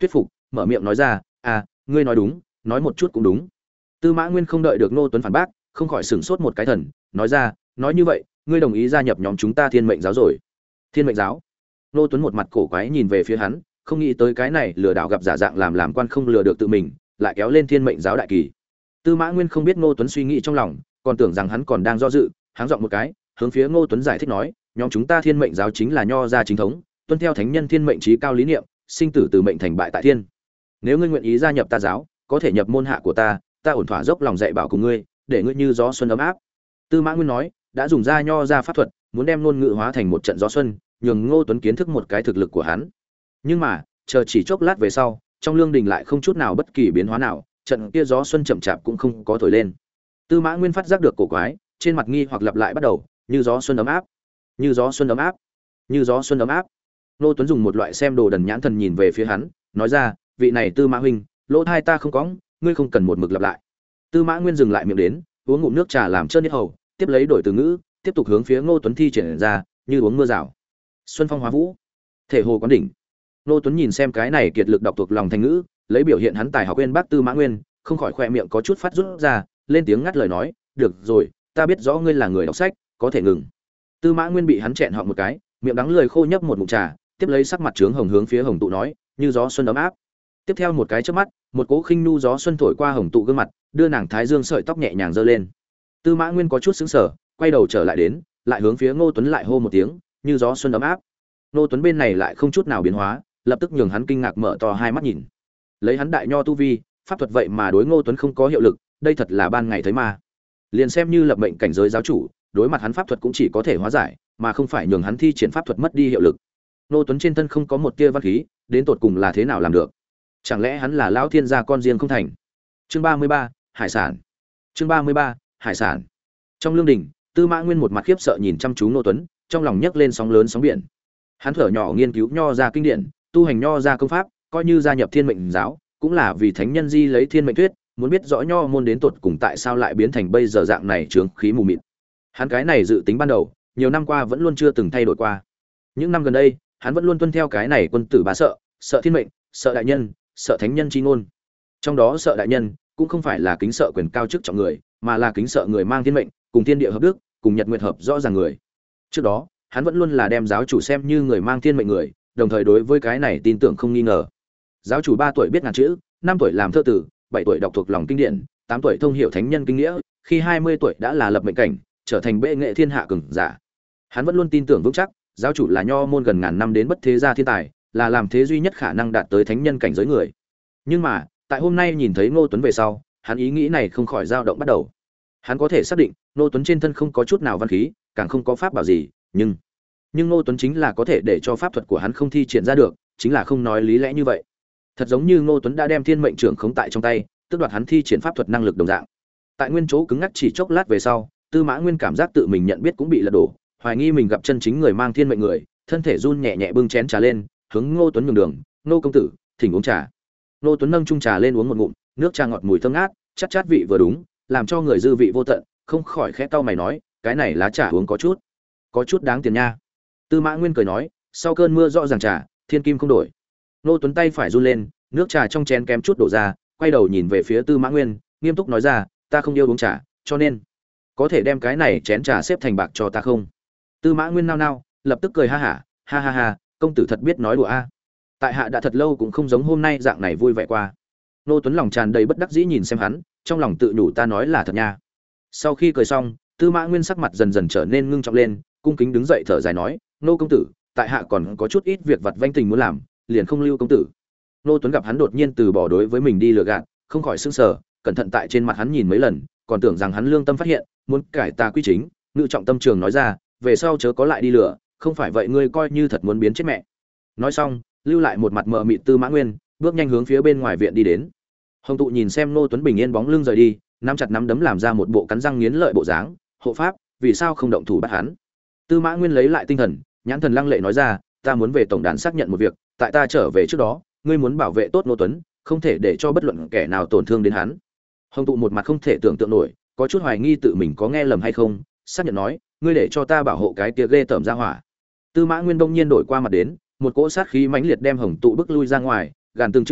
mở miệng nói ra, à ngươi nói đúng, nói một chút cũng đúng. Tư Mã Nguyên không đợi được Ngô Tuấn phản bác, không khỏi sửng sốt một cái thần, nói ra, nói như vậy ngươi đồng ý gia nhập nhóm chúng ta Thiên Mệnh giáo rồi? Thiên Mệnh giáo? Ngô Tuấn một mặt cổ quái nhìn về phía hắn, không nghĩ tới cái này lừa đảo gặp giả dạng làm làm quan không lừa được tự mình, lại kéo lên Thiên Mệnh giáo đại kỳ. Tư Mã Nguyên không biết Ngô Tuấn suy nghĩ trong lòng, còn tưởng rằng hắn còn đang do dự, háng giọng một cái, hướng phía Ngô Tuấn giải thích nói, nhóm chúng ta Thiên Mệnh giáo chính là nho gia chính thống, tuân theo thánh nhân thiên mệnh chí cao lý niệm, sinh tử từ mệnh thành bại tại thiên. Nếu ngươi nguyện ý gia nhập ta giáo, có thể nhập môn hạ của ta, ta ổn thỏa dốc lòng dạy bảo cùng ngươi, để ngươi như gió xuân ấm áp. Tư Mã Nguyên nói, đã dùng ra nho ra pháp thuật, muốn đem ngôn ngữ hóa thành một trận gió xuân, nhường Ngô Tuấn kiến thức một cái thực lực của hắn. Nhưng mà, chờ chỉ chốc lát về sau, trong lương đình lại không chút nào bất kỳ biến hóa nào, trận kia gió xuân chậm chạp cũng không có thổi lên. Tư Mã Nguyên phát giác được cổ quái, trên mặt nghi hoặc lặp lại bắt đầu, như gió xuân ấm áp, như gió xuân ấm áp, như gió xuân ấm áp. Ngô Tuấn dùng một loại xem đồ đần nhãn thần nhìn về phía hắn, nói ra, vị này Tư Mã huynh, lỗ tai ta không cóng, ngươi không cần một mực lặp lại. Tư Mã Nguyên dừng lại miệng đến, uống ngụm nước trà làm trơn hết hầu, tiếp lấy đổi từ ngữ, tiếp tục hướng phía Ngô Tuấn thi triển ra, như uống mưa rào. Xuân phong hóa vũ, thể hồ quán đỉnh. Ngô Tuấn nhìn xem cái này kiệt lực đọc thuộc lòng thành ngữ, lấy biểu hiện hắn tài học quên bác Tư Mã Nguyên, không khỏi khỏe miệng có chút phát rút ra, lên tiếng ngắt lời nói, được rồi, ta biết rõ ngươi là người đọc sách, có thể ngừng. Tư Mã Nguyên bị hắn chẹn họng một cái, miệng đắng lười khô nhấp một ngụm trà, tiếp lấy sắc mặt trướng hồng hướng phía Hồng Tụ nói, như gió xuân ấm áp. Tiếp theo một cái chớp mắt, một cỗ khinh nu gió xuân thổi qua Hồng Tụ gương mặt, đưa nàng thái dương sợi tóc nhẹ nhàng giơ lên. Tư Mã Nguyên có chút sững sờ, quay đầu trở lại đến, lại hướng phía Ngô Tuấn lại hô một tiếng, như gió xuân ấm áp. Ngô Tuấn bên này lại không chút nào biến hóa, lập tức nhường hắn kinh ngạc mở to hai mắt nhìn. Lấy hắn đại nho tu vi, pháp thuật vậy mà đối Ngô Tuấn không có hiệu lực, đây thật là ban ngày thấy ma. Liền xem như lập mệnh cảnh giới giáo chủ, đối mặt hắn pháp thuật cũng chỉ có thể hóa giải, mà không phải nhường hắn thi triển pháp thuật mất đi hiệu lực. Ngô Tuấn trên thân không có một tia văn khí, đến tột cùng là thế nào làm được? Chẳng lẽ hắn là lão thiên gia con riêng không thành? Chương ba mươi ba, hải sản. Chương ba mươi ba, hải sản. Trong lương đình, Tư Mã Nguyên một mặt khiếp sợ nhìn chăm chú Ngô Tuấn, trong lòng nhấc lên sóng lớn sóng biển. Hắn thở nhỏ nghiên cứu nho ra kinh điển, tu hành nho ra công pháp, coi như gia nhập Thiên Mệnh giáo, cũng là vì thánh nhân di lấy Thiên Mệnh thuyết, muốn biết rõ nho môn đến tột cùng tại sao lại biến thành bây giờ dạng này chướng khí mù mịt. Hắn cái này dự tính ban đầu, nhiều năm qua vẫn luôn chưa từng thay đổi qua. Những năm gần đây, hắn vẫn luôn tuân theo cái này quân tử bá sợ, sợ thiên mệnh, sợ đại nhân, sợ thánh nhân chi ngôn. Trong đó sợ đại nhân, cũng không phải là kính sợ quyền cao chức trọng người, mà là kính sợ người mang thiên mệnh, cùng thiên địa hợp đức, cùng nhật nguyệt hợp rõ ràng người. Trước đó, hắn vẫn luôn là đem giáo chủ xem như người mang thiên mệnh người, đồng thời đối với cái này tin tưởng không nghi ngờ. Giáo chủ ba tuổi biết ngàn chữ, năm tuổi làm thơ tử, bảy tuổi đọc thuộc lòng kinh điển, tám tuổi thông hiểu thánh nhân kinh nghĩa, khi hai mươi tuổi đã là lập mệnh cảnh, trở thành bệ nghệ thiên hạ cường giả. Hắn vẫn luôn tin tưởng vững chắc, giáo chủ là nho môn gần ngàn năm đến bất thế gia thiên tài, là làm thế duy nhất khả năng đạt tới thánh nhân cảnh giới người. Nhưng mà, tại hôm nay nhìn thấy Ngô Tuấn về sau, hắn ý nghĩ này không khỏi dao động bắt đầu. Hắn có thể xác định, Ngô Tuấn trên thân không có chút nào văn khí, càng không có pháp bảo gì, nhưng nhưng Ngô Tuấn chính là có thể để cho pháp thuật của hắn không thi triển ra được, chính là không nói lý lẽ như vậy. Thật giống như Ngô Tuấn đã đem thiên mệnh trưởng khống tại trong tay, tước đoạt hắn thi triển pháp thuật năng lực đồng dạng. Tại nguyên chỗ cứng ngắc chỉ chốc lát về sau, Tư Mã Nguyên cảm giác tự mình nhận biết cũng bị lật đổ, hoài nghi mình gặp chân chính người mang thiên mệnh người, thân thể run nhẹ nhẹ bưng chén trà lên, hướng Ngô Tuấn nhường đường, "Ngô công tử, thỉnh uống trà." Ngô Tuấn nâng chung trà lên uống một ngụm, nước trà ngọt mùi thơm ngát, chát chát vị vừa đúng, làm cho người dư vị vô tận, không khỏi khẽ cau mày nói, "Cái này lá trà uống có chút, có chút đáng tiền nha." Tư Mã Nguyên cười nói, "Sau cơn mưa rõ ràng trà, thiên kim không đổi." Ngô Tuấn tay phải run lên, nước trà trong chén kém chút đổ ra, quay đầu nhìn về phía Tư Mã Nguyên, nghiêm túc nói ra, "Ta không yêu uống trà, cho nên có thể đem cái này chén trà xếp thành bạc cho ta không?" Tư Mã Nguyên nao nao, lập tức cười ha hả, "Ha ha ha, công tử thật biết nói đùa a. Tại hạ đã thật lâu cũng không giống hôm nay dạng này vui vẻ qua." Ngô Tuấn lòng tràn đầy bất đắc dĩ nhìn xem hắn, trong lòng tự nhủ ta nói là thật nha. Sau khi cười xong, Tư Mã Nguyên sắc mặt dần dần trở nên ngưng trọng lên, cung kính đứng dậy thở dài nói, "Ngô công tử, tại hạ còn có chút ít việc vặt vãnh tình muốn làm, liền không lưu công tử." Ngô Tuấn gặp hắn đột nhiên từ bỏ đối với mình đi lừa gạt, không khỏi sững sờ, cẩn thận tại trên mặt hắn nhìn mấy lần, còn tưởng rằng hắn lương tâm phát hiện, muốn cải tà quy chính, ngự trọng tâm trường nói ra, "Về sau chớ có lại đi lừa, không phải vậy ngươi coi như thật muốn biến chết mẹ." Nói xong, lưu lại một mặt mờ mịt Tư Mã Nguyên, bước nhanh hướng phía bên ngoài viện đi đến. Hồng Tụ nhìn xem Ngô Tuấn bình yên bóng lưng rời đi, nắm chặt nắm đấm làm ra một bộ cắn răng nghiến lợi bộ dáng, "Hộ pháp, vì sao không động thủ bắt hắn?" Tư Mã Nguyên lấy lại tinh thần, nhãn thần lăng lệ nói ra, "Ta muốn về tổng đàn xác nhận một việc, tại ta trở về trước đó, ngươi muốn bảo vệ tốt Ngô Tuấn, không thể để cho bất luận kẻ nào tổn thương đến hắn." Hồng Tụ một mặt không thể tưởng tượng nổi, có chút hoài nghi tự mình có nghe lầm hay không, xác nhận nói, "Ngươi để cho ta bảo hộ cái kia ghê tởm ra hỏa." Tư Mã Nguyên đông nhiên đổi qua mặt đến, một cỗ sát khí mãnh liệt đem Hồng Tụ bức lui ra ngoài, gàn từng chữ một,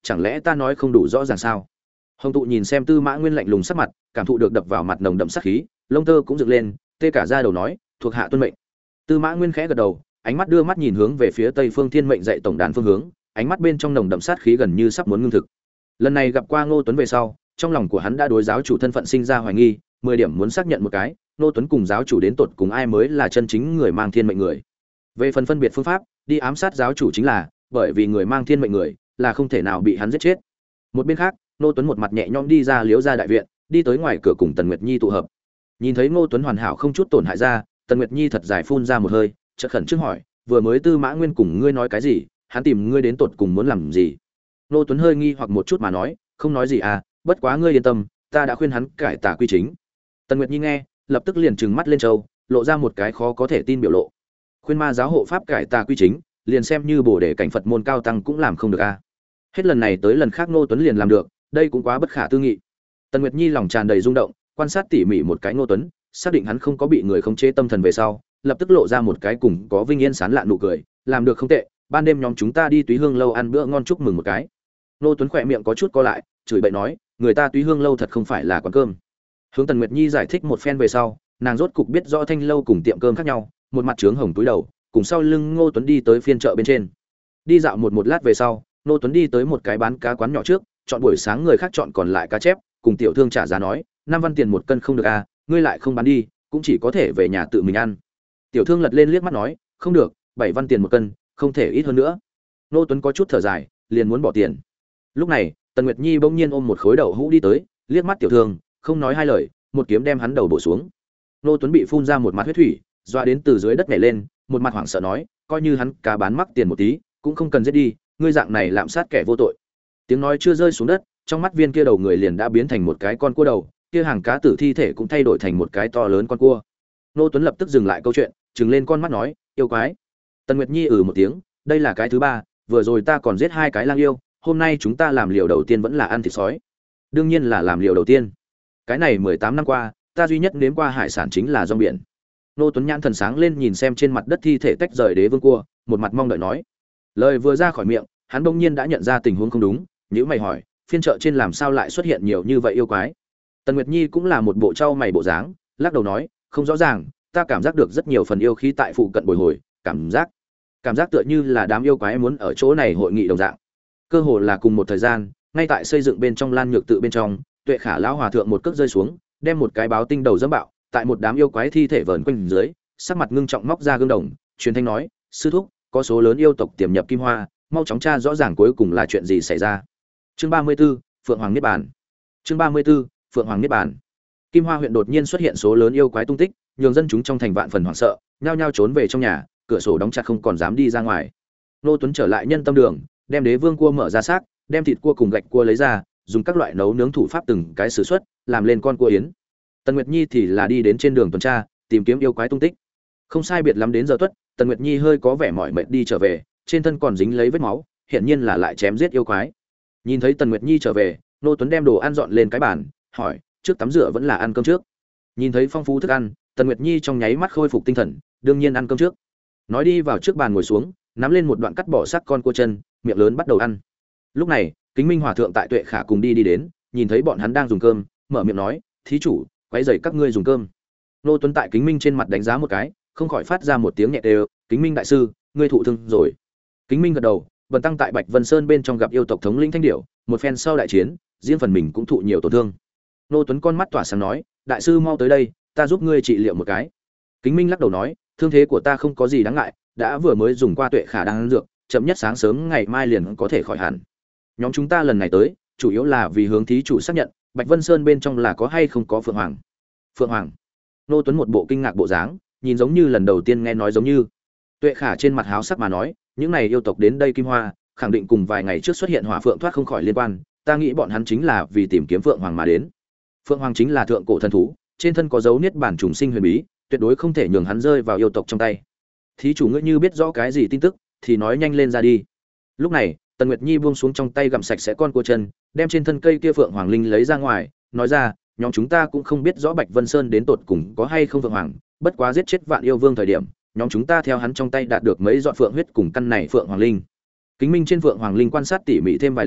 chẳng lẽ ta nói không đủ rõ ràng sao? Hồng tụ nhìn xem Tư Mã Nguyên lạnh lùng sắc mặt, cảm thụ được đập vào mặt nồng đậm sát khí, lông tơ cũng dựng lên, tê cả da đầu nói, thuộc hạ tuân mệnh. Tư Mã Nguyên khẽ gật đầu, ánh mắt đưa mắt nhìn hướng về phía Tây Phương Thiên mệnh dạy tổng đàn phương hướng, ánh mắt bên trong nồng đậm sát khí gần như sắp muốn ngưng thực. Lần này gặp qua Ngô Tuấn về sau, trong lòng của hắn đã đối giáo chủ thân phận sinh ra hoài nghi, mười điểm muốn xác nhận một cái, Ngô Tuấn cùng giáo chủ đến tột cùng ai mới là chân chính người mang thiên mệnh người. Về phần phân biệt phương pháp, đi ám sát giáo chủ chính là, bởi vì người mang thiên mệnh người là không thể nào bị hắn giết chết. Một bên khác, Ngô Tuấn một mặt nhẹ nhõm đi ra Liễu gia đại viện, đi tới ngoài cửa cùng Tần Nguyệt Nhi tụ hợp. Nhìn thấy Ngô Tuấn hoàn hảo không chút tổn hại ra, Tần Nguyệt Nhi thật dài phun ra một hơi, chợt khẩn trương hỏi, vừa mới Tư Mã Nguyên cùng ngươi nói cái gì, hắn tìm ngươi đến tột cùng muốn làm gì? Ngô Tuấn hơi nghi hoặc một chút mà nói, không nói gì à, bất quá ngươi yên tâm, ta đã khuyên hắn cải tà quy chính. Tần Nguyệt Nhi nghe, lập tức liền trừng mắt lên châu, lộ ra một cái khó có thể tin biểu lộ. Khuyên ma giáo hộ pháp cải tà quy chính, liền xem như bổ để cảnh Phật môn cao tăng cũng làm không được a. À. Hết lần này tới lần khác Ngô Tuấn liền làm được, đây cũng quá bất khả tư nghị. Tần Nguyệt Nhi lòng tràn đầy rung động, quan sát tỉ mỉ một cái Ngô Tuấn, xác định hắn không có bị người khống chế tâm thần về sau, lập tức lộ ra một cái cùng có vinh yên sán lạ nụ cười, làm được không tệ, ban đêm nhóm chúng ta đi Túy Hương lâu ăn bữa ngon chúc mừng một cái. Ngô Tuấn khỏe miệng có chút co lại, chửi bậy nói, người ta Túy Hương lâu thật không phải là quán cơm. Hướng Tần Nguyệt Nhi giải thích một phen về sau, nàng rốt cục biết rõ thanh lâu cùng tiệm cơm khác nhau, một mặt trướng hồng túi đầu, cùng sau lưng Ngô Tuấn đi tới phiên chợ bên trên. Đi dạo một một lát về sau, Ngô Tuấn đi tới một cái bán cá quán nhỏ trước, chọn buổi sáng người khác chọn còn lại cá chép, cùng tiểu thương trả giá nói, năm văn tiền một cân không được à, ngươi lại không bán đi, cũng chỉ có thể về nhà tự mình ăn. Tiểu thương lật lên liếc mắt nói, không được, bảy văn tiền một cân, không thể ít hơn nữa. Ngô Tuấn có chút thở dài, liền muốn bỏ tiền. Lúc này, Tần Nguyệt Nhi bỗng nhiên ôm một khối đậu hũ đi tới, liếc mắt tiểu thương, không nói hai lời, một kiếm đem hắn đầu bổ xuống. Ngô Tuấn bị phun ra một mặt huyết thủy, doa đến từ dưới đất nhảy lên, một mặt hoảng sợ nói, coi như hắn cá bán mắc tiền một tí, cũng không cần giết đi, ngươi dạng này lạm sát kẻ vô tội. Tiếng nói chưa rơi xuống đất, trong mắt viên kia đầu người liền đã biến thành một cái con cua đầu, kia hàng cá tử thi thể cũng thay đổi thành một cái to lớn con cua. Ngô Tuấn lập tức dừng lại câu chuyện, trừng lên con mắt nói, yêu quái. Tần Nguyệt Nhi ừ một tiếng, đây là cái thứ ba, vừa rồi ta còn giết hai cái lang yêu, hôm nay chúng ta làm liều đầu tiên vẫn là ăn thịt sói. Đương nhiên là làm liều đầu tiên. Cái này mười tám năm qua, ta duy nhất nếm qua hải sản chính là rong biển. Ngô Tuấn nhãn thần sáng lên nhìn xem trên mặt đất thi thể tách rời đế vương cua, một mặt mong đợi nói. Lời vừa ra khỏi miệng, hắn bỗng nhiên đã nhận ra tình huống không đúng, nhíu mày hỏi, phiên chợ trên làm sao lại xuất hiện nhiều như vậy yêu quái? Tần Nguyệt Nhi cũng là một bộ trao mày bộ dáng, lắc đầu nói, không rõ ràng, ta cảm giác được rất nhiều phần yêu khí tại phụ cận bồi hồi, cảm giác, cảm giác tựa như là đám yêu quái muốn ở chỗ này hội nghị đồng dạng. Cơ hồ là cùng một thời gian, ngay tại xây dựng bên trong Lan Nhược tự bên trong, Tuệ Khả lão hòa thượng một cước rơi xuống, đem một cái báo tinh đầu dẫm bạo, tại một đám yêu quái thi thể vờn quanh dưới, sắc mặt ngưng trọng móc ra gương đồng, truyền thanh nói, sư thúc, có số lớn yêu tộc tiềm nhập Kim Hoa, mau chóng tra rõ ràng cuối cùng là chuyện gì xảy ra. Chương ba mươi 34, Phượng Hoàng Niết Bàn. Chương ba mươi 34, Phượng Hoàng Niết Bàn. Kim Hoa huyện đột nhiên xuất hiện số lớn yêu quái tung tích, nhường dân chúng trong thành vạn phần hoảng sợ, nhao nhao trốn về trong nhà, cửa sổ đóng chặt không còn dám đi ra ngoài. Nô Tuấn trở lại nhân tâm đường, đem đế vương cua mở ra xác, đem thịt cua cùng gạch cua lấy ra, dùng các loại nấu nướng thủ pháp từng cái sử xuất, làm lên con cua yến. Tần Nguyệt Nhi thì là đi đến trên đường tuần tra, tìm kiếm yêu quái tung tích. Không sai biệt lắm đến giờ tuất, Tần Nguyệt Nhi hơi có vẻ mỏi mệt đi trở về, trên thân còn dính lấy vết máu, hiển nhiên là lại chém giết yêu quái. Nhìn thấy Tần Nguyệt Nhi trở về, Nô Tuấn đem đồ ăn dọn lên cái bàn, hỏi, trước tắm rửa vẫn là ăn cơm trước? Nhìn thấy phong phú thức ăn, Tần Nguyệt Nhi trong nháy mắt khôi phục tinh thần, đương nhiên ăn cơm trước. Nói đi vào trước bàn ngồi xuống, nắm lên một đoạn cắt bỏ xác con cua chân, miệng lớn bắt đầu ăn. Lúc này, Kính Minh Hòa thượng tại Tuệ Khả cùng đi đi đến, nhìn thấy bọn hắn đang dùng cơm, mở miệng nói, thí chủ, quấy rầy các ngươi dùng cơm. Nô Tuấn tại Kính Minh trên mặt đánh giá một cái, không khỏi phát ra một tiếng nhẹ đều, Kính Minh đại sư, ngươi thụ thương rồi. Kính Minh gật đầu, Vân Tăng tại Bạch Vân Sơn bên trong gặp yêu tộc thống lĩnh Thanh Điểu, một phen sau đại chiến, riêng phần mình cũng thụ nhiều tổn thương. Nô Tuấn con mắt tỏa sáng nói, đại sư mau tới đây, ta giúp ngươi trị liệu một cái. Kính Minh lắc đầu nói, thương thế của ta không có gì đáng ngại, đã vừa mới dùng qua Tuệ Khả đang ăn dược, chậm nhất sáng sớm ngày mai liền có thể khỏi hẳn. Nhóm chúng ta lần này tới, chủ yếu là vì hướng thí chủ xác nhận, Bạch Vân Sơn bên trong là có hay không có Phượng Hoàng. Phượng Hoàng? Nô Tuấn một bộ kinh ngạc bộ dáng, nhìn giống như lần đầu tiên nghe nói giống như. Tuệ Khả trên mặt háo sắc mà nói, những này yêu tộc đến đây Kim Hoa, khẳng định cùng vài ngày trước xuất hiện hỏa phượng thoát không khỏi liên quan, ta nghĩ bọn hắn chính là vì tìm kiếm Phượng Hoàng mà đến. Phượng Hoàng chính là thượng cổ thần thú, trên thân có dấu niết bản trùng sinh huyền bí, tuyệt đối không thể nhường hắn rơi vào yêu tộc trong tay. Thí chủ ngươi như biết rõ cái gì tin tức, thì nói nhanh lên ra đi. Lúc này, Tần Nguyệt Nhi buông xuống trong tay gặm sạch sẽ con cua chân, đem trên thân cây kia Phượng Hoàng linh lấy ra ngoài, nói ra, nhóm chúng ta cũng không biết rõ Bạch Vân Sơn đến tột cùng có hay không Phượng Hoàng, bất quá giết chết Vạn Yêu Vương thời điểm, nhóm chúng ta theo hắn trong tay đạt được mấy giọt phượng huyết cùng căn này Phượng Hoàng linh. Kính Minh trên Phượng Hoàng linh quan sát tỉ mỉ thêm vài lần,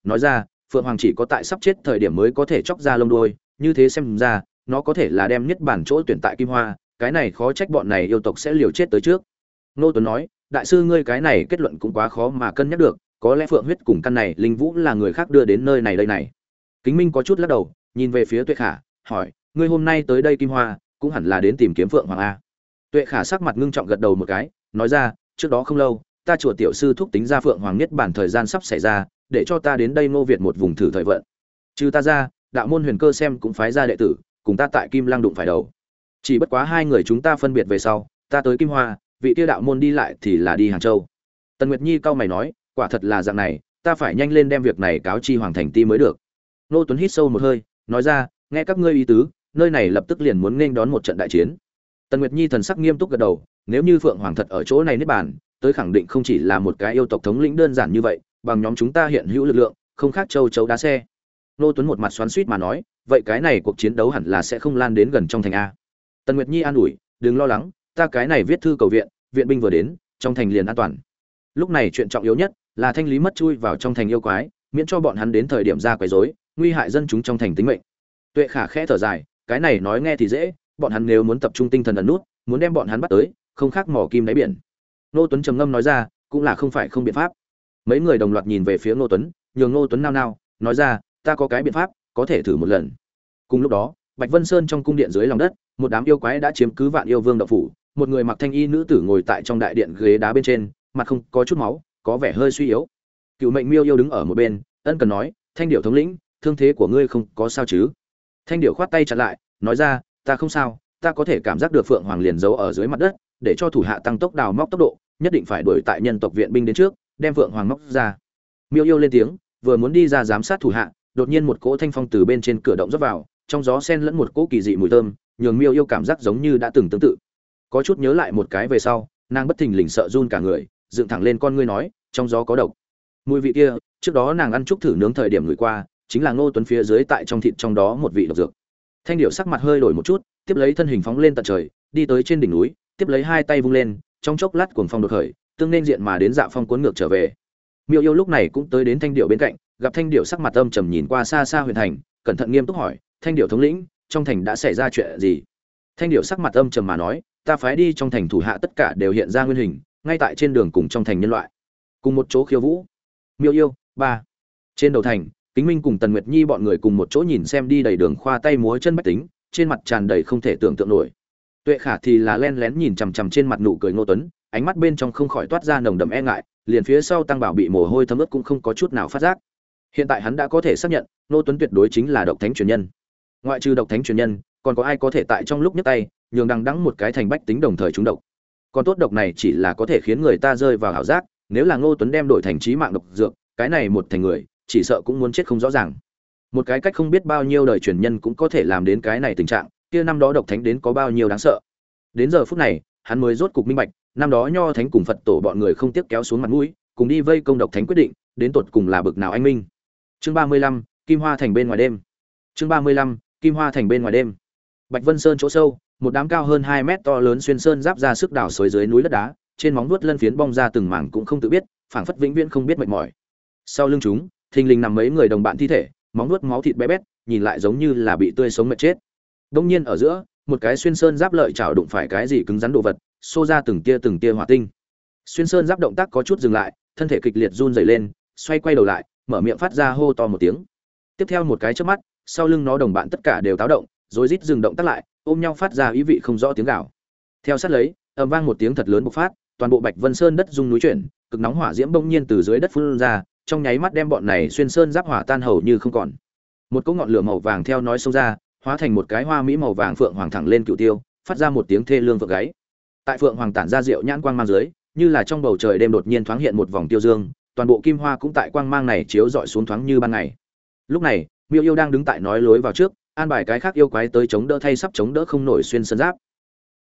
nói ra phượng hoàng chỉ có tại sắp chết thời điểm mới có thể chóc ra lông đuôi, như thế xem ra nó có thể là đem nhất bản chỗ tuyển tại kim hoa, cái này khó trách bọn này yêu tộc sẽ liều chết tới trước. Ngô Tuấn nói, đại sư ngươi cái này kết luận cũng quá khó mà cân nhắc được, có lẽ phượng huyết cùng căn này linh vũ là người khác đưa đến nơi này đây này. Kính Minh có chút lắc đầu, nhìn về phía Tuệ Khả, hỏi, ngươi hôm nay tới đây kim hoa, cũng hẳn là đến tìm kiếm phượng hoàng a. Tuệ Khả sắc mặt ngưng trọng gật đầu một cái, nói ra, trước đó không lâu, ta chùa tiểu sư thúc tính ra phượng hoàng niết bản thời gian sắp xảy ra, để cho ta đến đây Ngô Việt một vùng thử thời vận. Trừ ta ra, đạo môn Huyền Cơ xem cũng phái ra đệ tử, cùng ta tại Kim Lăng đụng phải đầu. Chỉ bất quá hai người chúng ta phân biệt về sau, ta tới Kim Hoa, vị kia đạo môn đi lại thì là đi Hàng Châu. Tần Nguyệt Nhi cau mày nói, quả thật là dạng này, ta phải nhanh lên đem việc này cáo chi Hoàng Thành Ti mới được. Nô Tuấn hít sâu một hơi, nói ra, nghe các ngươi ý tứ, nơi này lập tức liền muốn nghênh đón một trận đại chiến. Tần Nguyệt Nhi thần sắc nghiêm túc gật đầu, nếu như Phượng Hoàng thật ở chỗ này niết bàn, tới khẳng định không chỉ là một cái yêu tộc thống lĩnh đơn giản như vậy, bằng nhóm chúng ta hiện hữu lực lượng, không khác châu chấu đá xe. Nô Tuấn một mặt xoắn xuýt mà nói, vậy cái này cuộc chiến đấu hẳn là sẽ không lan đến gần trong thành a. Tần Nguyệt Nhi an ủi, đừng lo lắng, ta cái này viết thư cầu viện, viện binh vừa đến, trong thành liền an toàn. Lúc này chuyện trọng yếu nhất là thanh lý mất chui vào trong thành yêu quái, miễn cho bọn hắn đến thời điểm ra quấy rối, nguy hại dân chúng trong thành tính mệnh. Tuệ Khả khẽ thở dài, cái này nói nghe thì dễ, bọn hắn nếu muốn tập trung tinh thần ẩn nút, muốn đem bọn hắn bắt tới, không khác mỏ kim đáy biển. Nô Tuấn trầm ngâm nói ra, cũng là không phải không biện pháp. Mấy người đồng loạt nhìn về phía Nô Tuấn, nhường Nô Tuấn nao nao, nói ra, ta có cái biện pháp, có thể thử một lần. Cùng lúc đó, Bạch Vân Sơn trong cung điện dưới lòng đất, một đám yêu quái đã chiếm cứ Vạn Yêu Vương động phủ, một người mặc thanh y nữ tử ngồi tại trong đại điện ghế đá bên trên, mặt không có chút máu, có vẻ hơi suy yếu. Cựu Mệnh Miêu yêu đứng ở một bên, ân cần nói, Thanh Điểu thống lĩnh, thương thế của ngươi không có sao chứ? Thanh Điểu khoát tay chặn lại, nói ra, ta không sao, ta có thể cảm giác được Phượng Hoàng liền giấu ở dưới mặt đất, để cho thủ hạ tăng tốc đào móc tốc độ, nhất định phải đuổi tại nhân tộc viện binh đến trước, đem Phượng Hoàng móc ra. Miêu yêu lên tiếng, vừa muốn đi ra giám sát thủ hạ, đột nhiên một cỗ thanh phong từ bên trên cửa động rót vào, trong gió xen lẫn một cỗ kỳ dị mùi thơm, nhường Miêu yêu cảm giác giống như đã từng tương tự. Có chút nhớ lại một cái về sau, nàng bất thình lình sợ run cả người, dựng thẳng lên con ngươi nói, trong gió có độc. Mùi vị kia, trước đó nàng ăn trúc thử nướng thời điểm người qua, chính là Ngô Tuấn phía dưới tại trong thịt trong đó một vị độc dược. Thanh Điểu sắc mặt hơi đổi một chút, tiếp lấy thân hình phóng lên tận trời, đi tới trên đỉnh núi, tiếp lấy hai tay vung lên, trong chốc lát cuồng phong đột khởi, tương nên diện mà đến Dạ Phong cuốn ngược trở về. Miêu yêu lúc này cũng tới đến Thanh Điểu bên cạnh, gặp Thanh Điểu sắc mặt âm trầm nhìn qua xa xa Huyền Thành, cẩn thận nghiêm túc hỏi, Thanh Điểu thống lĩnh, trong thành đã xảy ra chuyện gì? Thanh Điểu sắc mặt âm trầm mà nói, ta phái đi trong thành thủ hạ tất cả đều hiện ra nguyên hình, ngay tại trên đường cùng trong thành nhân loại, cùng một chỗ khiêu vũ. Miêu yêu ba. Trên đầu thành, Kính Minh cùng Tần Nguyệt Nhi bọn người cùng một chỗ nhìn xem đi đầy đường khoa tay múa chân bách tính, trên mặt tràn đầy không thể tưởng tượng nổi. Tuệ Khả thì là len lén nhìn chằm chằm trên mặt nụ cười Ngô Tuấn, ánh mắt bên trong không khỏi toát ra nồng đậm e ngại, liền phía sau Tăng Bảo bị mồ hôi thấm ướt cũng không có chút nào phát giác. Hiện tại hắn đã có thể xác nhận, Ngô Tuấn tuyệt đối chính là độc thánh truyền nhân. Ngoại trừ độc thánh truyền nhân, còn có ai có thể tại trong lúc nhấc tay, nhường đằng đẵng một cái thành bách tính đồng thời trúng độc. Còn tốt độc này chỉ là có thể khiến người ta rơi vào ảo giác, nếu là Ngô Tuấn đem đổi thành chí mạng độc dược, cái này một thành người, chỉ sợ cũng muốn chết không rõ ràng. Một cái cách không biết bao nhiêu đời truyền nhân cũng có thể làm đến cái này tình trạng, kia năm đó độc thánh đến có bao nhiêu đáng sợ. Đến giờ phút này, hắn mới rốt cục minh bạch, năm đó Nho Thánh cùng Phật tổ bọn người không tiếc kéo xuống mặt mũi, cùng đi vây công độc thánh quyết định, đến tột cùng là bực nào anh minh. Chương ba mươi lăm, Kim Hoa thành bên ngoài đêm. Chương ba mươi lăm, Kim Hoa thành bên ngoài đêm. Bạch Vân Sơn chỗ sâu, một đám cao hơn hai mét to lớn xuyên sơn giáp ra sức đào xới dưới núi đất đá, trên móng vuốt lân phiến bong ra từng mảng cũng không tự biết, phảng phất vĩnh viễn không biết mệt mỏi. Sau lưng chúng, thình lình nằm mấy người đồng bạn thi thể, móng vuốt máu thịt bé bét, nhìn lại giống như là bị tươi sống mệt chết. Đông nhiên ở giữa, một cái xuyên sơn giáp lợi chảo đụng phải cái gì cứng rắn đồ vật, xô ra từng tia từng tia hỏa tinh. Xuyên sơn giáp động tác có chút dừng lại, thân thể kịch liệt run rẩy lên, xoay quay đầu lại, mở miệng phát ra hô to một tiếng. Tiếp theo một cái chớp mắt, sau lưng nó đồng bạn tất cả đều táo động, rối rít dừng động tác lại, ôm nhau phát ra ý vị không rõ tiếng gào. Theo sát lấy, ầm vang một tiếng thật lớn bộc phát, toàn bộ Bạch Vân Sơn đất rung núi chuyển, cực nóng hỏa diễm bỗng nhiên từ dưới đất phun ra, trong nháy mắt đem bọn này xuyên sơn giáp hỏa tan hầu như không còn. Một cỗ ngọn lửa màu vàng theo nói xông ra, hóa thành một cái hoa mỹ màu vàng phượng hoàng thẳng lên cựu tiêu, phát ra một tiếng thê lương vượng gáy. Tại phượng hoàng tản ra rượu nhãn quang mang dưới, như là trong bầu trời đêm đột nhiên thoáng hiện một vòng tiêu dương, toàn bộ kim hoa cũng tại quang mang này chiếu rọi xuống thoáng như ban ngày. Lúc này, Miêu yêu đang đứng tại nói lối vào trước, an bài cái khác yêu quái tới chống đỡ thay sắp chống đỡ không nổi xuyên sơn giáp.